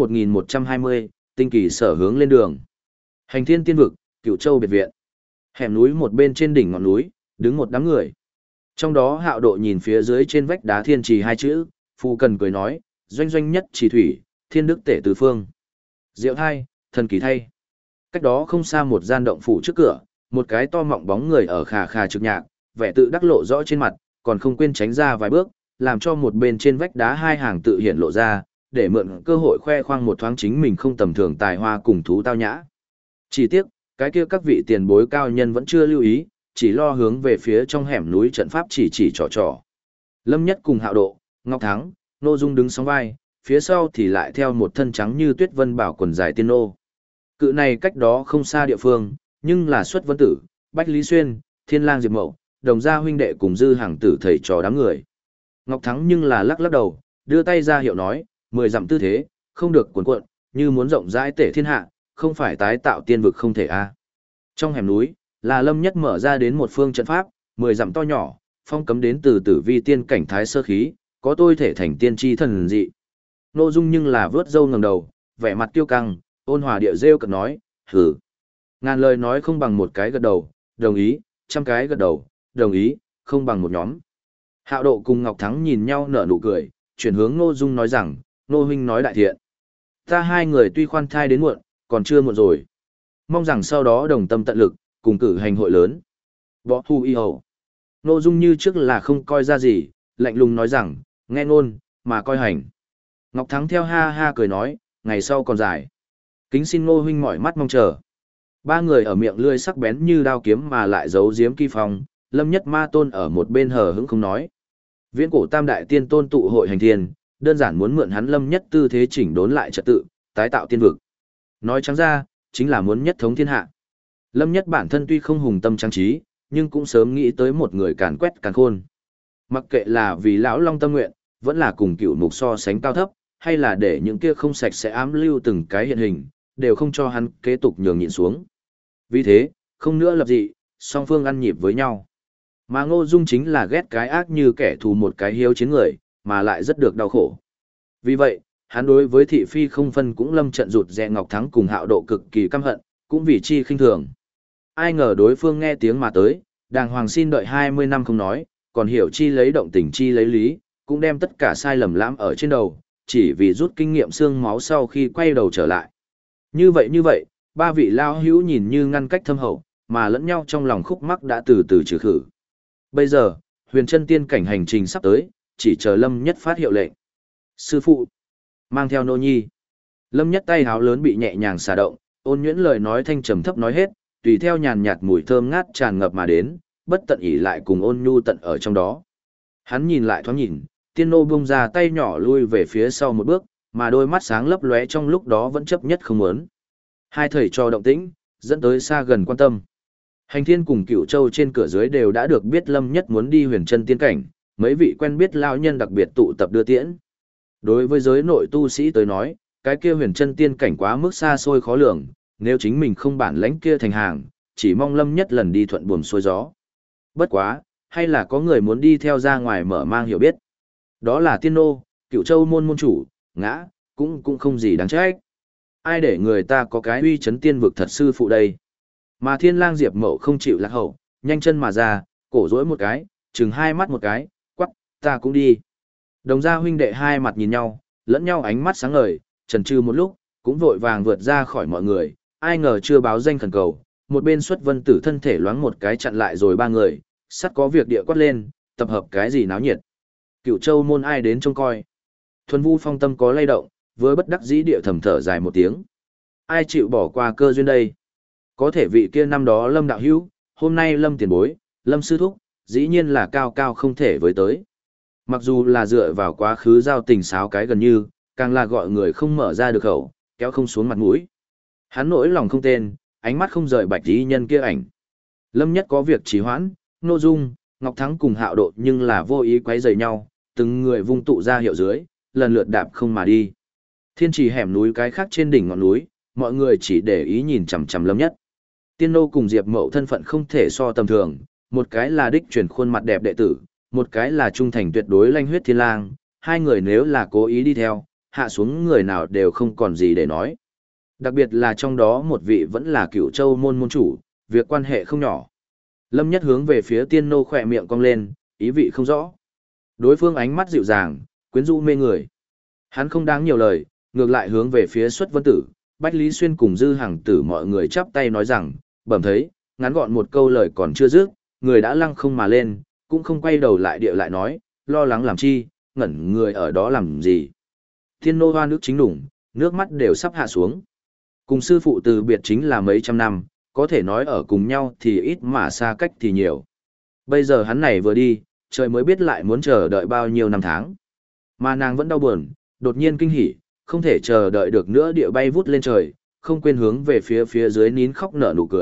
1120, tinh kỳ sở hướng lên đường. Hành Thiên Tiên vực, Cửu Châu biệt viện. Hẻm núi một bên trên đỉnh ngọn núi, đứng một đám người. Trong đó Hạo Độ nhìn phía dưới trên vách đá thiên trì 2 chữ, Phu Cần cười nói, doanh doanh nhất trì thủy, thiên đức tể tứ phương. Diệu thai, thần kỳ thay. Cách đó không xa một gian động phủ trước cửa, một cái to mọng bóng người ở khà khà trực nhạc, vẻ tự đắc lộ rõ trên mặt, còn không quên tránh ra vài bước, làm cho một bên trên vách đá 2 hàng tự hiện lộ ra, để mượn cơ hội khoe khoang một thoáng chính mình không tầm thường tài hoa cùng thú tao nhã. Chỉ tiếc, cái kia các vị tiền bối cao nhân vẫn chưa lưu ý, chỉ lo hướng về phía trong hẻm núi trận pháp chỉ trò trò. Lâm Nhất cùng Hạo Độ, Ngọc Thắng, Nô Dung đứng sóng vai, phía sau thì lại theo một thân trắng như tuyết vân bảo quần dài tiên nô. Cự này cách đó không xa địa phương, nhưng là Xuất Vân Tử, Bách Lý Xuyên, Thiên Lang Diệp Mậu, Đồng Gia huynh đệ cùng Dư Hàng Tử thầy trò đám người. Ngọc Thắng nhưng là lắc lắc đầu, đưa tay ra hiệu nói, 10 dặm tư thế, không được cuồn cuộn, như muốn rộng rãi tể thiên hạ, không phải tái tạo tiên vực không thể a. Trong hẻm núi, là Lâm Nhất mở ra đến một phương trận pháp, 10 dặm to nhỏ, phong cấm đến từ tử vi tiên cảnh thái sơ khí, có tôi thể thành tiên tri thần dị. Nội Dung nhưng là vớt râu ngẩng đầu, vẻ mặt kiêu căng, ôn hòa địa rêu cợt nói, hử. Ngàn lời nói không bằng một cái gật đầu, đồng ý, trăm cái gật đầu, đồng ý, không bằng một nhóm. Hạo Độ cùng Ngọc Thắng nhìn nhau nở nụ cười, chuyển hướng Ngô Dung nói rằng, Ngô huynh nói đại thiện. Ta hai người tuy khoan thai đến muộn, còn chưa muộn rồi. Mong rằng sau đó đồng tâm tận lực, cùng cử hành hội lớn. Võ Thu Y Hầu. Ngô Dung như trước là không coi ra gì, lạnh lùng nói rằng, nghe ngôn, mà coi hành. Ngọc Thắng theo ha ha cười nói, ngày sau còn dài. Kính xin Ngô huynh mỏi mắt mong chờ. Ba người ở miệng lươi sắc bén như đao kiếm mà lại giấu giếm kỳ phong, Lâm Nhất Ma Tôn ở một bên hờ hững không nói. Viễn cổ tam đại tiên tôn tụ hội hành thiên, đơn giản muốn mượn hắn Lâm Nhất tư thế chỉnh đốn lại trật tự, tái tạo tiên vực. Nói trắng ra, chính là muốn nhất thống thiên hạ. Lâm Nhất bản thân tuy không hùng tâm trang trí, nhưng cũng sớm nghĩ tới một người càn quét càn khôn. Mặc kệ là vì lão long tâm nguyện, vẫn là cùng cựu mục so sánh cao thấp, hay là để những kia không sạch sẽ ám lưu từng cái hiện hình, đều không cho hắn kế tục nhường nhịn xuống. Vì thế, không nữa lập dị, song phương ăn nhịp với nhau. Mà Ngô Dung chính là ghét cái ác như kẻ thù một cái hiếu chiến người, mà lại rất được đau khổ. Vì vậy, hắn đối với thị phi không phân cũng lâm trận rụt rè Ngọc Thắng cùng Hạo Độ cực kỳ căm hận, cũng vì chi khinh thường. Ai ngờ đối phương nghe tiếng mà tới, đàng hoàng xin đợi 20 năm không nói, còn hiểu chi lấy động tình chi lấy lý, cũng đem tất cả sai lầm lãm ở trên đầu, chỉ vì rút kinh nghiệm xương máu sau khi quay đầu trở lại. Như vậy, ba vị lao hữu nhìn như ngăn cách thâm hậu, mà lẫn nhau trong lòng khúc mắc đã từ từ trừ khử. Bây giờ, huyền chân tiên cảnh hành trình sắp tới, chỉ chờ Lâm Nhất phát hiệu lệnh. Sư phụ, mang theo nô nhi. Lâm Nhất tay háo lớn bị nhẹ nhàng xả động, ôn nhuyễn lời nói thanh trầm thấp nói hết, tùy theo nhàn nhạt mùi thơm ngát tràn ngập mà đến, bất tận ỉ lại cùng ôn nhu tận ở trong đó. Hắn nhìn lại thoáng nhìn, tiên nô buông ra tay nhỏ lui về phía sau một bước, mà đôi mắt sáng lấp lóe trong lúc đó vẫn chấp nhất không muốn. Hai thầy trò động tĩnh, dẫn tới xa gần quan tâm. Hành Thiên cùng Cửu Châu trên cửa dưới đều đã được biết Lâm Nhất muốn đi huyền chân tiên cảnh, mấy vị quen biết lão nhân đặc biệt tụ tập đưa tiễn. Đối với giới nội tu sĩ tới nói, cái kia huyền chân tiên cảnh quá mức xa xôi khó lường, nếu chính mình không bản lãnh kia thành hàng, chỉ mong Lâm Nhất lần đi thuận buồm xuôi gió. Bất quá, hay là có người muốn đi theo ra ngoài mở mang hiểu biết. Đó là Tiên Nô, Cửu Châu môn môn chủ, ngã, cũng không gì đáng trách. Ai để người ta có cái uy chấn tiên vực thật sư phụ đây. Mà Thiên Lang Diệp Mậu không chịu lạc hậu, nhanh chân mà ra, cổ rỗi một cái, chừng hai mắt một cái, quắc, ta cũng đi. Đồng Gia huynh đệ hai mặt nhìn nhau, lẫn nhau ánh mắt sáng ngời, chần chừ một lúc, cũng vội vàng vượt ra khỏi mọi người, ai ngờ chưa báo danh khẩn cầu, một bên Xuất Vân Tử thân thể loáng một cái chặn lại rồi ba người, sắt có việc địa quát lên, tập hợp cái gì náo nhiệt. Cửu Châu môn ai đến trông coi. Thuần Vu Phong tâm có lay động, với bất đắc dĩ địa thầm thở dài một tiếng. Ai chịu bỏ qua cơ duyên đây? Có thể vị kia năm đó Lâm đạo hữu, hôm nay Lâm tiền bối, Lâm sư thúc, dĩ nhiên là cao cao không thể với tới. Mặc dù là dựa vào quá khứ giao tình sáo cái gần như, càng là gọi người không mở ra được khẩu, kéo không xuống mặt mũi. Hắn nỗi lòng không tên, ánh mắt không rời bạch tí nhân kia ảnh. Lâm Nhất có việc trì hoãn, Ngô Dung, Ngọc Thắng cùng Hạo Độ nhưng là vô ý quấy rầy nhau, từng người vung tụ ra hiệu dưới, lần lượt đạp không mà đi. Thiên trì hẻm núi cái khác trên đỉnh ngọn núi, mọi người chỉ để ý nhìn chằm chằm Lâm Nhất. Tiên nô cùng Diệp Mậu thân phận không thể so tầm thường, một cái là đích truyền khuôn mặt đẹp đệ tử, một cái là trung thành tuyệt đối lanh huyết thiên lang, hai người nếu là cố ý đi theo, hạ xuống người nào đều không còn gì để nói. Đặc biệt là trong đó một vị vẫn là Cửu Châu môn môn chủ, việc quan hệ không nhỏ. Lâm Nhất hướng về phía tiên nô khỏe miệng cong lên, ý vị không rõ. Đối phương ánh mắt dịu dàng, quyến rũ mê người. Hắn không đáng nhiều lời, ngược lại hướng về phía Xuất Vân Tử, Bách Lý Xuyên cùng Dư Hàng Tử mọi người chắp tay nói rằng, bẩm thấy, ngắn gọn một câu lời còn chưa dứt, người đã lăng không mà lên, cũng không quay đầu lại địa lại nói, lo lắng làm chi, ngẩn người ở đó làm gì. Thiên nô hoa nước chính đủng, nước mắt đều sắp hạ xuống. Cùng sư phụ từ biệt chính là mấy trăm năm, có thể nói ở cùng nhau thì ít mà xa cách thì nhiều. Bây giờ hắn này vừa đi, trời mới biết lại muốn chờ đợi bao nhiêu năm tháng. Mà nàng vẫn đau buồn, đột nhiên kinh hỉ, không thể chờ đợi được nữa địa bay vút lên trời, không quên hướng về phía dưới nín khóc nở nụ cười,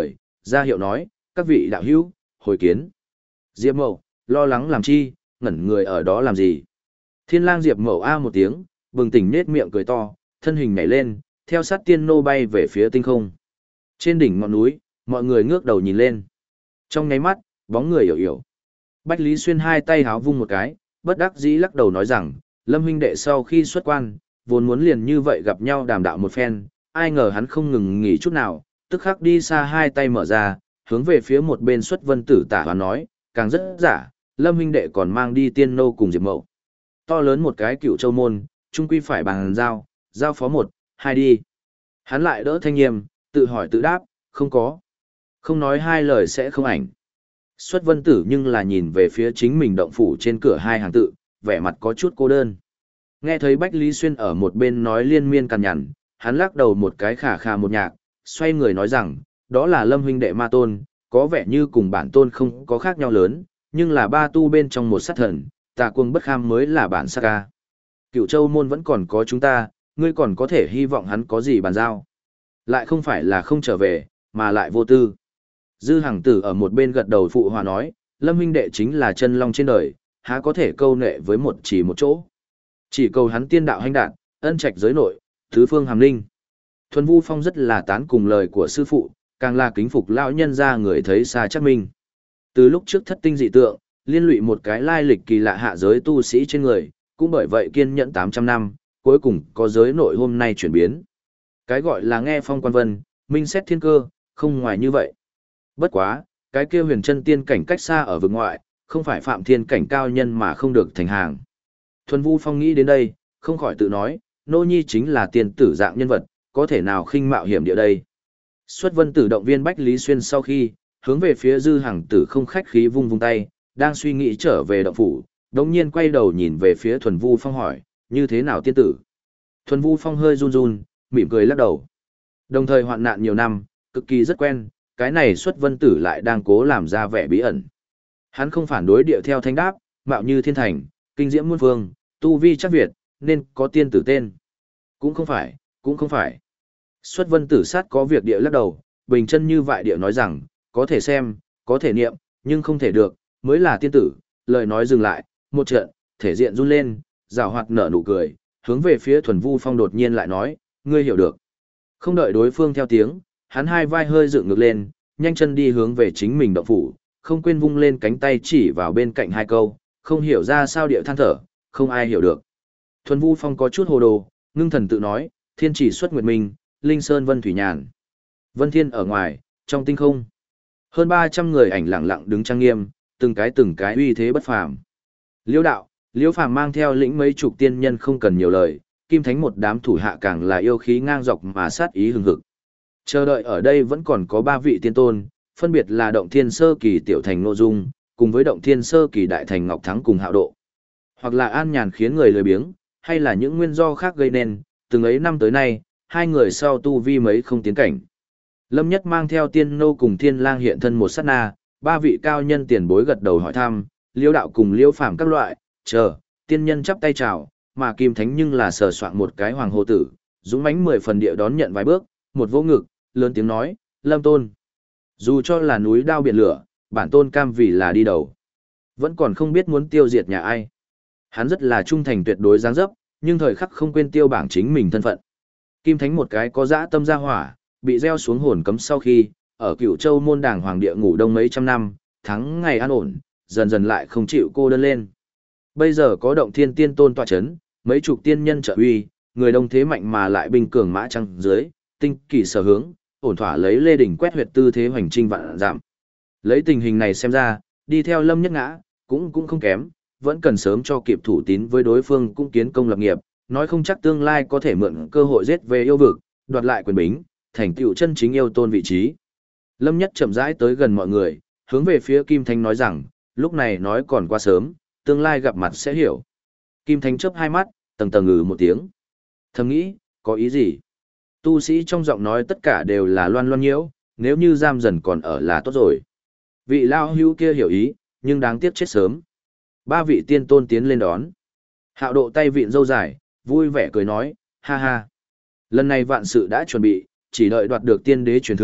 ra hiệu nói, các vị đạo hữu, hồi kiến. Diệp Mậu, lo lắng làm chi, ngẩn người ở đó làm gì? Thiên lang Diệp Mậu a một tiếng, bừng tỉnh nết miệng cười to, thân hình nhảy lên, theo sát tiên nô bay về phía tinh không. Trên đỉnh ngọn núi, mọi người ngước đầu nhìn lên. Trong nháy mắt, bóng người hiểu hiểu. Bách Lý Xuyên hai tay háo vung một cái, bất đắc dĩ lắc đầu nói rằng, Lâm huynh đệ sau khi xuất quan, vốn muốn liền như vậy gặp nhau đàm đạo một phen, ai ngờ hắn không ngừng nghỉ chút nào, tức khắc đi xa hai tay mở ra, hướng về phía một bên Xuất Vân Tử tả và nói, càng rất giả, Lâm huynh đệ còn mang đi tiên nô cùng Diệp Mậu. To lớn một cái Cựu Châu môn, trung quy phải bàn giao phó một, hai đi. Hắn lại đỡ Thanh Nghiêm, tự hỏi tự đáp, không có. Không nói hai lời sẽ không ảnh. Xuất Vân Tử nhưng là nhìn về phía chính mình động phủ trên cửa hai hàng tự, vẻ mặt có chút cô đơn. Nghe thấy Bách Lý Xuyên ở một bên nói liên miên cằn nhằn, hắn lắc đầu một cái khà khà một nhạc, xoay người nói rằng, đó là Lâm huynh đệ ma tôn, có vẻ như cùng bản tôn không có khác nhau lớn, nhưng là ba tu bên trong một sát thần, tà cuồng bất kham mới là bản sát ca. Cựu Châu môn vẫn còn có chúng ta, ngươi còn có thể hy vọng hắn có gì bàn giao. Lại không phải là không trở về, mà lại vô tư. Dư Hằng Tử ở một bên gật đầu phụ hòa nói, Lâm huynh đệ chính là chân long trên đời, há có thể câu nệ với một chỉ một chỗ. Chỉ cầu hắn tiên đạo hành đạt, ân trạch giới nội, tứ phương hàm ninh. Thuần Vu Phong rất là tán cùng lời của sư phụ, càng là kính phục lão nhân ra người thấy xa chắc minh. Từ lúc trước thất tinh dị tượng, liên lụy một cái lai lịch kỳ lạ hạ giới tu sĩ trên người, cũng bởi vậy kiên nhẫn 800 năm, cuối cùng có giới nội hôm nay chuyển biến. Cái gọi là nghe phong quan vân, minh xét thiên cơ, không ngoài như vậy. Bất quá, cái kia huyền chân tiên cảnh cách xa ở vực ngoại, không phải phạm thiên cảnh cao nhân mà không được thành hàng. Thuần Vu Phong nghĩ đến đây, không khỏi tự nói, nô nhi chính là tiên tử dạng nhân vật, có thể nào khinh mạo hiểm địa đây. Xuất Vân Tử động viên Bách Lý Xuyên sau khi, hướng về phía Dư Hằng Tử không khách khí vung vung tay, đang suy nghĩ trở về động phủ, đống nhiên quay đầu nhìn về phía Thuần Vu Phong hỏi, như thế nào tiên tử? Thuần Vu Phong hơi run run, mỉm cười lắc đầu. Đồng thời hoạn nạn nhiều năm, cực kỳ rất quen, cái này Xuất Vân Tử lại đang cố làm ra vẻ bí ẩn. Hắn không phản đối điệu theo thanh đáp, mạo như thiên thành, kinh diễm muôn phương, tu vi chắc Việt, nên có tiên tử tên. Cũng không phải, cũng không phải. Xuất Vân Tử sát có việc địa lắc đầu, bình chân như vậy địa nói rằng, có thể xem, có thể niệm, nhưng không thể được, mới là tiên tử. Lời nói dừng lại, một trận, thể diện run lên, rào hoạt nở nụ cười, hướng về phía Thuần Vu Phong đột nhiên lại nói, ngươi hiểu được. Không đợi đối phương theo tiếng, hắn hai vai hơi dựng ngược lên, nhanh chân đi hướng về chính mình động phủ, không quên vung lên cánh tay chỉ vào bên cạnh hai câu, không hiểu ra sao địa than thở, không ai hiểu được. Thuần Vu Phong có chút hồ đồ, ngưng thần tự nói, thiên chỉ xuất nguyệt minh, linh sơn vân thủy nhàn. Vân thiên ở ngoài, trong tinh không. Hơn 300 người ảnh lặng lặng đứng trang nghiêm, từng cái uy thế bất phàm. Liễu đạo, Liễu Phàm mang theo lĩnh mấy chục tiên nhân không cần nhiều lời, Kim Thánh một đám thủ hạ càng là yêu khí ngang dọc mà sát ý hừng hực. Chờ đợi ở đây vẫn còn có 3 vị tiên tôn, phân biệt là Động Thiên Sơ Kỳ Tiểu Thành Nội Dung, cùng với Động Thiên Sơ Kỳ Đại Thành Ngọc Thắng cùng Hạo Độ. Hoặc là an nhàn khiến người lười biếng, hay là những nguyên do khác gây nên, từng ấy năm tới nay, hai người sau tu vi mấy không tiến cảnh. Lâm Nhất mang theo tiên nô cùng thiên lang hiện thân một sát na, 3 vị cao nhân tiền bối gật đầu hỏi thăm, Liễu đạo cùng Liễu Phàm các loại, tiên nhân chắp tay chào, mà Kim Thánh nhưng là sờ soạn một cái hoàng hồ tử, dũng mãnh 10 phần địa đón nhận vài bước, một vỗ ngực, lớn tiếng nói, Lâm Tôn. Dù cho là núi đao biển lửa, bản tôn cam vì là đi đầu. Vẫn còn không biết muốn tiêu diệt nhà ai. Hắn rất là trung thành tuyệt đối dáng dấp, nhưng thời khắc không quên tiêu bảng chính mình thân phận. Kim Thánh một cái có dã tâm ra hỏa, bị gieo xuống hồn cấm sau khi, ở Cửu Châu môn đàng hoàng địa ngủ đông mấy trăm năm, tháng ngày an ổn, dần dần lại không chịu cô đơn lên. Bây giờ có Động Thiên Tiên Tôn tọa chấn, mấy chục tiên nhân trợ uy, người đông thế mạnh mà lại binh cường mã trăng dưới, tinh kỳ sở hướng, ổn thỏa lấy lê đỉnh quét huyệt tư thế hoành trinh vạn giảm. Lấy tình hình này xem ra, đi theo Lâm Nhất Ngã, cũng không kém, vẫn cần sớm cho kịp thủ tín với đối phương cũng kiến công lập nghiệp, nói không chắc tương lai có thể mượn cơ hội giết về yêu vực, đoạt lại quyền bính, thành tựu chân chính yêu tôn vị trí. Lâm Nhất chậm rãi tới gần mọi người, hướng về phía Kim Thánh nói rằng, lúc này nói còn quá sớm, tương lai gặp mặt sẽ hiểu. Kim Thánh chớp hai mắt, tầng tầng ngừ một tiếng. Thầm nghĩ, có ý gì? Tu sĩ trong giọng nói tất cả đều là loan loan nhiễu, nếu như giam dần còn ở là tốt rồi. Vị lao hữu kia hiểu ý, nhưng đáng tiếc chết sớm. 3 vị tiên tôn tiến lên đón. Hạo Độ tay vịn râu dài, vui vẻ cười nói, ha ha. Lần này vạn sự đã chuẩn bị, chỉ đợi đoạt được tiên đế truyền thừa,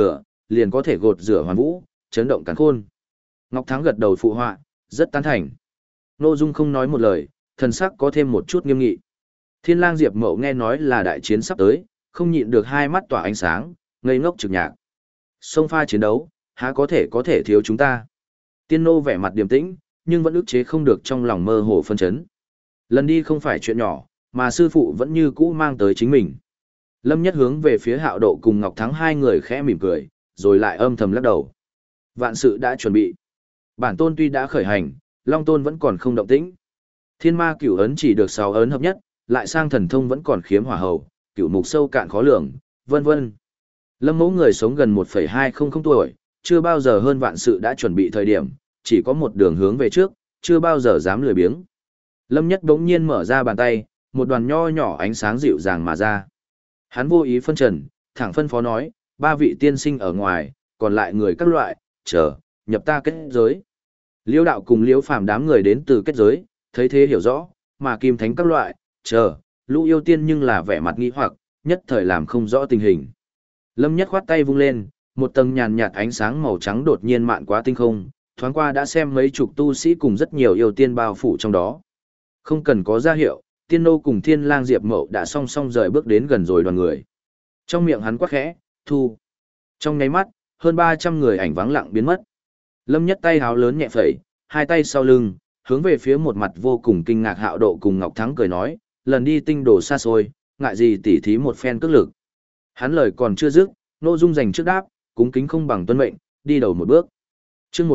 liền có thể gột rửa hoàn vũ, chấn động càn khôn. Ngọc Thắng gật đầu phụ họa, rất tán thành. Ngô Dung không nói một lời, thần sắc có thêm một chút nghiêm nghị. Thiên Lang Diệp Mậu nghe nói là đại chiến sắp tới, không nhịn được hai mắt tỏa ánh sáng, ngây ngốc trực nhạc. Sông pha chiến đấu, há có thể thiếu chúng ta. Tiên nô vẻ mặt điềm tĩnh, nhưng vẫn ức chế không được trong lòng mơ hồ phân chấn. Lần đi không phải chuyện nhỏ, mà sư phụ vẫn như cũ mang tới chính mình. Lâm Nhất hướng về phía Hạo Độ cùng Ngọc Thắng hai người khẽ mỉm cười, rồi lại âm thầm lắc đầu. Vạn sự đã chuẩn bị. Bản tôn tuy đã khởi hành, Long Tôn vẫn còn không động tĩnh. Thiên Ma Cửu ấn chỉ được 6 ấn hợp nhất, lại sang thần thông vẫn còn khiếm hỏa hầu, cửu mục sâu cạn khó lường, vân vân. Lâm Mẫu người sống gần 1,200 tuổi, chưa bao giờ hơn vạn sự đã chuẩn bị thời điểm, chỉ có một đường hướng về trước, chưa bao giờ dám lười biếng. Lâm Nhất bỗng nhiên mở ra bàn tay, một đoàn nho nhỏ ánh sáng dịu dàng mà ra. Hắn vô ý phân trần, thẳng phân phó nói, 3 vị tiên sinh ở ngoài, còn lại người các loại, chờ, nhập ta kết giới. Liêu đạo cùng Liêu Phàm đám người đến từ kết giới, thấy thế hiểu rõ, mà Kim Thánh các loại, chờ, lũ yêu tiên nhưng là vẻ mặt nghi hoặc, nhất thời làm không rõ tình hình. Lâm Nhất khoát tay vung lên, một tầng nhàn nhạt ánh sáng màu trắng đột nhiên mạn qua tinh không, thoáng qua đã xem mấy chục tu sĩ cùng rất nhiều yêu tiên bao phủ trong đó. Không cần có ra hiệu, Tiên Nô cùng Thiên Lang Diệp Mậu đã song song rời bước đến gần rồi đoàn người. Trong miệng hắn quát khẽ, thu. Trong nháy mắt, hơn 300 người ảnh vắng lặng biến mất. Lâm Nhất tay háo lớn nhẹ phẩy, hai tay sau lưng, hướng về phía một mặt vô cùng kinh ngạc Hạo Độ cùng Ngọc Thắng cười nói, lần đi tinh đồ xa xôi, ngại gì tỉ thí một phen cước lực. Hắn lời còn chưa dứt, Nội Dung dành trước đáp, cúng kính không bằng tuân mệnh, đi đầu một bước. Chương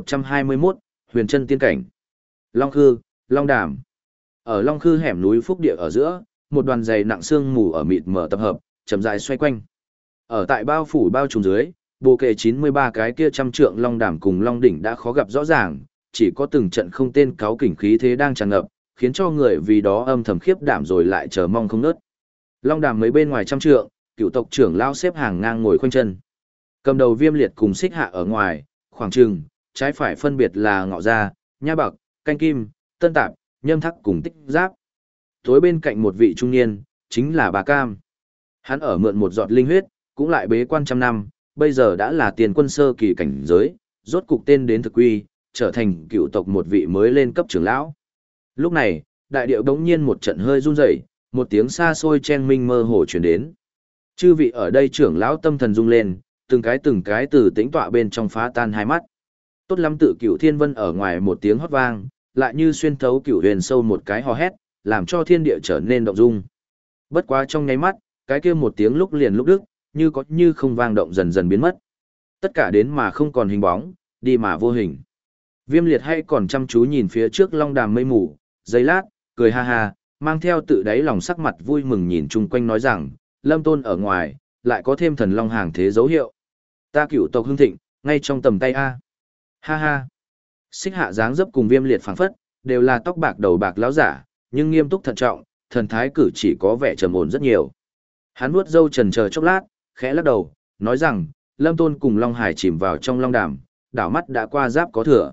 1121, Huyền Chân Tiên Cảnh. Long Khư, Long Đàm. Ở Long Khư hẻm núi Phúc Địa ở giữa, một đoàn dày nặng sương mù ở mịt mờ tập hợp, chậm rãi xoay quanh. Ở tại bao phủ bao trùm dưới, bộ kệ 93 cái kia trăm trượng Long Đàm cùng Long Đỉnh đã khó gặp rõ ràng, chỉ có từng trận không tên cáu kỉnh khí thế đang tràn ngập, khiến cho người vì đó âm thầm khiếp đảm rồi lại chờ mong không ngớt. Long Đàm mấy bên ngoài trăm trượng, cựu tộc trưởng lao xếp hàng ngang ngồi khoanh chân. Cầm đầu Viêm Liệt cùng Xích Hạ ở ngoài, khoảng chừng, trái phải phân biệt là Ngọ Gia, Nha Bạc, Canh Kim, Tân Tạp, Nhâm Thắc cùng Tích Giáp. Tối bên cạnh một vị trung niên, chính là Bà Cam. Hắn ở mượn một giọt linh huyết, cũng lại bế quan trăm năm, bây giờ đã là tiền quân sơ kỳ cảnh giới, rốt cục tên đến thực quy, trở thành cựu tộc một vị mới lên cấp trưởng lão. Lúc này, đại điệu đống nhiên một trận hơi run rẩy, một tiếng xa xôi chen minh mơ hồ truyền đến. Chư vị ở đây trưởng lão tâm thần rung lên, từng cái từ tĩnh tọa bên trong phá tan hai mắt. Tốt lắm tự cửu thiên vân ở ngoài một tiếng hót vang, lại như xuyên thấu cửu huyền sâu một cái hò hét, làm cho thiên địa trở nên động dung. Bất quá trong nháy mắt, cái kia một tiếng lúc liền lúc đứt, như có như không vang động dần dần biến mất. Tất cả đến mà không còn hình bóng, đi mà vô hình. Viêm Liệt hay còn chăm chú nhìn phía trước Long Đàm mây mù, giây lát, cười ha ha, mang theo tự đáy lòng sắc mặt vui mừng nhìn chung quanh nói rằng, Lâm Tôn ở ngoài, lại có thêm thần long hàng thế dấu hiệu. Ta cửu tộc hưng thịnh, ngay trong tầm tay a. Ha ha. Xích Hạ dáng dấp cùng Viêm Liệt phảng phất, đều là tóc bạc đầu bạc lão giả, nhưng nghiêm túc thận trọng, thần thái cử chỉ có vẻ trầm ổn rất nhiều. Hắn vuốt râu chần chờ chốc lát, khẽ lắc đầu, nói rằng, Lâm Tôn cùng Long Hải chìm vào trong Long Đàm, đảo mắt đã qua giáp có thừa.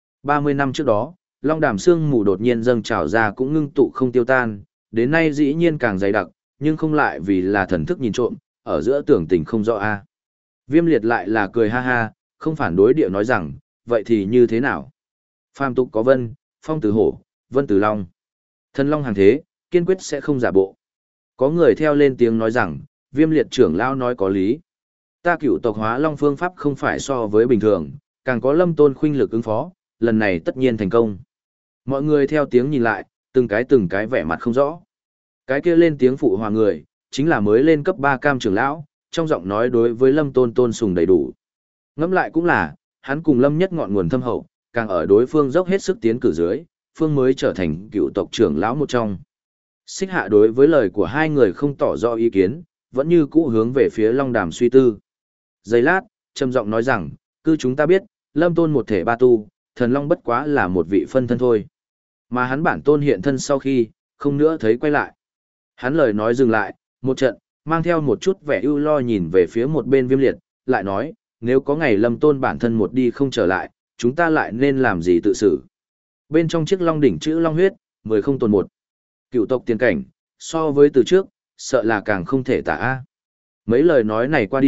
30 năm trước đó, Long Đàm sương mù đột nhiên dâng trào ra cũng ngưng tụ không tiêu tan, đến nay dĩ nhiên càng dày đặc, nhưng không lại vì là thần thức nhìn trộm, ở giữa tưởng tình không rõ a. Viêm Liệt lại là cười ha ha, không phản đối điệu nói rằng, vậy thì như thế nào? Phàm tục có vân, phong từ hổ, vân từ long. Thần long hàng thế, kiên quyết sẽ không giả bộ. Có người theo lên tiếng nói rằng, Viêm Liệt trưởng lao nói có lý. Ta cửu tộc hóa long phương pháp không phải so với bình thường, càng có Lâm Tôn khuynh lực ứng phó, lần này tất nhiên thành công. Mọi người theo tiếng nhìn lại, từng cái vẻ mặt không rõ. Cái kia lên tiếng phụ hòa người, chính là mới lên cấp 3 cam trưởng lão, trong giọng nói đối với Lâm Tôn tôn sùng đầy đủ. Ngẫm lại cũng là, hắn cùng Lâm Nhất ngọn nguồn thâm hậu, càng ở đối phương dốc hết sức tiến cử dưới, phương mới trở thành cựu tộc trưởng lão một trong. Xích Hạ đối với lời của hai người không tỏ rõ ý kiến, vẫn như cũ hướng về phía Long Đàm suy tư. Giây lát, trầm giọng nói rằng, cứ chúng ta biết, Lâm Tôn một thể ba tu, thần long bất quá là một vị phân thân thôi. Mà hắn bản tôn hiện thân sau khi, không nữa thấy quay lại. Hắn lời nói dừng lại, một trận, mang theo một chút vẻ ưu lo nhìn về phía một bên Viêm Liệt, lại nói, nếu có ngày Lâm Tôn bản thân một đi không trở lại, chúng ta lại nên làm gì tự xử. Bên trong chiếc long đỉnh chữ long huyết, 10 không tồn một. Cựu tộc tiên cảnh, so với từ trước, sợ là càng không thể tả. Mấy lời nói này qua đi,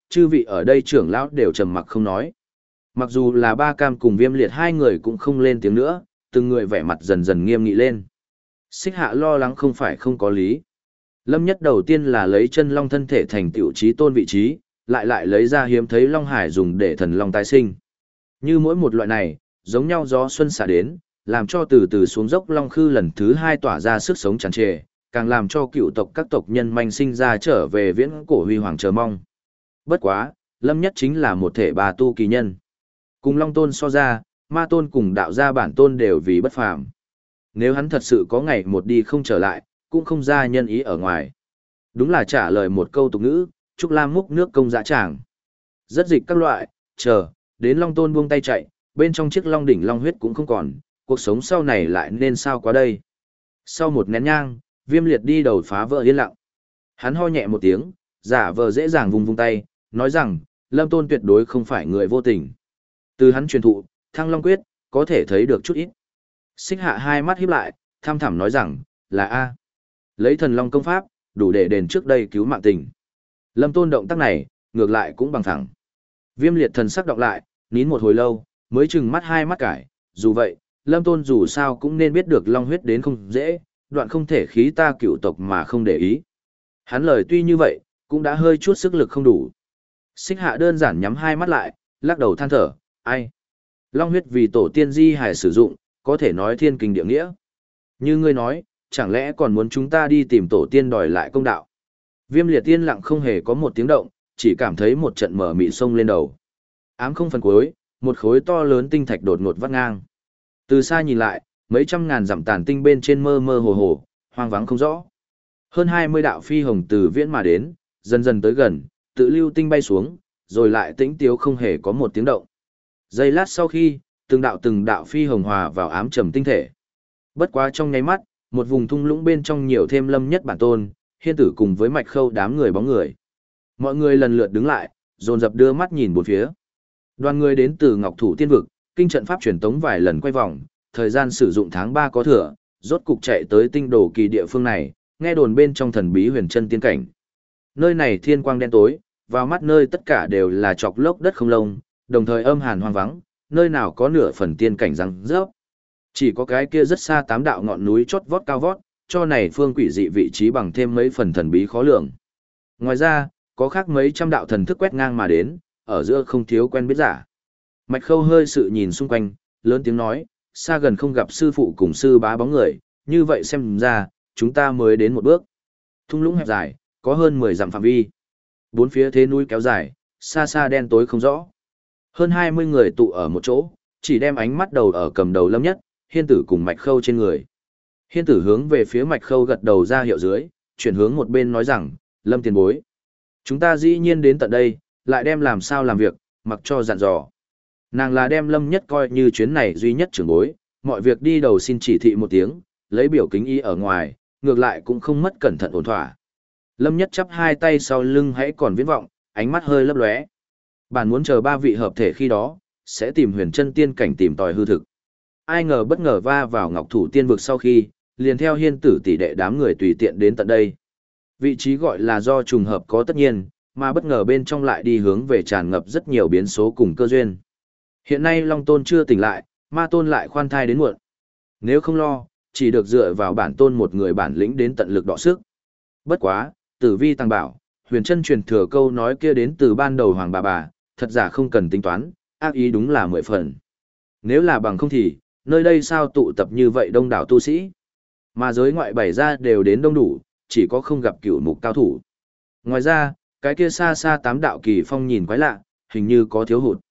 chư vị ở đây trưởng lão đều trầm mặc không nói. Mặc dù là Ba Cam cùng Viêm Liệt hai người cũng không lên tiếng nữa, từng người vẻ mặt dần dần nghiêm nghị lên. Xích Hạ lo lắng không phải không có lý. Lâm Nhất đầu tiên là lấy chân long thân thể thành tiểu chí tôn vị trí, lại lấy ra hiếm thấy long hải dùng để thần long tái sinh. Như mỗi một loại này, giống nhau gió xuân xả đến, làm cho từ từ xuống dốc long khư lần thứ hai tỏa ra sức sống tràn trề, càng làm cho cựu tộc các tộc nhân manh sinh ra trở về viễn cổ huy hoàng chờ mong. Bất quá, Lâm Nhất chính là một thể bà tu kỳ nhân. Cùng long tôn so ra, ma tôn cùng đạo gia bản tôn đều vì bất phàm. Nếu hắn thật sự có ngày một đi không trở lại, cũng không ra nhân ý ở ngoài. Đúng là trả lời một câu tục ngữ, Trúc Lam múc nước công dã tràng. Rất dịch các loại, chờ, đến long tôn buông tay chạy, bên trong chiếc long đỉnh long huyết cũng không còn, cuộc sống sau này lại nên sao quá đây. Sau một nén nhang, Viêm Liệt đi đầu phá vỡ yên lặng. Hắn ho nhẹ một tiếng, giả vờ dễ dàng vung tay, nói rằng, Lâm Tôn tuyệt đối không phải người vô tình. Từ hắn truyền thụ, Thăng Long Quyết, có thể thấy được chút ít. Xích Hạ hai mắt híp lại, tham thẳm nói rằng, là A. Lấy thần long công pháp, đủ để đền trước đây cứu mạng tình. Lâm Tôn động tác này, ngược lại cũng bằng thẳng. Viêm Liệt thần sắc đọc lại, nín một hồi lâu, mới chừng mắt hai mắt cải. Dù vậy, Lâm Tôn dù sao cũng nên biết được long huyết đến không dễ, đoạn không thể khí ta cựu tộc mà không để ý. Hắn lời tuy như vậy, cũng đã hơi chút sức lực không đủ. Xích Hạ đơn giản nhắm hai mắt lại, lắc đầu than thở, ai? Long huyết vì tổ tiên di hải sử dụng, có thể nói thiên kinh địa nghĩa. Như ngươi nói, chẳng lẽ còn muốn chúng ta đi tìm tổ tiên đòi lại công đạo? Viêm Liệt tiên lặng không hề có một tiếng động, chỉ cảm thấy một trận mở mị sông lên đầu. Ám không phần cuối, một khối to lớn tinh thạch đột ngột vắt ngang. Từ xa nhìn lại, mấy trăm ngàn dặm tàn tinh bên trên mơ mơ hồ hồ, hoang vắng không rõ. Hơn 20 đạo phi hồng từ viễn mà đến, dần dần tới gần, tự lưu tinh bay xuống, rồi lại tĩnh tiếu không hề có một tiếng động. Giây lát sau khi, từng đạo phi hồng hòa vào ám trầm tinh thể. Bất quá trong nháy mắt, một vùng thung lũng bên trong nhiều thêm Lâm Nhất bản tôn, Hiên Tử cùng với Mạch Khâu đám người bóng người. Mọi người lần lượt đứng lại, dồn dập đưa mắt nhìn bốn phía. Đoàn người đến từ Ngọc Thủ Tiên vực, kinh trận pháp truyền tống vài lần quay vòng, thời gian sử dụng tháng 3 có thừa, rốt cục chạy tới tinh đồ kỳ địa phương này, nghe đồn bên trong thần bí huyền chân tiên cảnh. Nơi này thiên quang đen tối, vào mắt nơi tất cả đều là chọc lốc đất không lông, đồng thời âm hàn hoang vắng, nơi nào có nửa phần tiên cảnh răng rớp. Chỉ có cái kia rất xa 8 đạo ngọn núi chót vót cao vót, cho này phương quỷ dị vị trí bằng thêm mấy phần thần bí khó lường. Ngoài ra, có khác mấy trăm đạo thần thức quét ngang mà đến, ở giữa không thiếu quen biết giả. Mạch Khâu hơi sự nhìn xung quanh, lớn tiếng nói, xa gần không gặp sư phụ cùng sư bá bóng người, như vậy xem ra, chúng ta mới đến một bước. Thung lũng hẹp dài, có hơn 10 dặm phạm vi. Bốn phía thế núi kéo dài, xa xa đen tối không rõ. Hơn 20 người tụ ở một chỗ, chỉ đem ánh mắt đầu ở cầm đầu Lâm Nhất, Hiên Tử cùng Mạch Khâu trên người. Hiên Tử hướng về phía Mạch Khâu gật đầu ra hiệu dưới, chuyển hướng một bên nói rằng, Lâm tiền bối. Chúng ta dĩ nhiên đến tận đây, lại đem làm sao làm việc, mặc cho dặn dò. Nàng là đem Lâm Nhất coi như chuyến này duy nhất trưởng bối, mọi việc đi đầu xin chỉ thị một tiếng, lấy biểu kính ý ở ngoài, ngược lại cũng không mất cẩn thận ổn thỏa. Lâm Nhất chắp hai tay sau lưng hãy còn viễn vọng, ánh mắt hơi lấp lóe. Bản muốn chờ ba vị hợp thể khi đó, sẽ tìm huyền chân tiên cảnh tìm tòi hư thực. Ai ngờ bất ngờ va vào Ngọc Thủ Tiên vực sau khi, liền theo Hiên Tử tỷ đệ đám người tùy tiện đến tận đây. Vị trí gọi là do trùng hợp có tất nhiên, mà bất ngờ bên trong lại đi hướng về tràn ngập rất nhiều biến số cùng cơ duyên. Hiện nay Long Tôn chưa tỉnh lại, Ma Tôn lại khoan thai đến muộn. Nếu không lo, chỉ được dựa vào bản tôn một người bản lĩnh đến tận lực đọ sức. Bất quá, Tử Vi tăng bảo, huyền chân truyền thừa câu nói kia đến từ ban đầu hoàng bà, thật giả không cần tính toán, ác ý đúng là 10 phần. Nếu là bằng không thì, nơi đây sao tụ tập như vậy đông đảo tu sĩ? Mà giới ngoại bày ra đều đến đông đủ, chỉ có không gặp cửu mục cao thủ. Ngoài ra, cái kia xa xa 8 đạo kỳ phong nhìn quái lạ, hình như có thiếu hụt.